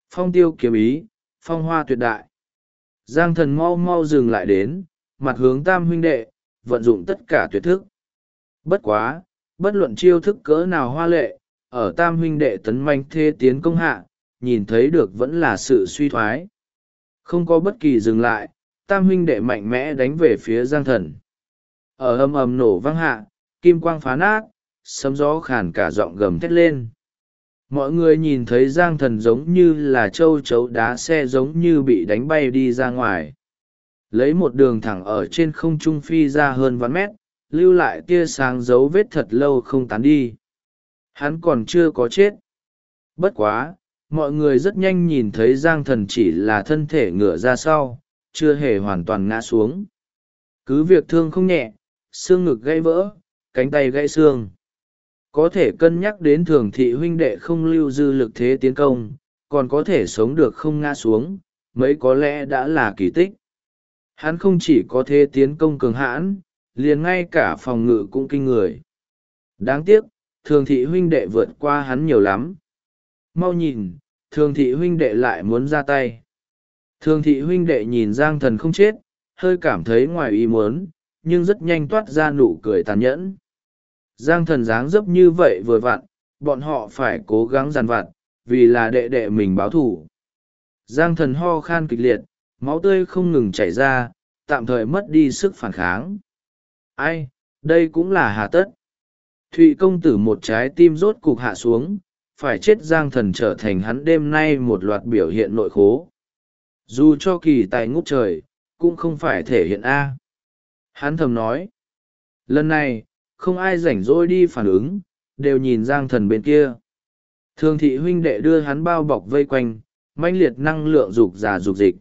Phong tiêu kiếm ý, phong hoa tuyệt đại. Giang thần mau mau dừng lại đến, mặt hướng tam huynh đệ, vận dụng tất cả tuyệt thức. Bất quá, bất luận chiêu thức cỡ nào hoa lệ, ở tam huynh đệ tấn manh thê tiến công hạ, nhìn thấy được vẫn là sự suy thoái. Không có bất kỳ dừng lại, tam huynh đệ mạnh mẽ đánh về phía Giang thần. Ở ầm ầm nổ vang hạ, kim quang phá nát, sấm gió khàn cả giọng gầm thét lên. Mọi người nhìn thấy Giang thần giống như là châu chấu đá xe, giống như bị đánh bay đi ra ngoài. Lấy một đường thẳng ở trên không trung phi ra hơn vạn mét, lưu lại tia sáng dấu vết thật lâu không tán đi. Hắn còn chưa có chết. Bất quá, mọi người rất nhanh nhìn thấy Giang thần chỉ là thân thể ngửa ra sau, chưa hề hoàn toàn ngã xuống. Cứ việc thương không nhẹ, xương ngực gãy vỡ, cánh tay gãy xương. Có thể cân nhắc đến Thường thị huynh đệ không lưu dư lực thế tiến công, còn có thể sống được không ngã xuống, mấy có lẽ đã là kỳ tích. Hắn không chỉ có thế tiến công cường hãn, liền ngay cả phòng ngự cũng kinh người. Đáng tiếc, Thường thị huynh đệ vượt qua hắn nhiều lắm. Mau nhìn, Thường thị huynh đệ lại muốn ra tay. Thường thị huynh đệ nhìn Giang thần không chết, hơi cảm thấy ngoài ý muốn, nhưng rất nhanh toát ra nụ cười tàn nhẫn. Giang thần dáng dấp như vậy vừa vặn, bọn họ phải cố gắng giàn vặt, vì là đệ đệ mình báo thù. Giang thần ho khan kịch liệt, máu tươi không ngừng chảy ra, tạm thời mất đi sức phản kháng. Ai, đây cũng là hà tất. Thụy công tử một trái tim rốt cục hạ xuống, phải chết. Giang thần trở thành hắn đêm nay một loạt biểu hiện nội khố. Dù cho kỳ tài ngút trời, cũng không phải thể hiện A. Hắn thầm nói. Lần này, không ai rảnh rỗi đi phản ứng, đều nhìn Giang thần bên kia. Thường thị huynh đệ đưa hắn bao bọc vây quanh, mãnh liệt năng lượng dục giả dục dịch.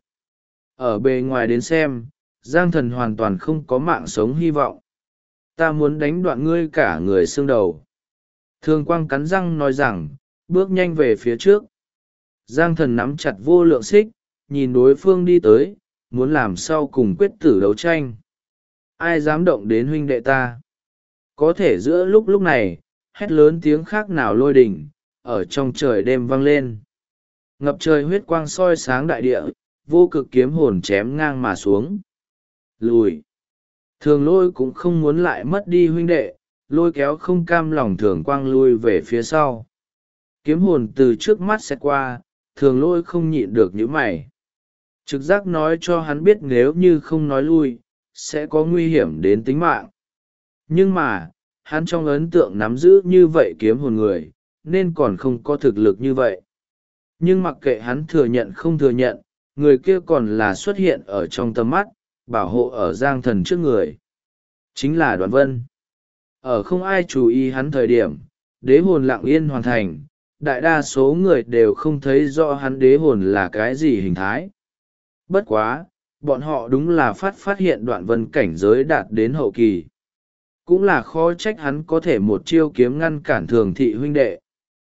Ở bề ngoài đến xem, Giang thần hoàn toàn không có mạng sống hy vọng. Ta muốn đánh đoạn ngươi cả người xương đầu. Thường quang cắn răng nói rằng, bước nhanh về phía trước. Giang thần nắm chặt vô lượng xích, nhìn đối phương đi tới, muốn làm sau cùng quyết tử đấu tranh. Ai dám động đến huynh đệ ta? Có thể giữa lúc này, hét lớn tiếng khác nào lôi đình, ở trong trời đêm vang lên. Ngập trời huyết quang soi sáng đại địa, vô cực kiếm hồn chém ngang mà xuống. Lùi. Thường lôi cũng không muốn lại mất đi huynh đệ, lôi kéo không cam lòng thường quang lui về phía sau. Kiếm hồn từ trước mắt xét qua, thường lôi không nhịn được những mày. Trực giác nói cho hắn biết nếu như không nói lui, sẽ có nguy hiểm đến tính mạng. Nhưng mà, hắn trong ấn tượng nắm giữ như vậy kiếm hồn người, nên còn không có thực lực như vậy. Nhưng mặc kệ hắn thừa nhận không thừa nhận, người kia còn là xuất hiện ở trong tầm mắt, bảo hộ ở Giang thần trước người. Chính là Đoạn Vân. Ở không ai chú ý hắn thời điểm, đế hồn lặng yên hoàn thành, đại đa số người đều không thấy rõ hắn đế hồn là cái gì hình thái. Bất quá, bọn họ đúng là phát hiện Đoạn Vân cảnh giới đạt đến hậu kỳ. Cũng là khó trách hắn có thể một chiêu kiếm ngăn cản Thường thị huynh đệ.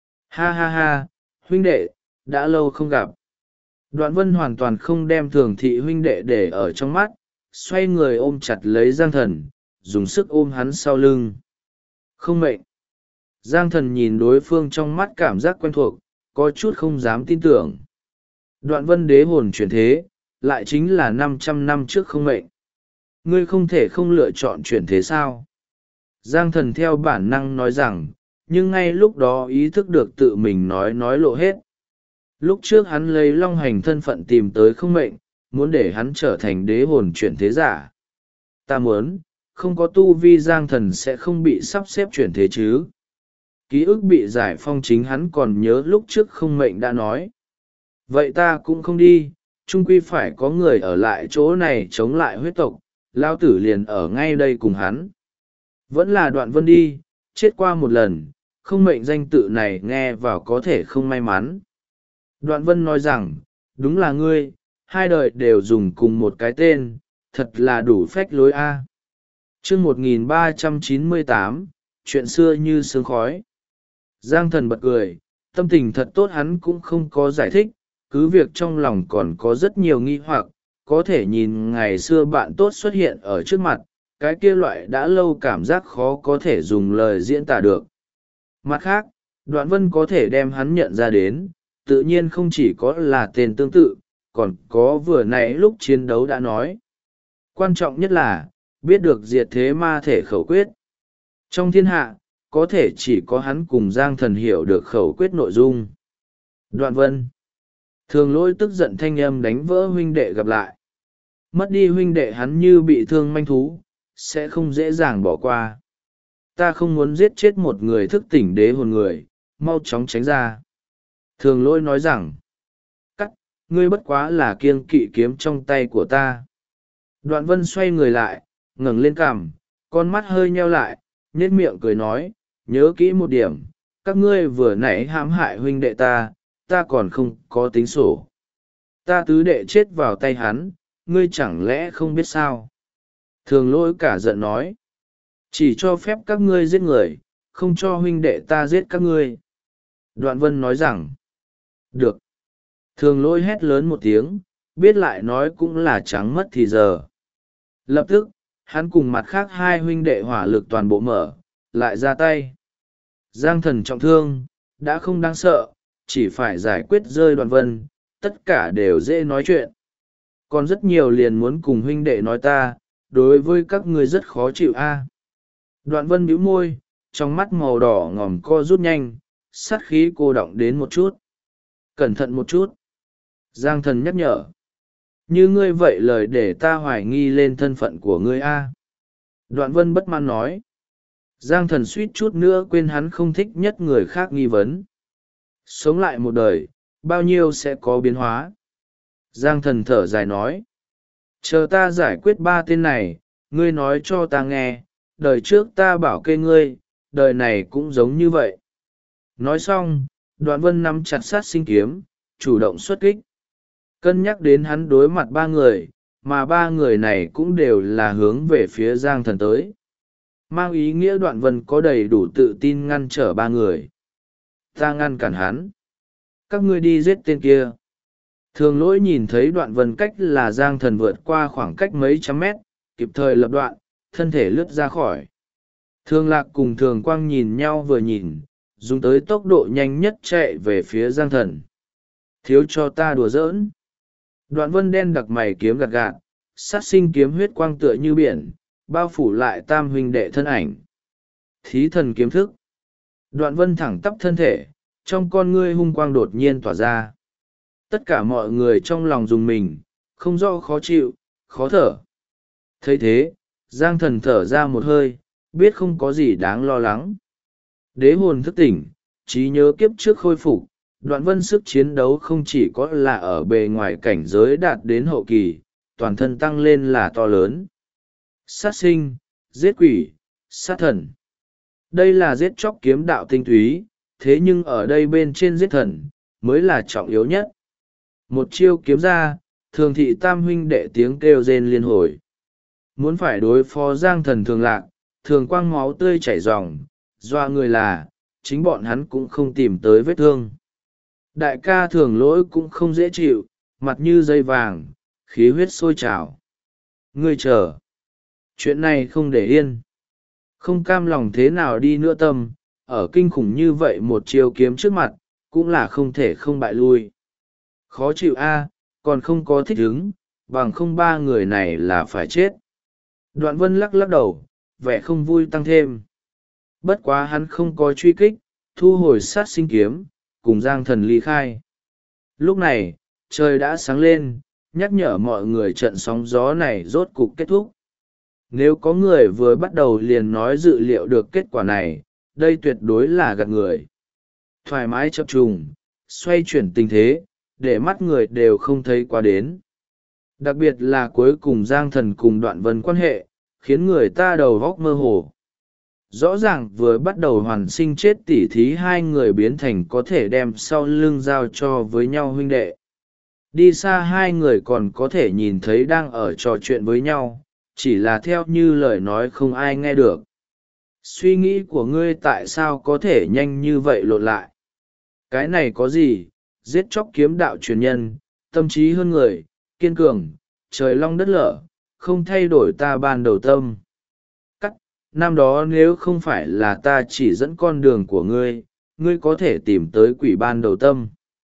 Ha ha ha, huynh đệ, đã lâu không gặp. Đoạn Vân hoàn toàn không đem Thường thị huynh đệ để ở trong mắt, xoay người ôm chặt lấy Giang thần, dùng sức ôm hắn sau lưng. Không mệnh. Giang thần nhìn đối phương trong mắt cảm giác quen thuộc, có chút không dám tin tưởng. Đoạn Vân đế hồn chuyển thế, lại chính là 500 năm trước không mệnh. Ngươi không thể không lựa chọn chuyển thế sao? Giang thần theo bản năng nói rằng, nhưng ngay lúc đó ý thức được tự mình nói lộ hết. Lúc trước hắn lấy long hành thân phận tìm tới không mệnh, muốn để hắn trở thành đế hồn chuyển thế giả. Ta muốn, không có tu vi Giang thần sẽ không bị sắp xếp chuyển thế chứ. Ký ức bị giải phong chính hắn còn nhớ lúc trước không mệnh đã nói. Vậy ta cũng không đi, chung quy phải có người ở lại chỗ này chống lại huyết tộc, lao tử liền ở ngay đây cùng hắn. Vẫn là Đoạn Vân đi, chết qua một lần, không mệnh danh tự này nghe vào có thể không may mắn. Đoạn Vân nói rằng, đúng là ngươi, hai đời đều dùng cùng một cái tên, thật là đủ phách lối a. Chương 1398, chuyện xưa như sương khói. Giang thần bật cười, tâm tình thật tốt hắn cũng không có giải thích, cứ việc trong lòng còn có rất nhiều nghi hoặc, có thể nhìn ngày xưa bạn tốt xuất hiện ở trước mặt, cái kia loại đã lâu cảm giác khó có thể dùng lời diễn tả được. Mặt khác, Đoạn Vân có thể đem hắn nhận ra đến, tự nhiên không chỉ có là tên tương tự, còn có vừa nãy lúc chiến đấu đã nói. Quan trọng nhất là, biết được diệt thế ma thể khẩu quyết. Trong thiên hạ, có thể chỉ có hắn cùng Giang Thần hiểu được khẩu quyết nội dung. Đoạn Vân. Thường Lỗi tức giận thanh âm đánh vỡ huynh đệ gặp lại. Mất đi huynh đệ hắn như bị thương manh thú, sẽ không dễ dàng bỏ qua. Ta không muốn giết chết một người thức tỉnh đế hồn người, mau chóng tránh ra. Thường Lỗi nói rằng, cắt, ngươi bất quá là kiêng kỵ kiếm trong tay của ta. Đoạn Vân xoay người lại, ngẩng lên cằm, con mắt hơi nheo lại, nhếch miệng cười nói, nhớ kỹ một điểm, các ngươi vừa nãy hãm hại huynh đệ ta còn không có tính sổ. Ta tứ đệ chết vào tay hắn, ngươi chẳng lẽ không biết sao? Thường Lỗi cả giận nói, chỉ cho phép các ngươi giết người, không cho huynh đệ ta giết các ngươi. Đoạn Vân nói rằng, được. Thường Lỗi hét lớn một tiếng, biết lại nói cũng là trắng mất thì giờ. Lập tức, hắn cùng mặt khác hai huynh đệ hỏa lực toàn bộ mở, lại ra tay. Giang Thần trọng thương, đã không đáng sợ, chỉ phải giải quyết rơi Đoạn Vân, tất cả đều dễ nói chuyện. Còn rất nhiều liền muốn cùng huynh đệ nói ta, đối với các ngươi rất khó chịu a. Đoạn Vân bĩu môi, trong mắt màu đỏ ngòm co rút nhanh, sát khí cô đọng đến một chút. Cẩn thận một chút. Giang Thần nhắc nhở. Như ngươi vậy lời để ta hoài nghi lên thân phận của ngươi a. Đoạn Vân bất mãn nói. Giang Thần suýt chút nữa quên hắn không thích nhất người khác nghi vấn. Sống lại một đời, bao nhiêu sẽ có biến hóa. Giang Thần thở dài nói. Chờ ta giải quyết ba tên này, ngươi nói cho ta nghe, đời trước ta bảo kê ngươi, đời này cũng giống như vậy. Nói xong, Đoạn Vân nắm chặt sát sinh kiếm, chủ động xuất kích. Cân nhắc đến hắn đối mặt ba người, mà ba người này cũng đều là hướng về phía Giang Thần tới. Mang ý nghĩa Đoạn Vân có đầy đủ tự tin ngăn trở ba người. Ta ngăn cản hắn. Các ngươi đi giết tên kia. Thường Lỗi nhìn thấy Đoạn Vân cách là Giang Thần vượt qua khoảng cách mấy trăm mét, kịp thời lập đoạn, thân thể lướt ra khỏi. Thường Lạc cùng Thường Quang nhìn nhau vừa nhìn, dùng tới tốc độ nhanh nhất chạy về phía Giang Thần. Thiếu cho ta đùa giỡn. Đoạn Vân đen đặc mày kiếm gạt gạt, sát sinh kiếm huyết quang tựa như biển, bao phủ lại tam huynh đệ thân ảnh. Thí thần kiếm thức. Đoạn Vân thẳng tắp thân thể, trong con ngươi hung quang đột nhiên tỏa ra. Tất cả mọi người trong lòng dùng mình, không rõ khó chịu, khó thở. Thấy thế, Giang Thần thở ra một hơi, biết không có gì đáng lo lắng. Đế hồn thức tỉnh, trí nhớ kiếp trước khôi phục, Đoạn Vân sức chiến đấu không chỉ có là ở bề ngoài cảnh giới đạt đến hậu kỳ, toàn thân tăng lên là to lớn. Sát sinh, giết quỷ, sát thần. Đây là giết chóc kiếm đạo tinh túy, thế nhưng ở đây bên trên giết thần, mới là trọng yếu nhất. Một chiêu kiếm ra, Thường thị tam huynh đệ tiếng kêu rên liên hồi. Muốn phải đối phó Giang Thần Thường Lạc, Thường Quang máu tươi chảy ròng, doa người là, chính bọn hắn cũng không tìm tới vết thương. Đại ca Thường Lỗi cũng không dễ chịu, mặt như dây vàng, khí huyết sôi trào. Ngươi chờ. Chuyện này không để yên. Không cam lòng thế nào đi nữa tâm, ở kinh khủng như vậy một chiêu kiếm trước mặt, cũng là không thể không bại lui. Khó chịu a, còn không có thích ứng, bằng không ba người này là phải chết. Đoạn Vân lắc lắc đầu, vẻ không vui tăng thêm. Bất quá hắn không có truy kích, thu hồi sát sinh kiếm, cùng Giang Thần ly khai. Lúc này, trời đã sáng lên, nhắc nhở mọi người trận sóng gió này rốt cục kết thúc. Nếu có người vừa bắt đầu liền nói dự liệu được kết quả này, đây tuyệt đối là gạt người. Thoải mái chập trùng, xoay chuyển tình thế, để mắt người đều không thấy qua đến. Đặc biệt là cuối cùng Giang Thần cùng Đoạn Vân quan hệ, khiến người ta đầu góc mơ hồ. Rõ ràng vừa bắt đầu hoàn sinh chết tỉ thí hai người biến thành có thể đem sau lưng giao cho với nhau huynh đệ. Đi xa hai người còn có thể nhìn thấy đang ở trò chuyện với nhau, chỉ là theo như lời nói không ai nghe được. Suy nghĩ của ngươi tại sao có thể nhanh như vậy lộn lại? Cái này có gì? Giết chóc kiếm đạo truyền nhân, tâm trí hơn người, kiên cường, trời long đất lở, không thay đổi ta ban đầu tâm. Cắt, năm đó nếu không phải là ta chỉ dẫn con đường của ngươi, ngươi có thể tìm tới quỷ ban đầu tâm.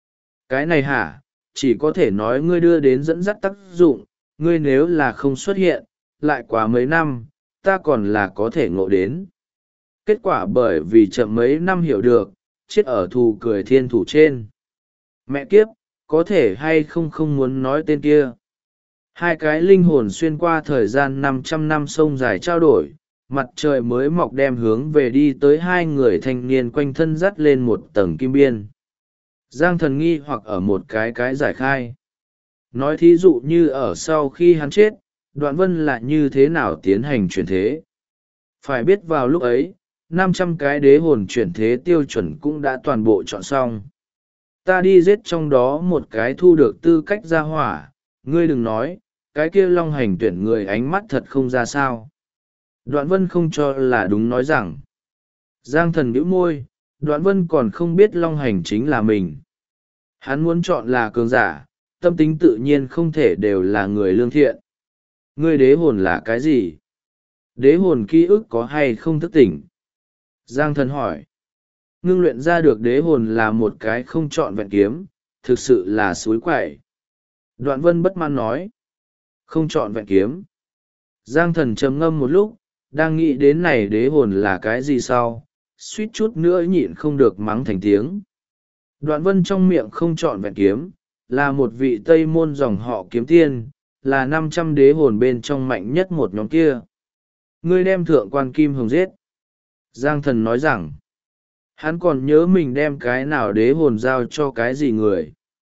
Cái này hả, chỉ có thể nói ngươi đưa đến dẫn dắt tác dụng, ngươi nếu là không xuất hiện, lại quá mấy năm, ta còn là có thể ngộ đến. Kết quả bởi vì chậm mấy năm hiểu được, chết ở thù cười thiên thủ trên. Mẹ kiếp, có thể hay không không muốn nói tên kia. Hai cái linh hồn xuyên qua thời gian 500 năm sông dài trao đổi, mặt trời mới mọc đem hướng về đi tới hai người thanh niên quanh thân dắt lên một tầng kim biên. Giang Thần nghi hoặc ở một cái giải khai. Nói thí dụ như ở sau khi hắn chết, Đoạn Vân là như thế nào tiến hành chuyển thế. Phải biết vào lúc ấy, 500 cái đế hồn chuyển thế tiêu chuẩn cũng đã toàn bộ chọn xong. Ta đi giết trong đó một cái thu được tư cách ra hỏa, ngươi đừng nói, cái kia Long Hành tuyển người ánh mắt thật không ra sao. Đoạn Vân không cho là đúng nói rằng. Giang Thần bĩu môi, Đoạn Vân còn không biết Long Hành chính là mình. Hắn muốn chọn là cường giả, tâm tính tự nhiên không thể đều là người lương thiện. Ngươi đế hồn là cái gì? Đế hồn ký ức có hay không thức tỉnh? Giang Thần hỏi. Ngưng luyện ra được đế hồn là một cái không trọn vẹn kiếm, thực sự là suối quậy. Đoạn Vân bất mãn nói. Không trọn vẹn kiếm. Giang Thần trầm ngâm một lúc, đang nghĩ đến này đế hồn là cái gì sau, suýt chút nữa nhịn không được mắng thành tiếng. Đoạn Vân trong miệng không trọn vẹn kiếm, là một vị Tây Môn dòng họ kiếm tiên, là 500 đế hồn bên trong mạnh nhất một nhóm kia. Ngươi đem thượng quan Kim Hồng giết. Giang Thần nói rằng, hắn còn nhớ mình đem cái nào đế hồn giao cho cái gì người.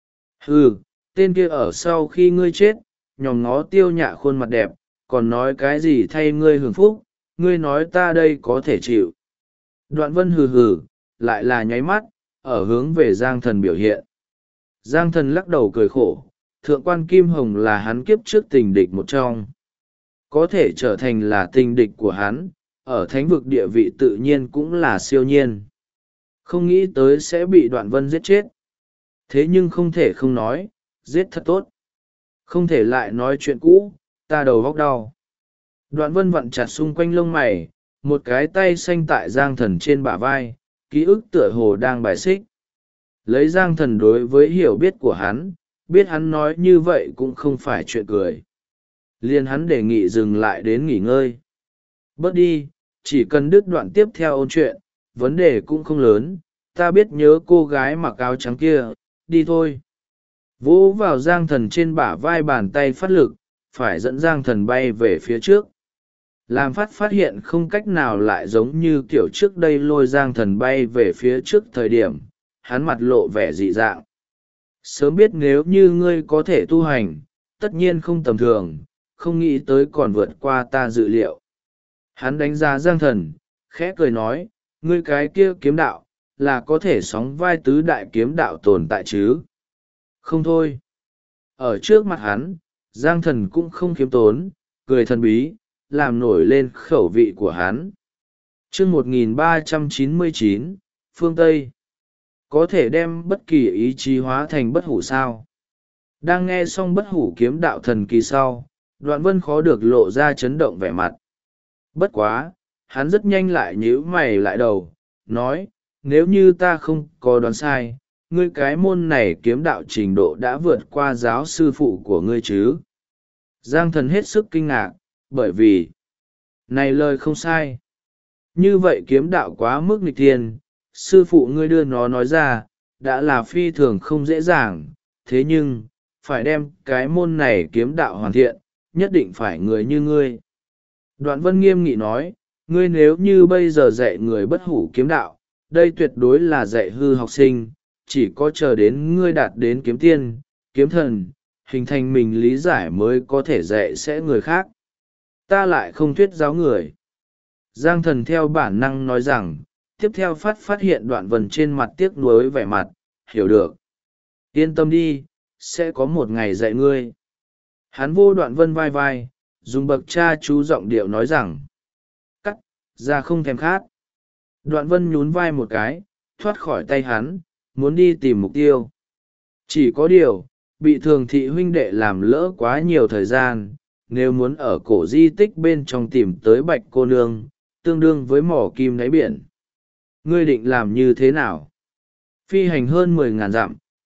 Tên kia ở sau khi ngươi chết, nhòm ngó Tiêu Nhạ khuôn mặt đẹp, còn nói cái gì thay ngươi hưởng phúc, ngươi nói ta đây có thể chịu. Đoạn Vân hừ, lại là nháy mắt, ở hướng về Giang Thần biểu hiện. Giang Thần lắc đầu cười khổ, thượng quan Kim Hồng là hắn kiếp trước tình địch một trong. Có thể trở thành là tình địch của hắn, ở thánh vực địa vị tự nhiên cũng là siêu nhiên. Không nghĩ tới sẽ bị Đoạn Vân giết chết. Thế nhưng không thể không nói, giết thật tốt. Không thể lại nói chuyện cũ, ta đầu góc đau. Đoạn Vân vặn chặt xung quanh lông mày, một cái tay xanh tại Giang Thần trên bả vai, ký ức tựa hồ đang bài xích. Lấy Giang Thần đối với hiểu biết của hắn, biết hắn nói như vậy cũng không phải chuyện cười. Liền hắn đề nghị dừng lại đến nghỉ ngơi. Bớt đi, chỉ cần đứt đoạn tiếp theo ôn chuyện, vấn đề cũng không lớn, ta biết nhớ cô gái mặc áo trắng kia, đi thôi. Vỗ vào Giang Thần trên bả vai bàn tay phát lực, phải dẫn Giang Thần bay về phía trước. Làm phát hiện không cách nào lại giống như kiểu trước đây lôi Giang Thần bay về phía trước thời điểm, hắn mặt lộ vẻ dị dạng. Sớm biết nếu như ngươi có thể tu hành, tất nhiên không tầm thường, không nghĩ tới còn vượt qua ta dự liệu. Hắn đánh giá Giang Thần, khẽ cười nói, ngươi cái kia kiếm đạo, là có thể sóng vai tứ đại kiếm đạo tồn tại chứ. Không thôi. Ở trước mặt hắn, Giang Thần cũng không khiêm tốn, cười thần bí, làm nổi lên khẩu vị của hắn. Chương 1399, Phương Tây. Có thể đem bất kỳ ý chí hóa thành bất hủ sao. Đang nghe xong bất hủ kiếm đạo thần kỳ sau, Đoạn Vân khó được lộ ra chấn động vẻ mặt. Bất quá, hắn rất nhanh lại nhíu mày lại đầu, nói, nếu như ta không có đoán sai, ngươi cái môn này kiếm đạo trình độ đã vượt qua giáo sư phụ của ngươi chứ. Giang Thần hết sức kinh ngạc, bởi vì, này lời không sai. Như vậy kiếm đạo quá mức nghịch thiên, sư phụ ngươi đưa nó nói ra, đã là phi thường không dễ dàng, thế nhưng, phải đem cái môn này kiếm đạo hoàn thiện, nhất định phải người như ngươi. Đoạn Vân nghiêm nghị nói, ngươi nếu như bây giờ dạy người bất hủ kiếm đạo, đây tuyệt đối là dạy hư học sinh, chỉ có chờ đến ngươi đạt đến kiếm tiên, kiếm thần, hình thành mình lý giải mới có thể dạy sẽ người khác. Ta lại không thuyết giáo người. Giang Thần theo bản năng nói rằng, tiếp theo phát hiện Đoạn Vân trên mặt tiếc nuối vẻ mặt, hiểu được. Yên tâm đi, sẽ có một ngày dạy ngươi. Hắn vô Đoạn Vân vai vai, dùng bậc cha chú giọng điệu nói rằng, cắt, ra không thèm khát. Đoạn Vân nhún vai một cái, thoát khỏi tay hắn, muốn đi tìm mục tiêu. Chỉ có điều, bị Thường thị huynh đệ làm lỡ quá nhiều thời gian, nếu muốn ở cổ di tích bên trong tìm tới Bạch cô nương, tương đương với mỏ kim đáy biển. Ngươi định làm như thế nào? Phi hành hơn 10.000 dặm,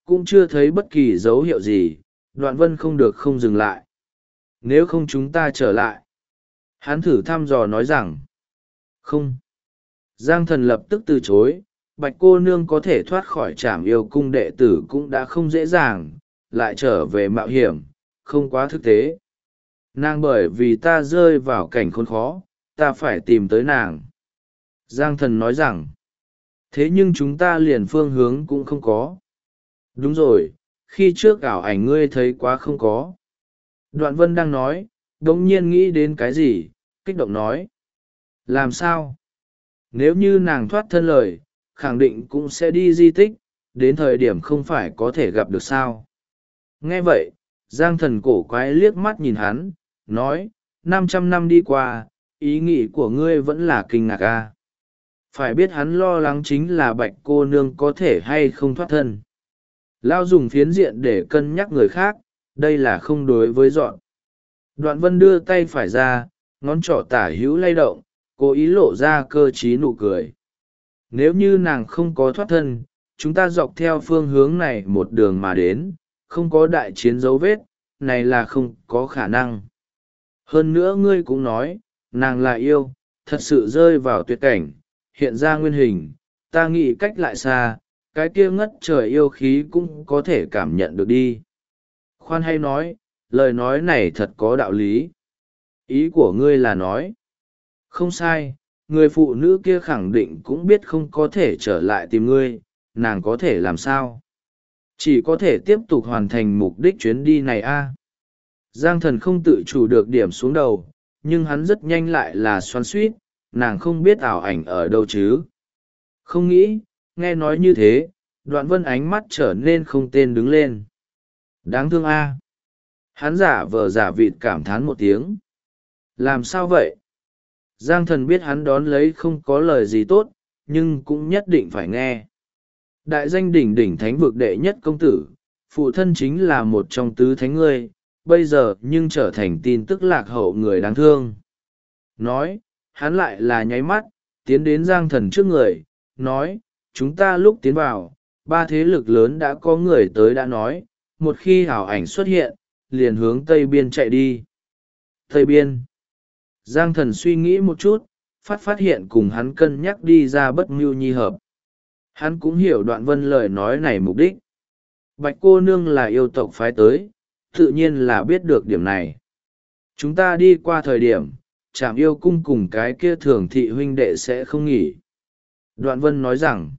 cũng chưa thấy bất kỳ dấu hiệu gì. Đoạn Vân không được không dừng lại. Nếu không chúng ta trở lại. Hắn thử thăm dò nói rằng. Không. Giang Thần lập tức từ chối. Bạch cô nương có thể thoát khỏi trảm yêu cung đệ tử cũng đã không dễ dàng, lại trở về mạo hiểm, không quá thực tế. Nàng bởi vì ta rơi vào cảnh khốn khó, ta phải tìm tới nàng. Giang Thần nói rằng. Thế nhưng chúng ta liền phương hướng cũng không có. Đúng rồi, khi trước ảo ảnh ngươi thấy quá không có. Đoạn Vân đang nói, đống nhiên nghĩ đến cái gì, kích động nói. Làm sao? Nếu như nàng thoát thân lời, khẳng định cũng sẽ đi di tích, đến thời điểm không phải có thể gặp được sao. Nghe vậy, Giang Thần cổ quái liếc mắt nhìn hắn, nói, 500 năm đi qua, ý nghĩ của ngươi vẫn là kinh ngạc à. Phải biết hắn lo lắng chính là Bạch cô nương có thể hay không thoát thân. Lao dùng phiến diện để cân nhắc người khác, đây là không đối với dọn. Đoạn Vân đưa tay phải ra, ngón trỏ tả hữu lay động, cố ý lộ ra cơ trí nụ cười. Nếu như nàng không có thoát thân, chúng ta dọc theo phương hướng này một đường mà đến, không có đại chiến dấu vết, này là không có khả năng. Hơn nữa ngươi cũng nói, nàng là yêu, thật sự rơi vào tuyệt cảnh, hiện ra nguyên hình, ta nghĩ cách lại xa, cái kia ngất trời yêu khí cũng có thể cảm nhận được đi. Khoan hay nói, lời nói này thật có đạo lý. Ý của ngươi là nói. Không sai, người phụ nữ kia khẳng định cũng biết không có thể trở lại tìm ngươi, nàng có thể làm sao? Chỉ có thể tiếp tục hoàn thành mục đích chuyến đi này a. Giang Thần không tự chủ được điểm xuống đầu, nhưng hắn rất nhanh lại là xoắn suýt, nàng không biết ảo ảnh ở đâu chứ. Không nghĩ, nghe nói như thế, Đoạn Vân ánh mắt trở nên không tên đứng lên. Đáng thương a. Hắn giả vờ giả vịt cảm thán một tiếng. Làm sao vậy? Giang Thần biết hắn đón lấy không có lời gì tốt, nhưng cũng nhất định phải nghe. Đại danh đỉnh đỉnh thánh vực đệ nhất công tử, phụ thân chính là một trong tứ thánh ngươi, bây giờ nhưng trở thành tin tức lạc hậu người đáng thương. Nói, hắn lại là nháy mắt, tiến đến Giang Thần trước người, nói, chúng ta lúc tiến vào, ba thế lực lớn đã có người tới đã nói, một khi ảo ảnh xuất hiện, liền hướng Tây Biên chạy đi. Tây Biên. Giang Thần suy nghĩ một chút, phát hiện cùng hắn cân nhắc đi ra bất mưu nhi hợp. Hắn cũng hiểu Đoạn Vân lời nói này mục đích. Bạch cô nương là yêu tộc phái tới, tự nhiên là biết được điểm này. Chúng ta đi qua thời điểm, Trảm Yêu cung cùng cái kia Thường thị huynh đệ sẽ không nghỉ. Đoạn Vân nói rằng,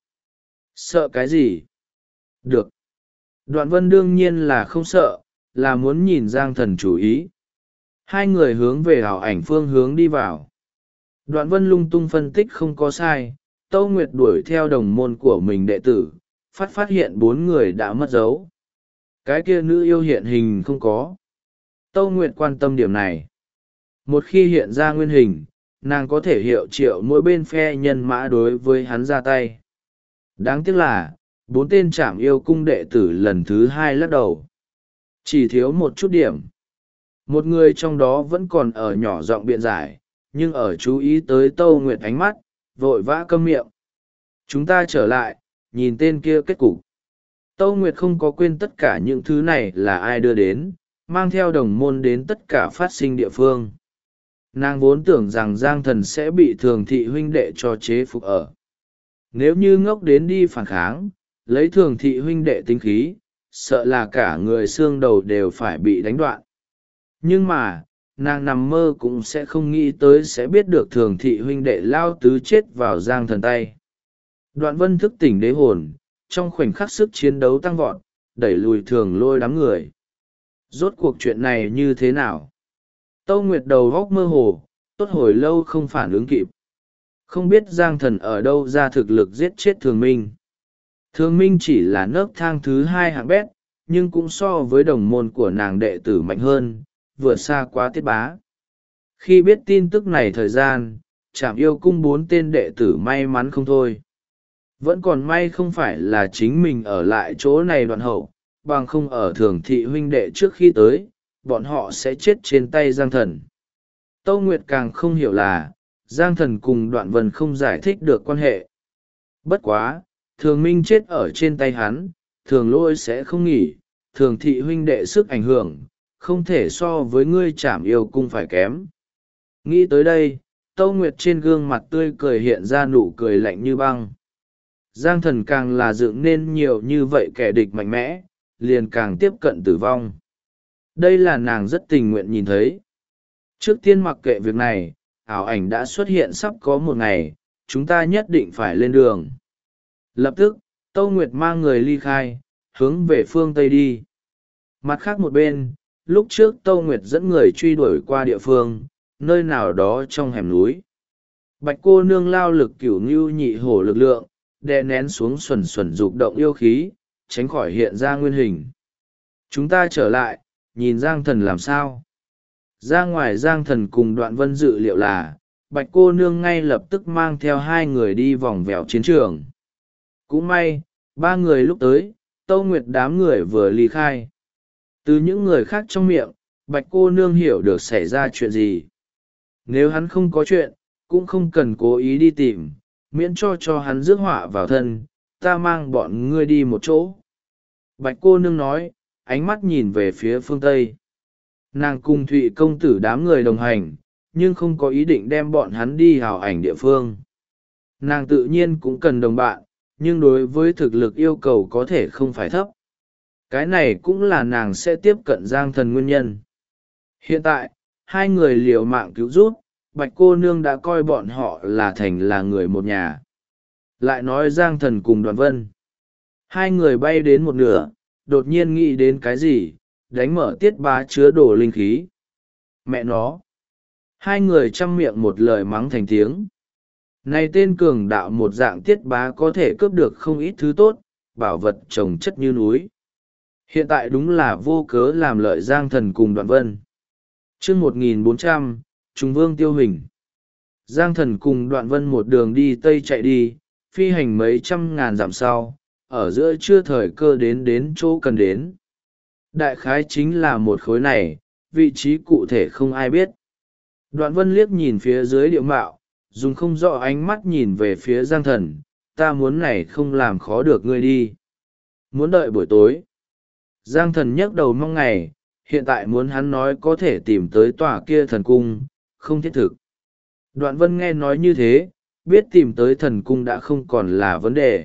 sợ cái gì? Được. Đoạn Vân đương nhiên là không sợ, là muốn nhìn Giang Thần chủ ý. Hai người hướng về ảo ảnh phương hướng đi vào. Đoạn Vân lung tung phân tích không có sai, Tâu Nguyệt đuổi theo đồng môn của mình đệ tử, phát hiện 4 người đã mất dấu. Cái kia nữ yêu hiện hình không có. Tâu Nguyệt quan tâm điểm này. Một khi hiện ra nguyên hình, nàng có thể hiệu triệu mỗi bên phe nhân mã đối với hắn ra tay. Đáng tiếc là, 4 tên Trảm Yêu cung đệ tử lần thứ 2 lắc đầu. Chỉ thiếu một chút điểm. Một người trong đó vẫn còn ở nhỏ giọng biện giải, nhưng ở chú ý tới Tâu Nguyệt ánh mắt, vội vã câm miệng. Chúng ta trở lại, nhìn tên kia kết cục. Tâu Nguyệt không có quên tất cả những thứ này là ai đưa đến, mang theo đồng môn đến tất cả phát sinh địa phương. Nàng vốn tưởng rằng Giang Thần sẽ bị Thường thị huynh đệ cho chế phục ở. Nếu như ngốc đến đi phản kháng, lấy Thường thị huynh đệ tính khí, sợ là cả người xương đầu đều phải bị đánh đoạn. Nhưng mà, nàng nằm mơ cũng sẽ không nghĩ tới sẽ biết được Thường thị huynh đệ lao tứ chết vào Giang Thần tay. Đoạn Vân thức tỉnh đế hồn, trong khoảnh khắc sức chiến đấu tăng vọt, đẩy lùi Thường Lôi đám người. Rốt cuộc chuyện này như thế nào? Tâu Nguyệt đầu góc mơ hồ, tốt hồi lâu không phản ứng kịp. Không biết Giang Thần ở đâu ra thực lực giết chết Thường Minh. Thường Minh chỉ là nấc thang thứ 2 hạng bét, nhưng cũng so với đồng môn của nàng đệ tử mạnh hơn, vượt xa quá Tiết Bá. Khi biết tin tức này thời gian, Trảm Yêu cung 4 tên đệ tử may mắn không thôi. Vẫn còn may không phải là chính mình ở lại chỗ này đoạn hậu, bằng không ở Thường thị huynh đệ trước khi tới, bọn họ sẽ chết trên tay Giang Thần. Tâu Nguyệt càng không hiểu là, Giang Thần cùng Đoạn Vân không giải thích được quan hệ. Bất quá, Thường Minh chết ở trên tay hắn, thường lỗi sẽ không nghỉ, thường thị huynh đệ sức ảnh hưởng không thể so với ngươi trảm yêu cung phải kém. Nghĩ tới đây, Tâu Nguyệt trên gương mặt tươi cười hiện ra nụ cười lạnh như băng. Giang Thần càng là dựng nên nhiều như vậy kẻ địch mạnh mẽ, liền càng tiếp cận tử vong. Đây là nàng rất tình nguyện nhìn thấy. Trước tiên mặc kệ việc này, ảo ảnh đã xuất hiện sắp có một ngày, chúng ta nhất định phải lên đường. Lập tức, Tâu Nguyệt mang người ly khai, hướng về phương Tây đi. Mặt khác một bên, lúc trước Tâu Nguyệt dẫn người truy đuổi qua địa phương, nơi nào đó trong hẻm núi. Bạch cô nương lao lực cửu ngưu nhị hổ lực lượng, đè nén xuống xuẩn xuẩn dục động yêu khí, tránh khỏi hiện ra nguyên hình. Chúng ta trở lại, nhìn Giang Thần làm sao. Ra ngoài Giang Thần cùng Đoạn Vân dự liệu là, Bạch cô nương ngay lập tức mang theo hai người đi vòng vèo chiến trường. Cũng may, ba người lúc tới, Tâu Nguyệt đám người vừa ly khai. Từ những người khác trong miệng, Bạch cô nương hiểu được xảy ra chuyện gì. Nếu hắn không có chuyện, cũng không cần cố ý đi tìm, miễn cho hắn rước họa vào thân, ta mang bọn ngươi đi một chỗ. Bạch cô nương nói, ánh mắt nhìn về phía phương Tây. Nàng cùng Thụy công tử đám người đồng hành, nhưng không có ý định đem bọn hắn đi hào ảnh địa phương. Nàng tự nhiên cũng cần đồng bạn, nhưng đối với thực lực yêu cầu có thể không phải thấp. Cái này cũng là nàng sẽ tiếp cận Giang Thần nguyên nhân. Hiện tại, hai người liều mạng cứu giúp, Bạch cô nương đã coi bọn họ là người một nhà. Lại nói Giang Thần cùng Đoàn Vân. Hai người bay đến một nửa, đột nhiên nghĩ đến cái gì, đánh mở tiết bá chứa đồ linh khí. Mẹ nó! Hai người chăm miệng một lời mắng thành tiếng. Này tên cường đạo một dạng tiết bá có thể cướp được không ít thứ tốt, bảo vật trồng chất như núi. Hiện tại đúng là vô cớ làm lợi Giang Thần cùng Đoạn Vân. chương 1400, Trung Vương tiêu hình. Giang Thần cùng Đoạn Vân một đường đi Tây chạy đi, phi hành mấy trăm ngàn dặm sau, ở giữa chưa thời cơ đến chỗ cần đến. Đại khái chính là một khối này, vị trí cụ thể không ai biết. Đoạn Vân liếc nhìn phía dưới địa mạo, dùng không rõ ánh mắt nhìn về phía Giang Thần, ta muốn này không làm khó được ngươi đi. Muốn đợi buổi tối. Giang Thần nhấc đầu mong ngày, hiện tại muốn hắn nói có thể tìm tới tòa kia thần cung, không thiết thực. Đoạn Vân nghe nói như thế, biết tìm tới thần cung đã không còn là vấn đề.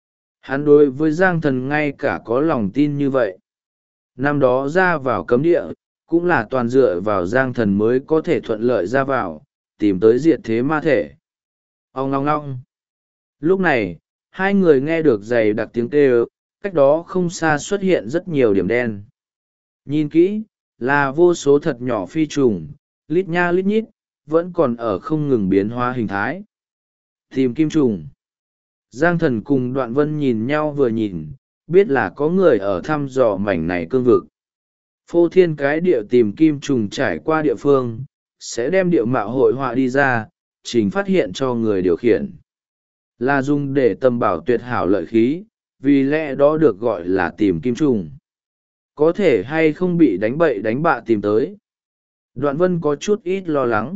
Hắn đối với Giang Thần ngay cả có lòng tin như vậy. Năm đó ra vào cấm địa, cũng là toàn dựa vào Giang Thần mới có thể thuận lợi ra vào, tìm tới diệt thế ma thể. Ông ngong ngong. Lúc này, hai người nghe được giày đặc tiếng kêu, cách đó không xa xuất hiện rất nhiều điểm đen. Nhìn kỹ, là vô số thật nhỏ phi trùng, lít nha lít nhít, vẫn còn ở không ngừng biến hóa hình thái. Tìm kim trùng. Giang Thần cùng Đoạn Vân nhìn nhau vừa nhìn, biết là có người ở thăm dò mảnh này cương vực. Phô thiên cái địa tìm kim trùng trải qua địa phương, sẽ đem địa mạo hội họa đi ra, trình phát hiện cho người điều khiển. Là dùng để tầm bảo tuyệt hảo lợi khí, vì lẽ đó được gọi là tìm kim trùng. Có thể hay không bị đánh bậy đánh bạ tìm tới. Đoạn Vân có chút ít lo lắng.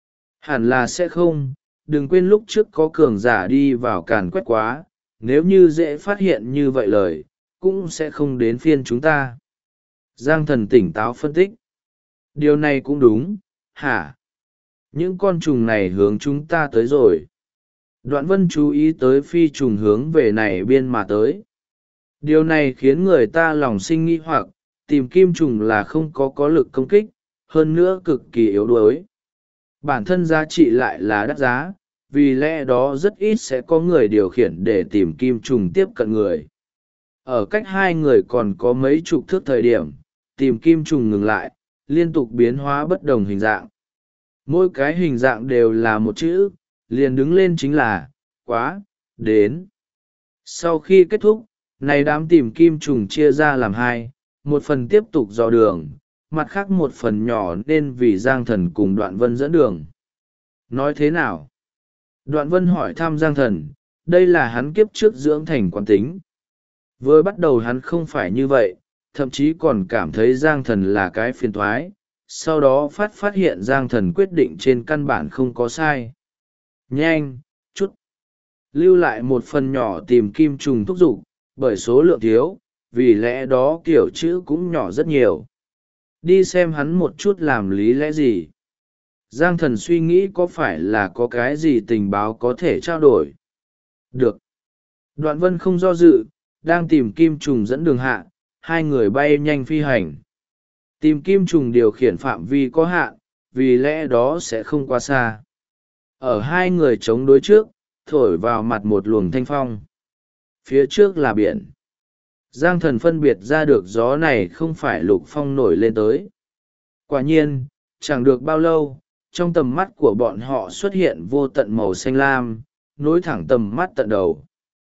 Hẳn là sẽ không, đừng quên lúc trước có cường giả đi vào càn quét quá, nếu như dễ phát hiện như vậy lời, cũng sẽ không đến phiên chúng ta. Giang Thần tỉnh táo phân tích. Điều này cũng đúng, hả? Những con trùng này hướng chúng ta tới rồi. Đoạn Vân chú ý tới phi trùng hướng về này biên mà tới. Điều này khiến người ta lòng sinh nghi hoặc, tìm kim trùng là không có lực công kích, hơn nữa cực kỳ yếu đuối. Bản thân giá trị lại là đắt giá, vì lẽ đó rất ít sẽ có người điều khiển để tìm kim trùng tiếp cận người. Ở cách hai người còn có mấy chục thước thời điểm, tìm kim trùng ngừng lại, liên tục biến hóa bất đồng hình dạng. Mỗi cái hình dạng đều là một chữ, liền đứng lên chính là, quá, đến. Sau khi kết thúc, này đám tìm kim trùng chia ra làm hai, một phần tiếp tục dò đường, mặt khác một phần nhỏ nên vì Giang Thần cùng Đoạn Vân dẫn đường. Nói thế nào? Đoạn Vân hỏi thăm Giang Thần, đây là hắn kiếp trước dưỡng thành quán tính. Vừa bắt đầu hắn không phải như vậy, thậm chí còn cảm thấy Giang Thần là cái phiền toái, sau đó phát hiện Giang Thần quyết định trên căn bản không có sai. Nhanh, chút. Lưu lại một phần nhỏ tìm kim trùng thúc giục, bởi số lượng thiếu, vì lẽ đó kiểu chữ cũng nhỏ rất nhiều. Đi xem hắn một chút làm lý lẽ gì. Giang Thần suy nghĩ có phải là có cái gì tình báo có thể trao đổi. Được. Đoạn Vân không do dự, đang tìm kim trùng dẫn đường hạ, hai người bay nhanh phi hành. Tìm kim trùng điều khiển phạm vi có hạn, vì lẽ đó sẽ không quá xa. Ở hai người chống đối trước, thổi vào mặt một luồng thanh phong. Phía trước là biển. Giang Thần phân biệt ra được gió này không phải lục phong nổi lên tới. Quả nhiên, chẳng được bao lâu, trong tầm mắt của bọn họ xuất hiện vô tận màu xanh lam, nối thẳng tầm mắt tận đầu.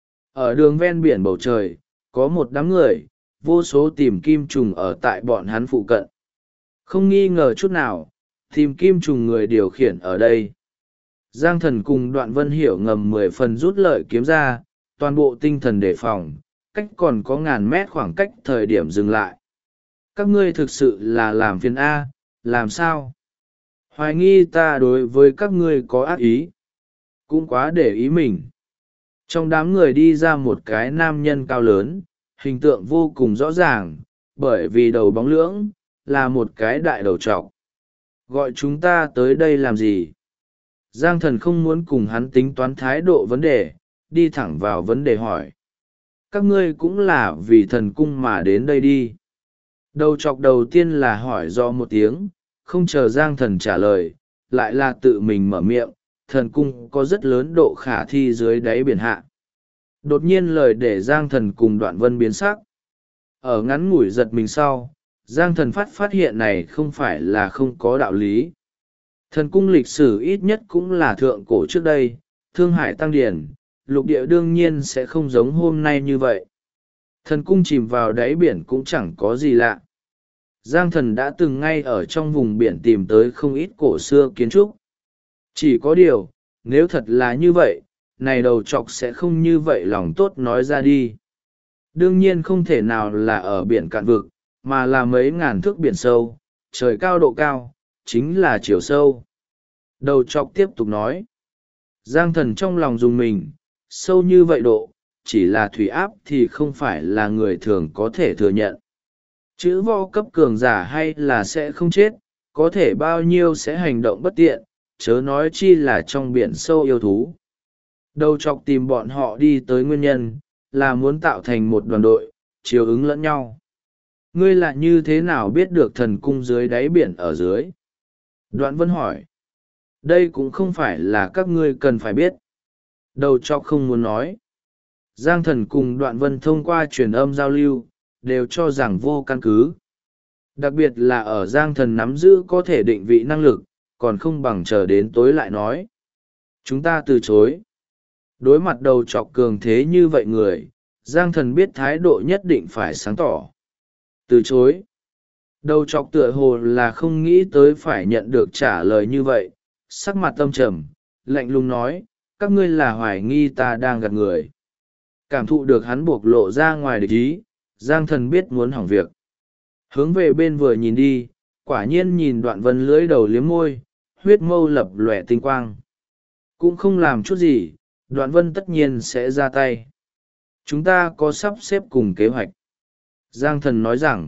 Ở đường ven biển bầu trời, có một đám người, vô số tìm kim trùng ở tại bọn hắn phụ cận. Không nghi ngờ chút nào, tìm kim trùng người điều khiển ở đây. Giang Thần cùng Đoạn Vân hiểu ngầm 10 phần rút lợi kiếm ra, toàn bộ tinh thần đề phòng, cách còn có ngàn mét khoảng cách thời điểm dừng lại. Các ngươi thực sự là làm phiền A, làm sao? Hoài nghi ta đối với các ngươi có ác ý. Cũng quá để ý mình. Trong đám người đi ra một cái nam nhân cao lớn, hình tượng vô cùng rõ ràng, bởi vì đầu bóng lưỡng, là một cái đại đầu trọc. Gọi chúng ta tới đây làm gì? Giang Thần không muốn cùng hắn tính toán thái độ vấn đề, đi thẳng vào vấn đề hỏi. Các ngươi cũng là vì thần cung mà đến đây đi. Đầu chọc đầu tiên là hỏi do một tiếng, không chờ Giang Thần trả lời, lại là tự mình mở miệng, thần cung có rất lớn độ khả thi dưới đáy biển hạ. Đột nhiên lời để Giang Thần cùng Đoạn Vân biến sắc. Ở ngắn ngủi giật mình sau, Giang Thần phát hiện này không phải là không có đạo lý. Thần cung lịch sử ít nhất cũng là thượng cổ trước đây, Thương Hải Tăng Điển, lục địa đương nhiên sẽ không giống hôm nay như vậy. Thần cung chìm vào đáy biển cũng chẳng có gì lạ. Giang Thần đã từng ngay ở trong vùng biển tìm tới không ít cổ xưa kiến trúc. Chỉ có điều, nếu thật là như vậy, này đầu trọc sẽ không như vậy lòng tốt nói ra đi. Đương nhiên không thể nào là ở biển cạn vực, mà là mấy ngàn thước biển sâu, trời cao độ cao, chính là chiều sâu. Đầu trọc tiếp tục nói. Giang Thần trong lòng dùng mình, sâu như vậy độ, chỉ là thủy áp thì không phải là người thường có thể thừa nhận. Chữ võ cấp cường giả hay là sẽ không chết, có thể bao nhiêu sẽ hành động bất tiện, chớ nói chi là trong biển sâu yêu thú. Đầu chọc tìm bọn họ đi tới nguyên nhân, là muốn tạo thành một đoàn đội, chiều ứng lẫn nhau. Ngươi là như thế nào biết được thần cung dưới đáy biển ở dưới? Đoạn Vân hỏi. Đây cũng không phải là các ngươi cần phải biết. Đầu chọc không muốn nói. Giang Thần cùng Đoạn Vân thông qua truyền âm giao lưu, đều cho rằng vô căn cứ. Đặc biệt là ở Giang Thần nắm giữ có thể định vị năng lực, còn không bằng chờ đến tối lại nói. Chúng ta từ chối. Đối mặt đầu chọc cường thế như vậy người, Giang Thần biết thái độ nhất định phải sáng tỏ. Từ chối. Đầu chọc tựa hồ là không nghĩ tới phải nhận được trả lời như vậy, sắc mặt tâm trầm, lạnh lùng nói, các ngươi là hoài nghi ta đang gạt người. Cảm thụ được hắn buộc lộ ra ngoài địch ý, Giang Thần biết muốn hỏng việc. Hướng về bên vừa nhìn đi, quả nhiên nhìn Đoạn Vân lưỡi đầu liếm môi, huyết mâu lập lòe tinh quang. Cũng không làm chút gì, Đoạn Vân tất nhiên sẽ ra tay. Chúng ta có sắp xếp cùng kế hoạch. Giang Thần nói rằng,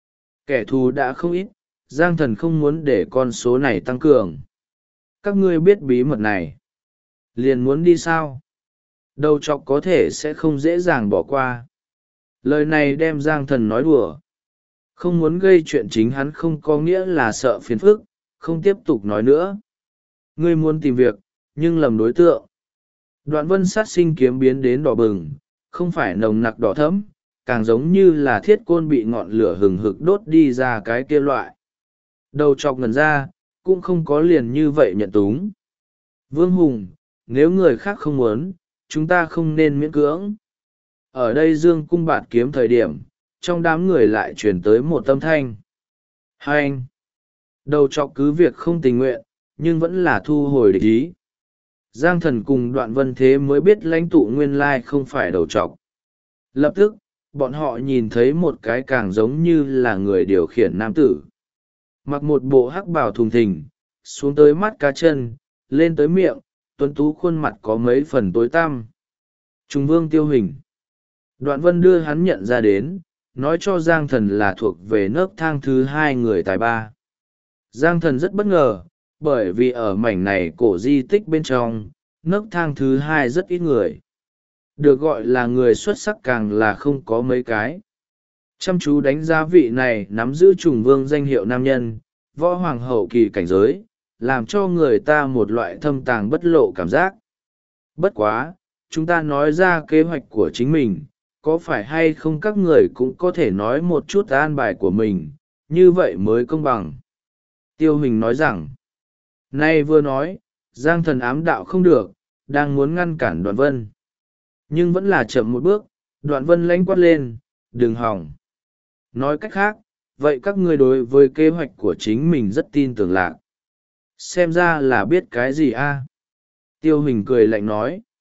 kẻ thù đã không ít, Giang Thần không muốn để con số này tăng cường. Các ngươi biết bí mật này. Liền muốn đi sao? Đầu chọc có thể sẽ không dễ dàng bỏ qua. Lời này đem Giang Thần nói đùa. Không muốn gây chuyện chính hắn không có nghĩa là sợ phiền phức, không tiếp tục nói nữa. Ngươi muốn tìm việc, nhưng lầm đối tượng. Đoạn Vân sát sinh kiếm biến đến đỏ bừng, không phải nồng nặc đỏ thẫm, càng giống như là thiết côn bị ngọn lửa hừng hực đốt đi ra cái kia loại. Đầu chọc ngần ra, cũng không có liền như vậy nhận túng. Vương Hùng, nếu người khác không muốn, chúng ta không nên miễn cưỡng. Ở đây Dương cung bạt kiếm thời điểm, trong đám người lại chuyển tới một âm thanh. Hai anh. Đầu chọc cứ việc không tình nguyện, nhưng vẫn là thu hồi địch ý. Giang Thần cùng Đoạn Vân thế mới biết lãnh tụ nguyên lai không phải đầu chọc. Lập tức, bọn họ nhìn thấy một cái càng giống như là người điều khiển nam tử. Mặc một bộ hắc bào thùng thình, xuống tới mắt cá chân, lên tới miệng, tuấn tú khuôn mặt có mấy phần tối tăm. Trung Vương Tiêu Hình. Đoạn Vân đưa hắn nhận ra đến, nói cho Giang Thần là thuộc về nấc thang thứ hai người tài ba. Giang Thần rất bất ngờ, bởi vì ở mảnh này cổ di tích bên trong, nấc thang thứ hai rất ít người. Được gọi là người xuất sắc càng là không có mấy cái. Chăm chú đánh giá vị này nắm giữ trùng vương danh hiệu nam nhân, võ hoàng hậu kỳ cảnh giới, làm cho người ta một loại thâm tàng bất lộ cảm giác. Bất quá, chúng ta nói ra kế hoạch của chính mình, có phải hay không các người cũng có thể nói một chút an bài của mình, như vậy mới công bằng. Tiêu Hình nói rằng, nay vừa nói, Giang Thần ám đạo không được, đang muốn ngăn cản Đoạn Vân. Nhưng vẫn là chậm một bước, Đoạn Vân lãnh quát lên, đừng hỏng. Nói cách khác, vậy các ngươi đối với kế hoạch của chính mình rất tin tưởng lạc. Xem ra là biết cái gì a? Tiêu Hình cười lạnh nói.